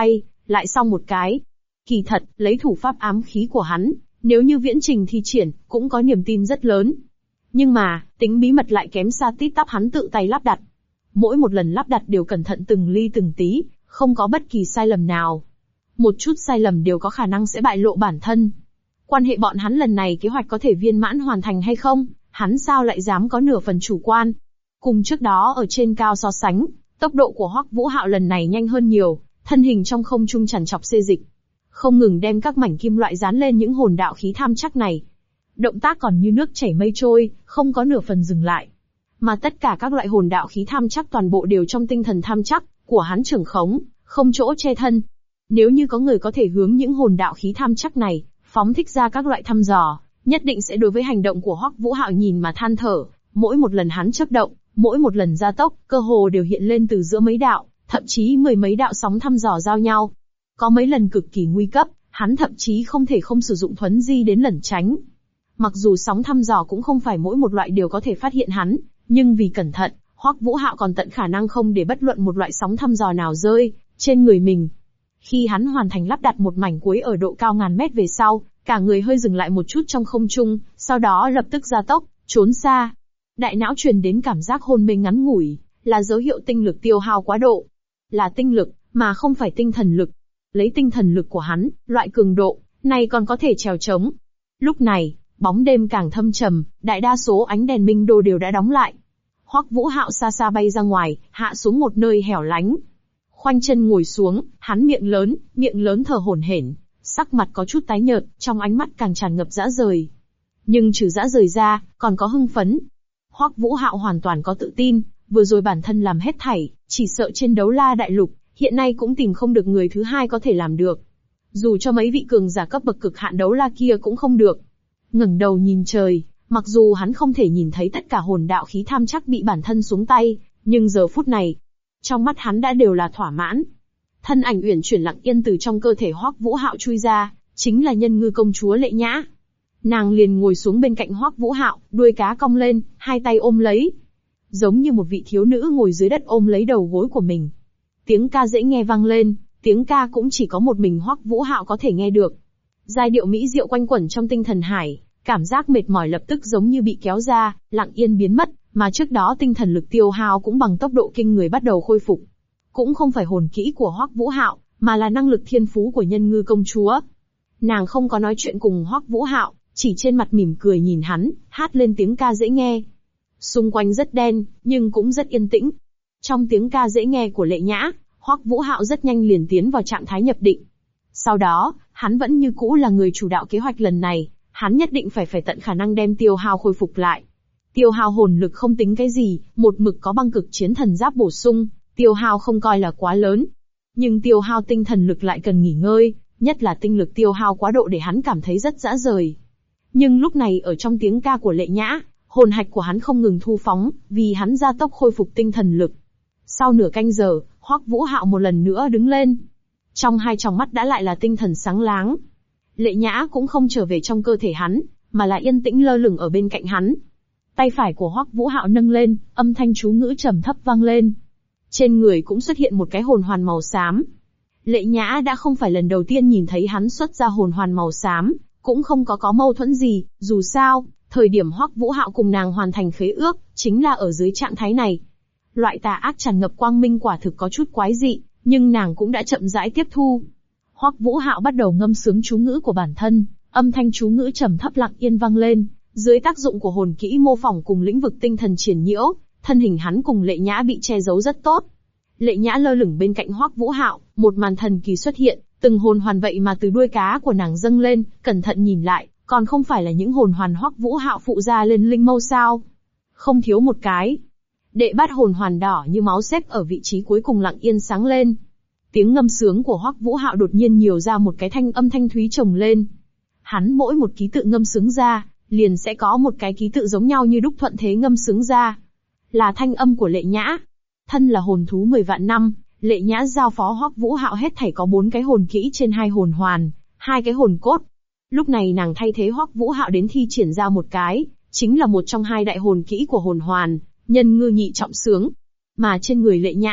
lại xong một cái. Kỳ thật, lấy thủ pháp ám khí của hắn, nếu như viễn trình thi triển, cũng có niềm tin rất lớn. Nhưng mà, tính bí mật lại kém xa tít tắp hắn tự tay lắp đặt. Mỗi một lần lắp đặt đều cẩn thận từng ly từng tí, không có bất kỳ sai lầm nào. Một chút sai lầm đều có khả năng sẽ bại lộ bản thân. Quan hệ bọn hắn lần này kế hoạch có thể viên mãn hoàn thành hay không, hắn sao lại dám có nửa phần chủ quan. Cùng trước đó ở trên cao so sánh, tốc độ của Hoắc Vũ Hạo lần này nhanh hơn nhiều, thân hình trong không trung chằn chọc xê dịch, không ngừng đem các mảnh kim loại dán lên những hồn đạo khí tham chắc này. Động tác còn như nước chảy mây trôi, không có nửa phần dừng lại. Mà tất cả các loại hồn đạo khí tham chắc toàn bộ đều trong tinh thần tham chắc của hắn trưởng khống, không chỗ che thân. Nếu như có người có thể hướng những hồn đạo khí tham chắc này phóng thích ra các loại thăm dò, nhất định sẽ đối với hành động của Hoắc Vũ Hạo nhìn mà than thở. Mỗi một lần hắn chớp động, mỗi một lần gia tốc, cơ hồ đều hiện lên từ giữa mấy đạo, thậm chí mười mấy đạo sóng thăm dò giao nhau. Có mấy lần cực kỳ nguy cấp, hắn thậm chí không thể không sử dụng thuấn di đến lẩn tránh. Mặc dù sóng thăm dò cũng không phải mỗi một loại đều có thể phát hiện hắn, nhưng vì cẩn thận, Hoắc Vũ Hạo còn tận khả năng không để bất luận một loại sóng thăm dò nào rơi trên người mình. Khi hắn hoàn thành lắp đặt một mảnh cuối ở độ cao ngàn mét về sau, cả người hơi dừng lại một chút trong không trung, sau đó lập tức gia tốc, trốn xa. Đại não truyền đến cảm giác hôn mê ngắn ngủi, là dấu hiệu tinh lực tiêu hao quá độ. Là tinh lực, mà không phải tinh thần lực. Lấy tinh thần lực của hắn, loại cường độ này còn có thể trèo trống. Lúc này, bóng đêm càng thâm trầm, đại đa số ánh đèn minh đô đều đã đóng lại. Hoắc Vũ Hạo xa xa bay ra ngoài, hạ xuống một nơi hẻo lánh. Khoanh chân ngồi xuống, hắn miệng lớn thở hổn hển, sắc mặt có chút tái nhợt, trong ánh mắt càng tràn ngập dã rời. Nhưng trừ dã rời ra, còn có hưng phấn. Hoắc Vũ Hạo hoàn toàn có tự tin, vừa rồi bản thân làm hết thảy, chỉ sợ trên đấu la đại lục, hiện nay cũng tìm không được người thứ hai có thể làm được. Dù cho mấy vị cường giả cấp bậc cực hạn đấu la kia cũng không được. Ngẩng đầu nhìn trời, mặc dù hắn không thể nhìn thấy tất cả hồn đạo khí tham chắc bị bản thân xuống tay, nhưng giờ phút này, trong mắt hắn đã đều là thỏa mãn. Thân ảnh uyển chuyển lặng yên từ trong cơ thể Hoắc Vũ Hạo chui ra, chính là Nhân Ngư công chúa Lệ Nhã. Nàng liền ngồi xuống bên cạnh Hoắc Vũ Hạo, đuôi cá cong lên, hai tay ôm lấy, giống như một vị thiếu nữ ngồi dưới đất ôm lấy đầu gối của mình. Tiếng ca dễ nghe vang lên, tiếng ca cũng chỉ có một mình Hoắc Vũ Hạo có thể nghe được. Giai điệu mỹ diệu quanh quẩn trong tinh thần hải, cảm giác mệt mỏi lập tức giống như bị kéo ra, lặng yên biến mất, mà trước đó tinh thần lực tiêu hao cũng bằng tốc độ kinh người bắt đầu khôi phục. Cũng không phải hồn kỹ của Hoắc Vũ Hạo, mà là năng lực thiên phú của Nhân Ngư công chúa. Nàng không có nói chuyện cùng Hoắc Vũ Hạo, chỉ trên mặt mỉm cười nhìn hắn, hát lên tiếng ca dễ nghe. Xung quanh rất đen, nhưng cũng rất yên tĩnh. Trong tiếng ca dễ nghe của Lệ Nhã, Hoắc Vũ Hạo rất nhanh liền tiến vào trạng thái nhập định. Sau đó, hắn vẫn như cũ là người chủ đạo kế hoạch lần này, hắn nhất định phải tận khả năng đem tiêu hao khôi phục lại. Tiêu hao hồn lực không tính cái gì, một mực có băng cực chiến thần giáp bổ sung, tiêu hao không coi là quá lớn. Nhưng tiêu hao tinh thần lực lại cần nghỉ ngơi, nhất là tinh lực tiêu hao quá độ để hắn cảm thấy rất dã rời. Nhưng lúc này ở trong tiếng ca của Lệ Nhã, hồn hạch của hắn không ngừng thu phóng, vì hắn gia tốc khôi phục tinh thần lực. Sau nửa canh giờ, Hoắc Vũ Hạo một lần nữa đứng lên. Trong hai tròng mắt đã lại là tinh thần sáng láng. Lệ Nhã cũng không trở về trong cơ thể hắn, mà là yên tĩnh lơ lửng ở bên cạnh hắn. Tay phải của Hoắc Vũ Hạo nâng lên, âm thanh chú ngữ trầm thấp vang lên. Trên người cũng xuất hiện một cái hồn hoàn màu xám. Lệ Nhã đã không phải lần đầu tiên nhìn thấy hắn xuất ra hồn hoàn màu xám, cũng không có mâu thuẫn gì, dù sao, thời điểm Hoắc Vũ Hạo cùng nàng hoàn thành khế ước, chính là ở dưới trạng thái này. Loại tà ác tràn ngập quang minh quả thực có chút quái dị, nhưng nàng cũng đã chậm rãi tiếp thu. Hoắc Vũ Hạo bắt đầu ngâm sướng chú ngữ của bản thân, âm thanh chú ngữ trầm thấp lặng yên vang lên, dưới tác dụng của hồn kỹ mô phỏng cùng lĩnh vực tinh thần triển nhiễu, thân hình hắn cùng Lệ Nhã bị che giấu rất tốt. Lệ Nhã lơ lửng bên cạnh Hoắc Vũ Hạo, một màn thần kỳ xuất hiện, từng hồn hoàn vậy mà từ đuôi cá của nàng dâng lên, cẩn thận nhìn lại, còn không phải là những hồn hoàn Hoắc Vũ Hạo phụ ra lên linh mâu sao? Không thiếu một cái. Đệ bát hồn hoàn đỏ như máu xếp ở vị trí cuối cùng lặng yên sáng lên. Tiếng ngâm sướng của Hoắc Vũ Hạo đột nhiên nhiều ra một cái thanh âm thanh thúy chồng lên. Hắn mỗi một ký tự ngâm sướng ra, liền sẽ có một cái ký tự giống nhau như đúc thuận thế ngâm sướng ra. Là thanh âm của Lệ Nhã. Thân là hồn thú 10 vạn năm, Lệ Nhã giao phó Hoắc Vũ Hạo hết thảy có 4 cái hồn kỹ trên 2 hồn hoàn, 2 cái hồn cốt. Lúc này nàng thay thế Hoắc Vũ Hạo đến thi triển ra một cái, chính là một trong 2 đại hồn kỹ của hồn hoàn, Nhân Ngư nhị trọng sướng. Mà trên người Lệ Nhã,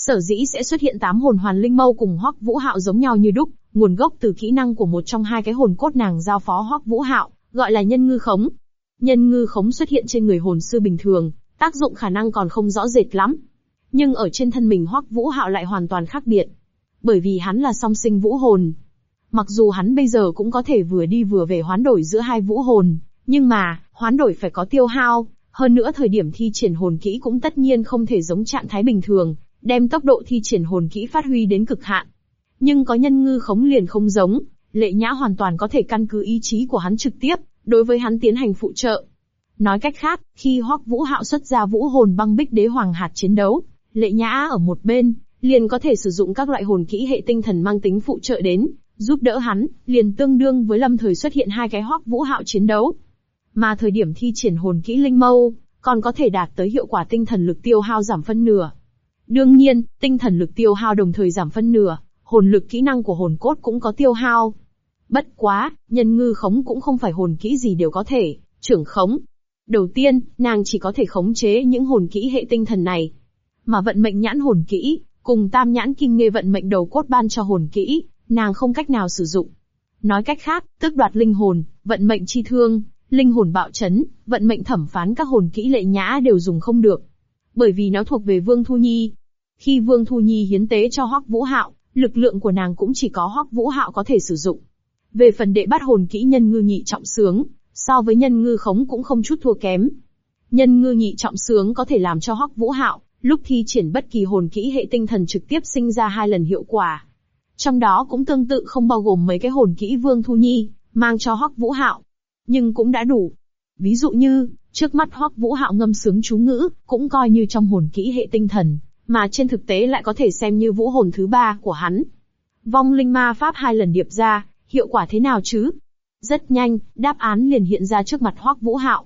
Sở dĩ sẽ xuất hiện 8 hồn hoàn linh mâu cùng Hoắc Vũ Hạo giống nhau như đúc, nguồn gốc từ kỹ năng của một trong hai cái hồn cốt nàng giao phó Hoắc Vũ Hạo, gọi là nhân ngư khống. Nhân ngư khống xuất hiện trên người hồn sư bình thường, tác dụng khả năng còn không rõ rệt lắm. Nhưng ở trên thân mình Hoắc Vũ Hạo lại hoàn toàn khác biệt. Bởi vì hắn là song sinh vũ hồn. Mặc dù hắn bây giờ cũng có thể vừa đi vừa về hoán đổi giữa hai vũ hồn, nhưng mà, hoán đổi phải có tiêu hao, hơn nữa thời điểm thi triển hồn kỹ cũng tất nhiên không thể giống trạng thái bình thường, đem tốc độ thi triển hồn kỹ phát huy đến cực hạn. Nhưng có nhân ngư khống liền không giống, Lệ Nhã hoàn toàn có thể căn cứ ý chí của hắn trực tiếp, đối với hắn tiến hành phụ trợ. Nói cách khác, khi Hoắc Vũ Hạo xuất ra vũ hồn băng bích đế hoàng hạt chiến đấu, Lệ Nhã ở một bên, liền có thể sử dụng các loại hồn kỹ hệ tinh thần mang tính phụ trợ đến, giúp đỡ hắn, liền tương đương với lâm thời xuất hiện hai cái Hoắc Vũ Hạo chiến đấu. Mà thời điểm thi triển hồn kỹ linh mâu, còn có thể đạt tới hiệu quả tinh thần lực tiêu hao giảm phân nửa. Đương nhiên, tinh thần lực tiêu hao đồng thời giảm phân nửa, hồn lực kỹ năng của hồn cốt cũng có tiêu hao. Bất quá, nhân ngư khống cũng không phải hồn kỹ gì đều có thể trưởng khống. Đầu tiên, nàng chỉ có thể khống chế những hồn kỹ hệ tinh thần này. Mà vận mệnh nhãn hồn kỹ, cùng tam nhãn kim nghê vận mệnh đầu cốt ban cho hồn kỹ, nàng không cách nào sử dụng. Nói cách khác, tước đoạt linh hồn, vận mệnh chi thương, linh hồn bạo chấn, vận mệnh thẩm phán các hồn kỹ Lệ Nhã đều dùng không được. Bởi vì nó thuộc về Vương Thu Nhi. Khi Vương Thu Nhi hiến tế cho Hoắc Vũ Hạo, lực lượng của nàng cũng chỉ có Hoắc Vũ Hạo có thể sử dụng. Về phần đệ bắt hồn kỹ nhân ngư nhị trọng sướng, so với nhân ngư khống cũng không chút thua kém. Nhân ngư nhị trọng sướng có thể làm cho Hoắc Vũ Hạo, lúc thi triển bất kỳ hồn kỹ hệ tinh thần trực tiếp sinh ra 2 lần hiệu quả. Trong đó cũng tương tự không bao gồm mấy cái hồn kỹ Vương Thu Nhi, mang cho Hoắc Vũ Hạo. Nhưng cũng đã đủ. Ví dụ như, trước mắt Hoắc Vũ Hạo ngâm sướng chú ngữ, cũng coi như trong hồn kỹ hệ tinh thần, mà trên thực tế lại có thể xem như vũ hồn thứ 3 của hắn. Vong linh ma pháp 2 lần điệp ra, hiệu quả thế nào chứ? Rất nhanh, đáp án liền hiện ra trước mặt Hoắc Vũ Hạo.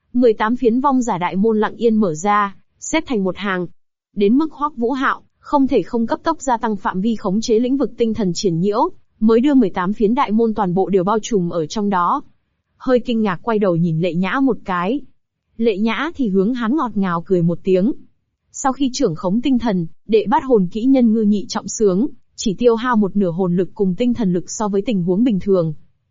18 phiến vong giả đại môn lặng yên mở ra, xếp thành một hàng. Đến mức Hoắc Vũ Hạo không thể không cấp tốc gia tăng phạm vi khống chế lĩnh vực tinh thần triển nhiễu, mới đưa 18 phiến đại môn toàn bộ đều bao trùm ở trong đó. Hơi kinh ngạc quay đầu nhìn Lệ Nhã một cái. Lệ Nhã thì hướng hắn ngọt ngào cười một tiếng. Sau khi trưởng khống tinh thần, đệ bắt hồn kỹ nhân ngư nhị trọng sướng, chỉ tiêu hao một nửa hồn lực cùng tinh thần lực so với tình huống bình thường.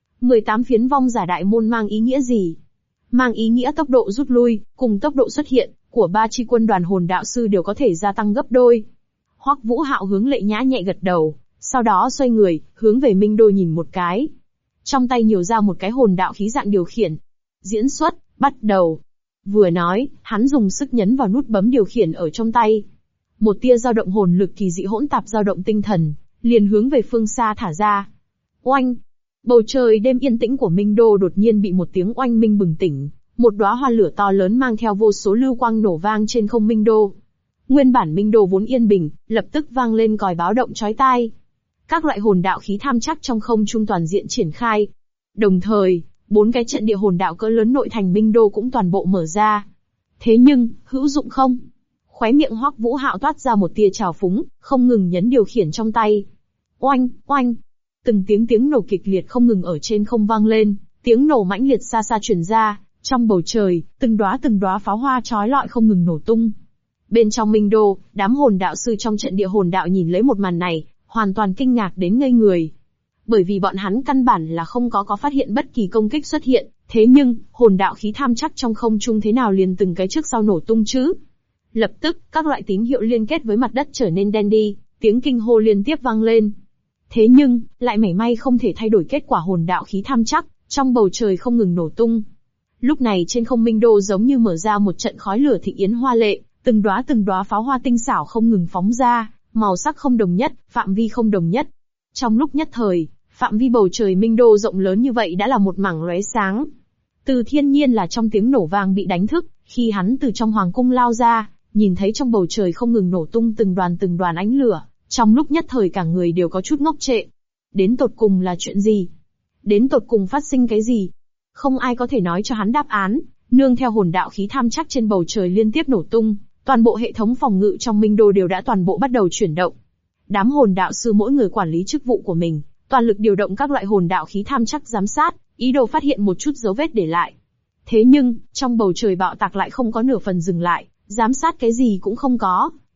18 phiến vong giả đại môn mang ý nghĩa gì? Mang ý nghĩa tốc độ rút lui, cùng tốc độ xuất hiện, của 3 chi quân đoàn hồn đạo sư đều có thể gia tăng gấp đôi. Hoắc Vũ Hạo hướng Lệ Nhã nhẹ gật đầu, sau đó xoay người, hướng về Minh Đô nhìn một cái. Trong tay nhiều ra một cái hồn đạo khí dạng điều khiển. Diễn xuất, bắt đầu. Vừa nói, hắn dùng sức nhấn vào nút bấm điều khiển ở trong tay. Một tia dao động hồn lực kỳ dị hỗn tạp dao động tinh thần, liền hướng về phương xa thả ra. Oanh! Bầu trời đêm yên tĩnh của Minh Đô đột nhiên bị một tiếng oanh minh bừng tỉnh, một đóa hoa lửa to lớn mang theo vô số lưu quang nổ vang trên không Minh Đô. Nguyên bản Minh Đô vốn yên bình, lập tức vang lên còi báo động chói tai. Các loại hồn đạo khí tham chắc trong không trung toàn diện triển khai. Đồng thời, 4 cái trận địa hồn đạo cỡ lớn nội thành Minh Đô cũng toàn bộ mở ra. Thế nhưng, hữu dụng không? Khóe miệng Hoắc Vũ Hạo toát ra một tia trào phúng, không ngừng nhấn điều khiển trong tay. Oanh, oanh! Từng tiếng nổ kịch liệt không ngừng ở trên không vang lên, tiếng nổ mãnh liệt xa xa truyền ra, trong bầu trời, từng đóa pháo hoa chói lọi không ngừng nổ tung. Bên trong Minh Đô, đám hồn đạo sư trong trận địa hồn đạo nhìn lấy một màn này, hoàn toàn kinh ngạc đến ngây người. Bởi vì bọn hắn căn bản là không có phát hiện bất kỳ công kích xuất hiện, thế nhưng, hồn đạo khí tham chắc trong không trung thế nào liền từng cái trước sau nổ tung chứ? Lập tức, các loại tín hiệu liên kết với mặt đất trở nên đen đi, tiếng kinh hô liên tiếp vang lên. Thế nhưng, lại mảy may không thể thay đổi kết quả hồn đạo khí tham chắc, trong bầu trời không ngừng nổ tung. Lúc này trên không Minh Đô giống như mở ra một trận khói lửa thịnh yến hoa lệ, từng đóa pháo hoa tinh xảo không ngừng phóng ra, màu sắc không đồng nhất, phạm vi không đồng nhất. Trong lúc nhất thời, phạm vi bầu trời Minh Đô rộng lớn như vậy đã là một mảng lóe sáng. Từ Thiên Nhiên là trong tiếng nổ vang bị đánh thức, khi hắn từ trong hoàng cung lao ra, nhìn thấy trong bầu trời không ngừng nổ tung từng đoàn ánh lửa, trong lúc nhất thời cả người đều có chút ngốc trệ. Đến tột cùng là chuyện gì? Đến tột cùng phát sinh cái gì? Không ai có thể nói cho hắn đáp án, nương theo hồn đạo khí tham chắc trên bầu trời liên tiếp nổ tung, toàn bộ hệ thống phòng ngự trong Minh Đô đều đã toàn bộ bắt đầu chuyển động. Đám hồn đạo sư mỗi người quản lý chức vụ của mình, toàn lực điều động các loại hồn đạo khí tham chắc giám sát, ý đồ phát hiện một chút dấu vết để lại. Thế nhưng, trong bầu trời bạo tạc lại không có nửa phần dừng lại, giám sát cái gì cũng không có,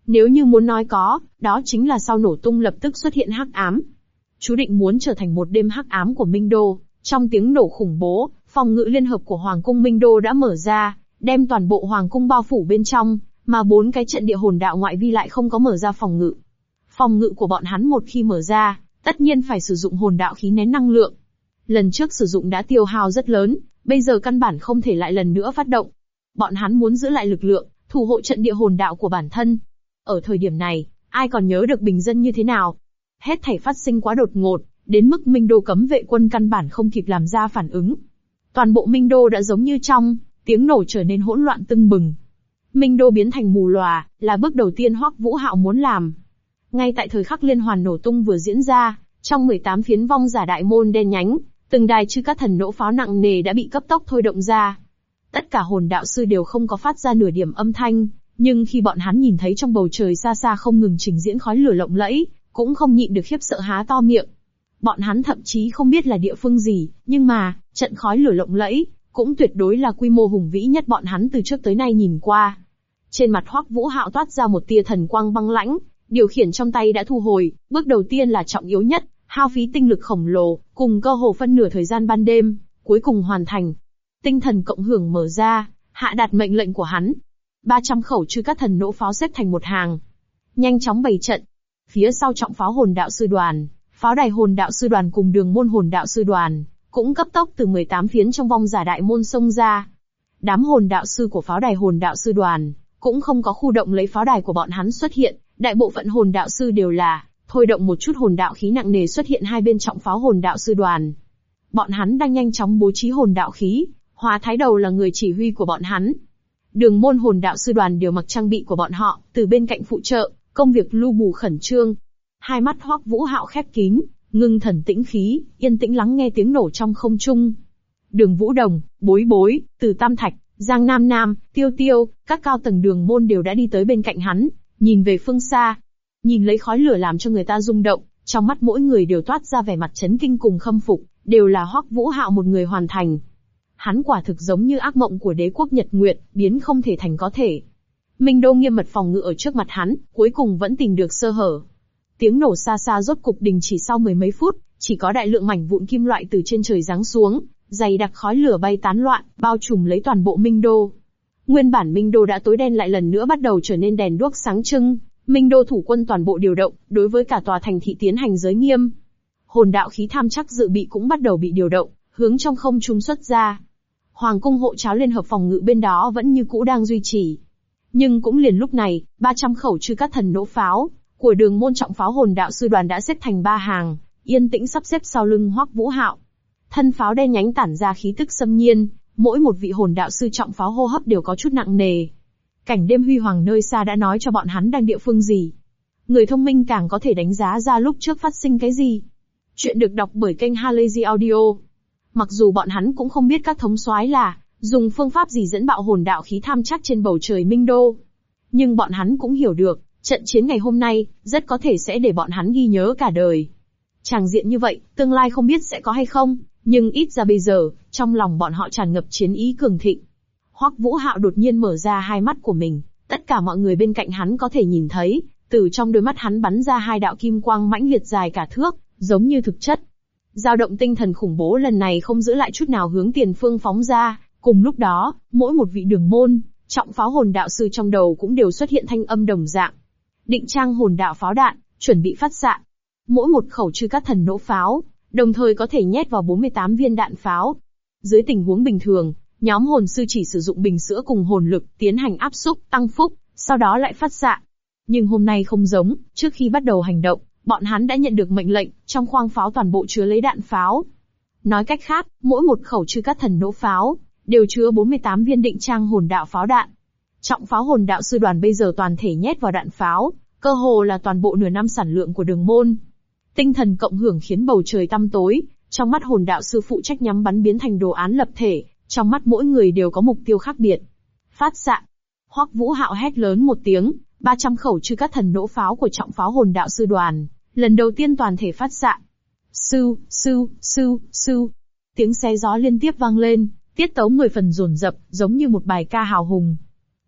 Nếu như muốn nói có, đó chính là sau nổ tung lập tức xuất hiện hắc ám. Chú định muốn trở thành một đêm hắc ám của Minh Đô. Trong tiếng nổ khủng bố, phòng ngự liên hợp của Hoàng cung Minh Đô đã mở ra, đem toàn bộ Hoàng cung bao phủ bên trong, mà 4 cái trận địa hồn đạo ngoại vi lại không có mở ra phòng ngự. Phòng ngự của bọn hắn một khi mở ra, tất nhiên phải sử dụng hồn đạo khí nén năng lượng. Lần trước sử dụng đã tiêu hao rất lớn, bây giờ căn bản không thể lại lần nữa phát động. Bọn hắn muốn giữ lại lực lượng, thủ hộ trận địa hồn đạo của bản thân. Ở thời điểm này, ai còn nhớ được bình dân như thế nào? Hết thảy phát sinh quá đột ngột, đến mức Minh Đô cấm vệ quân căn bản không kịp làm ra phản ứng. Toàn bộ Minh Đô đã giống như trong, tiếng nổ trở nên hỗn loạn tưng bừng. Minh Đô biến thành mù lòa, là bước đầu tiên Hoắc Vũ Hạo muốn làm. Ngay tại thời khắc liên hoàn nổ tung vừa diễn ra, trong 18 phiến vong giả đại môn đen nhánh, từng đài chư các thần nỗ pháo nặng nề đã bị cấp tốc thôi động ra. Tất cả hồn đạo sư đều không có phát ra nửa điểm âm thanh, nhưng khi bọn hắn nhìn thấy trong bầu trời xa xa không ngừng trình diễn khói lửa lộng lẫy, cũng không nhịn được khiếp sợ há to miệng. Bọn hắn thậm chí không biết là địa phương gì, nhưng mà, trận khói lửa lộng lẫy, cũng tuyệt đối là quy mô hùng vĩ nhất bọn hắn từ trước tới nay nhìn qua. Trên mặt Hoắc Vũ Hạo toát ra một tia thần quang băng lãnh, điều khiển trong tay đã thu hồi, bước đầu tiên là trọng yếu nhất, hao phí tinh lực khổng lồ, cùng cơ hồ phân nửa thời gian ban đêm, cuối cùng hoàn thành. Tinh thần cộng hưởng mở ra, hạ đạt mệnh lệnh của hắn. 300 khẩu chư các thần nỗ pháo xếp thành một hàng, nhanh chóng bày trận. Phía sau trọng pháo hồn đạo sư đoàn, pháo đài hồn đạo sư đoàn cùng đường môn hồn đạo sư đoàn, cũng cấp tốc từ 18 phiến trong vong giả đại môn xông ra. Đám hồn đạo sư của pháo đài hồn đạo sư đoàn, cũng không có khu động lấy pháo đài của bọn hắn xuất hiện, đại bộ phận hồn đạo sư đều là thôi động một chút hồn đạo khí nặng nề xuất hiện hai bên trọng pháo hồn đạo sư đoàn. Bọn hắn đang nhanh chóng bố trí hồn đạo khí, Hóa Thái Đầu là người chỉ huy của bọn hắn. Đường môn hồn đạo sư đoàn đều mặc trang bị của bọn họ, từ bên cạnh phụ trợ, công việc lưu bù khẩn trương. Hai mắt Hoắc Vũ Hạo khép kín, ngưng thần tĩnh khí, yên tĩnh lắng nghe tiếng nổ trong không trung. Đường Vũ Đồng, Bối Bối, Từ Tam Thạch, Giang Nam Nam, Tiêu Tiêu, các cao tầng đường môn đều đã đi tới bên cạnh hắn, nhìn về phương xa. Nhìn lấy khói lửa làm cho người ta rung động, trong mắt mỗi người đều toát ra vẻ mặt chấn kinh cùng khâm phục, đều là Hoắc Vũ Hạo một người hoàn thành. Hắn quả thực giống như ác mộng của đế quốc Nhật Nguyệt, biến không thể thành có thể. Minh Đô nghiêm mật phòng ngự ở trước mặt hắn, cuối cùng vẫn tìm được sơ hở. Tiếng nổ xa xa rốt cục đình chỉ sau mười mấy phút, chỉ có đại lượng mảnh vụn kim loại từ trên trời giáng xuống, dày đặc khói lửa bay tán loạn, bao trùm lấy toàn bộ Minh Đô. Nguyên bản Minh Đô đã tối đen lại lần nữa bắt đầu trở nên đèn đuốc sáng trưng. Minh Đô thủ quân toàn bộ điều động, đối với cả tòa thành thị tiến hành giới nghiêm. Hồn đạo khí tham chắc dự bị cũng bắt đầu bị điều động, hướng trong không trung xuất ra. Hoàng cung hộ cháo liên hợp phòng ngự bên đó vẫn như cũ đang duy trì. Nhưng cũng liền lúc này, 300 khẩu chư các thần nỗ pháo của đường môn trọng pháo hồn đạo sư đoàn đã xếp thành 3 hàng, yên tĩnh sắp xếp sau lưng Hoắc Vũ Hạo. Thân pháo đen nhánh tản ra khí tức xâm nhiên, mỗi một vị hồn đạo sư trọng pháo hô hấp đều có chút nặng nề. Cảnh đêm huy hoàng nơi xa đã nói cho bọn hắn đang địa phương gì. Người thông minh càng có thể đánh giá ra lúc trước phát sinh cái gì. Chuyện được đọc bởi kênh Halazy Audio. Mặc dù bọn hắn cũng không biết các thống soái là dùng phương pháp gì dẫn bạo hồn đạo khí tham chắc trên bầu trời Minh Đô, nhưng bọn hắn cũng hiểu được, trận chiến ngày hôm nay rất có thể sẽ để bọn hắn ghi nhớ cả đời. Tràng diện như vậy, tương lai không biết sẽ có hay không, nhưng ít ra bây giờ, trong lòng bọn họ tràn ngập chiến ý cường thịnh. Hoắc Vũ Hạo đột nhiên mở ra hai mắt của mình, tất cả mọi người bên cạnh hắn có thể nhìn thấy, từ trong đôi mắt hắn bắn ra hai đạo kim quang mãnh liệt dài cả thước, giống như thực chất. Dao động tinh thần khủng bố lần này không giữ lại chút nào hướng tiền phương phóng ra, cùng lúc đó, mỗi một vị đường môn, trọng pháo hồn đạo sư trong đầu cũng đều xuất hiện thanh âm đồng dạng. Định trang hồn đạo pháo đạn, chuẩn bị phát xạ. Mỗi một khẩu chư các thần nỗ pháo, đồng thời có thể nhét vào 48 viên đạn pháo. Dưới tình huống bình thường, nhóm hồn sư chỉ sử dụng bình sữa cùng hồn lực tiến hành áp xúc, tăng phúc, sau đó lại phát xạ. Nhưng hôm nay không giống, trước khi bắt đầu hành động, bọn hắn đã nhận được mệnh lệnh, trong khoang pháo toàn bộ chứa lấy đạn pháo. Nói cách khác, mỗi một khẩu chư các thần nỗ pháo đều chứa 48 viên định trang hồn đạo pháo đạn. Trọng pháo hồn đạo sư đoàn bây giờ toàn thể nhét vào đạn pháo, cơ hồ là toàn bộ nửa năm sản lượng của đường môn. Tinh thần cộng hưởng khiến bầu trời tăm tối, trong mắt hồn đạo sư phụ trách nhắm bắn biến thành đồ án lập thể, trong mắt mỗi người đều có mục tiêu khác biệt. Phát xạ. Hoắc Vũ Hạo hét lớn một tiếng, 300 khẩu chư các thần nỗ pháo của trọng pháo hồn đạo sư đoàn, lần đầu tiên toàn thể phát xạ. Sưu, sưu, sưu, sưu. Tiếng xé gió liên tiếp vang lên, tiết tấu 10 phần dồn dập, giống như một bài ca hào hùng.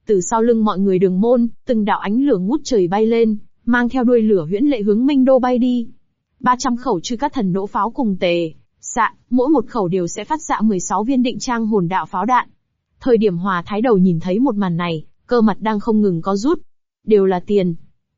Từ sau lưng mọi người Đường Môn, từng đạo ánh lửa ngút trời bay lên, mang theo đuôi lửa huyễn lệ hướng Minh Đô bay đi. 300 khẩu Chư Cát Thần nỗ pháo cùng tề xạ, mỗi một khẩu đều sẽ phát xạ 16 viên định trang hồn đạo pháo đạn. Thời điểm Hòa Thái Đầu nhìn thấy một màn này, cơ mặt đang không ngừng co rút. Đều là tiền.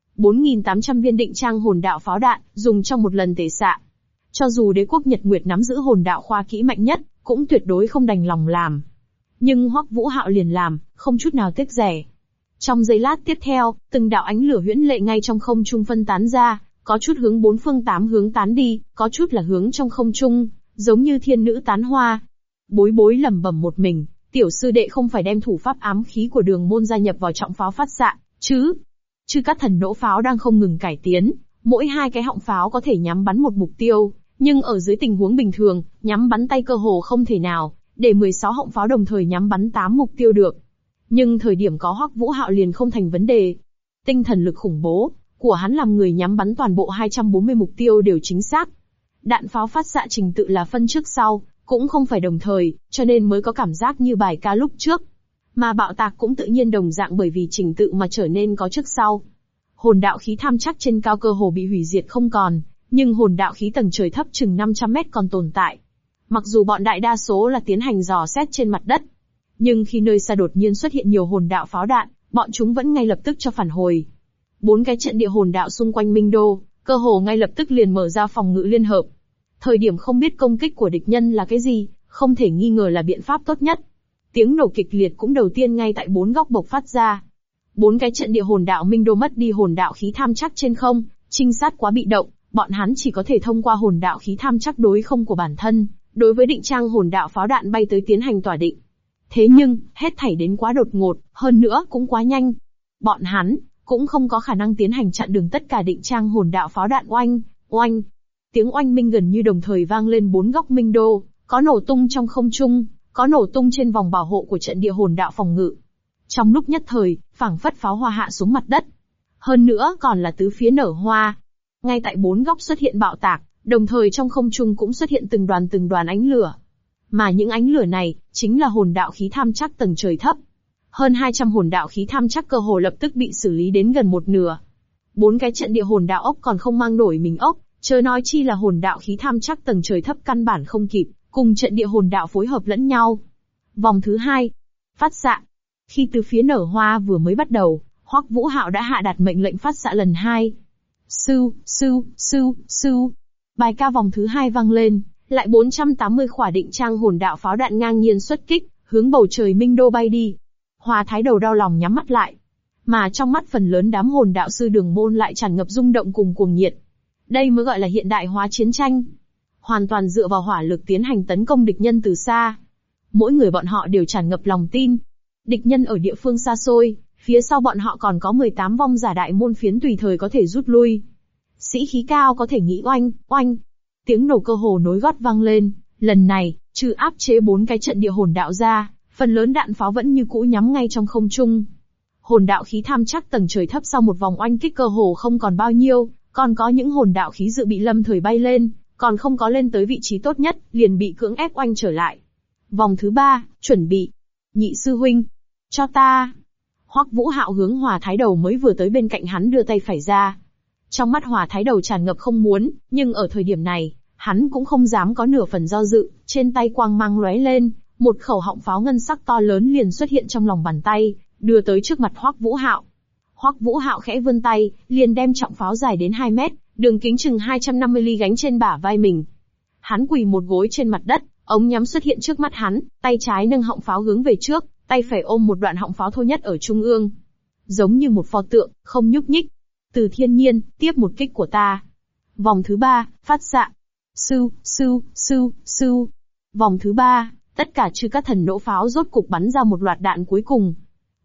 4.800 viên định trang hồn đạo pháo đạn, dùng trong một lần tề xạ. Cho dù đế quốc Nhật Nguyệt nắm giữ hồn đạo khoa kỹ mạnh nhất, cũng tuyệt đối không đành lòng làm. Nhưng Hoắc Vũ Hạo liền làm, không chút nào tiếc rẻ. Trong giây lát tiếp theo, từng đạo ánh lửa huyễn lệ ngay trong không trung phân tán ra, có chút hướng bốn phương tám hướng tán đi, có chút là hướng trong không trung, giống như thiên nữ tán hoa. Bối Bối lẩm bẩm một mình, tiểu sư đệ không phải đem thủ pháp ám khí của Đường Môn gia nhập vào trọng pháo phát xạ, chứ? Chư Cát Thần nỗ pháo đang không ngừng cải tiến, mỗi hai cái họng pháo có thể nhắm bắn một mục tiêu, nhưng ở dưới tình huống bình thường, nhắm bắn tay cơ hồ không thể nào, để 16 họng pháo đồng thời nhắm bắn 8 mục tiêu được. Nhưng thời điểm có Hoắc Vũ Hạo liền không thành vấn đề. Tinh thần lực khủng bố của hắn làm người nhắm bắn toàn bộ 240 mục tiêu đều chính xác. Đạn pháo phát xạ trình tự là phân trước sau, cũng không phải đồng thời, cho nên mới có cảm giác như bài ca lúc trước. Mà bạo tạc cũng tự nhiên đồng dạng bởi vì trình tự mà trở nên có trước sau. Hồn đạo khí tham chắc trên cao cơ hồ bị hủy diệt không còn, nhưng hồn đạo khí tầng trời thấp chừng 500 mét còn tồn tại. Mặc dù bọn đại đa số là tiến hành dò xét trên mặt đất, nhưng khi nơi xa đột nhiên xuất hiện nhiều hồn đạo pháo đạn, bọn chúng vẫn ngay lập tức cho phản hồi. 4 cái trận địa hồn đạo xung quanh Minh Đô, cơ hồ ngay lập tức liền mở ra phòng ngự liên hợp. Thời điểm không biết công kích của địch nhân là cái gì, không thể nghi ngờ là biện pháp tốt nhất. Tiếng nổ kịch liệt cũng đầu tiên ngay tại 4 góc bộc phát ra. 4 cái trận địa hồn đạo Minh Đô mất đi hồn đạo khí tham chắc trên không, trinh sát quá bị động, bọn hắn chỉ có thể thông qua hồn đạo khí tham chắc đối không của bản thân, đối với định trang hồn đạo pháo đạn bay tới tiến hành tỏa định. Thế nhưng, hết thảy đến quá đột ngột, hơn nữa cũng quá nhanh. Bọn hắn cũng không có khả năng tiến hành chặn đường tất cả định trang hồn đạo pháo đạn. Oanh, oanh. Tiếng oanh minh gần như đồng thời vang lên 4 góc Minh Đô, có nổ tung trong không trung, có nổ tung trên vòng bảo hộ của trận địa hồn đạo phòng ngự. Trong lúc nhất thời, phảng phất pháo hoa hạ xuống mặt đất. Hơn nữa còn là tứ phía nở hoa. Ngay tại 4 góc xuất hiện bạo tạc, đồng thời trong không trung cũng xuất hiện từng đoàn ánh lửa. Mà những ánh lửa này, chính là hồn đạo khí tham chắc tầng trời thấp. Hơn 200 hồn đạo khí tham chắc cơ hồ lập tức bị xử lý đến gần một nửa. 4 cái trận địa hồn đạo ốc còn không mang nổi mình ốc, chớ nói chi là hồn đạo khí tham chắc tầng trời thấp căn bản không kịp, cùng trận địa hồn đạo phối hợp lẫn nhau. Vòng thứ 2. Phát xạ. Khi từ phía nở hoa vừa mới bắt đầu, Hoắc Vũ Hạo đã hạ đạt mệnh lệnh phát xạ lần 2. Sưu, sưu, sưu, sưu. Bài ca vòng thứ 2 vang lên, lại 480 khỏa định trang hồn đạo pháo đạn ngang nhiên xuất kích, hướng bầu trời Minh Đô bay đi. Hòa Thái Đầu đau lòng nhắm mắt lại. Mà trong mắt phần lớn đám hồn đạo sư Đường Môn lại tràn ngập rung động cùng cuồng nhiệt. Đây mới gọi là hiện đại hóa chiến tranh. Hoàn toàn dựa vào hỏa lực tiến hành tấn công địch nhân từ xa. Mỗi người bọn họ đều tràn ngập lòng tin. Địch nhân ở địa phương xa xôi, phía sau bọn họ còn có 18 vong giả đại môn phiến tùy thời có thể rút lui. Sĩ khí cao có thể nghĩ oanh, oanh. Tiếng nổ cơ hồ nối gót vang lên, lần này, trừ áp chế 4 cái trận địa hồn đạo ra, phần lớn đạn pháo vẫn như cũ nhắm ngay trong không trung. Hồn đạo khí tham chắc tầng trời thấp sau một vòng oanh kích cơ hồ không còn bao nhiêu, còn có những hồn đạo khí dự bị lâm thời bay lên, còn không có lên tới vị trí tốt nhất, liền bị cưỡng ép oanh trở lại. Vòng thứ 3, chuẩn bị. Nhị sư huynh, cho ta. Hoắc Vũ Hạo hướng Hòa Thái Đầu mới vừa tới bên cạnh hắn đưa tay phải ra. Trong mắt Hòa Thái Đầu tràn ngập không muốn, nhưng ở thời điểm này, hắn cũng không dám có nửa phần do dự, trên tay quang mang lóe lên, một khẩu họng pháo ngân sắc to lớn liền xuất hiện trong lòng bàn tay, đưa tới trước mặt Hoắc Vũ Hạo. Hoắc Vũ Hạo khẽ vươn tay, liền đem trọng pháo dài đến 2 mét, đường kính chừng 250 ly gánh trên bả vai mình. Hắn quỳ một gối trên mặt đất, ống nhắm xuất hiện trước mắt hắn, tay trái nâng họng pháo hướng về trước, tay phải ôm một đoạn họng pháo thô nhất ở trung ương. Giống như một pho tượng, không nhúc nhích. Từ Thiên Nhiên, tiếp một kích của ta. Vòng thứ 3, phát xạ. Sưu, sưu, sưu, sưu. Vòng thứ 3, tất cả Chư Cát Thần nỗ pháo rốt cục bắn ra một loạt đạn cuối cùng.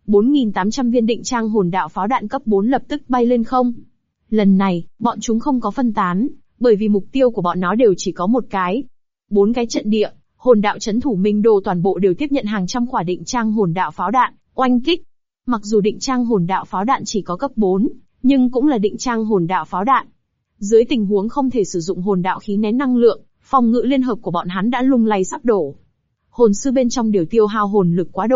4.800 viên định trang hồn đạo pháo đạn cấp 4 lập tức bay lên không. Lần này, bọn chúng không có phân tán, bởi vì mục tiêu của bọn nó đều chỉ có một cái. 4 cái trận địa, hồn đạo trấn thủ Minh Đô toàn bộ đều tiếp nhận hàng trăm quả định trang hồn đạo pháo đạn, oanh kích. Mặc dù định trang hồn đạo pháo đạn chỉ có cấp 4, nhưng cũng là định trang hồn đạo pháo đạn. Dưới tình huống không thể sử dụng hồn đạo khí nén năng lượng, phòng ngự liên hợp của bọn hắn đã lung lay sắp đổ. Hồn sư bên trong đều tiêu hao hồn lực quá độ,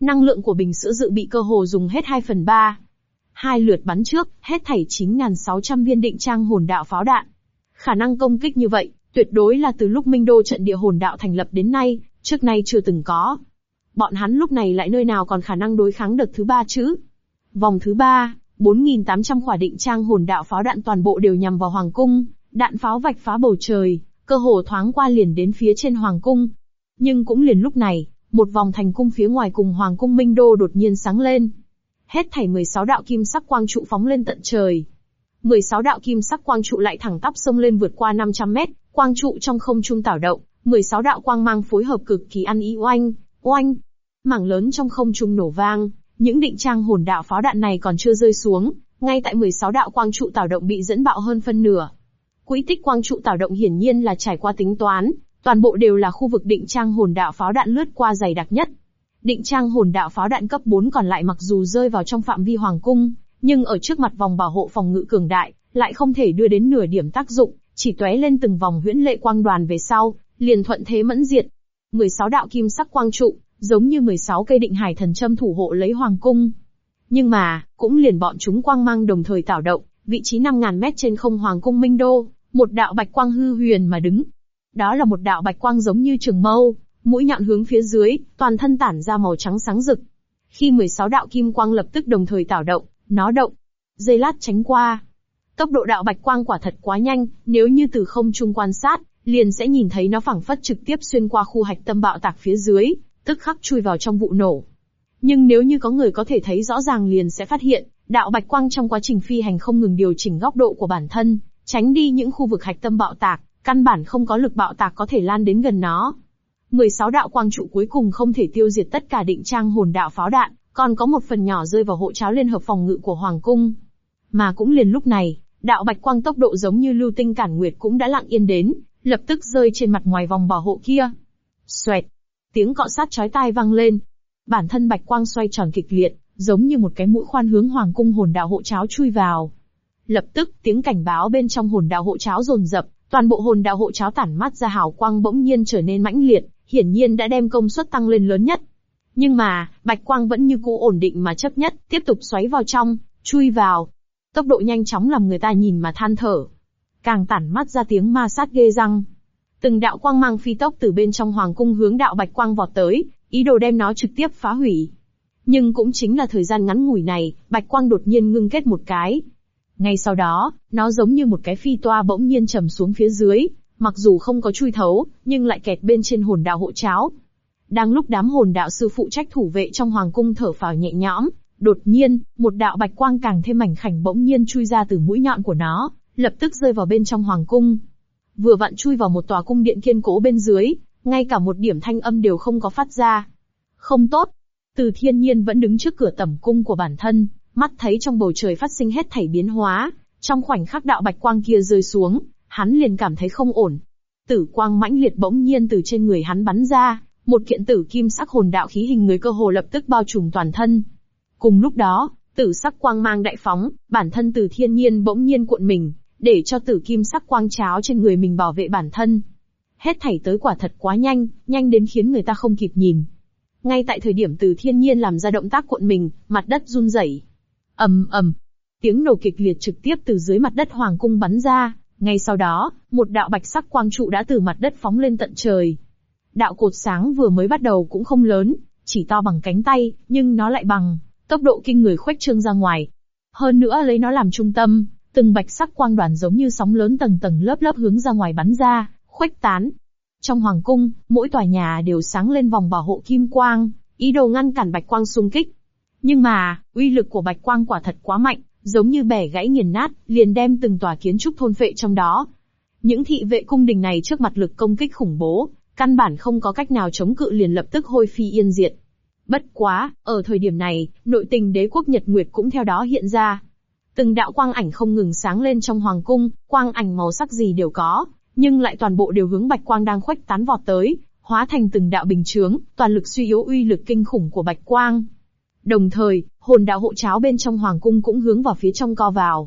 Năng lượng của bình sữa dự bị cơ hồ dùng hết 2/3. Hai lượt bắn trước, hết thảy 9.600 viên định trang hồn đạo pháo đạn. Khả năng công kích như vậy, tuyệt đối là từ lúc Minh Đô trận địa hồn đạo thành lập đến nay, trước nay chưa từng có. Bọn hắn lúc này lại nơi nào còn khả năng đối kháng đợt thứ 3 chứ? Vòng thứ 3, 4.800 quả định trang hồn đạo pháo đạn toàn bộ đều nhằm vào Hoàng cung, đạn pháo vạch phá bầu trời, cơ hồ thoáng qua liền đến phía trên Hoàng cung. Nhưng cũng liền lúc này, một vòng thành cung phía ngoài cùng Hoàng cung Minh Đô đột nhiên sáng lên. Hết thảy 16 đạo kim sắc quang trụ phóng lên tận trời. 16 đạo kim sắc quang trụ lại thẳng tắp xông lên vượt qua 500 mét, quang trụ trong không trung tảo động, 16 đạo quang mang phối hợp cực kỳ ăn ý oanh, oanh. Mảng lớn trong không trung nổ vang, những định trang hồn đạo pháo đạn này còn chưa rơi xuống, ngay tại 16 đạo quang trụ tảo động bị dẫn bạo hơn phân nửa. Quỹ tích quang trụ tảo động hiển nhiên là trải qua tính toán, toàn bộ đều là khu vực định trang hồn đạo pháo đạn lướt qua dày đặc nhất. Định trang hồn đạo pháo đạn cấp 4 còn lại mặc dù rơi vào trong phạm vi hoàng cung, nhưng ở trước mặt vòng bảo hộ phòng ngự cường đại, lại không thể đưa đến nửa điểm tác dụng, chỉ tóe lên từng vòng huyễn lệ quang đoàn về sau, liền thuận thế mẫn diệt. 16 đạo kim sắc quang trụ, giống như 16 cây định hải thần châm thủ hộ lấy hoàng cung. Nhưng mà, cũng liền bọn chúng quang mang đồng thời tảo động, vị trí 5.000 mét trên không hoàng cung Minh Đô, một đạo bạch quang hư huyền mà đứng. Đó là một đạo bạch quang giống như trường mâu, mũi nhọn hướng phía dưới, toàn thân tản ra màu trắng sáng rực. Khi 16 đạo kim quang lập tức đồng thời tảo động, nó động. Giây lát tránh qua. Tốc độ đạo bạch quang quả thật quá nhanh, nếu như từ không trung quan sát, liền sẽ nhìn thấy nó phảng phất trực tiếp xuyên qua khu hạch tâm bạo tạc phía dưới, tức khắc chui vào trong vụ nổ. Nhưng nếu như có người có thể thấy rõ ràng liền sẽ phát hiện, đạo bạch quang trong quá trình phi hành không ngừng điều chỉnh góc độ của bản thân, tránh đi những khu vực hạch tâm bạo tạc, căn bản không có lực bạo tạc có thể lan đến gần nó. 16 đạo quang trụ cuối cùng không thể tiêu diệt tất cả định trang hồn đạo pháo đạn, còn có một phần nhỏ rơi vào hộ tráo liên hợp phòng ngự của hoàng cung. Mà cũng liền lúc này, đạo bạch quang tốc độ giống như lưu tinh cản nguyệt cũng đã lặng yên đến, lập tức rơi trên mặt ngoài vòng bảo hộ kia. Xoẹt, tiếng cọ sát chói tai vang lên. Bản thân bạch quang xoay tròn kịch liệt, giống như một cái mũi khoan hướng hoàng cung hồn đạo hộ tráo chui vào. Lập tức, tiếng cảnh báo bên trong hồn đạo hộ tráo dồn dập, toàn bộ hồn đạo hộ tráo tản mát ra hào quang bỗng nhiên trở nên mãnh liệt, hiển nhiên đã đem công suất tăng lên lớn nhất. Nhưng mà, bạch quang vẫn như cũ ổn định mà chấp nhất, tiếp tục xoáy vào trong, chui vào. Tốc độ nhanh chóng làm người ta nhìn mà than thở. Càng tản mát ra tiếng ma sát ghê răng. Từng đạo quang mang phi tốc từ bên trong hoàng cung hướng đạo bạch quang vọt tới, ý đồ đem nó trực tiếp phá hủy. Nhưng cũng chính là thời gian ngắn ngủi này, bạch quang đột nhiên ngưng kết một cái. Ngay sau đó, nó giống như một cái phi toa bỗng nhiên trầm xuống phía dưới, mặc dù không có chui thấu, nhưng lại kẹt bên trên hồn đạo hộ tráo. Đang lúc đám hồn đạo sư phụ trách thủ vệ trong hoàng cung thở phào nhẹ nhõm, đột nhiên, một đạo bạch quang càng thêm mảnh khảnh bỗng nhiên chui ra từ mũi nhọn của nó, lập tức rơi vào bên trong hoàng cung. Vừa vặn chui vào một tòa cung điện kiên cố bên dưới, ngay cả một điểm thanh âm đều không có phát ra. Không tốt. Từ Thiên Nhiên vẫn đứng trước cửa tẩm cung của bản thân, mắt thấy trong bầu trời phát sinh hết thảy biến hóa, trong khoảnh khắc đạo bạch quang kia rơi xuống, hắn liền cảm thấy không ổn. Tử quang mãnh liệt bỗng nhiên từ trên người hắn bắn ra, một kiện tử kim sắc hồn đạo khí hình người cơ hồ lập tức bao trùm toàn thân. Cùng lúc đó, tử sắc quang mang đại phóng, bản thân Từ Thiên Nhiên bỗng nhiên cuộn mình, để cho tử kim sắc quang cháo trên người mình bảo vệ bản thân. Hết thảy tới quả thật quá nhanh, nhanh đến khiến người ta không kịp nhìn. Ngay tại thời điểm Từ Thiên Nhiên làm ra động tác cuộn mình, mặt đất run rẩy. Ầm ầm, tiếng nổ kịch liệt trực tiếp từ dưới mặt đất hoàng cung bắn ra. Ngay sau đó, một đạo bạch sắc quang trụ đã từ mặt đất phóng lên tận trời. Đạo cột sáng vừa mới bắt đầu cũng không lớn, chỉ to bằng cánh tay, nhưng nó lại bằng tốc độ kinh người khuếch trương ra ngoài. Hơn nữa lấy nó làm trung tâm, từng bạch sắc quang đoàn giống như sóng lớn tầng tầng lớp lớp hướng ra ngoài bắn ra, khuếch tán. Trong hoàng cung, mỗi tòa nhà đều sáng lên vòng bảo hộ kim quang, ý đồ ngăn cản bạch quang xung kích. Nhưng mà, uy lực của bạch quang quả thật quá mạnh, giống như bẻ gãy nghiền nát, liền đem từng tòa kiến trúc thôn phệ trong đó. Những thị vệ cung đình này trước mặt lực công kích khủng bố, căn bản không có cách nào chống cự liền lập tức hôi phi yên diệt. Bất quá, ở thời điểm này, nội tình đế quốc Nhật Nguyệt cũng theo đó hiện ra. Từng đạo quang ảnh không ngừng sáng lên trong hoàng cung, quang ảnh màu sắc gì đều có, nhưng lại toàn bộ đều hướng bạch quang đang khuếch tán vọt tới, hóa thành từng đạo bình chướng, toàn lực suy yếu uy lực kinh khủng của bạch quang. Đồng thời, hồn đạo hộ tráo bên trong hoàng cung cũng hướng vào phía trong co vào.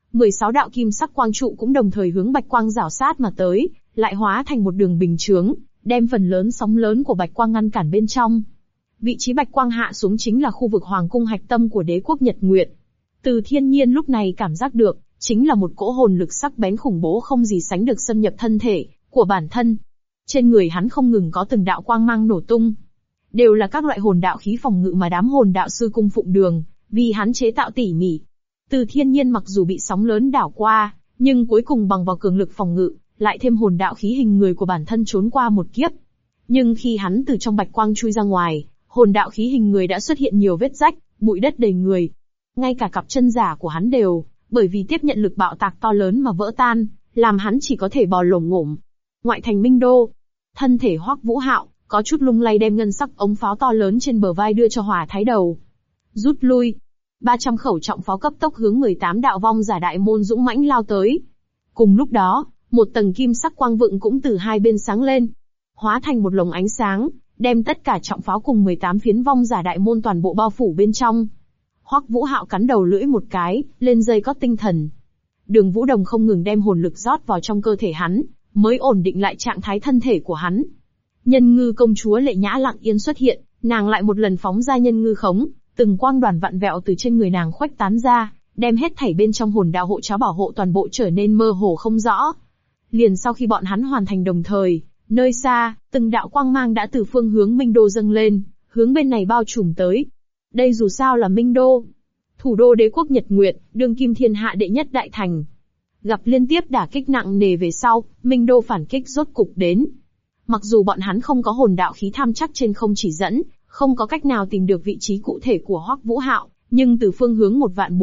16 đạo kim sắc quang trụ cũng đồng thời hướng bạch quang rảo sát mà tới, lại hóa thành một đường bình chướng, đem phần lớn sóng lớn của bạch quang ngăn cản bên trong. Vị trí bạch quang hạ xuống chính là khu vực hoàng cung hạch tâm của đế quốc Nhật Nguyệt. Từ Thiên Nhiên lúc này cảm giác được, chính là một cỗ hồn lực sắc bén khủng bố không gì sánh được xâm nhập thân thể của bản thân. Trên người hắn không ngừng có từng đạo quang mang nổ tung. Đều là các loại hồn đạo khí phòng ngự mà đám hồn đạo sư cung phụng đường, vì hắn chế tạo tỉ mỉ. Từ Thiên Nhiên mặc dù bị sóng lớn đảo qua, nhưng cuối cùng bằng vào cường lực phòng ngự, lại thêm hồn đạo khí hình người của bản thân trốn qua một kiếp. Nhưng khi hắn từ trong bạch quang chui ra ngoài, hồn đạo khí hình người đã xuất hiện nhiều vết rách, bụi đất đầy người. Ngay cả cặp chân giả của hắn đều, bởi vì tiếp nhận lực bạo tạc to lớn mà vỡ tan, làm hắn chỉ có thể bò lổm ngổm. Ngoại thành Minh Đô, thân thể Hoắc Vũ Hạo có chút lung lay đem ngân sắc ống pháo to lớn trên bờ vai đưa cho Hỏa Thái Đầu. Rút lui. 300 khẩu trọng pháo cấp tốc hướng 18 đạo vong giả đại môn dũng mãnh lao tới. Cùng lúc đó, một tầng kim sắc quang vựng cũng từ hai bên sáng lên, hóa thành một lồng ánh sáng, đem tất cả trọng pháo cùng 18 phiến vong giả đại môn toàn bộ bao phủ bên trong. Hoắc Vũ Hạo cắn đầu lưỡi một cái, lên dây cót tinh thần. Đường Vũ Đồng không ngừng đem hồn lực rót vào trong cơ thể hắn, mới ổn định lại trạng thái thân thể của hắn. Nhân ngư công chúa Lệ Nhã lặng yên xuất hiện, nàng lại một lần phóng ra nhân ngư khống, từng quang đoàn vặn vẹo từ trên người nàng khuếch tán ra, đem hết thảy bên trong hồn đạo hộ cháo bảo hộ toàn bộ trở nên mơ hồ không rõ. Liền sau khi bọn hắn hoàn thành đồng thời, nơi xa, từng đạo quang mang đã từ phương hướng Minh Đô dâng lên, hướng bên này bao trùm tới. Đây dù sao là Minh Đô, thủ đô đế quốc Nhật Nguyệt, đương kim thiên hạ đệ nhất đại thành. Gặp liên tiếp đả kích nặng nề về sau, Minh Đô phản kích rốt cục đến. Mặc dù bọn hắn không có hồn đạo khí tham chắc trên không chỉ dẫn, không có cách nào tìm được vị trí cụ thể của Hoắc Vũ Hạo, nhưng từ phương hướng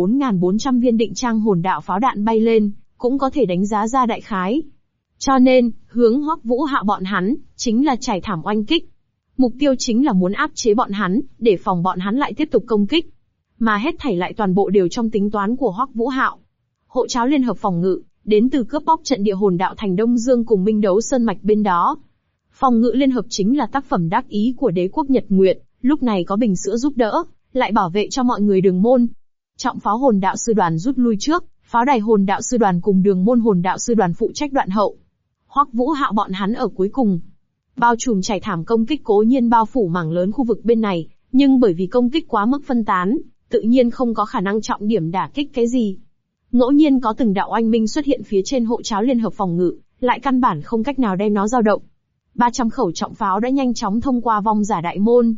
1.400 viên định trang hồn đạo pháo đạn bay lên, cũng có thể đánh giá ra đại khái. Cho nên, hướng Hoắc Vũ Hạo bọn hắn, chính là trải thảm oanh kích. Mục tiêu chính là muốn áp chế bọn hắn, để phòng bọn hắn lại tiếp tục công kích. Mà hết thảy lại toàn bộ đều trong tính toán của Hoắc Vũ Hạo. Hộ cháo liên hợp phòng ngự, đến từ cướp bóc trận địa hồn đạo thành Đông Dương cùng Minh Đấu Sơn Mạch bên đó. Phòng ngự liên hợp chính là tác phẩm đắc ý của đế quốc Nhật Nguyệt, lúc này có bình sữa giúp đỡ, lại bảo vệ cho mọi người đường môn. Trọng pháo hồn đạo sư đoàn rút lui trước, pháo đài hồn đạo sư đoàn cùng đường môn hồn đạo sư đoàn phụ trách đoạn hậu. Hoắc Vũ Hạo bọn hắn ở cuối cùng. Bao trùm trải thảm công kích cố nhiên bao phủ mảng lớn khu vực bên này, nhưng bởi vì công kích quá mức phân tán, tự nhiên không có khả năng trọng điểm đả kích cái gì. Ngẫu nhiên có từng đạo oanh minh xuất hiện phía trên hộ cháo liên hợp phòng ngự, lại căn bản không cách nào đem nó dao động. 300 khẩu trọng pháo đã nhanh chóng thông qua vong giả đại môn.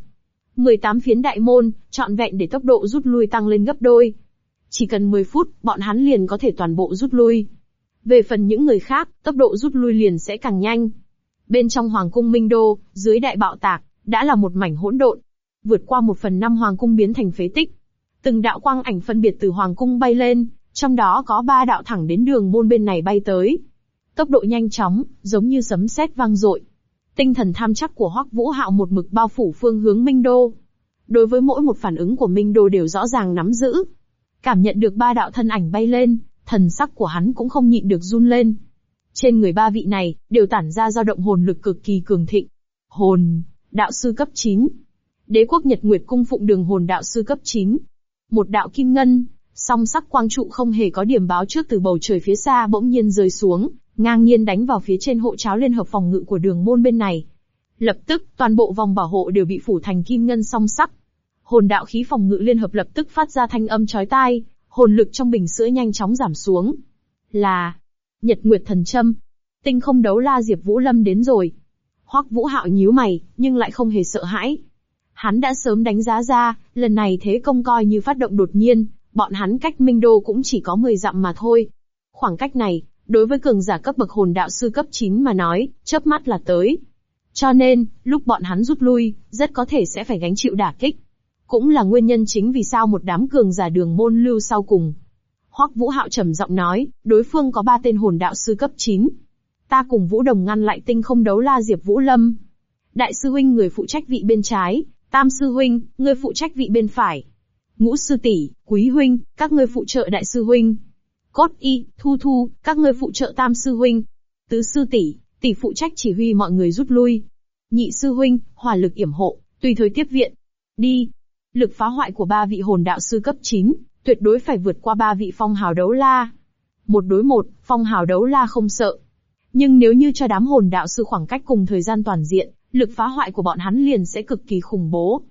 18 phiến đại môn, trọn vẹn để tốc độ rút lui tăng lên gấp đôi. Chỉ cần 10 phút, bọn hắn liền có thể toàn bộ rút lui. Về phần những người khác, tốc độ rút lui liền sẽ càng nhanh. Bên trong Hoàng cung Minh Đô, dưới đại bạo tạc, đã là một mảnh hỗn độn. Vượt qua 1/5 Hoàng cung biến thành phế tích. Từng đạo quang ảnh phân biệt từ Hoàng cung bay lên, trong đó có 3 đạo thẳng đến đường môn bên này bay tới. Tốc độ nhanh chóng, giống như sấm sét vang dội. Tinh thần tham chắc của Hoắc Vũ Hạo một mực bao phủ phương hướng Minh Đô. Đối với mỗi một phản ứng của Minh Đô đều rõ ràng nắm giữ. Cảm nhận được 3 đạo thân ảnh bay lên, thần sắc của hắn cũng không nhịn được run lên. Trên người 3 vị này, đều tản ra dao động hồn lực cực kỳ cường thịnh. Hồn, đạo sư cấp 9. Đế quốc Nhật Nguyệt cung phụng đường hồn đạo sư cấp 9. Một đạo kim ngân, song sắc quang trụ không hề có điểm báo trước từ bầu trời phía xa bỗng nhiên rơi xuống, ngang nhiên đánh vào phía trên hộ cháo liên hợp phòng ngự của đường môn bên này. Lập tức, toàn bộ vòng bảo hộ đều bị phủ thành kim ngân song sắc. Hồn đạo khí phòng ngự liên hợp lập tức phát ra thanh âm chói tai, hồn lực trong bình sữa nhanh chóng giảm xuống. Là Nhật Nguyệt thần châm. Tinh không đấu la Diệp Vũ Lâm đến rồi. Hoắc Vũ Hạo nhíu mày, nhưng lại không hề sợ hãi. Hắn đã sớm đánh giá ra, lần này thế công coi như phát động đột nhiên, bọn hắn cách Minh Đô cũng chỉ có 10 dặm mà thôi. Khoảng cách này, đối với cường giả cấp bậc hồn đạo sư cấp 9 mà nói, chớp mắt là tới. Cho nên, lúc bọn hắn rút lui, rất có thể sẽ phải gánh chịu đả kích. Cũng là nguyên nhân chính vì sao một đám cường giả đường môn lưu sau cùng. Hoắc Vũ Hạo trầm giọng nói, đối phương có 3 tên hồn đạo sư cấp 9. Ta cùng Vũ Đồng ngăn lại tinh không đấu la Diệp Vũ Lâm. Đại sư huynh người phụ trách vị bên trái, Tam sư huynh, người phụ trách vị bên phải. Ngũ sư tỷ, Quý huynh, các ngươi phụ trợ đại sư huynh. Cốt y, Thu Thu, các ngươi phụ trợ Tam sư huynh. Tứ sư tỷ, tỷ phụ trách chỉ huy mọi người rút lui. Nhị sư huynh, hỏa lực yểm hộ, tùy thời tiếp viện. Đi. Lực phá hoại của 3 vị hồn đạo sư cấp 9, tuyệt đối phải vượt qua 3 vị phong hào đấu la. 1 đối 1, phong hào đấu la không sợ. Nhưng nếu như cho đám hồn đạo sư khoảng cách cùng thời gian toàn diện, lực phá hoại của bọn hắn liền sẽ cực kỳ khủng bố.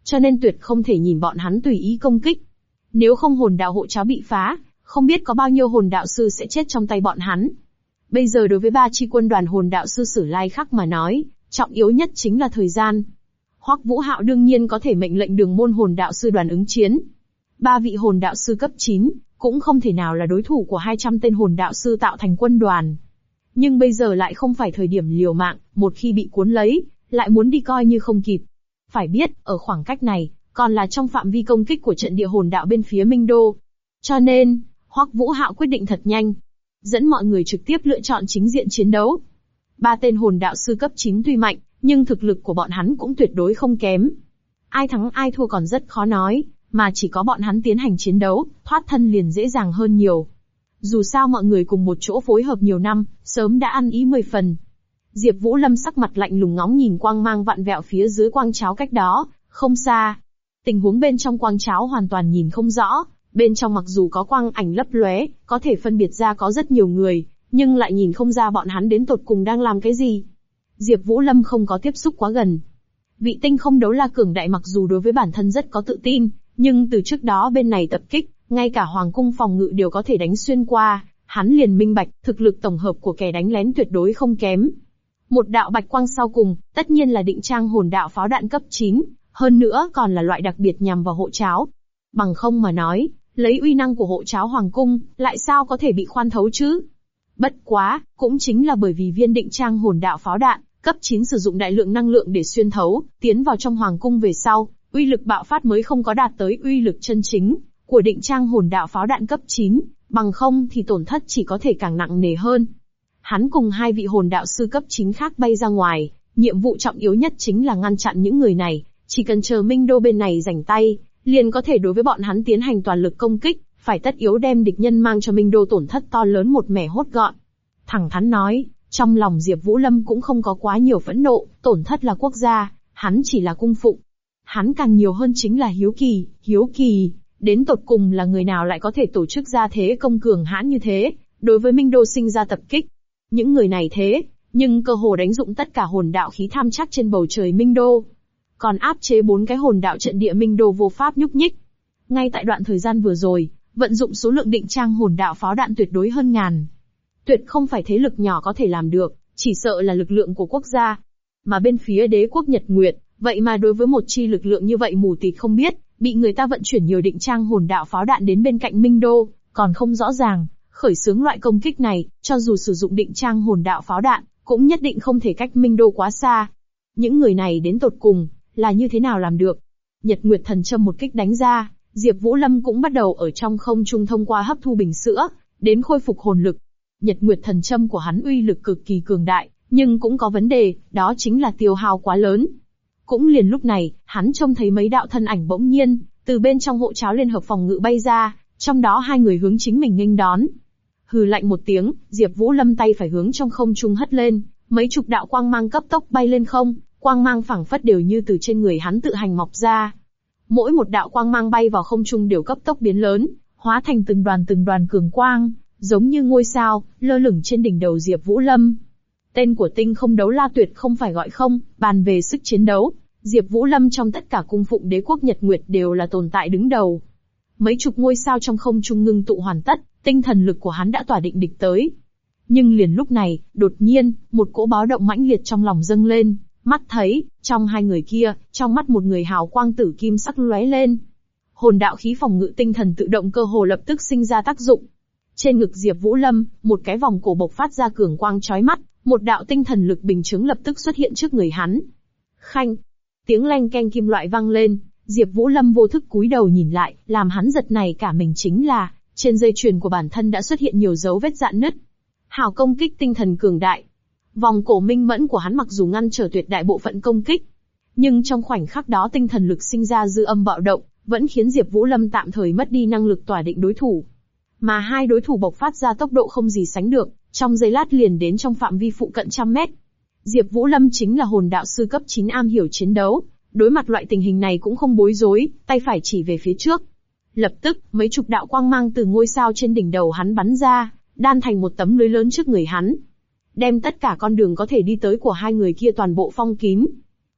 cho nên tuyệt không thể nhìn bọn hắn tùy ý công kích. Nếu không hồn đạo hộ cháo bị phá, không biết có bao nhiêu hồn đạo sư sẽ chết trong tay bọn hắn. Bây giờ đối với 3 chi quân đoàn hồn đạo sư Sử Lai Khắc mà nói, trọng yếu nhất chính là thời gian. Hoắc Vũ Hạo đương nhiên có thể mệnh lệnh Đường môn hồn đạo sư đoàn ứng chiến. 3 vị hồn đạo sư cấp 9, cũng không thể nào là đối thủ của 200 tên hồn đạo sư tạo thành quân đoàn. Nhưng bây giờ lại không phải thời điểm liều mạng, một khi bị cuốn lấy, lại muốn đi coi như không kịp. Phải biết, ở khoảng cách này, còn là trong phạm vi công kích của trận địa hồn đạo bên phía Minh Đô. Cho nên, Hoắc Vũ Hạo quyết định thật nhanh, dẫn mọi người trực tiếp lựa chọn chính diện chiến đấu. 3 tên hồn đạo sư cấp 9 tuy mạnh, nhưng thực lực của bọn hắn cũng tuyệt đối không kém. Ai thắng ai thua còn rất khó nói, mà chỉ có bọn hắn tiến hành chiến đấu, thoát thân liền dễ dàng hơn nhiều. Dù sao mọi người cùng một chỗ phối hợp nhiều năm, sớm đã ăn ý 10 phần. Diệp Vũ Lâm sắc mặt lạnh lùng ngóng nhìn quang mang vặn vẹo phía dưới quang cháo cách đó, không xa. Tình huống bên trong quang cháo hoàn toàn nhìn không rõ, bên trong mặc dù có quang ảnh lấp lóe, có thể phân biệt ra có rất nhiều người, nhưng lại nhìn không ra bọn hắn đến tột cùng đang làm cái gì. Diệp Vũ Lâm không có tiếp xúc quá gần. Vị tinh không đấu la cường đại mặc dù đối với bản thân rất có tự tin, nhưng từ trước đó bên này tập kích, ngay cả hoàng cung phòng ngự đều có thể đánh xuyên qua, hắn liền minh bạch, thực lực tổng hợp của kẻ đánh lén tuyệt đối không kém. Một đạo bạch quang sau cùng, tất nhiên là định trang hồn đạo pháo đạn cấp 9, hơn nữa còn là loại đặc biệt nhằm vào hộ cháo. Bằng không mà nói, lấy uy năng của hộ cháo hoàng cung, lại sao có thể bị khoan thấu chứ? Bất quá, cũng chính là bởi vì viên định trang hồn đạo pháo đạn, cấp 9 sử dụng đại lượng năng lượng để xuyên thấu, tiến vào trong hoàng cung về sau, uy lực bạo phát mới không có đạt tới uy lực chân chính của định trang hồn đạo pháo đạn cấp 9, bằng không thì tổn thất chỉ có thể càng nặng nề hơn. Hắn cùng 2 vị hồn đạo sư cấp 9 khác bay ra ngoài, nhiệm vụ trọng yếu nhất chính là ngăn chặn những người này, chỉ cần chờ Minh Đô bên này rảnh tay, liền có thể đối với bọn hắn tiến hành toàn lực công kích, phải tất yếu đem địch nhân mang cho Minh Đô tổn thất to lớn một mẻ hốt gọn. Thẳng thắn nói, trong lòng Diệp Vũ Lâm cũng không có quá nhiều phẫn nộ, tổn thất là quốc gia, hắn chỉ là cung phụng. Hắn càng nhiều hơn chính là hiếu kỳ, đến tột cùng là người nào lại có thể tổ chức ra thế công cường hãn như thế, đối với Minh Đô sinh ra tập kích. Những người này thế, nhưng cơ hồ đánh dụng tất cả hồn đạo khí tham chắc trên bầu trời Minh Đô. Còn áp chế 4 cái hồn đạo trận địa Minh Đô vô pháp nhúc nhích. Ngay tại đoạn thời gian vừa rồi, vận dụng số lượng định trang hồn đạo pháo đạn tuyệt đối hơn ngàn. Tuyệt không phải thế lực nhỏ có thể làm được, chỉ sợ là lực lượng của quốc gia. Mà bên phía đế quốc Nhật Nguyệt, vậy mà đối với một chi lực lượng như vậy mù tịt không biết, bị người ta vận chuyển nhiều định trang hồn đạo pháo đạn đến bên cạnh Minh Đô, còn không rõ ràng, khởi xướng loại công kích này, cho dù sử dụng định trang hồn đạo pháo đạn, cũng nhất định không thể cách Minh Đô quá xa. Những người này đến tột cùng, là như thế nào làm được? Nhật Nguyệt thần châm một kích đánh ra, Diệp Vũ Lâm cũng bắt đầu ở trong không trung thông qua hấp thu bình sữa, đến khôi phục hồn lực. Nhật Nguyệt thần châm của hắn uy lực cực kỳ cường đại, nhưng cũng có vấn đề, đó chính là tiêu hao quá lớn. Cũng liền lúc này, hắn trông thấy mấy đạo thân ảnh bỗng nhiên, từ bên trong hộ cháo liên hợp phòng ngự bay ra, trong đó 2 người hướng chính mình nghênh đón. Hừ lạnh một tiếng, Diệp Vũ Lâm tay phải hướng trong không trung hất lên, mấy chục đạo quang mang cấp tốc bay lên không, quang mang phảng phất đều như từ trên người hắn tự hành mọc ra. Mỗi một đạo quang mang bay vào không trung đều cấp tốc biến lớn, hóa thành từng đoàn cường quang, giống như ngôi sao, lơ lửng trên đỉnh đầu Diệp Vũ Lâm. Tên của tinh không đấu la tuyệt không phải gọi không, bàn về sức chiến đấu, Diệp Vũ Lâm trong tất cả cung phụng đế quốc Nhật Nguyệt đều là tồn tại đứng đầu. Mấy chục ngôi sao trong không trung ngưng tụ hoàn tất, tinh thần lực của hắn đã tỏa định địch tới. Nhưng liền lúc này, đột nhiên, một cỗ báo động mãnh liệt trong lòng dâng lên, mắt thấy, trong 2 người kia, trong mắt một người hào quang tử kim sắc lóe lên. Hồn đạo khí phòng ngự tinh thần tự động cơ hồ lập tức sinh ra tác dụng. Trên ngực Diệp Vũ Lâm, một cái vòng cổ bộc phát ra cường quang chói mắt, một đạo tinh thần lực bình chứng lập tức xuất hiện trước người hắn. Khanh, tiếng leng keng kim loại vang lên, Diệp Vũ Lâm vô thức cúi đầu nhìn lại, làm hắn giật nảy cả mình chính là, trên dây chuyền của bản thân đã xuất hiện nhiều dấu vết rạn nứt. Hào công kích tinh thần cường đại. Vòng cổ minh mẫn của hắn mặc dù ngăn trở tuyệt đại bộ phận công kích, nhưng trong khoảnh khắc đó tinh thần lực sinh ra dư âm bạo động, vẫn khiến Diệp Vũ Lâm tạm thời mất đi năng lực tỏa định đối thủ. Mà 2 đối thủ bộc phát ra tốc độ không gì sánh được, trong giây lát liền đến trong phạm vi phụ cận trăm mét. Diệp Vũ Lâm chính là hồn đạo sư cấp 9 am hiểu chiến đấu, đối mặt loại tình hình này cũng không bối rối, tay phải chỉ về phía trước. Lập tức, mấy chục đạo quang mang từ ngôi sao trên đỉnh đầu hắn bắn ra, đan thành một tấm lưới lớn trước người hắn, đem tất cả con đường có thể đi tới của 2 người kia toàn bộ phong kín.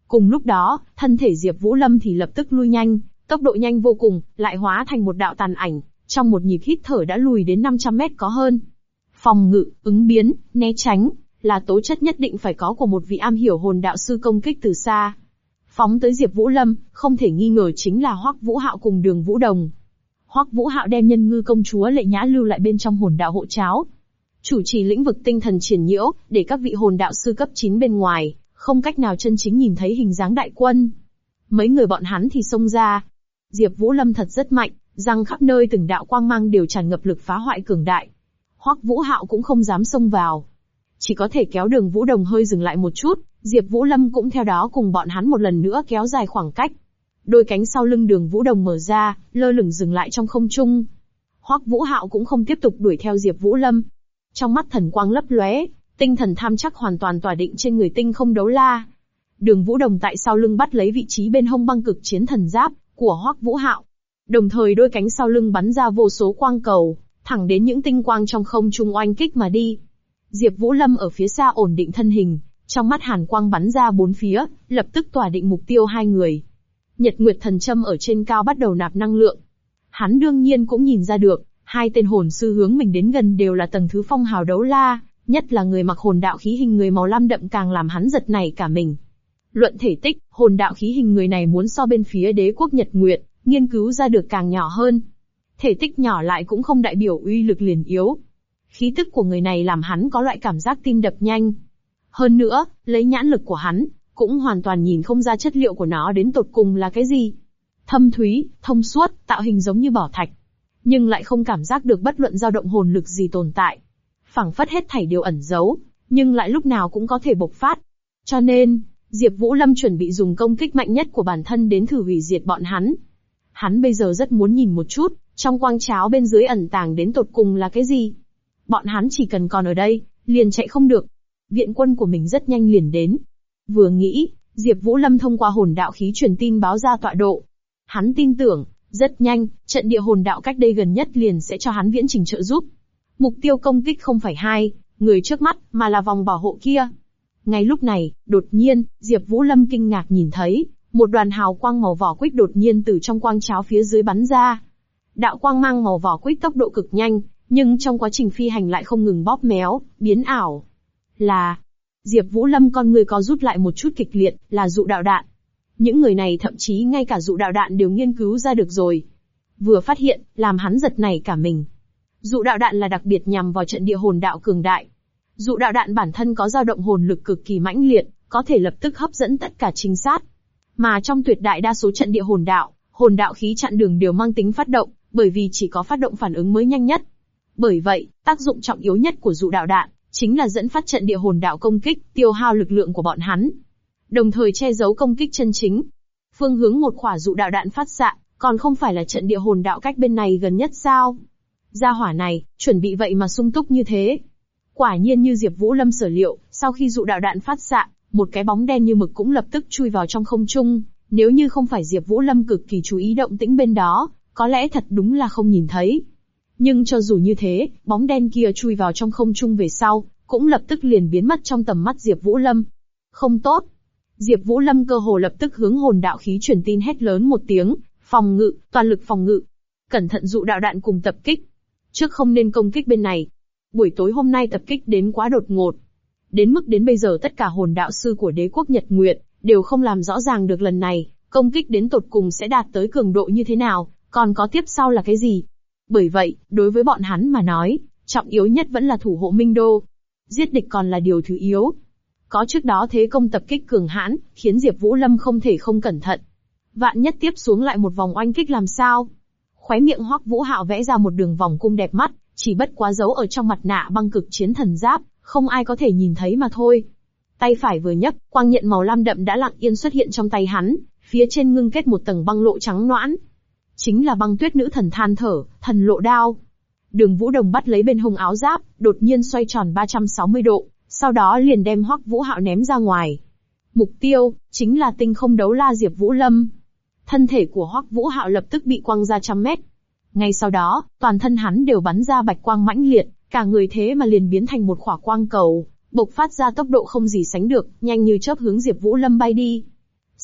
Cùng lúc đó, thân thể Diệp Vũ Lâm thì lập tức lui nhanh, tốc độ nhanh vô cùng, lại hóa thành một đạo tàn ảnh, trong một nhịp hít thở đã lùi đến 500 mét có hơn. Phòng ngự, ứng biến, né tránh, là tố chất nhất định phải có của một vị am hiểu hồn đạo sư công kích từ xa. Phóng tới Diệp Vũ Lâm, không thể nghi ngờ chính là Hoắc Vũ Hạo cùng Đường Vũ Đồng. Hoắc Vũ Hạo đem Nhân Ngư công chúa Lệ Nhã lưu lại bên trong hồn đạo hộ tráo, chủ trì lĩnh vực tinh thần triển nhiễu, để các vị hồn đạo sư cấp 9 bên ngoài không cách nào chân chính nhìn thấy hình dáng đại quân. Mấy người bọn hắn thì xông ra. Diệp Vũ Lâm thật rất mạnh, răng khắp nơi từng đạo quang mang đều tràn ngập lực phá hoại cường đại. Hoắc Vũ Hạo cũng không dám xông vào, chỉ có thể kéo Đường Vũ Đồng hơi dừng lại một chút. Diệp Vũ Lâm cũng theo đó cùng bọn hắn một lần nữa kéo dài khoảng cách. Đôi cánh sau lưng Đường Vũ Đồng mở ra, lơ lửng dừng lại trong không trung. Hoắc Vũ Hạo cũng không tiếp tục đuổi theo Diệp Vũ Lâm. Trong mắt thần quang lấp lóe, tinh thần tham chắc hoàn toàn tỏa định trên người tinh không đấu la. Đường Vũ Đồng tại sau lưng bắt lấy vị trí bên hông băng cực chiến thần giáp của Hoắc Vũ Hạo. Đồng thời đôi cánh sau lưng bắn ra vô số quang cầu, thẳng đến những tinh quang trong không trung oanh kích mà đi. Diệp Vũ Lâm ở phía xa ổn định thân hình, trong mắt hàn quang bắn ra bốn phía, lập tức tỏa định mục tiêu hai người. Nhật Nguyệt Thần Châm ở trên cao bắt đầu nạp năng lượng. Hắn đương nhiên cũng nhìn ra được, hai tên hồn sư hướng mình đến gần đều là tầng thứ phong hào đấu la, nhất là người mặc hồn đạo khí hình người màu lam đậm càng làm hắn giật nảy cả mình. Luận thể tích, hồn đạo khí hình người này muốn so bên phía đế quốc Nhật Nguyệt, nghiên cứu ra được càng nhỏ hơn. Thể tích nhỏ lại cũng không đại biểu uy lực liền yếu. Khí tức của người này làm hắn có loại cảm giác tim đập nhanh. Hơn nữa, lấy nhãn lực của hắn, cũng hoàn toàn nhìn không ra chất liệu của nó đến tột cùng là cái gì. Thâm thúy, thông suốt, tạo hình giống như bảo thạch, nhưng lại không cảm giác được bất luận dao động hồn lực gì tồn tại. Phảng phất hết thảy đều ẩn giấu, nhưng lại lúc nào cũng có thể bộc phát. Cho nên, Diệp Vũ Lâm chuẩn bị dùng công kích mạnh nhất của bản thân đến thử hủy diệt bọn hắn. Hắn bây giờ rất muốn nhìn một chút, trong quang cháo bên dưới ẩn tàng đến tột cùng là cái gì. Bọn hắn chỉ cần còn ở đây, liền chạy không được. Viện quân của mình rất nhanh liền đến. Vừa nghĩ, Diệp Vũ Lâm thông qua hồn đạo khí truyền tin báo ra tọa độ. Hắn tin tưởng, rất nhanh, trận địa hồn đạo cách đây gần nhất liền sẽ cho hắn viễn trình trợ giúp. Mục tiêu công kích không phải hai người trước mắt, mà là vòng bảo hộ kia. Ngay lúc này, đột nhiên, Diệp Vũ Lâm kinh ngạc nhìn thấy, một đoàn hào quang màu vỏ quýt đột nhiên từ trong quang cháo phía dưới bắn ra. Đạo quang mang màu vỏ quýt tốc độ cực nhanh, nhưng trong quá trình phi hành lại không ngừng bóp méo, biến ảo. Là, Diệp Vũ Lâm con người có rút lại một chút kịch liệt, là dụ đạo đạn. Những người này thậm chí ngay cả dụ đạo đạn đều nghiên cứu ra được rồi. Vừa phát hiện, làm hắn giật nảy cả mình. Dụ đạo đạn là đặc biệt nhằm vào trận địa hồn đạo cường đại. Dụ đạo đạn bản thân có dao động hồn lực cực kỳ mãnh liệt, có thể lập tức hấp dẫn tất cả trinh sát. Mà trong tuyệt đại đa số trận địa hồn đạo khí chặn đường đều mang tính phát động, bởi vì chỉ có phát động phản ứng mới nhanh nhất. Bởi vậy, tác dụng trọng yếu nhất của dụ đạo đạn chính là dẫn phát trận địa hồn đạo công kích, tiêu hao lực lượng của bọn hắn, đồng thời che giấu công kích chân chính. Phương hướng một quả dụ đạo đạn phát xạ, còn không phải là trận địa hồn đạo cách bên này gần nhất sao? Gia hỏa này, chuẩn bị vậy mà sung túc như thế. Quả nhiên như Diệp Vũ Lâm sở liệu, sau khi dụ đạo đạn phát xạ, một cái bóng đen như mực cũng lập tức chui vào trong không trung. Nếu như không phải Diệp Vũ Lâm cực kỳ chú ý động tĩnh bên đó, có lẽ thật đúng là không nhìn thấy. Nhưng cho dù như thế, bóng đen kia chui vào trong không trung về sau, cũng lập tức liền biến mất trong tầm mắt Diệp Vũ Lâm. Không tốt. Diệp Vũ Lâm cơ hồ lập tức hướng hồn đạo khí truyền tin hét lớn một tiếng, phòng ngự, toàn lực phòng ngự. Cẩn thận dụ đạo đạn cùng tập kích. Trước không nên công kích bên này. Buổi tối hôm nay tập kích đến quá đột ngột. Đến mức đến bây giờ tất cả hồn đạo sư của đế quốc Nhật Nguyệt, đều không làm rõ ràng được lần này, công kích đến tột cùng sẽ đạt tới cường độ như thế nào, còn có tiếp sau là cái gì. Bởi vậy, đối với bọn hắn mà nói, trọng yếu nhất vẫn là thủ hộ Minh Đô. Giết địch còn là điều thứ yếu. Có trước đó thế công tập kích cường hãn, khiến Diệp Vũ Lâm không thể không cẩn thận. Vạn nhất tiếp xuống lại một vòng oanh kích làm sao? Khóe miệng Hoắc Vũ Hạo vẽ ra một đường vòng cung đẹp mắt, chỉ bất quá giấu ở trong mặt nạ băng cực chiến thần giáp, không ai có thể nhìn thấy mà thôi. Tay phải vừa nhấc, quang nhận màu lam đậm đã lặng yên xuất hiện trong tay hắn, phía trên ngưng kết một tầng băng lộ trắng nõn. Chính là băng tuyết nữ thần than thở, thần lộ đao. Đường Vũ Đồng bắt lấy bên hông áo giáp, đột nhiên xoay tròn 360 độ, sau đó liền đem Hoắc Vũ Hạo ném ra ngoài. Mục tiêu, chính là tinh không đấu la Diệp Vũ Lâm. Thân thể của Hoắc Vũ Hạo lập tức bị quăng ra trăm mét. Ngay sau đó, toàn thân hắn đều bắn ra bạch quang mãnh liệt, cả người thế mà liền biến thành một quả quang cầu, bộc phát ra tốc độ không gì sánh được, nhanh như chớp hướng Diệp Vũ Lâm bay đi.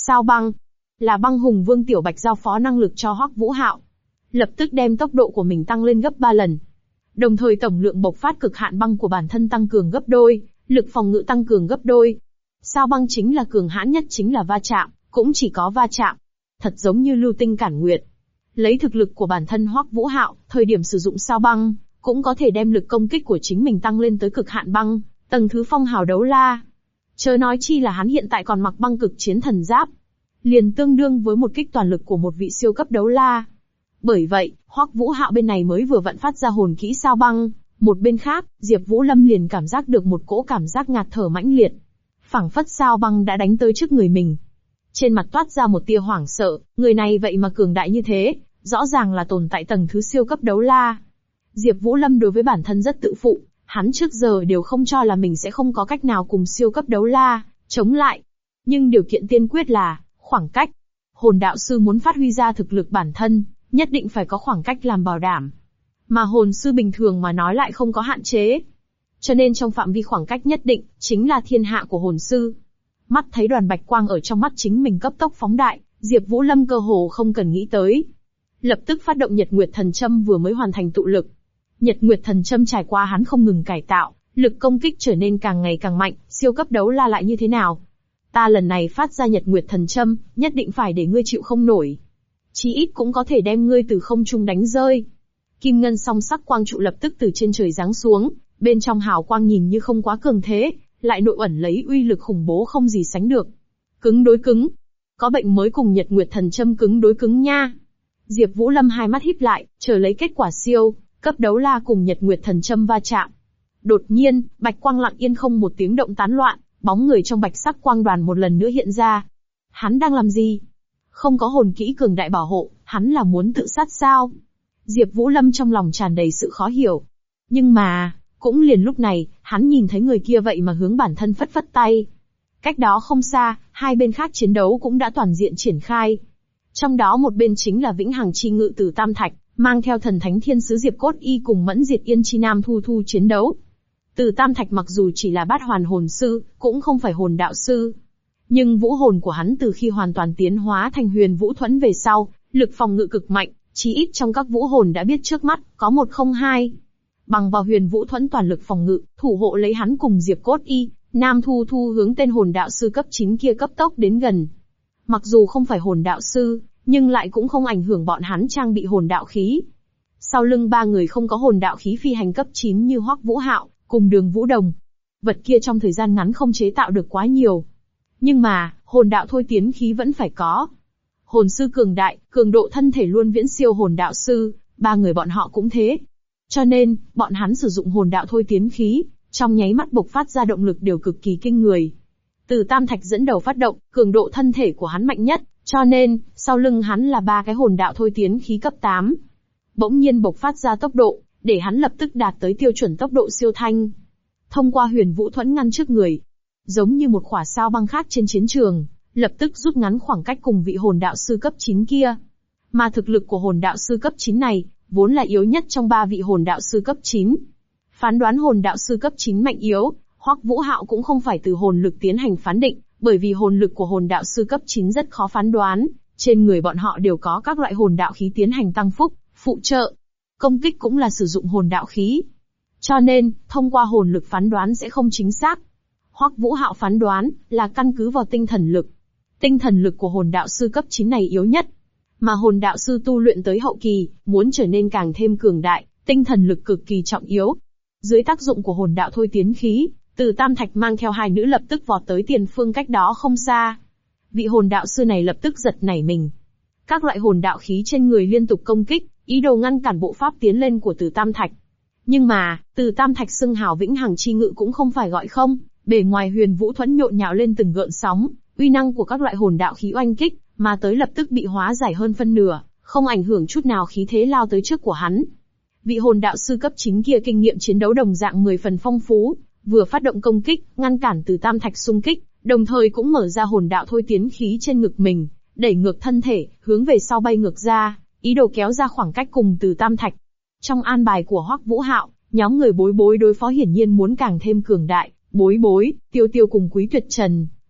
Sao Băng là băng hùng vương Tiểu Bạch giao phó năng lực cho Hoắc Vũ Hạo, lập tức đem tốc độ của mình tăng lên gấp 3 lần. Đồng thời tổng lượng bộc phát cực hạn băng của bản thân tăng cường gấp đôi, lực phòng ngự tăng cường gấp đôi. Sao Băng chính là cường hãn nhất chính là va chạm, cũng chỉ có va chạm. Thật giống như lưu tinh cản nguyệt. Lấy thực lực của bản thân Hoắc Vũ Hạo, thời điểm sử dụng Sao Băng, cũng có thể đem lực công kích của chính mình tăng lên tới cực hạn băng, tầng thứ phong hào đấu la. Chớ nói chi là hắn hiện tại còn mặc băng cực chiến thần giáp, liền tương đương với một kích toàn lực của một vị siêu cấp đấu la. Bởi vậy, Hoắc Vũ Hạo bên này mới vừa vận phát ra hồn kỹ Sao Băng, một bên khác, Diệp Vũ Lâm liền cảm giác được một cỗ cảm giác ngạt thở mãnh liệt. Phảng phất Sao Băng đã đánh tới trước người mình. Trên mặt toát ra một tia hoảng sợ, người này vậy mà cường đại như thế, rõ ràng là tồn tại tầng thứ siêu cấp đấu la. Diệp Vũ Lâm đối với bản thân rất tự phụ, hắn trước giờ đều không cho là mình sẽ không có cách nào cùng siêu cấp đấu la chống lại. Nhưng điều kiện tiên quyết là khoảng cách. Hồn đạo sư muốn phát huy ra thực lực bản thân, nhất định phải có khoảng cách làm bảo đảm. Mà hồn sư bình thường mà nói lại không có hạn chế. Cho nên trong phạm vi khoảng cách nhất định, chính là thiên hạ của hồn sư. Mắt thấy đoàn bạch quang ở trong mắt chính mình cấp tốc phóng đại, Diệp Vũ Lâm cơ hồ không cần nghĩ tới. Lập tức phát động Nhật Nguyệt Thần Châm vừa mới hoàn thành tụ lực. Nhật Nguyệt Thần Châm trải qua hắn không ngừng cải tạo, lực công kích trở nên càng ngày càng mạnh, siêu cấp đấu la lại như thế nào? Ta lần này phát ra Nhật Nguyệt Thần Châm, nhất định phải để ngươi chịu không nổi. Chí ít cũng có thể đem ngươi từ không trung đánh rơi. Kim ngân song sắc quang trụ lập tức từ trên trời giáng xuống, bên trong hào quang nhìn như không quá cường thế, lại nội ẩn lấy uy lực khủng bố không gì sánh được. Cứng đối cứng. Có bệnh mới cùng Nhật Nguyệt Thần Châm cứng đối cứng nha. Diệp Vũ Lâm hai mắt híp lại, chờ lấy kết quả siêu cấp đấu la cùng Nhật Nguyệt Thần Châm va chạm. Đột nhiên, bạch quang lặng yên không một tiếng động tán loạn, bóng người trong bạch sắc quang đoàn một lần nữa hiện ra. Hắn đang làm gì? Không có hồn kỹ cường đại bảo hộ, hắn là muốn tự sát sao? Diệp Vũ Lâm trong lòng tràn đầy sự khó hiểu. Nhưng mà, cũng liền lúc này, hắn nhìn thấy người kia vậy mà hướng bản thân phất phất tay. Cách đó không xa, hai bên khác chiến đấu cũng đã toàn diện triển khai. Trong đó một bên chính là Vĩnh Hằng Chi Ngự Tử Tam Thạch, mang theo thần thánh thiên sứ Diệp Cốt Y cùng Mẫn Diệt Yên Chi Nam Thu Thu chiến đấu. Tử Tam Thạch mặc dù chỉ là bát hoàn hồn sư, cũng không phải hồn đạo sư. Nhưng vũ hồn của hắn từ khi hoàn toàn tiến hóa thành huyền vũ thuẫn về sau, lực phòng ngự cực mạnh, chí ít trong các vũ hồn đã biết trước mắt, có 102. Bằng vào huyền vũ thuẫn toàn lực phòng ngự, thủ hộ lấy hắn cùng Diệp Cốt Y, Nam Thu Thu hướng tên hồn đạo sư cấp 9 kia cấp tốc đến gần. Mặc dù không phải hồn đạo sư, nhưng lại cũng không ảnh hưởng bọn hắn trang bị hồn đạo khí. Sau lưng ba người không có hồn đạo khí phi hành cấp 9 như Hoắc Vũ Hạo, cùng Đường Vũ Đồng. Vật kia trong thời gian ngắn không chế tạo được quá nhiều. Nhưng mà, hồn đạo thôi tiến khí vẫn phải có. Hồn sư cường đại, cường độ thân thể luôn viễn siêu hồn đạo sư, ba người bọn họ cũng thế. Cho nên, bọn hắn sử dụng hồn đạo thôi tiến khí, trong nháy mắt bộc phát ra động lực đều cực kỳ kinh người. Từ Tam Thạch dẫn đầu phát động, cường độ thân thể của hắn mạnh nhất, cho nên, sau lưng hắn là ba cái hồn đạo thôi tiến khí cấp 8. Bỗng nhiên bộc phát ra tốc độ, để hắn lập tức đạt tới tiêu chuẩn tốc độ siêu thanh. Thông qua huyền vũ thuẫn ngăn trước người, giống như một khỏa sao băng khác trên chiến trường, lập tức rút ngắn khoảng cách cùng vị hồn đạo sư cấp 9 kia. Mà thực lực của hồn đạo sư cấp 9 này, vốn là yếu nhất trong ba vị hồn đạo sư cấp 9. Phán đoán hồn đạo sư cấp 9 mạnh yếu, Hoắc Vũ Hạo cũng không phải từ hồn lực tiến hành phán định, bởi vì hồn lực của hồn đạo sư cấp 9 rất khó phán đoán, trên người bọn họ đều có các loại hồn đạo khí tiến hành tăng phúc, phụ trợ. Công kích cũng là sử dụng hồn đạo khí. Cho nên, thông qua hồn lực phán đoán sẽ không chính xác. Hoắc Vũ Hạo phán đoán là căn cứ vào tinh thần lực. Tinh thần lực của hồn đạo sư cấp 9 này yếu nhất. Mà hồn đạo sư tu luyện tới hậu kỳ, muốn trở nên càng thêm cường đại, tinh thần lực cực kỳ trọng yếu. Dưới tác dụng của hồn đạo thôi tiến khí, Từ Tam Thạch mang theo hai nữ lập tức vọt tới tiền phương cách đó không xa. Vị hồn đạo sư này lập tức giật nảy mình. Các loại hồn đạo khí trên người liên tục công kích, ý đồ ngăn cản bộ pháp tiến lên của Từ Tam Thạch. Nhưng mà, Từ Tam Thạch xưng hào Vĩnh Hằng Chi Ngự cũng không phải gọi không, bề ngoài huyền vũ thuẫn nhộn nhạo lên từng gợn sóng, uy năng của các loại hồn đạo khí oanh kích, mà tới lập tức bị hóa giải hơn phân nửa, không ảnh hưởng chút nào khí thế lao tới trước của hắn. Vị hồn đạo sư cấp 9 kia kinh nghiệm chiến đấu đồng dạng 10 phần phong phú, vừa phát động công kích, ngăn cản Từ Tam Thạch xung kích, đồng thời cũng mở ra hồn đạo thôi tiến khí trên ngực mình, đẩy ngược thân thể, hướng về sau bay ngược ra, ý đồ kéo ra khoảng cách cùng Từ Tam Thạch. Trong an bài của Hoắc Vũ Hạo, nhóm người Bối Bối đối phó hiển nhiên muốn càng thêm cường đại, Bối Bối, Tiêu Tiêu cùng Quý Tuyệt Trần,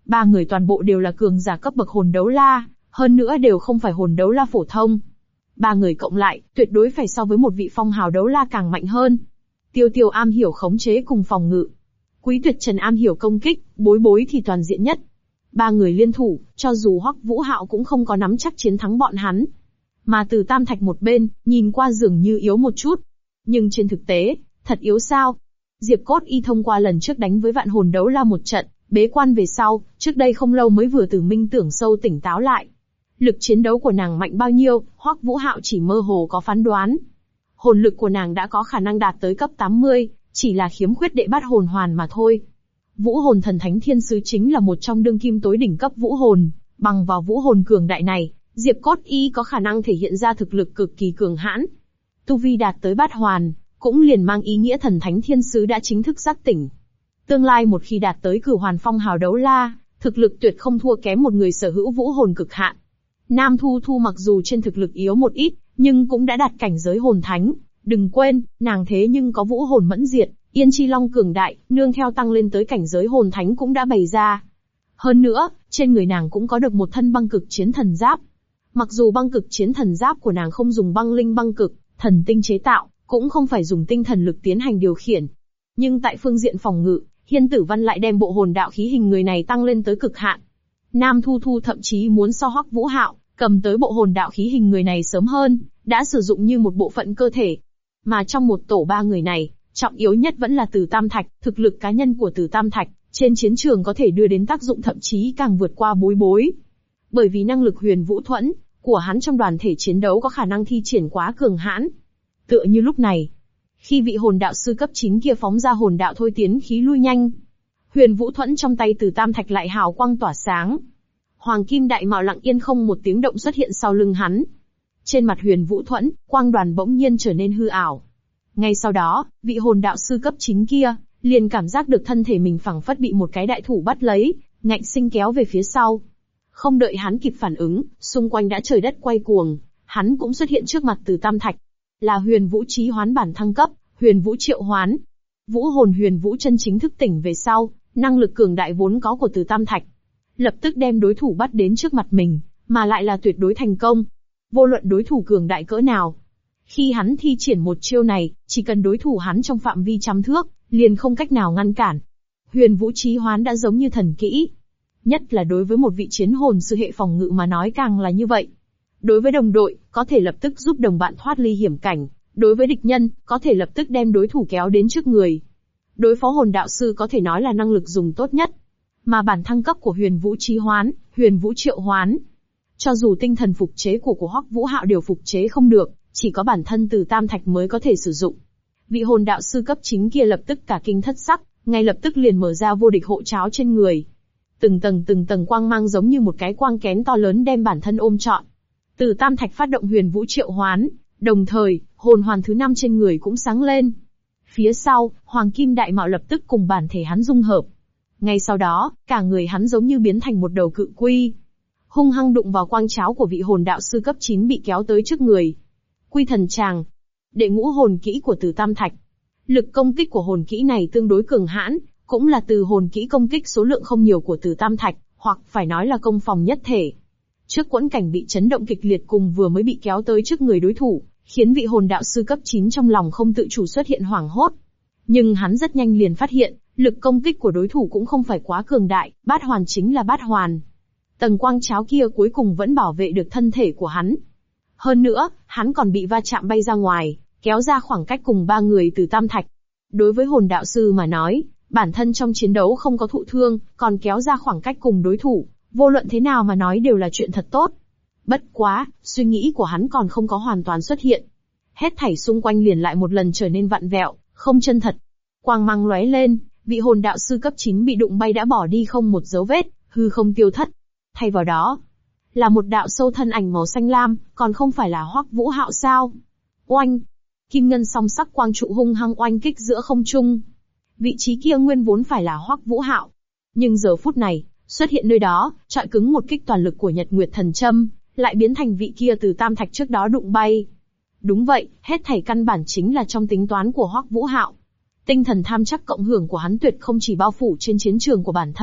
Ba người toàn bộ đều là cường giả cấp bậc hồn đấu la, hơn nữa đều không phải hồn đấu la phổ thông. Ba người cộng lại, tuyệt đối phải so với một vị phong hào đấu la càng mạnh hơn. Tiêu Tiêu am hiểu khống chế cùng phòng ngự. Quý Tuyệt Trần am hiểu công kích, Bối Bối thì toàn diện nhất. Ba người liên thủ, cho dù Hoắc Vũ Hạo cũng không có nắm chắc chiến thắng bọn hắn. Mà Từ Tam Thạch một bên, nhìn qua dường như yếu một chút. Nhưng trên thực tế, thật yếu sao? Diệp Cốt Y thông qua lần trước đánh với vạn hồn đấu la một trận, bế quan về sau, trước đây không lâu mới vừa từ minh tưởng sâu tỉnh táo lại. Lực chiến đấu của nàng mạnh bao nhiêu, Hoắc Vũ Hạo chỉ mơ hồ có phán đoán. Hồn lực của nàng đã có khả năng đạt tới cấp 80, chỉ là khiếm khuyết đệ bát hồn hoàn mà thôi. Vũ hồn thần thánh thiên sứ chính là một trong đương kim tối đỉnh cấp vũ hồn, bằng vào vũ hồn cường đại này, Diệp Cốt Y có khả năng thể hiện ra thực lực cực kỳ cường hãn. Tu vi đạt tới bát hoàn, cũng liền mang ý nghĩa thần thánh thiên sứ đã chính thức giác tỉnh. Tương lai một khi đạt tới cửu hoàn phong hào đấu la, thực lực tuyệt không thua kém một người sở hữu vũ hồn cực hạn. Nam Thu Thu mặc dù trên thực lực yếu một ít, nhưng cũng đã đạt cảnh giới hồn thánh. Đừng quên, nàng thế nhưng có vũ hồn mẫn diệt, Yên Chi Long cường đại, nương theo tăng lên tới cảnh giới hồn thánh cũng đã bày ra. Hơn nữa, trên người nàng cũng có được một thân băng cực chiến thần giáp. Mặc dù băng cực chiến thần giáp của nàng không dùng băng linh băng cực, thần tinh chế tạo, cũng không phải dùng tinh thần lực tiến hành điều khiển. Nhưng tại phương diện phòng ngự, Hiên Tử Văn lại đem bộ hồn đạo khí hình người này tăng lên tới cực hạn. Nam Thu Thu thậm chí muốn so Hoắc Vũ Hạo, cầm tới bộ hồn đạo khí hình người này sớm hơn, đã sử dụng như một bộ phận cơ thể. Mà trong một tổ ba người này, trọng yếu nhất vẫn là Từ Tam Thạch, thực lực cá nhân của Từ Tam Thạch, trên chiến trường có thể đưa đến tác dụng thậm chí càng vượt qua Bối Bối. Bởi vì năng lực huyền vũ thuẫn của hắn trong đoàn thể chiến đấu có khả năng thi triển quá cường hãn. Tựa như lúc này, khi vị hồn đạo sư cấp 9 kia phóng ra hồn đạo thôi tiến khí lui nhanh, huyền vũ thuẫn trong tay Từ Tam Thạch lại hào quang tỏa sáng. Hoàng kim đại mạo lặng yên không một tiếng động xuất hiện sau lưng hắn. Trên mặt huyền vũ thuẫn, quang đoàn bỗng nhiên trở nên hư ảo. Ngay sau đó, vị hồn đạo sư cấp 9 kia, liền cảm giác được thân thể mình phẳng phất bị một cái đại thủ bắt lấy, ngạnh sinh kéo về phía sau. Không đợi hắn kịp phản ứng, xung quanh đã trời đất quay cuồng, hắn cũng xuất hiện trước mặt Từ Tam Thạch. Là huyền vũ chí hoán bản thăng cấp, huyền vũ triệu hoán. Vũ hồn huyền vũ chân chính thức tỉnh về sau, năng lực cường đại vốn có của Từ Tam Thạch. Lập tức đem đối thủ bắt đến trước mặt mình, mà lại là tuyệt đối thành công. Vô luận đối thủ cường đại cỡ nào. Khi hắn thi triển một chiêu này, chỉ cần đối thủ hắn trong phạm vi trăm thước, liền không cách nào ngăn cản. Huyền vũ chí hoán đã giống như thần kỹ. Nhất là đối với một vị chiến hồn sư hệ phòng ngự mà nói càng là như vậy. Đối với đồng đội, có thể lập tức giúp đồng bạn thoát ly hiểm cảnh. Đối với địch nhân, có thể lập tức đem đối thủ kéo đến trước người. Đối phó hồn đạo sư có thể nói là năng lực dùng tốt nhất. Mà bản thăng cấp của huyền vũ chí hoán, huyền vũ triệu hoán. Cho dù tinh thần phục chế của Hoắc Vũ Hạo đều phục chế không được, chỉ có bản thân Từ Tam Thạch mới có thể sử dụng. Vị hồn đạo sư cấp chính kia lập tức cả kinh thất sắc, ngay lập tức liền mở ra vô địch hộ cháo trên người. Từng tầng quang mang giống như một cái quang kén to lớn đem bản thân ôm trọn. Từ Tam Thạch phát động huyền vũ triệu hoán, đồng thời, hồn hoàn thứ 5 trên người cũng sáng lên. Phía sau, hoàng kim đại mạo lập tức cùng bản thể hắn dung hợp. Ngay sau đó, cả người hắn giống như biến thành một đầu cự quy. Hung hăng đụng vào quang cháo của vị hồn đạo sư cấp 9 bị kéo tới trước người. Quy thần tràng. Đệ ngũ hồn kỹ của Từ Tam Thạch. Lực công kích của hồn kỹ này tương đối cường hãn, cũng là từ hồn kỹ công kích số lượng không nhiều của Từ Tam Thạch, hoặc phải nói là công phòng nhất thể. Trước quẫn cảnh bị chấn động kịch liệt cùng vừa mới bị kéo tới trước người đối thủ, khiến vị hồn đạo sư cấp 9 trong lòng không tự chủ xuất hiện hoảng hốt. Nhưng hắn rất nhanh liền phát hiện, lực công kích của đối thủ cũng không phải quá cường đại, bát hoàn chính là bát hoàn. Tầng quang cháo kia cuối cùng vẫn bảo vệ được thân thể của hắn. Hơn nữa, hắn còn bị va chạm bay ra ngoài, kéo ra khoảng cách cùng ba người Từ Tam Thạch. Đối với hồn đạo sư mà nói, bản thân trong chiến đấu không có thụ thương, còn kéo ra khoảng cách cùng đối thủ, vô luận thế nào mà nói đều là chuyện thật tốt. Bất quá, suy nghĩ của hắn còn không có hoàn toàn xuất hiện. Hết thảy xung quanh liền lại một lần trở nên vặn vẹo, không chân thật. Quang mang lóe lên, vị hồn đạo sư cấp 9 bị đụng bay đã bỏ đi không một dấu vết, hư không tiêu thất. Thay vào đó, là một đạo sâu thân ảnh màu xanh lam, còn không phải là Hoắc Vũ Hạo sao? Oanh! Kim ngân song sắc quang trụ hung hăng oanh kích giữa không trung. Vị trí kia nguyên vốn phải là Hoắc Vũ Hạo, nhưng giờ phút này, xuất hiện nơi đó, chọi cứng một kích toàn lực của Nhật Nguyệt Thần Châm, lại biến thành vị kia Từ Tam Thạch trước đó đụng bay. Đúng vậy, hết thảy căn bản chính là trong tính toán của Hoắc Vũ Hạo. Tinh thần tham chắc cộng hưởng của hắn tuyệt không chỉ bao phủ trên chiến trường của bản thân,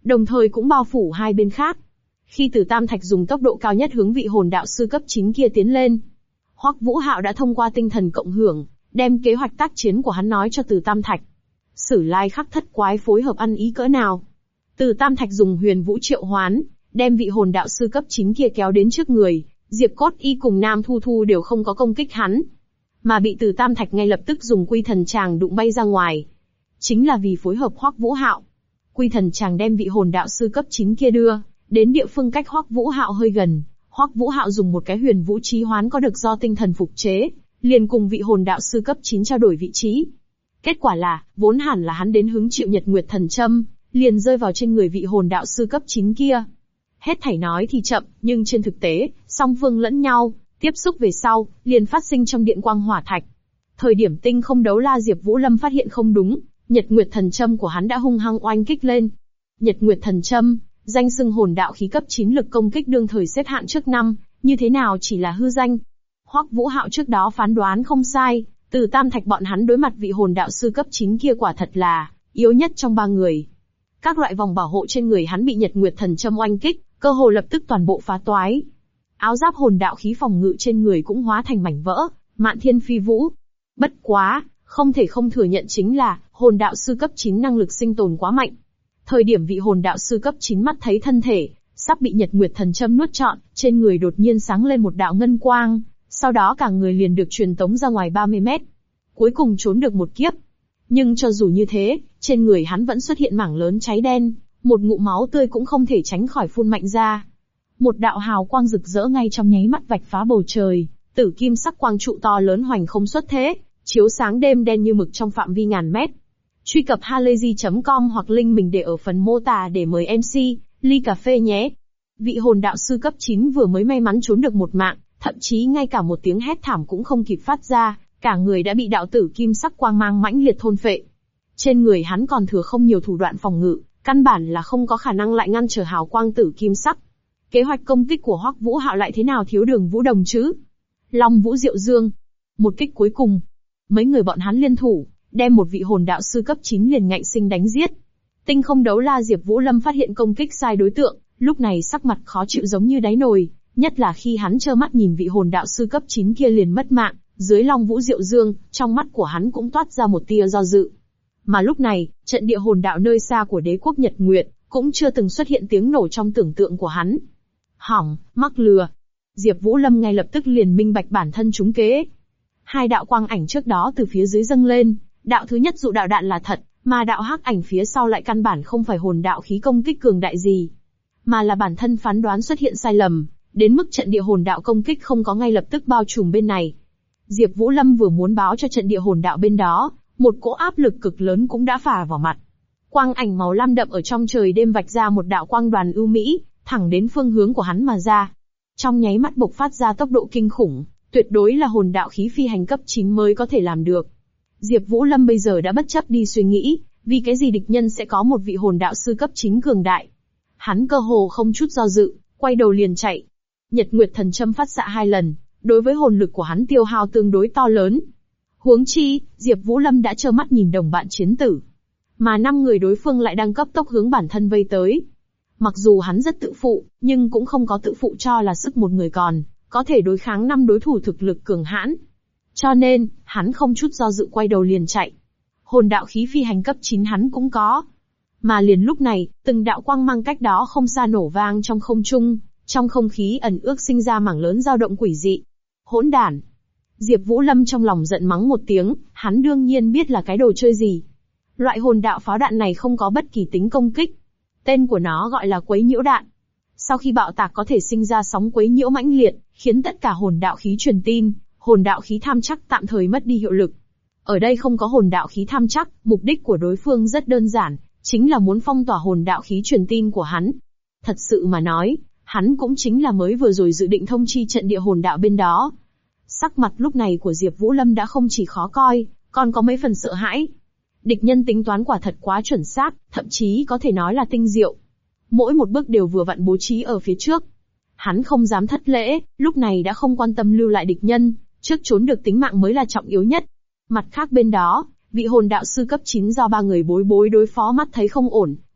đồng thời cũng bao phủ hai bên khác. Khi Từ Tam Thạch dùng tốc độ cao nhất hướng vị hồn đạo sư cấp 9 kia tiến lên, Hoắc Vũ Hạo đã thông qua tinh thần cộng hưởng, đem kế hoạch tác chiến của hắn nói cho Từ Tam Thạch. Sử Lai Khắc Thất Quái phối hợp ăn ý cỡ nào. Từ Tam Thạch dùng huyền vũ triệu hoán, đem vị hồn đạo sư cấp 9 kia kéo đến trước người, Diệp Cốt Y cùng Nam Thu Thu đều không có công kích hắn, mà bị Từ Tam Thạch ngay lập tức dùng Quy Thần Tràng đụng bay ra ngoài. Chính là vì phối hợp Hoắc Vũ Hạo. Quy Thần Tràng đem vị hồn đạo sư cấp 9 kia đưa đến địa phương cách Hoắc Vũ Hạo hơi gần. Hoắc Vũ Hạo dùng một cái huyền vũ trí hoán có được do tinh thần phục chế, liền cùng vị hồn đạo sư cấp 9 trao đổi vị trí. Kết quả là, vốn hẳn là hắn đến hứng chịu Nhật Nguyệt Thần Châm, liền rơi vào trên người vị hồn đạo sư cấp 9 kia. Hết thảy nói thì chậm, nhưng trên thực tế, song phương lẫn nhau, tiếp xúc về sau, liền phát sinh trong điện quang hỏa thạch. Thời điểm Tinh Không Đấu La Diệp Vũ Lâm phát hiện không đúng, Nhật Nguyệt Thần Châm của hắn đã hung hăng oanh kích lên. Nhật Nguyệt Thần Châm, danh xưng hồn đạo khí cấp 9 lực công kích đương thời xếp hạng trước năm, như thế nào chỉ là hư danh. Hoắc Vũ Hạo trước đó phán đoán không sai, Từ Tam Thạch bọn hắn đối mặt vị hồn đạo sư cấp 9 kia quả thật là yếu nhất trong ba người. Các loại vòng bảo hộ trên người hắn bị Nhật Nguyệt Thần Châm oanh kích, cơ hồ lập tức toàn bộ phá toái. Áo giáp hồn đạo khí phòng ngự trên người cũng hóa thành mảnh vỡ, mạn thiên phi vũ. Bất quá, không thể không thừa nhận chính là, hồn đạo sư cấp 9 năng lực sinh tồn quá mạnh. Thời điểm vị hồn đạo sư cấp 9 mắt thấy thân thể sắp bị Nhật Nguyệt Thần Châm nuốt trọn, trên người đột nhiên sáng lên một đạo ngân quang, sau đó cả người liền được truyền tống ra ngoài 30 mét. Cuối cùng trốn được một kiếp. Nhưng cho dù như thế, trên người hắn vẫn xuất hiện mảng lớn cháy đen, một ngụm máu tươi cũng không thể tránh khỏi phun mạnh ra. Một đạo hào quang rực rỡ ngay trong nháy mắt vạch phá bầu trời, tử kim sắc quang trụ to lớn hoành không xuất thế, chiếu sáng đêm đen như mực trong phạm vi ngàn mét. Truy cập halayzi.com hoặc link mình để ở phần mô tả để mời MC, ly cà phê nhé. Vị hồn đạo sư cấp 9 vừa mới may mắn trốn được một mạng, thậm chí ngay cả một tiếng hét thảm cũng không kịp phát ra, cả người đã bị đạo tử kim sắc quang mang mãnh liệt thôn phệ. Trên người hắn còn thừa không nhiều thủ đoạn phòng ngự, căn bản là không có khả năng lại ngăn trở hào quang tử kim sắc. Kế hoạch công kích của Hoắc Vũ Hạo lại thế nào thiếu Đường Vũ Đồng chứ? Long Vũ Diệu Dương. Một kích cuối cùng. Mấy người bọn hắn liên thủ, đem một vị hồn đạo sư cấp 9 liền ngạnh sinh đánh giết. Tinh Không Đấu La Diệp Vũ Lâm phát hiện công kích sai đối tượng, lúc này sắc mặt khó chịu giống như đáy nồi, nhất là khi hắn trơ mắt nhìn vị hồn đạo sư cấp 9 kia liền mất mạng, dưới Long Vũ Diệu Dương, trong mắt của hắn cũng toát ra một tia do dự. Mà lúc này, trận địa hồn đạo nơi xa của đế quốc Nhật Nguyệt, cũng chưa từng xuất hiện tiếng nổ trong tưởng tượng của hắn. Hỏng, mắc lừa. Diệp Vũ Lâm ngay lập tức liền minh bạch bản thân trúng kế. Hai đạo quang ảnh trước đó từ phía dưới dâng lên, đạo thứ nhất dụ đạo đạn là thật, mà đạo hắc ảnh phía sau lại căn bản không phải hồn đạo khí công kích cường đại gì, mà là bản thân phán đoán xuất hiện sai lầm, đến mức trận địa hồn đạo công kích không có ngay lập tức bao trùm bên này. Diệp Vũ Lâm vừa muốn báo cho trận địa hồn đạo bên đó, một cỗ áp lực cực lớn cũng đã phả vào mặt. Quang ảnh màu lam đậm ở trong trời đêm vạch ra một đạo quang đoàn ưu mỹ, thẳng đến phương hướng của hắn mà ra. Trong nháy mắt bộc phát ra tốc độ kinh khủng, tuyệt đối là hồn đạo khí phi hành cấp 9 mới có thể làm được. Diệp Vũ Lâm bây giờ đã bất chấp đi suy nghĩ, vì cái gì địch nhân sẽ có một vị hồn đạo sư cấp 9 cường đại. Hắn cơ hồ không chút do dự, quay đầu liền chạy. Nhật Nguyệt Thần Châm phát xạ 2 lần, đối với hồn lực của hắn tiêu hao tương đối to lớn. Huống chi, Diệp Vũ Lâm đã trơ mắt nhìn đồng bạn chiến tử, mà 5 người đối phương lại đang cấp tốc hướng bản thân vây tới. Mặc dù hắn rất tự phụ, nhưng cũng không có tự phụ cho là sức một người còn có thể đối kháng 5 đối thủ thực lực cường hãn. Cho nên, hắn không chút do dự quay đầu liền chạy. Hồn đạo khí phi hành cấp 9 hắn cũng có. Mà liền lúc này, từng đạo quang mang cách đó không xa nổ vang trong không trung, trong không khí ẩn ước sinh ra mảng lớn dao động quỷ dị. Hỗn đản! Diệp Vũ Lâm trong lòng giận mắng một tiếng, hắn đương nhiên biết là cái đồ chơi gì. Loại hồn đạo pháo đạn này không có bất kỳ tính công kích. Tên của nó gọi là quấy nhiễu đạn. Sau khi bạo tạc có thể sinh ra sóng quấy nhiễu mãnh liệt, khiến tất cả hồn đạo khí truyền tin, hồn đạo khí tham chắc tạm thời mất đi hiệu lực. Ở đây không có hồn đạo khí tham chắc, mục đích của đối phương rất đơn giản, chính là muốn phong tỏa hồn đạo khí truyền tin của hắn. Thật sự mà nói, hắn cũng chính là mới vừa rồi dự định thông chi trận địa hồn đạo bên đó. Sắc mặt lúc này của Diệp Vũ Lâm đã không chỉ khó coi, còn có mấy phần sợ hãi. Địch nhân tính toán quả thật quá chuẩn xác, thậm chí có thể nói là tinh diệu. Mỗi một bước đều vừa vặn bố trí ở phía trước. Hắn không dám thất lễ, lúc này đã không quan tâm lưu lại địch nhân, trước trốn được tính mạng mới là trọng yếu nhất. Mặt khác bên đó, vị hồn đạo sư cấp 9 do 3 người bối đối phó mắt thấy không ổn,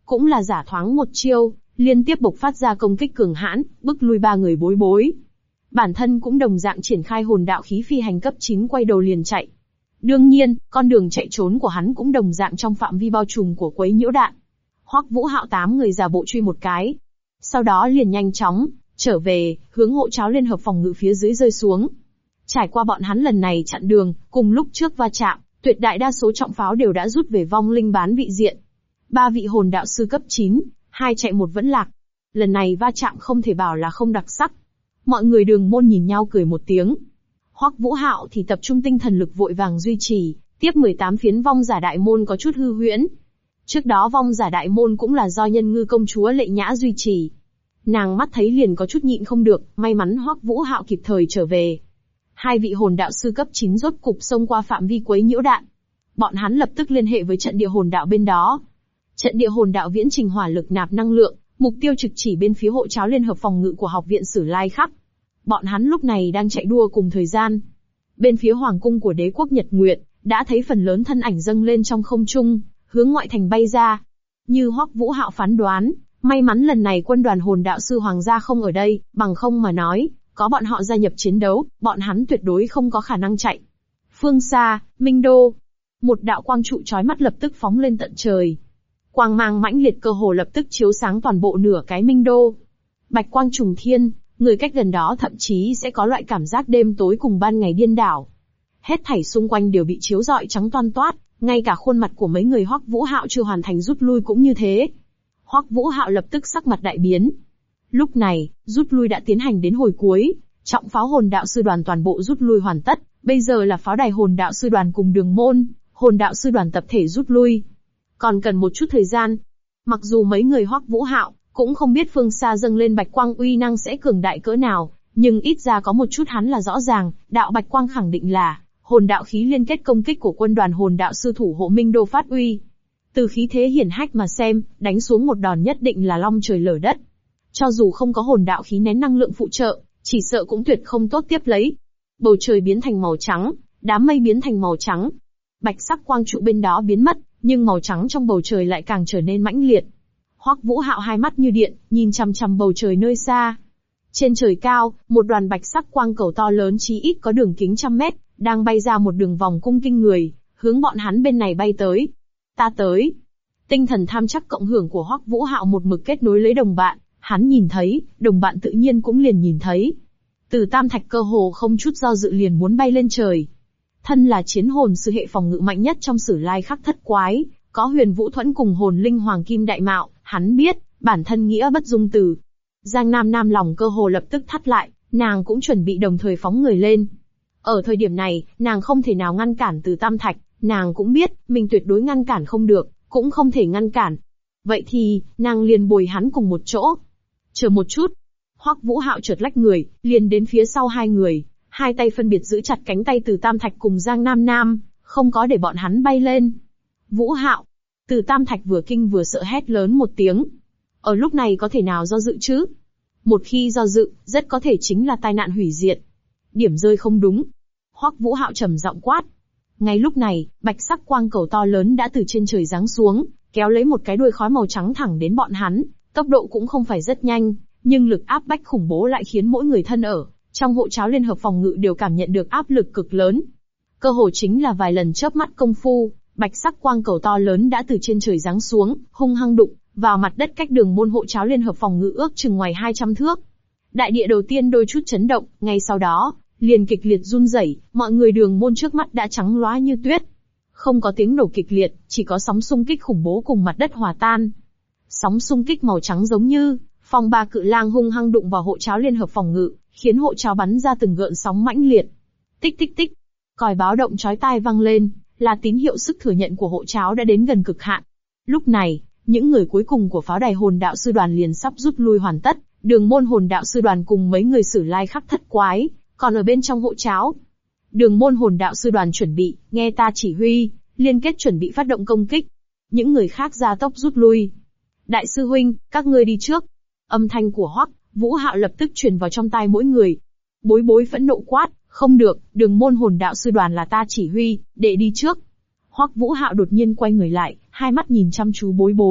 cũng là giả thoáng một chiêu, liên tiếp bộc phát ra công kích cường hãn, bức lui 3 người Bối Bối. Bản thân cũng đồng dạng triển khai hồn đạo khí phi hành cấp 9 quay đầu liền chạy. Đương nhiên, con đường chạy trốn của hắn cũng đồng dạng trong phạm vi bao trùm của quấy nhiễu đạn. Hoắc Vũ Hạo 8 người giả bộ truy một cái. Sau đó liền nhanh chóng trở về, hướng hộ cháo liên hợp phòng ngự phía dưới rơi xuống. Trải qua bọn hắn lần này chặn đường, cùng lúc trước va chạm, tuyệt đại đa số trọng pháo đều đã rút về vong linh bán vị diện. 3 vị hồn đạo sư cấp 9, 2 chạy 1 vẫn lạc. Lần này va chạm không thể bảo là không đặc sắc. Mọi người Đường Môn nhìn nhau cười một tiếng. Hoắc Vũ Hạo thì tập trung tinh thần lực vội vàng duy trì, tiếp 18 phiến vong giả đại môn có chút hư huyễn. Trước đó vong giả đại môn cũng là do Nhân Ngư công chúa Lệ Nhã duy trì. Nàng mắt thấy liền có chút nhịn không được, may mắn Hoắc Vũ Hạo kịp thời trở về. 2 vị hồn đạo sư cấp 9 rốt cục xông qua phạm vi quấy nhiễu đạn. Bọn hắn lập tức liên hệ với trận địa hồn đạo bên đó. Trận địa hồn đạo viễn trình hỏa lực nạp năng lượng, mục tiêu trực chỉ bên phía hộ cháo liên hợp phòng ngự của học viện Sử Lai Khắc. Bọn hắn lúc này đang chạy đua cùng thời gian. Bên phía hoàng cung của đế quốc Nhật Nguyệt, đã thấy phần lớn thân ảnh dâng lên trong không trung, hướng ngoại thành bay ra. Như Hoắc Vũ Hạo phán đoán, may mắn lần này quân đoàn hồn đạo sư hoàng gia không ở đây, bằng không mà nói, có bọn họ gia nhập chiến đấu, bọn hắn tuyệt đối không có khả năng chạy. Phương xa, Minh Đô. Một đạo quang trụ chói mắt lập tức phóng lên tận trời. Quang mang mãnh liệt cơ hồ lập tức chiếu sáng toàn bộ nửa cái Minh Đô. Bạch quang trùng thiên, người cách gần đó thậm chí sẽ có loại cảm giác đêm tối cùng ban ngày điên đảo. Hết thảy xung quanh đều bị chiếu rọi trắng toan toát, ngay cả khuôn mặt của mấy người Hoắc Vũ Hạo chưa hoàn thành rút lui cũng như thế. Hoắc Vũ Hạo lập tức sắc mặt đại biến. Lúc này, rút lui đã tiến hành đến hồi cuối, trọng pháo hồn đạo sư đoàn toàn bộ rút lui hoàn tất, bây giờ là pháo đài hồn đạo sư đoàn cùng Đường Môn, hồn đạo sư đoàn tập thể rút lui. Còn cần một chút thời gian. Mặc dù mấy người Hoắc Vũ Hạo cũng không biết phương xa dâng lên bạch quang uy năng sẽ cường đại cỡ nào, nhưng ít ra có một chút hắn là rõ ràng, đạo bạch quang khẳng định là hồn đạo khí liên kết công kích của quân đoàn hồn đạo sư thủ hộ Minh Đô phát uy. Từ khí thế hiển hách mà xem, đánh xuống một đòn nhất định là long trời lở đất. Cho dù không có hồn đạo khí nén năng lượng phụ trợ, chỉ sợ cũng tuyệt không tốt tiếp lấy. Bầu trời biến thành màu trắng, đám mây biến thành màu trắng. Bạch sắc quang trụ bên đó biến mất, nhưng màu trắng trong bầu trời lại càng trở nên mãnh liệt. Hoắc Vũ Hạo hai mắt như điện, nhìn chằm chằm bầu trời nơi xa. Trên trời cao, một đoàn bạch sắc quang cầu to lớn chí ít có đường kính 100 mét, đang bay ra một đường vòng cung kinh người, hướng bọn hắn bên này bay tới. Ta tới. Tinh thần tham chắc cộng hưởng của Hoắc Vũ Hạo một mực kết nối lấy đồng bạn, hắn nhìn thấy, đồng bạn tự nhiên cũng liền nhìn thấy. Từ Tam Thạch cơ hồ không chút do dự liền muốn bay lên trời. Thân là chiến hồn sư hệ phòng ngự mạnh nhất trong Sử Lai Khắc thất quái, có Huyền Vũ Thuẫn cùng hồn linh Hoàng Kim Đại Mạo, hắn biết, bản thân nghĩa bất dung từ. Giang Nam Nam lòng cơ hồ lập tức thắt lại, nàng cũng chuẩn bị đồng thời phóng người lên. Ở thời điểm này, nàng không thể nào ngăn cản Từ Tam Thạch, nàng cũng biết, mình tuyệt đối ngăn cản không được, cũng không thể ngăn cản. Vậy thì, nàng liền bồi hắn cùng một chỗ. Chờ một chút. Hoắc Vũ Hạo chợt lách người, liền đến phía sau hai người, hai tay phân biệt giữ chặt cánh tay Từ Tam Thạch cùng Giang Nam Nam, không có để bọn hắn bay lên. Vũ Hạo. Từ Tam Thạch vừa kinh vừa sợ hét lớn một tiếng. Ở lúc này có thể nào do dự chứ? Một khi do dự, rất có thể chính là tai nạn hủy diệt. Điểm rơi không đúng. Hoắc Vũ Hạo trầm giọng quát. Ngay lúc này, bạch sắc quang cầu to lớn đã từ trên trời giáng xuống, kéo lấy một cái đuôi khói màu trắng thẳng đến bọn hắn. Tốc độ cũng không phải rất nhanh, nhưng lực áp bách khủng bố lại khiến mỗi người thân ở trong hộ cháo liên hợp phòng ngự đều cảm nhận được áp lực cực lớn. Cơ hồ chính là vài lần chớp mắt công phu, bạch sắc quang cầu to lớn đã từ trên trời giáng xuống, hung hăng đụng vào mặt đất cách Đường Môn hộ cháo liên hợp phòng ngự ước chừng ngoài 200 thước. Đại địa đầu tiên đôi chút chấn động, ngay sau đó, liền kịch liệt run rẩy, mọi người Đường Môn trước mắt đã trắng loá như tuyết. Không có tiếng nổ kịch liệt, chỉ có sóng xung kích khủng bố cùng mặt đất hòa tan. Sóng xung kích màu trắng giống như phong ba cự lang hung hăng đụng vào hộ cháo liên hợp phòng ngự, khiến hộ cháo bắn ra từng gợn sóng mãnh liệt. Tích tích tích, còi báo động chói tai vang lên, là tín hiệu sức thừa nhận của hộ cháo đã đến gần cực hạn. Lúc này, những người cuối cùng của pháo đài hồn đạo sư đoàn liền sắp rút lui hoàn tất, Đường Môn hồn đạo sư đoàn cùng mấy người Sử Lai Khắc thất quái, còn ở bên trong hộ cháo. Đường Môn hồn đạo sư đoàn chuẩn bị, nghe ta chỉ huy, liên kết chuẩn bị phát động công kích. Những người khác gia tốc rút lui. Đại sư huynh, các ngươi đi trước. Âm thanh của Hoắc Vũ Hạo lập tức truyền vào trong tai mỗi người. Bối Bối phẫn nộ quát, không được, Đường Môn hồn đạo sư đoàn là ta chỉ huy, đệ đi trước. Hoắc Vũ Hạo đột nhiên quay người lại, hai mắt nhìn chăm chú Bối Bối,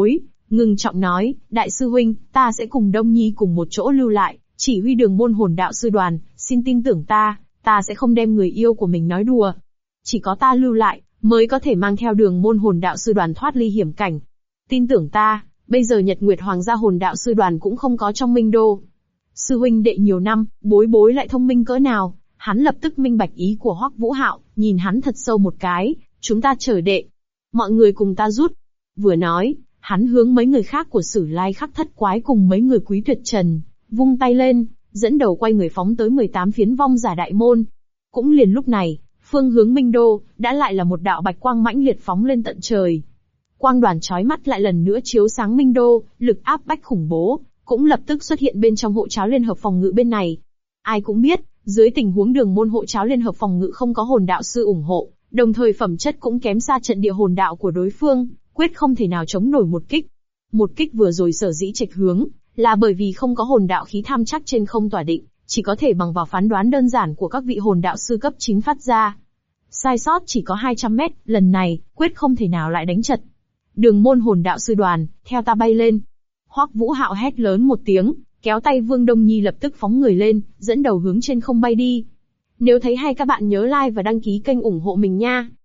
ngưng trọng nói, đại sư huynh, ta sẽ cùng Đông Nhi cùng một chỗ lưu lại, chỉ huy đường môn hồn đạo sư đoàn, xin tin tưởng ta sẽ không đem người yêu của mình nói đùa. Chỉ có ta lưu lại, mới có thể mang theo đường môn hồn đạo sư đoàn thoát ly hiểm cảnh. Tin tưởng ta, bây giờ Nhật Nguyệt Hoàng gia hồn đạo sư đoàn cũng không có trong Minh Đô. Sư huynh đệ nhiều năm, bối bối lại thông minh cỡ nào, hắn lập tức minh bạch ý của Hoắc Vũ Hạo, nhìn hắn thật sâu một cái, chúng ta chờ đệ. Mọi người cùng ta rút. Vừa nói, hắn hướng mấy người khác của Sử Lai Khắc Thất Quái cùng mấy người Quý Tuyệt Trần, vung tay lên, dẫn đầu quay người phóng tới 18 phiến vong giả đại môn. Cũng liền lúc này, phương hướng Minh Đô, đã lại là một đạo bạch quang mãnh liệt phóng lên tận trời. Quang đoàn chói mắt lại lần nữa chiếu sáng Minh Đô, lực áp bách khủng bố, cũng lập tức xuất hiện bên trong hộ tráo liên hợp phòng ngự bên này. Ai cũng biết, dưới tình huống đường môn hộ tráo liên hợp phòng ngự không có hồn đạo sư ủng hộ, đồng thời phẩm chất cũng kém xa trận địa hồn đạo của đối phương, quyết không thể nào chống nổi một kích. Một kích vừa rồi sở dĩ chệch hướng, là bởi vì không có hồn đạo khí tham chắc trên không tỏa định, chỉ có thể bằng vào phán đoán đơn giản của các vị hồn đạo sư cấp chính phát ra. Sai sót chỉ có 200 mét, lần này, quyết không thể nào lại đánh chật. Đường môn hồn đạo sư đoàn, theo ta bay lên. Hoắc Vũ Hạo hét lớn một tiếng, kéo tay Vương Đông Nhi lập tức phóng người lên, dẫn đầu hướng trên không bay đi. Nếu thấy hay các bạn nhớ like và đăng ký kênh ủng hộ mình nha.